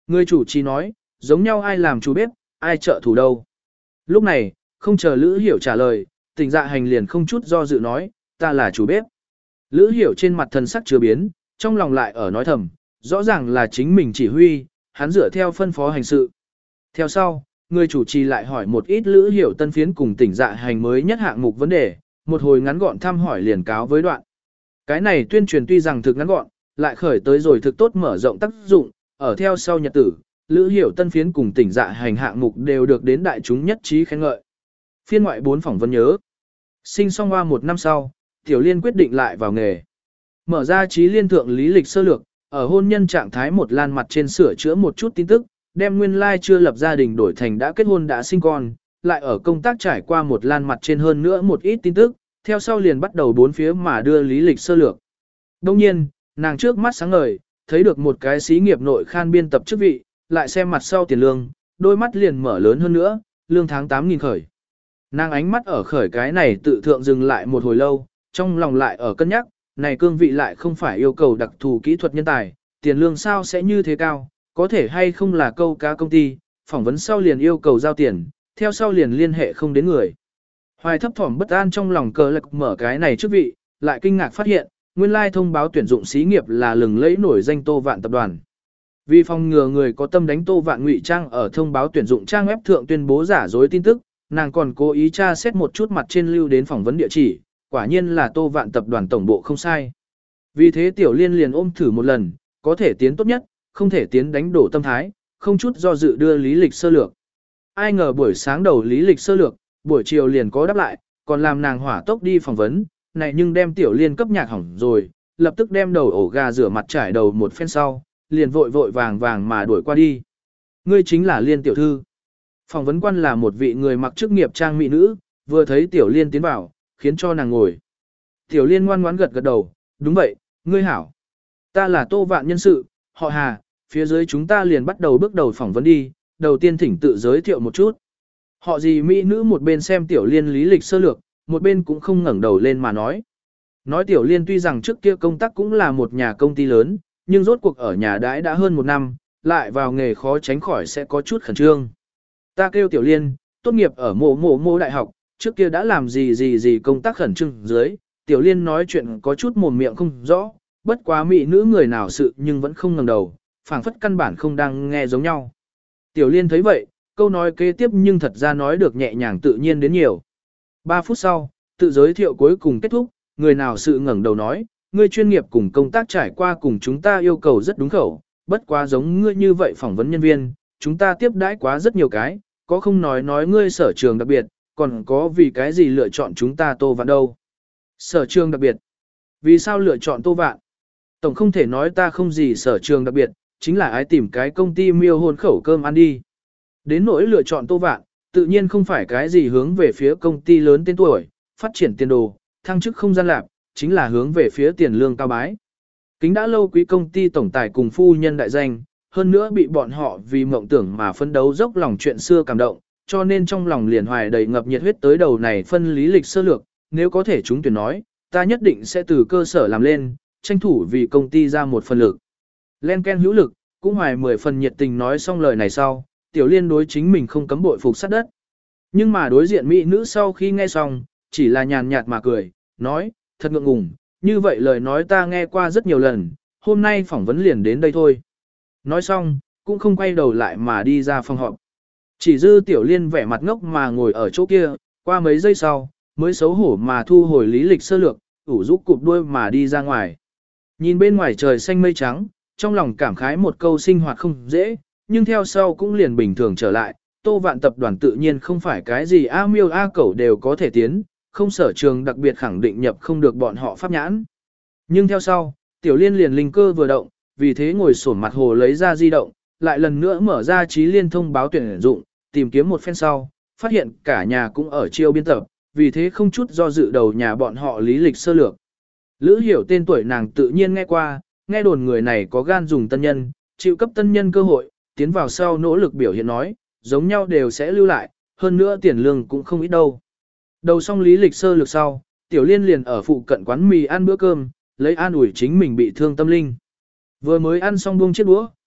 Người chủ trì nói, giống nhau ai làm chủ bếp, ai trợ thủ đâu. Lúc này, không chờ Lữ Hiểu trả lời, Tỉnh Dạ Hành liền không chút do dự nói, ta là chủ bếp. Lữ Hiểu trên mặt thần sắc chưa biến, trong lòng lại ở nói thầm, rõ ràng là chính mình chỉ huy, hắn dựa theo phân phó hành sự. Theo sau, người chủ trì lại hỏi một ít Lữ Hiểu tân phiến cùng Tỉnh Dạ Hành mới nhất hạng mục vấn đề, một hồi ngắn gọn thăm hỏi liền cáo với đoạn. Cái này tuyên truyền tuy rằng thực ngắn gọn, lại khởi tới rồi thực tốt mở rộng tác dụng, ở theo sau nhật tử, Lữ Hiểu tân phiến cùng Tỉnh Dạ Hành hạng mục đều được đến đại chúng nhất trí khen ngợi. Phiên ngoại bốn phỏng vấn nhớ. Sinh xong qua một năm sau, Tiểu Liên quyết định lại vào nghề. Mở ra trí liên thượng lý lịch sơ lược, ở hôn nhân trạng thái một lan mặt trên sửa chữa một chút tin tức, đem nguyên lai like chưa lập gia đình đổi thành đã kết hôn đã sinh con, lại ở công tác trải qua một lan mặt trên hơn nữa một ít tin tức, theo sau liền bắt đầu bốn phía mà đưa lý lịch sơ lược. Đồng nhiên, nàng trước mắt sáng ngời, thấy được một cái xí nghiệp nội khan biên tập chức vị, lại xem mặt sau tiền lương, đôi mắt liền mở lớn hơn nữa, lương tháng tám nghìn khởi. Nàng ánh mắt ở khởi cái này tự thượng dừng lại một hồi lâu, trong lòng lại ở cân nhắc, này cương vị lại không phải yêu cầu đặc thù kỹ thuật nhân tài, tiền lương sao sẽ như thế cao, có thể hay không là câu cá công ty, phỏng vấn sau liền yêu cầu giao tiền, theo sau liền liên hệ không đến người. Hoài thấp thỏm bất an trong lòng cờ lạc mở cái này chức vị, lại kinh ngạc phát hiện, nguyên lai thông báo tuyển dụng xí nghiệp là lừng lẫy nổi danh Tô Vạn tập đoàn. Vì phòng ngừa người có tâm đánh Tô Vạn ngụy trang ở thông báo tuyển dụng trang web thượng tuyên bố giả dối tin tức, nàng còn cố ý tra xét một chút mặt trên lưu đến phỏng vấn địa chỉ, quả nhiên là Tô Vạn tập đoàn tổng bộ không sai. Vì thế Tiểu Liên liền ôm thử một lần, có thể tiến tốt nhất, không thể tiến đánh đổ tâm thái, không chút do dự đưa lý lịch sơ lược. Ai ngờ buổi sáng đầu lý lịch sơ lược, buổi chiều liền có đáp lại, còn làm nàng hỏa tốc đi phỏng vấn, này nhưng đem Tiểu Liên cấp nhạc hỏng rồi, lập tức đem đầu ổ gà rửa mặt trải đầu một phen sau, liền vội vội vàng vàng mà đuổi qua đi. Ngươi chính là Liên tiểu thư. Phỏng vấn quan là một vị người mặc chức nghiệp trang mỹ nữ, vừa thấy Tiểu Liên tiến vào, khiến cho nàng ngồi. Tiểu Liên ngoan ngoãn gật gật đầu, đúng vậy, ngươi hảo. Ta là Tô Vạn nhân sự, họ Hà, phía dưới chúng ta liền bắt đầu bước đầu phỏng vấn đi, đầu tiên thỉnh tự giới thiệu một chút. Họ gì mỹ nữ một bên xem Tiểu Liên lý lịch sơ lược, một bên cũng không ngẩng đầu lên mà nói. Nói Tiểu Liên tuy rằng trước kia công tác cũng là một nhà công ty lớn, nhưng rốt cuộc ở nhà đãi đã hơn một năm, lại vào nghề khó tránh khỏi sẽ có chút khẩn trương. Ta kêu Tiểu Liên, tốt nghiệp ở mộ mộ mộ đại học, trước kia đã làm gì gì gì công tác khẩn trương dưới, Tiểu Liên nói chuyện có chút mồm miệng không rõ, bất quá mỹ nữ người nào sự nhưng vẫn không ngẩng đầu, phảng phất căn bản không đang nghe giống nhau. Tiểu Liên thấy vậy, câu nói kế tiếp nhưng thật ra nói được nhẹ nhàng tự nhiên đến nhiều. Ba phút sau, tự giới thiệu cuối cùng kết thúc, người nào sự ngẩng đầu nói, ngươi chuyên nghiệp cùng công tác trải qua cùng chúng ta yêu cầu rất đúng khẩu, bất quá giống ngươi như vậy phỏng vấn nhân viên, chúng ta tiếp đãi quá rất nhiều cái, có không nói nói ngươi sở trường đặc biệt, còn có vì cái gì lựa chọn chúng ta Tô Vạn đâu. Sở trường đặc biệt. Vì sao lựa chọn Tô Vạn? Tổng không thể nói ta không gì sở trường đặc biệt, chính là ái tìm cái công ty miêu hôn khẩu cơm ăn đi. Đến nỗi lựa chọn Tô Vạn, tự nhiên không phải cái gì hướng về phía công ty lớn tên tuổi, phát triển tiền đồ, thăng chức không gian lạc, chính là hướng về phía tiền lương cao bái. Kính đã lâu quý công ty tổng tài cùng phu nhân đại danh, hơn nữa bị bọn họ vì mộng tưởng mà phấn đấu dốc lòng chuyện xưa cảm động, cho nên trong lòng liền hoài đầy ngập nhiệt huyết tới đầu này phân lý lịch sơ lược, nếu có thể chúng tuyển nói, ta nhất định sẽ từ cơ sở làm lên, tranh thủ vì công ty ra một phần lực. Len Ken hữu lực, cũng hoài mười phần nhiệt tình nói xong lời này sau, Tiểu Liên đối chính mình không cấm bội phục sát đất. Nhưng mà đối diện mỹ nữ sau khi nghe xong, chỉ là nhàn nhạt mà cười, nói, thật ngượng ngùng, như vậy lời nói ta nghe qua rất nhiều lần, hôm nay phỏng vấn liền đến đây thôi. Nói xong, cũng không quay đầu lại mà đi ra phòng họp. Chỉ dư Tiểu Liên vẻ mặt ngốc mà ngồi ở chỗ kia, qua mấy giây sau, mới xấu hổ mà thu hồi lý lịch sơ lược, ủ rũ cụp đuôi mà đi ra ngoài. Nhìn bên ngoài trời xanh mây trắng, trong lòng cảm khái một câu sinh hoạt không dễ, nhưng theo sau cũng liền bình thường trở lại, Tô Vạn tập đoàn tự nhiên không phải cái gì A miêu A cẩu đều có thể tiến, không sở trường đặc biệt khẳng định nhập không được bọn họ pháp nhãn. Nhưng theo sau, Tiểu Liên liền linh cơ vừa động, vì thế ngồi xổm mặt hồ lấy ra di động, lại lần nữa mở ra trí liên thông báo tuyển dụng, tìm kiếm một phen sau, phát hiện cả nhà cũng ở chiêu biên tập, vì thế không chút do dự đầu nhà bọn họ lý lịch sơ lược. Lữ Hiểu tên tuổi nàng tự nhiên nghe qua, nghe đồn người này có gan dùng tân nhân, chịu cấp tân nhân cơ hội, tiến vào sau nỗ lực biểu hiện nói, giống nhau đều sẽ lưu lại, hơn nữa tiền lương cũng không ít đâu. Đầu xong lý lịch sơ lược sau, Tiểu Liên liền ở phụ cận quán mì ăn bữa cơm, lấy an ủi chính mình bị thương tâm linh. Vừa mới ăn xong buông chiếc đũa,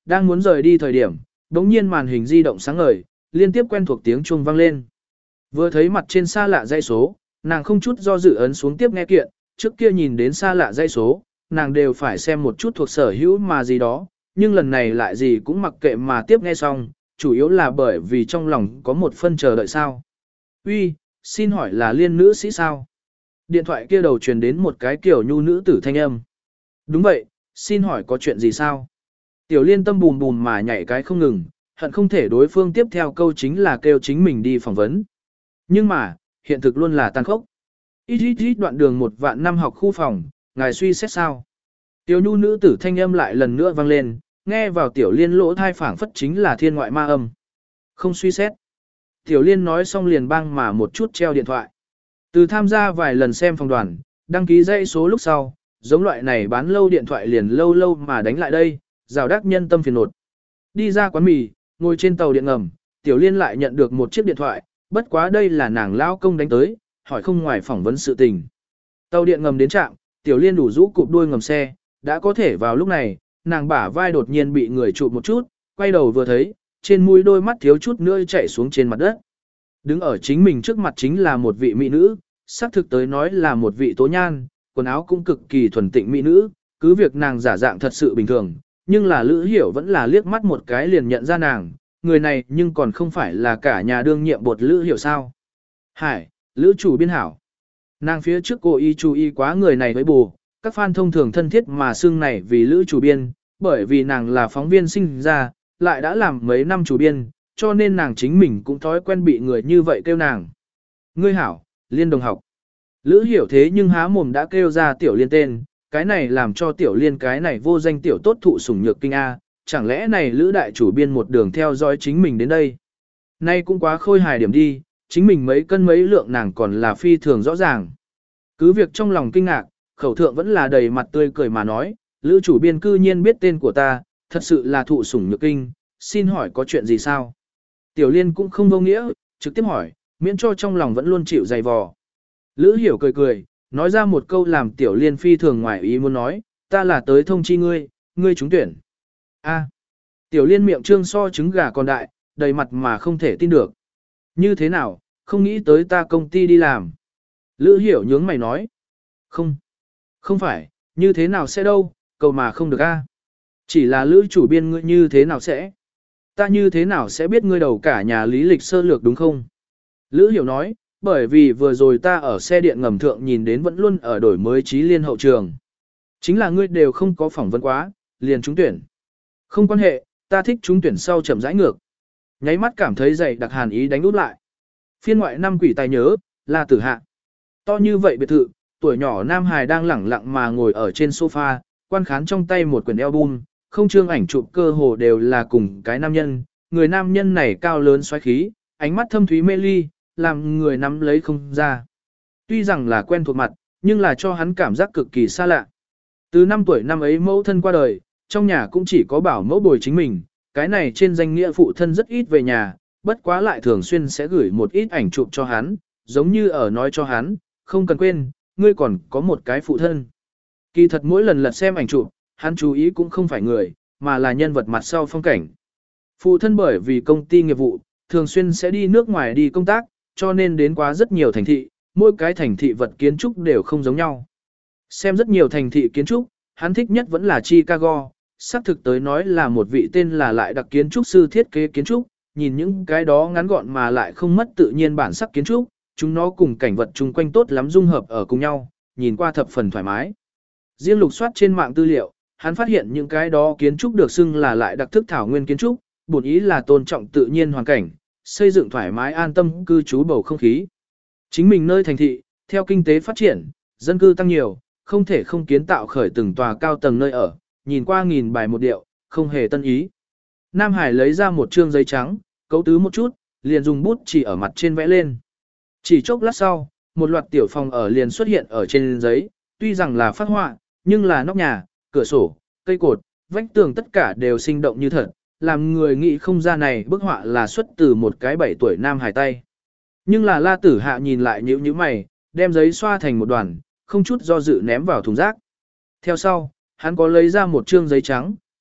đang muốn rời đi thời điểm, đống nhiên màn hình di động sáng ngời, liên tiếp quen thuộc tiếng chuông vang lên. Vừa thấy mặt trên xa lạ dãy số, nàng không chút do dự ấn xuống tiếp nghe kiện, trước kia nhìn đến xa lạ dãy số, nàng đều phải xem một chút thuộc sở hữu mà gì đó, nhưng lần này lại gì cũng mặc kệ mà tiếp nghe xong, chủ yếu là bởi vì trong lòng có một phân chờ đợi sao. Uy, xin hỏi là Liên nữ sĩ sao? Điện thoại kia đầu truyền đến một cái kiểu nhu nữ tử thanh âm. Đúng vậy, xin hỏi có chuyện gì sao? Tiểu Liên tâm bùm bùm mà nhảy cái không ngừng, hận không thể đối phương tiếp theo câu chính là kêu chính mình đi phỏng vấn. Nhưng mà, hiện thực luôn là tàn khốc. Ít ít ít đoạn đường một vạn năm học khu phòng, ngài suy xét sao? Tiểu nhu nữ tử thanh âm lại lần nữa vang lên, nghe vào Tiểu Liên lỗ thai phảng phất chính là thiên ngoại ma âm. Không suy xét. Tiểu Liên nói xong liền bang mà một chút treo điện thoại. Từ tham gia vài lần xem phòng đoàn, đăng ký dãy số lúc sau, giống loại này bán lâu điện thoại liền lâu lâu mà đánh lại đây, rào đắc nhân tâm phiền nột. Đi ra quán mì, ngồi trên tàu điện ngầm, Tiểu Liên lại nhận được một chiếc điện thoại, bất quá đây là nàng lão công đánh tới, hỏi không ngoài phỏng vấn sự tình. Tàu điện ngầm đến trạm, Tiểu Liên đủ rũ cụp đuôi ngầm xe, đã có thể vào lúc này, nàng bả vai đột nhiên bị người chụp một chút, quay đầu vừa thấy, trên mũi đôi mắt thiếu chút nữa chảy xuống trên mặt đất. Đứng ở chính mình trước mặt chính là một vị mỹ nữ, xác thực tới nói là một vị tố nhan, quần áo cũng cực kỳ thuần tịnh mỹ nữ, cứ việc nàng giả dạng thật sự bình thường, nhưng là Lữ Hiểu vẫn là liếc mắt một cái liền nhận ra nàng, người này nhưng còn không phải là cả nhà đương nhiệm bột Lữ Hiểu sao. Hải, Lữ chủ biên hảo. Nàng phía trước cô y chú ý quá người này với bù, các fan thông thường thân thiết mà xưng này vì Lữ chủ biên, bởi vì nàng là phóng viên sinh ra, lại đã làm mấy năm chủ biên, cho nên nàng chính mình cũng thói quen bị người như vậy kêu nàng. Ngươi hảo, Liên đồng học. Lữ Hiểu thế nhưng há mồm đã kêu ra Tiểu Liên tên, cái này làm cho Tiểu Liên cái này vô danh tiểu tốt thụ sủng nhược kinh A, chẳng lẽ này Lữ đại chủ biên một đường theo dõi chính mình đến đây. Nay cũng quá khôi hài điểm đi, chính mình mấy cân mấy lượng nàng còn là phi thường rõ ràng. Cứ việc trong lòng kinh ngạc, khẩu thượng vẫn là đầy mặt tươi cười mà nói, Lữ chủ biên cư nhiên biết tên của ta, thật sự là thụ sủng nhược kinh, xin hỏi có chuyện gì sao? Tiểu Liên cũng không vô nghĩa, trực tiếp hỏi, miễn cho trong lòng vẫn luôn chịu dày vò. Lữ Hiểu cười cười, nói ra một câu làm Tiểu Liên phi thường ngoài ý muốn nói, ta là tới thông chi ngươi, ngươi trúng tuyển. A. Tiểu Liên miệng trương so trứng gà còn đại, đầy mặt mà không thể tin được. Như thế nào, không nghĩ tới ta công ty đi làm. Lữ Hiểu nhướng mày nói. Không. Không phải, như thế nào sẽ đâu, cầu mà không được a. Chỉ là Lữ chủ biên ngươi như thế nào sẽ. Ta như thế nào sẽ biết ngươi đầu cả nhà lý lịch sơ lược đúng không? Lữ Hiểu nói, bởi vì vừa rồi ta ở xe điện ngầm thượng nhìn đến vẫn luôn ở đổi mới trí liên hậu trường. Chính là ngươi đều không có phỏng vấn quá, liền trúng tuyển. Không quan hệ, ta thích trúng tuyển sau chậm rãi ngược. Nháy mắt cảm thấy dày đặc hàn ý đánh út lại. Phiên ngoại năm quỷ tài nhớ, là tử hạ. To như vậy biệt thự, tuổi nhỏ Nam Hải đang lẳng lặng mà ngồi ở trên sofa, quan khán trong tay một quyển album, không trương ảnh chụp cơ hồ đều là cùng cái nam nhân. Người nam nhân này cao lớn xoáy khí, ánh mắt thâm thúy mê ly, làm người nắm lấy không ra. Tuy rằng là quen thuộc mặt, nhưng là cho hắn cảm giác cực kỳ xa lạ. Từ năm tuổi năm ấy mẫu thân qua đời, trong nhà cũng chỉ có bảo mẫu bồi chính mình, cái này trên danh nghĩa phụ thân rất ít về nhà, bất quá lại thường xuyên sẽ gửi một ít ảnh chụp cho hắn, giống như ở nói cho hắn, không cần quên, ngươi còn có một cái phụ thân. Kỳ thật mỗi lần lật xem ảnh chụp, hắn chú ý cũng không phải người, mà là nhân vật mặt sau phong cảnh. Phụ thân bởi vì công ty nghiệp vụ, thường xuyên sẽ đi nước ngoài đi công tác, cho nên đến quá rất nhiều thành thị, mỗi cái thành thị vật kiến trúc đều không giống nhau. Xem rất nhiều thành thị kiến trúc, hắn thích nhất vẫn là Chicago, xác thực tới nói là một vị tên là lại đặc kiến trúc sư thiết kế kiến trúc, nhìn những cái đó ngắn gọn mà lại không mất tự nhiên bản sắc kiến trúc, chúng nó cùng cảnh vật chung quanh tốt lắm dung hợp ở cùng nhau, nhìn qua thập phần thoải mái. Riêng lục soát trên mạng tư liệu, hắn phát hiện những cái đó kiến trúc được xưng là lại đặc thức thảo nguyên kiến trúc, bổn ý là tôn trọng tự nhiên hoàn cảnh, xây dựng thoải mái an tâm cư trú bầu không khí. Chính mình nơi thành thị, theo kinh tế phát triển, dân cư tăng nhiều, không thể không kiến tạo khởi từng tòa cao tầng nơi ở, nhìn qua nghìn bài một điệu, không hề tân ý. Nam Hải lấy ra một trương giấy trắng, cấu tứ một chút, liền dùng bút chỉ ở mặt trên vẽ lên. Chỉ chốc lát sau, một loạt tiểu phòng ở liền xuất hiện ở trên giấy, tuy rằng là phác họa, nhưng là nóc nhà, cửa sổ, cây cột, vách tường tất cả đều sinh động như thật, làm người nghĩ không ra này bức họa là xuất từ một cái bảy tuổi Nam Hải tay. Nhưng là La Tử Hạ nhìn lại nhíu nhíu mày, đem giấy xoa thành một đoàn, không chút do dự ném vào thùng rác. Theo sau, hắn có lấy ra một trương giấy trắng,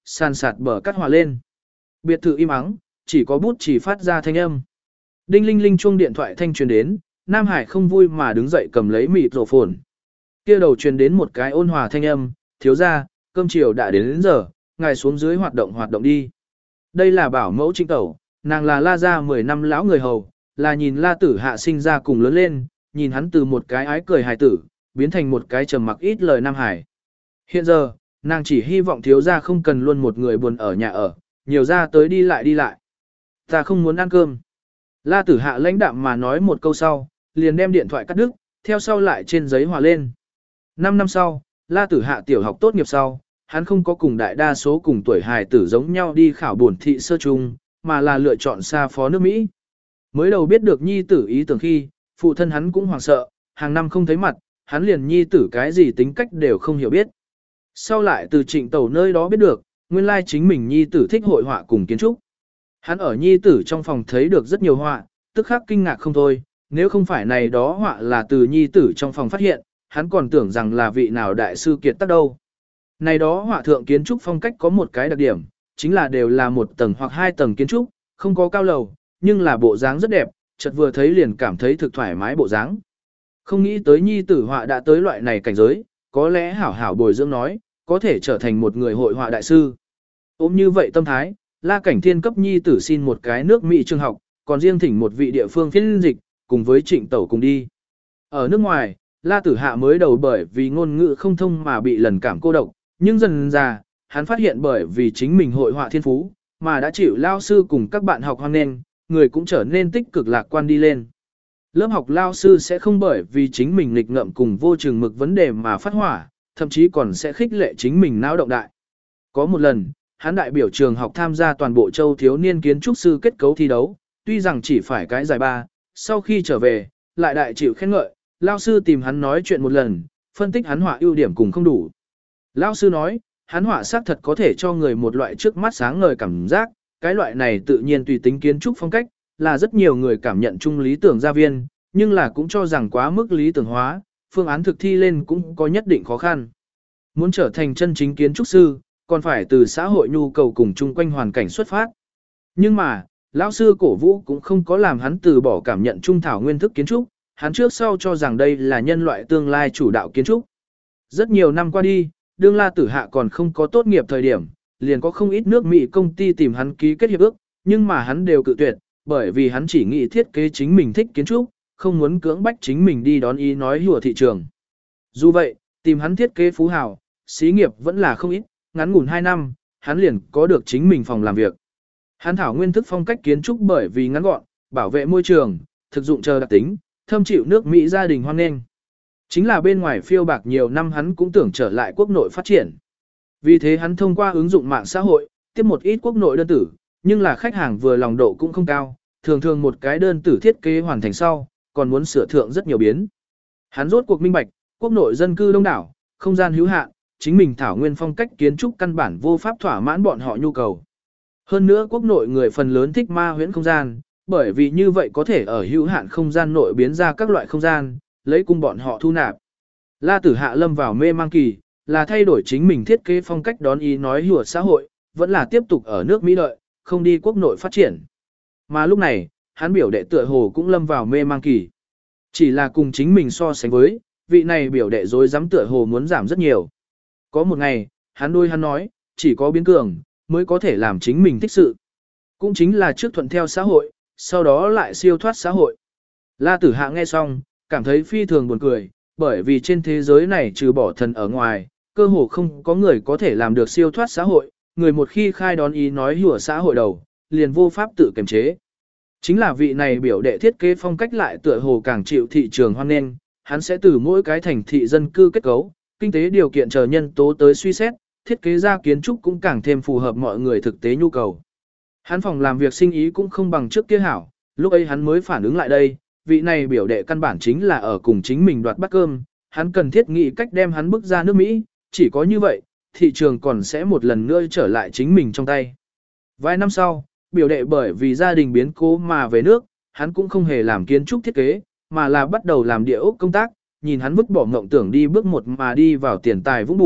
sàn sạt bờ cắt hòa lên. Biệt thự im ắng, chỉ có bút chỉ phát ra thanh âm. Đinh linh linh chuông điện thoại thanh truyền đến, Nam Hải không vui mà đứng dậy cầm lấy mịt rổ phồn. Kia đầu truyền đến một cái ôn hòa thanh âm, thiếu gia, cơm chiều đã đến, đến giờ, ngài xuống dưới hoạt động hoạt động đi. Đây là bảo mẫu Trịnh Tẩu, nàng là La gia mười năm lão người hầu, là nhìn La Tử Hạ sinh ra cùng lớn lên, nhìn hắn từ một cái ái cười hài tử, biến thành một cái trầm mặc ít lời Nam Hải. Hiện giờ, nàng chỉ hy vọng thiếu gia không cần luôn một người buồn ở nhà ở, nhiều ra tới đi lại đi lại. Ta không muốn ăn cơm. La Tử Hạ lãnh đạm mà nói một câu sau, liền đem điện thoại cắt đứt, theo sau lại trên giấy hòa lên. Năm năm sau, La Tử Hạ tiểu học tốt nghiệp sau, hắn không có cùng đại đa số cùng tuổi hài tử giống nhau đi khảo bổn thị sơ trung, mà là lựa chọn xa phó nước Mỹ. Mới đầu biết được nhi tử ý tưởng khi, phụ thân hắn cũng hoảng sợ, hàng năm không thấy mặt, hắn liền nhi tử cái gì tính cách đều không hiểu biết. Sau lại từ Trịnh Tẩu nơi đó biết được, nguyên lai chính mình nhi tử thích hội họa cùng kiến trúc. Hắn ở nhi tử trong phòng thấy được rất nhiều họa, tức khắc kinh ngạc không thôi, nếu không phải này đó họa là từ nhi tử trong phòng phát hiện, hắn còn tưởng rằng là vị nào đại sư kiệt tác đâu. Này đó họa thượng kiến trúc phong cách có một cái đặc điểm, chính là đều là một tầng hoặc hai tầng kiến trúc, không có cao lầu, nhưng là bộ dáng rất đẹp, chợt vừa thấy liền cảm thấy thực thoải mái bộ dáng. Không nghĩ tới nhi tử họa đã tới loại này cảnh giới, có lẽ hảo hảo bồi dưỡng nói, có thể trở thành một người hội họa đại sư. Ôm như vậy tâm thái, La Cảnh Thiên cấp nhi tử xin một cái nước Mỹ trường học, còn riêng thỉnh một vị địa phương phiên dịch, cùng với Trịnh Tẩu cùng đi. Ở nước ngoài, La Tử Hạ mới đầu bởi vì ngôn ngữ không thông mà bị lần cảm cô độc, nhưng dần ra, hắn phát hiện bởi vì chính mình hội họa thiên phú, mà đã chịu lao sư cùng các bạn học hoan nghênh, người cũng trở nên tích cực lạc quan đi lên. Lớp học lao sư sẽ không bởi vì chính mình nghịch ngợm cùng vô chừng mực vấn đề mà phát hỏa, thậm chí còn sẽ khích lệ chính mình não động đại. Có một lần, hắn đại biểu trường học tham gia toàn bộ châu thiếu niên kiến trúc sư kết cấu thi đấu, tuy rằng chỉ phải cái giải ba, sau khi trở về, lại đại chịu khen ngợi, lao sư tìm hắn nói chuyện một lần, phân tích hắn họa ưu điểm cùng không đủ. Lao sư nói, hắn họa xác thật có thể cho người một loại trước mắt sáng ngời cảm giác, cái loại này tự nhiên tùy tính kiến trúc phong cách, là rất nhiều người cảm nhận chung lý tưởng gia viên, nhưng là cũng cho rằng quá mức lý tưởng hóa, phương án thực thi lên cũng có nhất định khó khăn. Muốn trở thành chân chính kiến trúc sư, còn phải từ xã hội nhu cầu cùng chung quanh hoàn cảnh xuất phát. Nhưng mà, lão sư cổ vũ cũng không có làm hắn từ bỏ cảm nhận trung thảo nguyên thức kiến trúc, hắn trước sau cho rằng đây là nhân loại tương lai chủ đạo kiến trúc. Rất nhiều năm qua đi, đương La Tử Hạ còn không có tốt nghiệp thời điểm, liền có không ít nước Mỹ công ty tìm hắn ký kết hiệp ước, nhưng mà hắn đều cự tuyệt, bởi vì hắn chỉ nghĩ thiết kế chính mình thích kiến trúc, không muốn cưỡng bách chính mình đi đón ý nói hùa thị trường. Dù vậy, tìm hắn thiết kế phú hào, xí nghiệp vẫn là không ít, ngắn ngủn hai năm, hắn liền có được chính mình phòng làm việc. Hắn thảo nguyên thức phong cách kiến trúc bởi vì ngắn gọn, bảo vệ môi trường, thực dụng chờ đặc tính, thâm chịu nước Mỹ gia đình hoan nghênh. Chính là bên ngoài phiêu bạc nhiều năm hắn cũng tưởng trở lại quốc nội phát triển. Vì thế hắn thông qua ứng dụng mạng xã hội, tiếp một ít quốc nội đơn tử, nhưng là khách hàng vừa lòng độ cũng không cao, thường thường một cái đơn tử thiết kế hoàn thành sau, còn muốn sửa thượng rất nhiều biến. Hắn rốt cuộc minh bạch, quốc nội dân cư đông đảo, không gian hữu hạn, chính mình thảo nguyên phong cách kiến trúc căn bản vô pháp thỏa mãn bọn họ nhu cầu. Hơn nữa quốc nội người phần lớn thích ma huyễn không gian, bởi vì như vậy có thể ở hữu hạn không gian nội biến ra các loại không gian, lấy cung bọn họ thu nạp. La Tử Hạ lâm vào mê mang kỳ, là thay đổi chính mình thiết kế phong cách đón ý nói hùa xã hội, vẫn là tiếp tục ở nước Mỹ đợi, không đi quốc nội phát triển. Mà lúc này, hắn biểu đệ tựa hồ cũng lâm vào mê mang kỳ. Chỉ là cùng chính mình so sánh với, vị này biểu đệ dối dám tựa hồ muốn giảm rất nhiều. Có một ngày, hắn đôi hắn nói, chỉ có biến cường, mới có thể làm chính mình thích sự. Cũng chính là trước thuận theo xã hội, sau đó lại siêu thoát xã hội. La Tử Hạ nghe xong, cảm thấy phi thường buồn cười, bởi vì trên thế giới này trừ bỏ thần ở ngoài, cơ hồ không có người có thể làm được siêu thoát xã hội, người một khi khai đón ý nói hùa xã hội đầu, liền vô pháp tự kiềm chế. Chính là vị này biểu đệ thiết kế phong cách lại tựa hồ càng chịu thị trường hoan nghênh, hắn sẽ từ mỗi cái thành thị dân cư kết cấu, kinh tế điều kiện chờ nhân tố tới suy xét, thiết kế ra kiến trúc cũng càng thêm phù hợp mọi người thực tế nhu cầu. Hắn phòng làm việc sinh ý cũng không bằng trước kia hảo, lúc ấy hắn mới phản ứng lại đây, vị này biểu đệ căn bản chính là ở cùng chính mình đoạt bát cơm, hắn cần thiết nghĩ cách đem hắn bước ra nước Mỹ, chỉ có như vậy, thị trường còn sẽ một lần nữa trở lại chính mình trong tay. Vài năm sau, biểu đệ bởi vì gia đình biến cố mà về nước, hắn cũng không hề làm kiến trúc thiết kế, mà là bắt đầu làm địa ốc công tác, nhìn hắn vứt bỏ ngộng tưởng đi bước một mà đi vào tiền tài vũng bùn,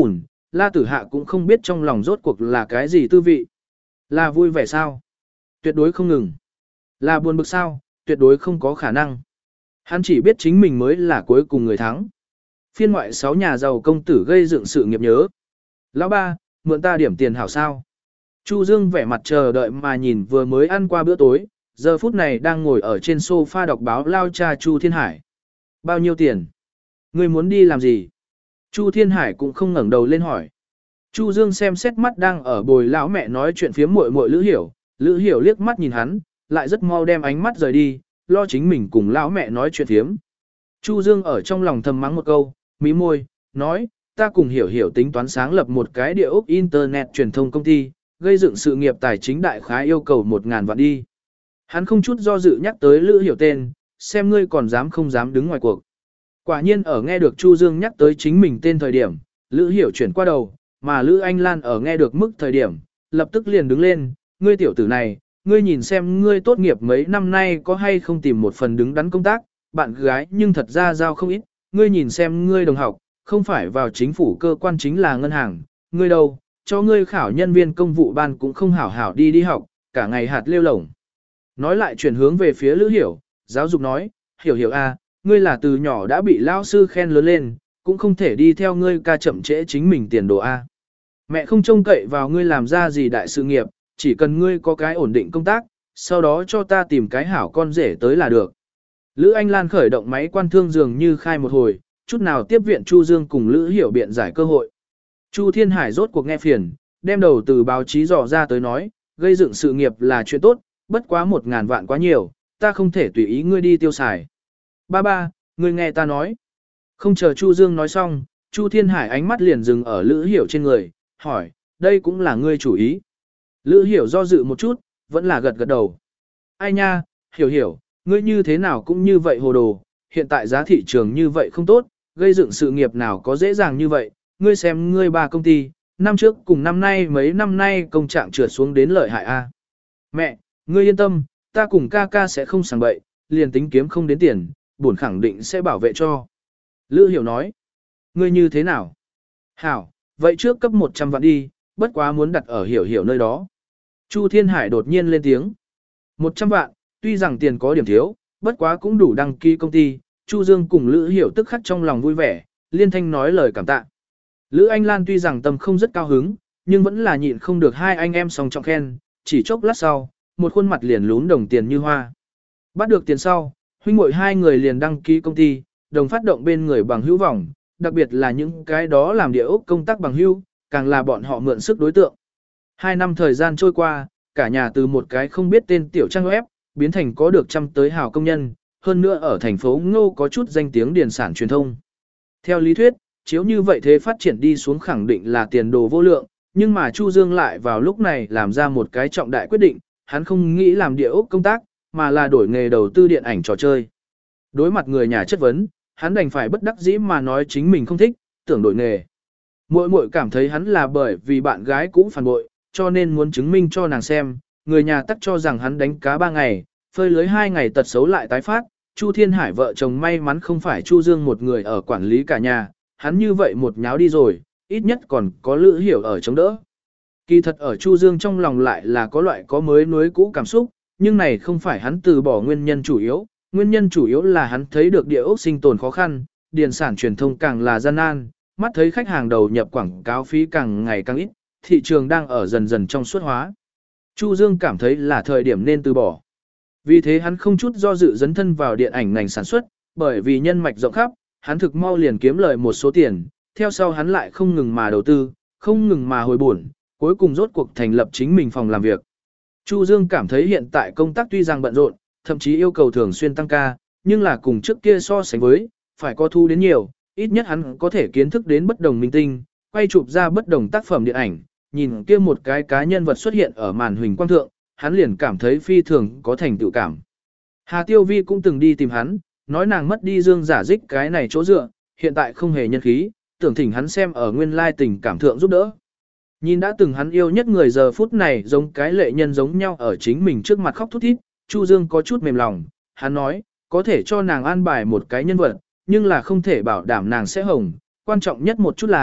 La Tử Hạ cũng không biết trong lòng rốt cuộc là cái gì tư vị. Là vui vẻ sao? Tuyệt đối không ngừng. Là buồn bực sao? Tuyệt đối không có khả năng. Hắn chỉ biết chính mình mới là cuối cùng người thắng. Phiên ngoại sáu nhà giàu công tử gây dựng sự nghiệp nhớ. Lão ba, mượn ta điểm tiền hảo sao? Chu Dương vẻ mặt chờ đợi mà nhìn vừa mới ăn qua bữa tối, giờ phút này đang ngồi ở trên sofa đọc báo lao cha Chu Thiên Hải. Bao nhiêu tiền? Ngươi muốn đi làm gì? Chu Thiên Hải cũng không ngẩng đầu lên hỏi. Chu Dương xem xét mắt đang ở bồi lão mẹ nói chuyện phía muội muội Lữ Hiểu, Lữ Hiểu liếc mắt nhìn hắn, lại rất mau đem ánh mắt rời đi, lo chính mình cùng lão mẹ nói chuyện phiếm. Chu Dương ở trong lòng thầm mắng một câu, mí môi, nói, ta cùng Hiểu Hiểu tính toán sáng lập một cái địa ốc internet truyền thông công ty, gây dựng sự nghiệp tài chính đại khái yêu cầu một ngàn vạn đi. Hắn không chút do dự nhắc tới Lữ Hiểu tên, xem ngươi còn dám không dám đứng ngoài cuộc. Quả nhiên ở nghe được Chu Dương nhắc tới chính mình tên thời điểm, Lữ Hiểu chuyển qua đầu, mà Lữ Anh Lan ở nghe được mức thời điểm, lập tức liền đứng lên, ngươi tiểu tử này, ngươi nhìn xem ngươi tốt nghiệp mấy năm nay có hay không tìm một phần đứng đắn công tác, bạn gái nhưng thật ra giao không ít, ngươi nhìn xem ngươi đồng học, không phải vào chính phủ cơ quan chính là ngân hàng, ngươi đâu, cho ngươi khảo nhân viên công vụ ban cũng không hảo hảo đi đi học, cả ngày hạt lêu lổng. Nói lại chuyển hướng về phía Lữ Hiểu, giáo dục nói, Hiểu Hiểu a, ngươi là từ nhỏ đã bị lao sư khen lớn lên, cũng không thể đi theo ngươi ca chậm trễ chính mình tiền đồ a. Mẹ không trông cậy vào ngươi làm ra gì đại sự nghiệp, chỉ cần ngươi có cái ổn định công tác, sau đó cho ta tìm cái hảo con rể tới là được. Lữ Anh Lan khởi động máy quan thương dường như khai một hồi, chút nào tiếp viện Chu Dương cùng Lữ Hiểu biện giải cơ hội. Chu Thiên Hải rốt cuộc nghe phiền, đem đầu từ báo chí dò ra tới nói, gây dựng sự nghiệp là chuyện tốt, bất quá một ngàn vạn quá nhiều, ta không thể tùy ý ngươi đi tiêu xài. Ba ba, ngươi nghe ta nói. Không chờ Chu Dương nói xong, Chu Thiên Hải ánh mắt liền dừng ở Lữ Hiểu trên người, hỏi, đây cũng là ngươi chủ ý. Lữ Hiểu do dự một chút, vẫn là gật gật đầu. Ai nha, Hiểu Hiểu, ngươi như thế nào cũng như vậy hồ đồ, hiện tại giá thị trường như vậy không tốt, gây dựng sự nghiệp nào có dễ dàng như vậy, ngươi xem ngươi ba công ty, năm trước cùng năm nay mấy năm nay công trạng trượt xuống đến lợi hại a. Mẹ, ngươi yên tâm, ta cùng ca ca sẽ không sảng bậy, liền tính kiếm không đến tiền, bổn khẳng định sẽ bảo vệ cho. Lữ Hiểu nói, ngươi như thế nào? Hảo, vậy trước cấp một trăm vạn đi, bất quá muốn đặt ở Hiểu Hiểu nơi đó. Chu Thiên Hải đột nhiên lên tiếng. một trăm vạn, tuy rằng tiền có điểm thiếu, bất quá cũng đủ đăng ký công ty. Chu Dương cùng Lữ Hiểu tức khắc trong lòng vui vẻ, liên thanh nói lời cảm tạ. Lữ Anh Lan tuy rằng tâm không rất cao hứng, nhưng vẫn là nhịn không được hai anh em song trọng khen, chỉ chốc lát sau, một khuôn mặt liền lún đồng tiền như hoa. Bắt được tiền sau, huynh muội hai người liền đăng ký công ty, đồng phát động bên người bằng hữu vọng, đặc biệt là những cái đó làm địa ốc công tác bằng hữu, càng là bọn họ mượn sức đối tượng. Hai năm thời gian trôi qua, cả nhà từ một cái không biết tên tiểu trang web, biến thành có được trăm tới hào công nhân, hơn nữa ở thành phố Ngô có chút danh tiếng điển sản truyền thông. Theo lý thuyết, chiếu như vậy thế phát triển đi xuống khẳng định là tiền đồ vô lượng, nhưng mà Chu Dương lại vào lúc này làm ra một cái trọng đại quyết định, hắn không nghĩ làm địa ốc công tác, mà là đổi nghề đầu tư điện ảnh trò chơi. Đối mặt người nhà chất vấn, hắn đành phải bất đắc dĩ mà nói chính mình không thích, tưởng đổi nghề. Muội muội cảm thấy hắn là bởi vì bạn gái cũ phản bội, cho nên muốn chứng minh cho nàng xem, người nhà tắc cho rằng hắn đánh cá ba ngày, phơi lưới hai ngày tật xấu lại tái phát. Chu Thiên Hải vợ chồng may mắn không phải Chu Dương một người ở quản lý cả nhà, hắn như vậy một nháo đi rồi, ít nhất còn có Lữ Hiểu ở chống đỡ. Kỳ thật ở Chu Dương trong lòng lại là có loại có mới nuối cũ cảm xúc, nhưng này không phải hắn từ bỏ nguyên nhân chủ yếu, nguyên nhân chủ yếu là hắn thấy được địa ốc sinh tồn khó khăn, điền sản truyền thông càng là gian nan, mắt thấy khách hàng đầu nhập quảng cáo phí càng ngày càng ít, thị trường đang ở dần dần trong suốt hóa. Chu Dương cảm thấy là thời điểm nên từ bỏ. Vì thế hắn không chút do dự dấn thân vào điện ảnh ngành sản xuất, bởi vì nhân mạch rộng khắp, hắn thực mau liền kiếm lời một số tiền, theo sau hắn lại không ngừng mà đầu tư, không ngừng mà hồi bổn, cuối cùng rốt cuộc thành lập chính mình phòng làm việc. Chu Dương cảm thấy hiện tại công tác tuy rằng bận rộn, thậm chí yêu cầu thường xuyên tăng ca, nhưng là cùng trước kia so sánh với, phải có thu đến nhiều, ít nhất hắn có thể kiến thức đến bất đồng minh tinh, quay chụp ra bất đồng tác phẩm điện ảnh, nhìn kia một cái cá nhân vật xuất hiện ở màn huỳnh quang thượng, hắn liền cảm thấy phi thường có thành tựu cảm. Hà Tiêu Vi cũng từng đi tìm hắn, nói nàng mất đi Dương Giả Dích cái này chỗ dựa, hiện tại không hề nhân khí, tưởng thỉnh hắn xem ở nguyên lai tình cảm thượng giúp đỡ. Nhìn đã từng hắn yêu nhất người giờ phút này giống cái lệ nhân giống nhau ở chính mình trước mặt khóc thút thít, Chu Dương có chút mềm lòng, hắn nói, có thể cho nàng an bài một cái nhân vật, nhưng là không thể bảo đảm nàng sẽ hồng, quan trọng nhất một chút là,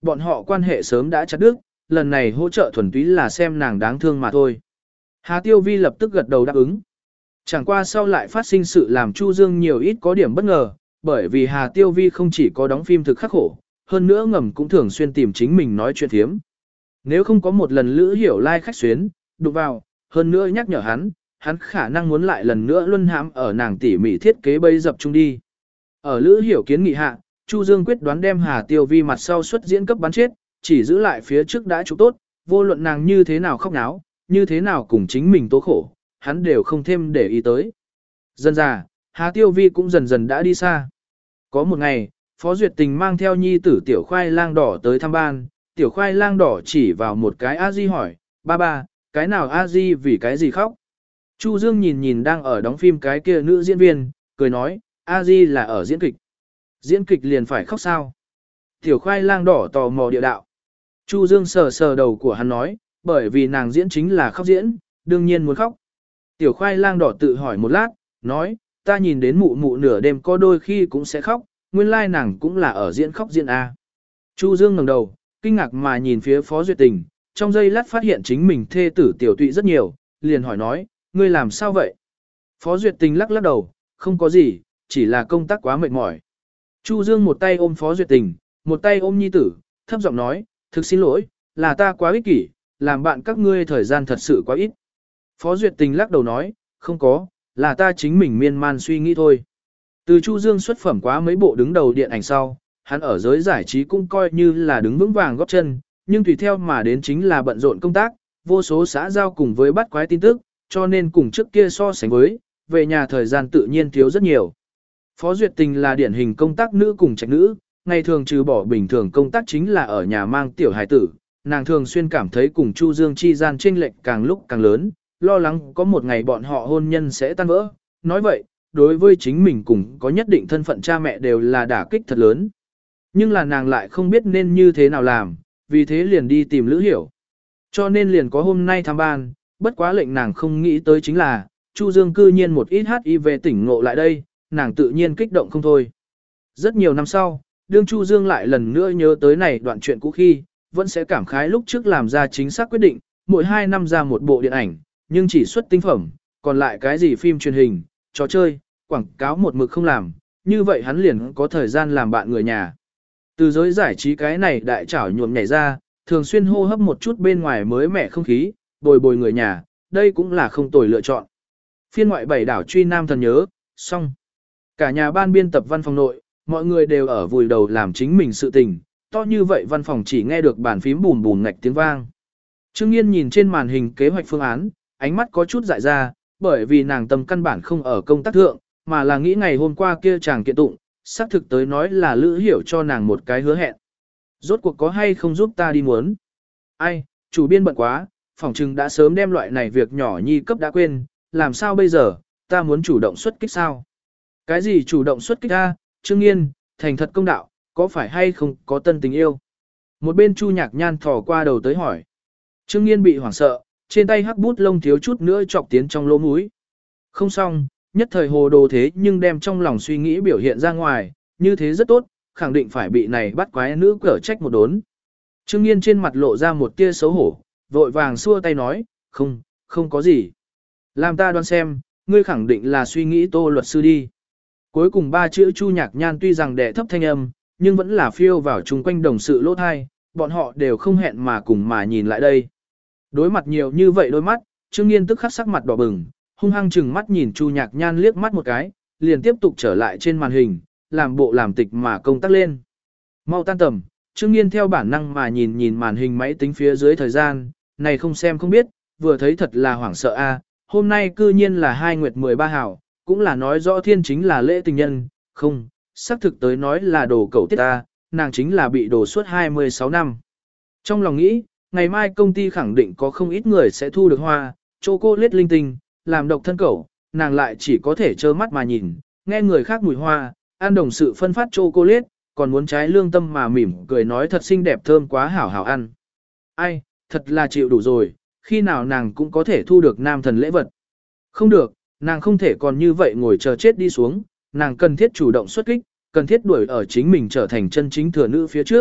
bọn họ quan hệ sớm đã chặt đứt, lần này hỗ trợ thuần túy là xem nàng đáng thương mà thôi. Hà Tiêu Vi lập tức gật đầu đáp ứng. Chẳng qua sau lại phát sinh sự làm Chu Dương nhiều ít có điểm bất ngờ, bởi vì Hà Tiêu Vi không chỉ có đóng phim thực khắc khổ, hơn nữa ngầm cũng thường xuyên tìm chính mình nói chuyện thiếm. Nếu không có một lần Lữ Hiểu Lai khách xuyến, đụng vào, hơn nữa nhắc nhở hắn, hắn khả năng muốn lại lần nữa luân hãm ở nàng tỉ mỉ thiết kế bây dập chung đi. Ở Lữ Hiểu kiến nghị hạ, Chu Dương quyết đoán đem Hà Tiêu Vi mặt sau xuất diễn cấp bắn chết, chỉ giữ lại phía trước đã chụp tốt, vô luận nàng như thế nào khóc náo, như thế nào cùng chính mình tố khổ, hắn đều không thêm để ý tới. Dần dà, Hà Tiêu Vi cũng dần dần đã đi xa. Có một ngày, Phó Duyệt Tình mang theo nhi tử tiểu khoai lang đỏ tới thăm ban, tiểu khoai lang đỏ chỉ vào một cái A-di hỏi, ba ba, cái nào A-di vì cái gì khóc? Chu Dương nhìn nhìn đang ở đóng phim cái kia nữ diễn viên, cười nói, A-di là ở diễn kịch. Diễn kịch liền phải khóc sao? Tiểu khoai lang đỏ tò mò địa đạo. Chu Dương sờ sờ đầu của hắn nói, bởi vì nàng diễn chính là khóc diễn, đương nhiên muốn khóc. Tiểu khoai lang đỏ tự hỏi một lát, nói, ta nhìn đến mụ mụ nửa đêm có đôi khi cũng sẽ khóc, nguyên lai nàng cũng là ở diễn khóc diễn A. Chu Dương ngẩng đầu, kinh ngạc mà nhìn phía Phó Duyệt Tình, trong giây lát phát hiện chính mình thê tử tiểu tụy rất nhiều, liền hỏi nói, ngươi làm sao vậy? Phó Duyệt Tình lắc lắc đầu, không có gì, chỉ là công tác quá mệt mỏi. Chu Dương một tay ôm Phó Duyệt Tình, một tay ôm nhi tử, thấp giọng nói, thực xin lỗi, là ta quá ích kỷ, làm bạn các ngươi thời gian thật sự quá ít. Phó Duyệt Tình lắc đầu nói, không có, là ta chính mình miên man suy nghĩ thôi. Từ Chu Dương xuất phẩm quá mấy bộ đứng đầu điện ảnh sau, hắn ở giới giải trí cũng coi như là đứng vững vàng góp chân, nhưng tùy theo mà đến chính là bận rộn công tác, vô số xã giao cùng với bắt quái tin tức, cho nên cùng trước kia so sánh với, về nhà thời gian tự nhiên thiếu rất nhiều. Phó Duyệt Tình là điển hình công tác nữ cùng trạch nữ, ngày thường trừ bỏ bình thường công tác chính là ở nhà mang tiểu hài tử, nàng thường xuyên cảm thấy cùng Chu Dương chi gian chênh lệch càng lúc càng lớn, lo lắng có một ngày bọn họ hôn nhân sẽ tan vỡ. Nói vậy, đối với chính mình cùng có nhất định thân phận cha mẹ đều là đả kích thật lớn. Nhưng là nàng lại không biết nên như thế nào làm, vì thế liền đi tìm Lữ Hiểu. Cho nên liền có hôm nay thăm ban, bất quá lệnh nàng không nghĩ tới chính là, Chu Dương cư nhiên một ít hát i vê tỉnh ngộ lại đây, nàng tự nhiên kích động không thôi. Rất nhiều năm sau, đương Chu Dương lại lần nữa nhớ tới này đoạn chuyện cũ khi, vẫn sẽ cảm khái lúc trước làm ra chính xác quyết định, mỗi hai năm ra một bộ điện ảnh, nhưng chỉ xuất tinh phẩm, còn lại cái gì phim truyền hình, trò chơi, quảng cáo một mực không làm, như vậy hắn liền có thời gian làm bạn người nhà. Từ giới giải trí cái này đại trảo nhuộm nhảy ra, thường xuyên hô hấp một chút bên ngoài mới mẻ không khí, bồi bồi người nhà, đây cũng là không tồi lựa chọn. Phiên ngoại bảy đảo truy nam thần nhớ, xong. Cả nhà ban biên tập văn phòng nội, mọi người đều ở vùi đầu làm chính mình sự tình, to như vậy văn phòng chỉ nghe được bàn phím bùm bùm ngạch tiếng vang. Trương Nghiên nhìn trên màn hình kế hoạch phương án, ánh mắt có chút dại ra, bởi vì nàng tâm căn bản không ở công tác thượng, mà là nghĩ ngày hôm qua kia chàng kiện tụng, xác thực tới nói là Lữ Hiểu cho nàng một cái hứa hẹn. Rốt cuộc có hay không giúp ta đi muốn? Ai, chủ biên bận quá, phỏng chừng đã sớm đem loại này việc nhỏ nhi cấp đã quên, làm sao bây giờ, ta muốn chủ động xuất kích sao? Cái gì chủ động xuất kích a? Trương Nghiên, thành thật công đạo, có phải hay không có tân tình yêu? Một bên Chu Nhạc Nhan thò qua đầu tới hỏi. Trương Nghiên bị hoảng sợ, trên tay hắc bút lông thiếu chút nữa chọc tiến trong lỗ mũi. Không xong, nhất thời hồ đồ thế nhưng đem trong lòng suy nghĩ biểu hiện ra ngoài, như thế rất tốt, khẳng định phải bị này bắt quái nữ cở trách một đốn. Trương Nghiên trên mặt lộ ra một tia xấu hổ, vội vàng xua tay nói, không, không có gì. Làm ta đoán xem, ngươi khẳng định là suy nghĩ Tô luật sư đi. Cuối cùng ba chữ Chu Nhạc Nhan tuy rằng đẻ thấp thanh âm, nhưng vẫn là phiêu vào chung quanh đồng sự lỗ thai, bọn họ đều không hẹn mà cùng mà nhìn lại đây. Đối mặt nhiều như vậy đôi mắt, Trương Nghiên tức khắc sắc mặt đỏ bừng, hung hăng chừng mắt nhìn Chu Nhạc Nhan liếc mắt một cái, liền tiếp tục trở lại trên màn hình, làm bộ làm tịch mà công tác lên. Mau tan tầm, Trương Nghiên theo bản năng mà nhìn nhìn màn hình máy tính phía dưới thời gian, này không xem không biết, vừa thấy thật là hoảng sợ a. Hôm nay cư nhiên là hai nguyệt mười ba hảo, cũng là nói rõ thiên chính là lễ tình nhân, không, xác thực tới nói là đồ cẩu tiết ta, nàng chính là bị đồ suốt hai mươi sáu năm. Trong lòng nghĩ, ngày mai công ty khẳng định có không ít người sẽ thu được hoa, chocolate linh tinh, làm độc thân cẩu, nàng lại chỉ có thể trơ mắt mà nhìn, nghe người khác mùi hoa, ăn đồng sự phân phát chocolate, còn muốn trái lương tâm mà mỉm cười nói thật xinh đẹp thơm quá hảo hảo ăn. Ai, thật là chịu đủ rồi, khi nào nàng cũng có thể thu được nam thần lễ vật. Không được, nàng không thể còn như vậy ngồi chờ chết đi xuống, nàng cần thiết chủ động xuất kích, cần thiết đuổi ở chính mình trở thành chân chính thừa nữ phía trước,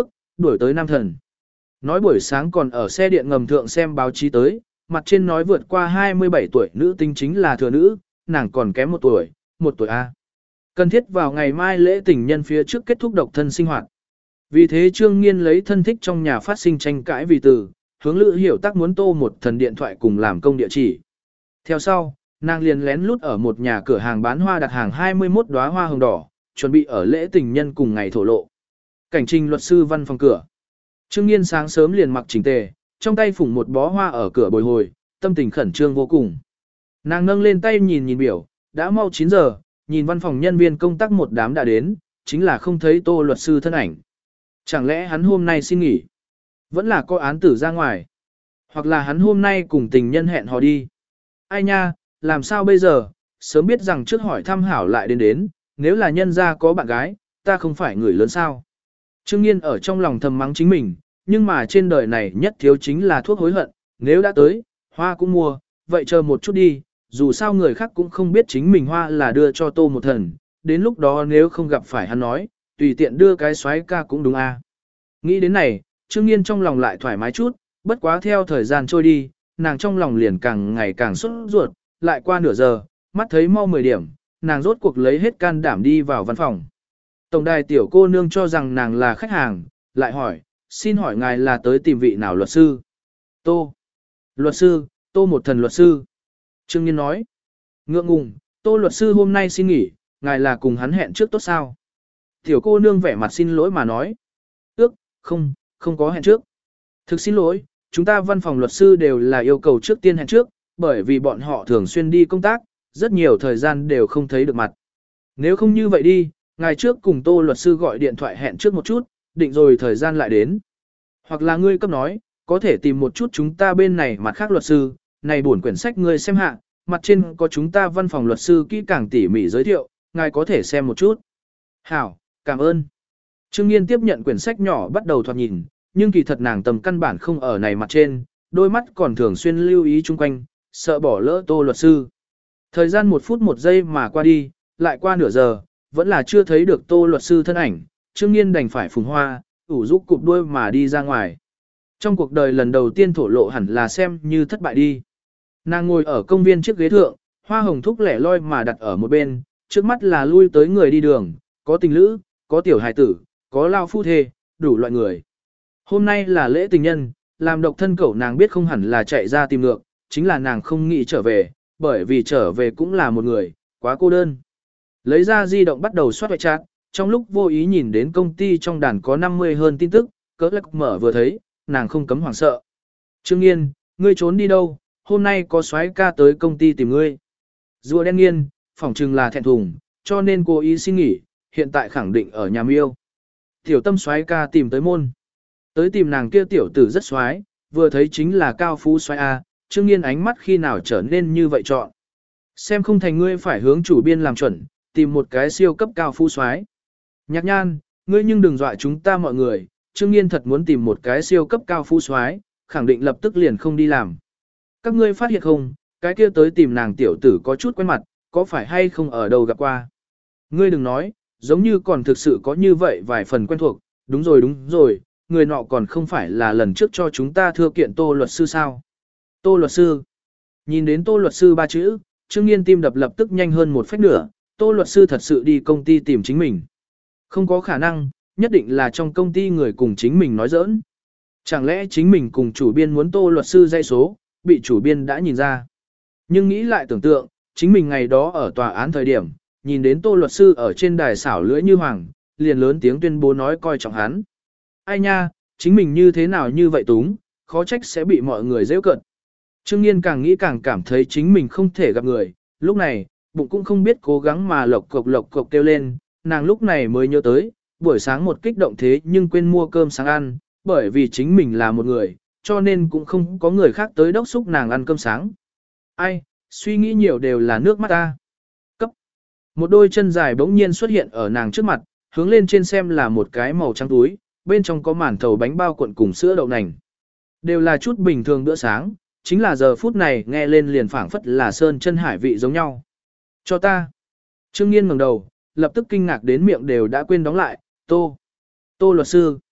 đuổi tới Nam Thần. Nói buổi sáng còn ở xe điện ngầm thượng xem báo chí tới, mặt trên nói vượt qua hai mươi bảy tuổi nữ tính chính là thừa nữ, nàng còn kém một tuổi, một tuổi A. Cần thiết vào ngày mai lễ tình nhân phía trước kết thúc độc thân sinh hoạt. Vì thế Trương Nghiên lấy thân thích trong nhà phát sinh tranh cãi vì từ, hướng Lữ Hiểu Tác muốn Tô một thần điện thoại cùng làm công địa chỉ. Theo sau, nàng liền lén lút ở một nhà cửa hàng bán hoa đặt hàng hai mươi mốt đóa hoa hồng đỏ, chuẩn bị ở lễ tình nhân cùng ngày thổ lộ. Cảnh trình luật sư văn phòng cửa. Trương Nghiên sáng sớm liền mặc chỉnh tề, trong tay phủng một bó hoa ở cửa bồi hồi, tâm tình khẩn trương vô cùng. Nàng nâng lên tay nhìn nhìn biểu, đã mau chín giờ, nhìn văn phòng nhân viên công tác một đám đã đến, chính là không thấy Tô luật sư thân ảnh. Chẳng lẽ hắn hôm nay xin nghỉ? Vẫn là có án tử ra ngoài. Hoặc là hắn hôm nay cùng tình nhân hẹn hò đi. Ai nha, làm sao bây giờ, sớm biết rằng trước hỏi thăm hảo lại đến đến, nếu là nhân gia có bạn gái, ta không phải người lớn sao. Trương Nghiên ở trong lòng thầm mắng chính mình, nhưng mà trên đời này nhất thiếu chính là thuốc hối hận, nếu đã tới, hoa cũng mua, vậy chờ một chút đi, dù sao người khác cũng không biết chính mình hoa là đưa cho Tô một thần, đến lúc đó nếu không gặp phải hắn nói, tùy tiện đưa cái xoáy ca cũng đúng a. Nghĩ đến này, Trương Nghiên trong lòng lại thoải mái chút, bất quá theo thời gian trôi đi, nàng trong lòng liền càng ngày càng sốt ruột, lại qua nửa giờ, mắt thấy mau mười điểm, nàng rốt cuộc lấy hết can đảm đi vào văn phòng. Tổng đài tiểu cô nương cho rằng nàng là khách hàng, lại hỏi, xin hỏi ngài là tới tìm vị nào luật sư? Tô. Luật sư, Tô một thần luật sư. Trương Nghiên nói. Ngượng ngùng, Tô luật sư hôm nay xin nghỉ, ngài là cùng hắn hẹn trước tốt sao? Tiểu cô nương vẻ mặt xin lỗi mà nói. Ước, không, không có hẹn trước. Thực xin lỗi, chúng ta văn phòng luật sư đều là yêu cầu trước tiên hẹn trước, bởi vì bọn họ thường xuyên đi công tác, rất nhiều thời gian đều không thấy được mặt. Nếu không như vậy đi, ngày trước cùng Tô luật sư gọi điện thoại hẹn trước một chút, định rồi thời gian lại đến. Hoặc là ngươi cấp nói, có thể tìm một chút chúng ta bên này mặt khác luật sư, này bổn quyển sách ngươi xem hạ, mặt trên có chúng ta văn phòng luật sư kỹ càng tỉ mỉ giới thiệu, ngài có thể xem một chút. Hảo, cảm ơn. Trương Nghiên tiếp nhận quyển sách nhỏ bắt đầu thoạt nhìn, nhưng kỳ thật nàng tầm căn bản không ở này mặt trên, đôi mắt còn thường xuyên lưu ý chung quanh, sợ bỏ lỡ Tô luật sư. Thời gian một phút một giây mà qua đi, lại qua nửa giờ, vẫn là chưa thấy được Tô luật sư thân ảnh, Trương Nghiên đành phải phùng hoa, ủ rũ cụp đuôi mà đi ra ngoài. Trong cuộc đời lần đầu tiên thổ lộ hẳn là xem như thất bại đi. Nàng ngồi ở công viên chiếc ghế thượng, hoa hồng thúc lẻ loi mà đặt ở một bên, trước mắt là lui tới người đi đường, có tình lữ, có tiểu hài tử, có lao phu thê, đủ loại người. Hôm nay là lễ tình nhân, làm độc thân cẩu nàng biết không hẳn là chạy ra tìm ngược, chính là nàng không nghĩ trở về, bởi vì trở về cũng là một người, quá cô đơn. Lấy ra di động bắt đầu soát hoại chat, trong lúc vô ý nhìn đến công ty trong đàn có năm mươi hơn tin tức, cỡ lắc mở vừa thấy, nàng không cấm hoảng sợ. Trương Nghiên, ngươi trốn đi đâu, hôm nay có soái ca tới công ty tìm ngươi. Rùa đen Nghiên, phỏng chừng là thẹn thùng, cho nên cô ý xin nghỉ, hiện tại khẳng định ở nhà miêu. Tiểu tâm soái ca tìm tới môn. Tới tìm nàng kia tiểu tử rất soái, vừa thấy chính là cao phú soái A, Trương Nghiên ánh mắt khi nào trở nên như vậy chọn. Xem không thành ngươi phải hướng chủ biên làm chuẩn, tìm một cái siêu cấp cao phú soái. Nhạc Nhan, ngươi nhưng đừng dọa chúng ta mọi người, Trương Nghiên thật muốn tìm một cái siêu cấp cao phú soái, khẳng định lập tức liền không đi làm. Các ngươi phát hiện không, cái kia tới tìm nàng tiểu tử có chút quen mặt, có phải hay không ở đâu gặp qua. Ngươi đừng nói, giống như còn thực sự có như vậy vài phần quen thuộc, đúng rồi đúng rồi, người nọ còn không phải là lần trước cho chúng ta thưa kiện Tô luật sư sao. Tô luật sư. Nhìn đến Tô luật sư ba chữ, Trương Nghiên tim đập lập tức nhanh hơn một phách nửa, Tô luật sư thật sự đi công ty tìm chính mình. Không có khả năng, nhất định là trong công ty người cùng chính mình nói giỡn. Chẳng lẽ chính mình cùng chủ biên muốn Tô luật sư dây số, bị chủ biên đã nhìn ra. Nhưng nghĩ lại tưởng tượng, chính mình ngày đó ở tòa án thời điểm, nhìn đến Tô luật sư ở trên đài xảo lưỡi như hoàng, liền lớn tiếng tuyên bố nói coi trọng hắn. Ai nha, chính mình như thế nào như vậy túng, khó trách sẽ bị mọi người giễu cợt. Trương Nghiên càng nghĩ càng cảm thấy chính mình không thể gặp người, lúc này, bụng cũng không biết cố gắng mà lộc cộc lộc cộc kêu lên, nàng lúc này mới nhớ tới, buổi sáng một kích động thế nhưng quên mua cơm sáng ăn, bởi vì chính mình là một người, cho nên cũng không có người khác tới đốc xúc nàng ăn cơm sáng. Ai, suy nghĩ nhiều đều là nước mắt ta. Cấp. Một đôi chân dài bỗng nhiên xuất hiện ở nàng trước mặt, hướng lên trên xem là một cái màu trắng túi, bên trong có màn thầu bánh bao cuộn cùng sữa đậu nành. Đều là chút bình thường bữa sáng, chính là giờ phút này nghe lên liền phảng phất là sơn chân hải vị giống nhau. Cho ta. Trương Nghiên ngẩng đầu, lập tức kinh ngạc đến miệng đều đã quên đóng lại, Tô. Tô luật sư.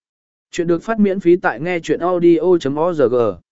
Chuyện được phát miễn phí tại nghe chuyện audio.org.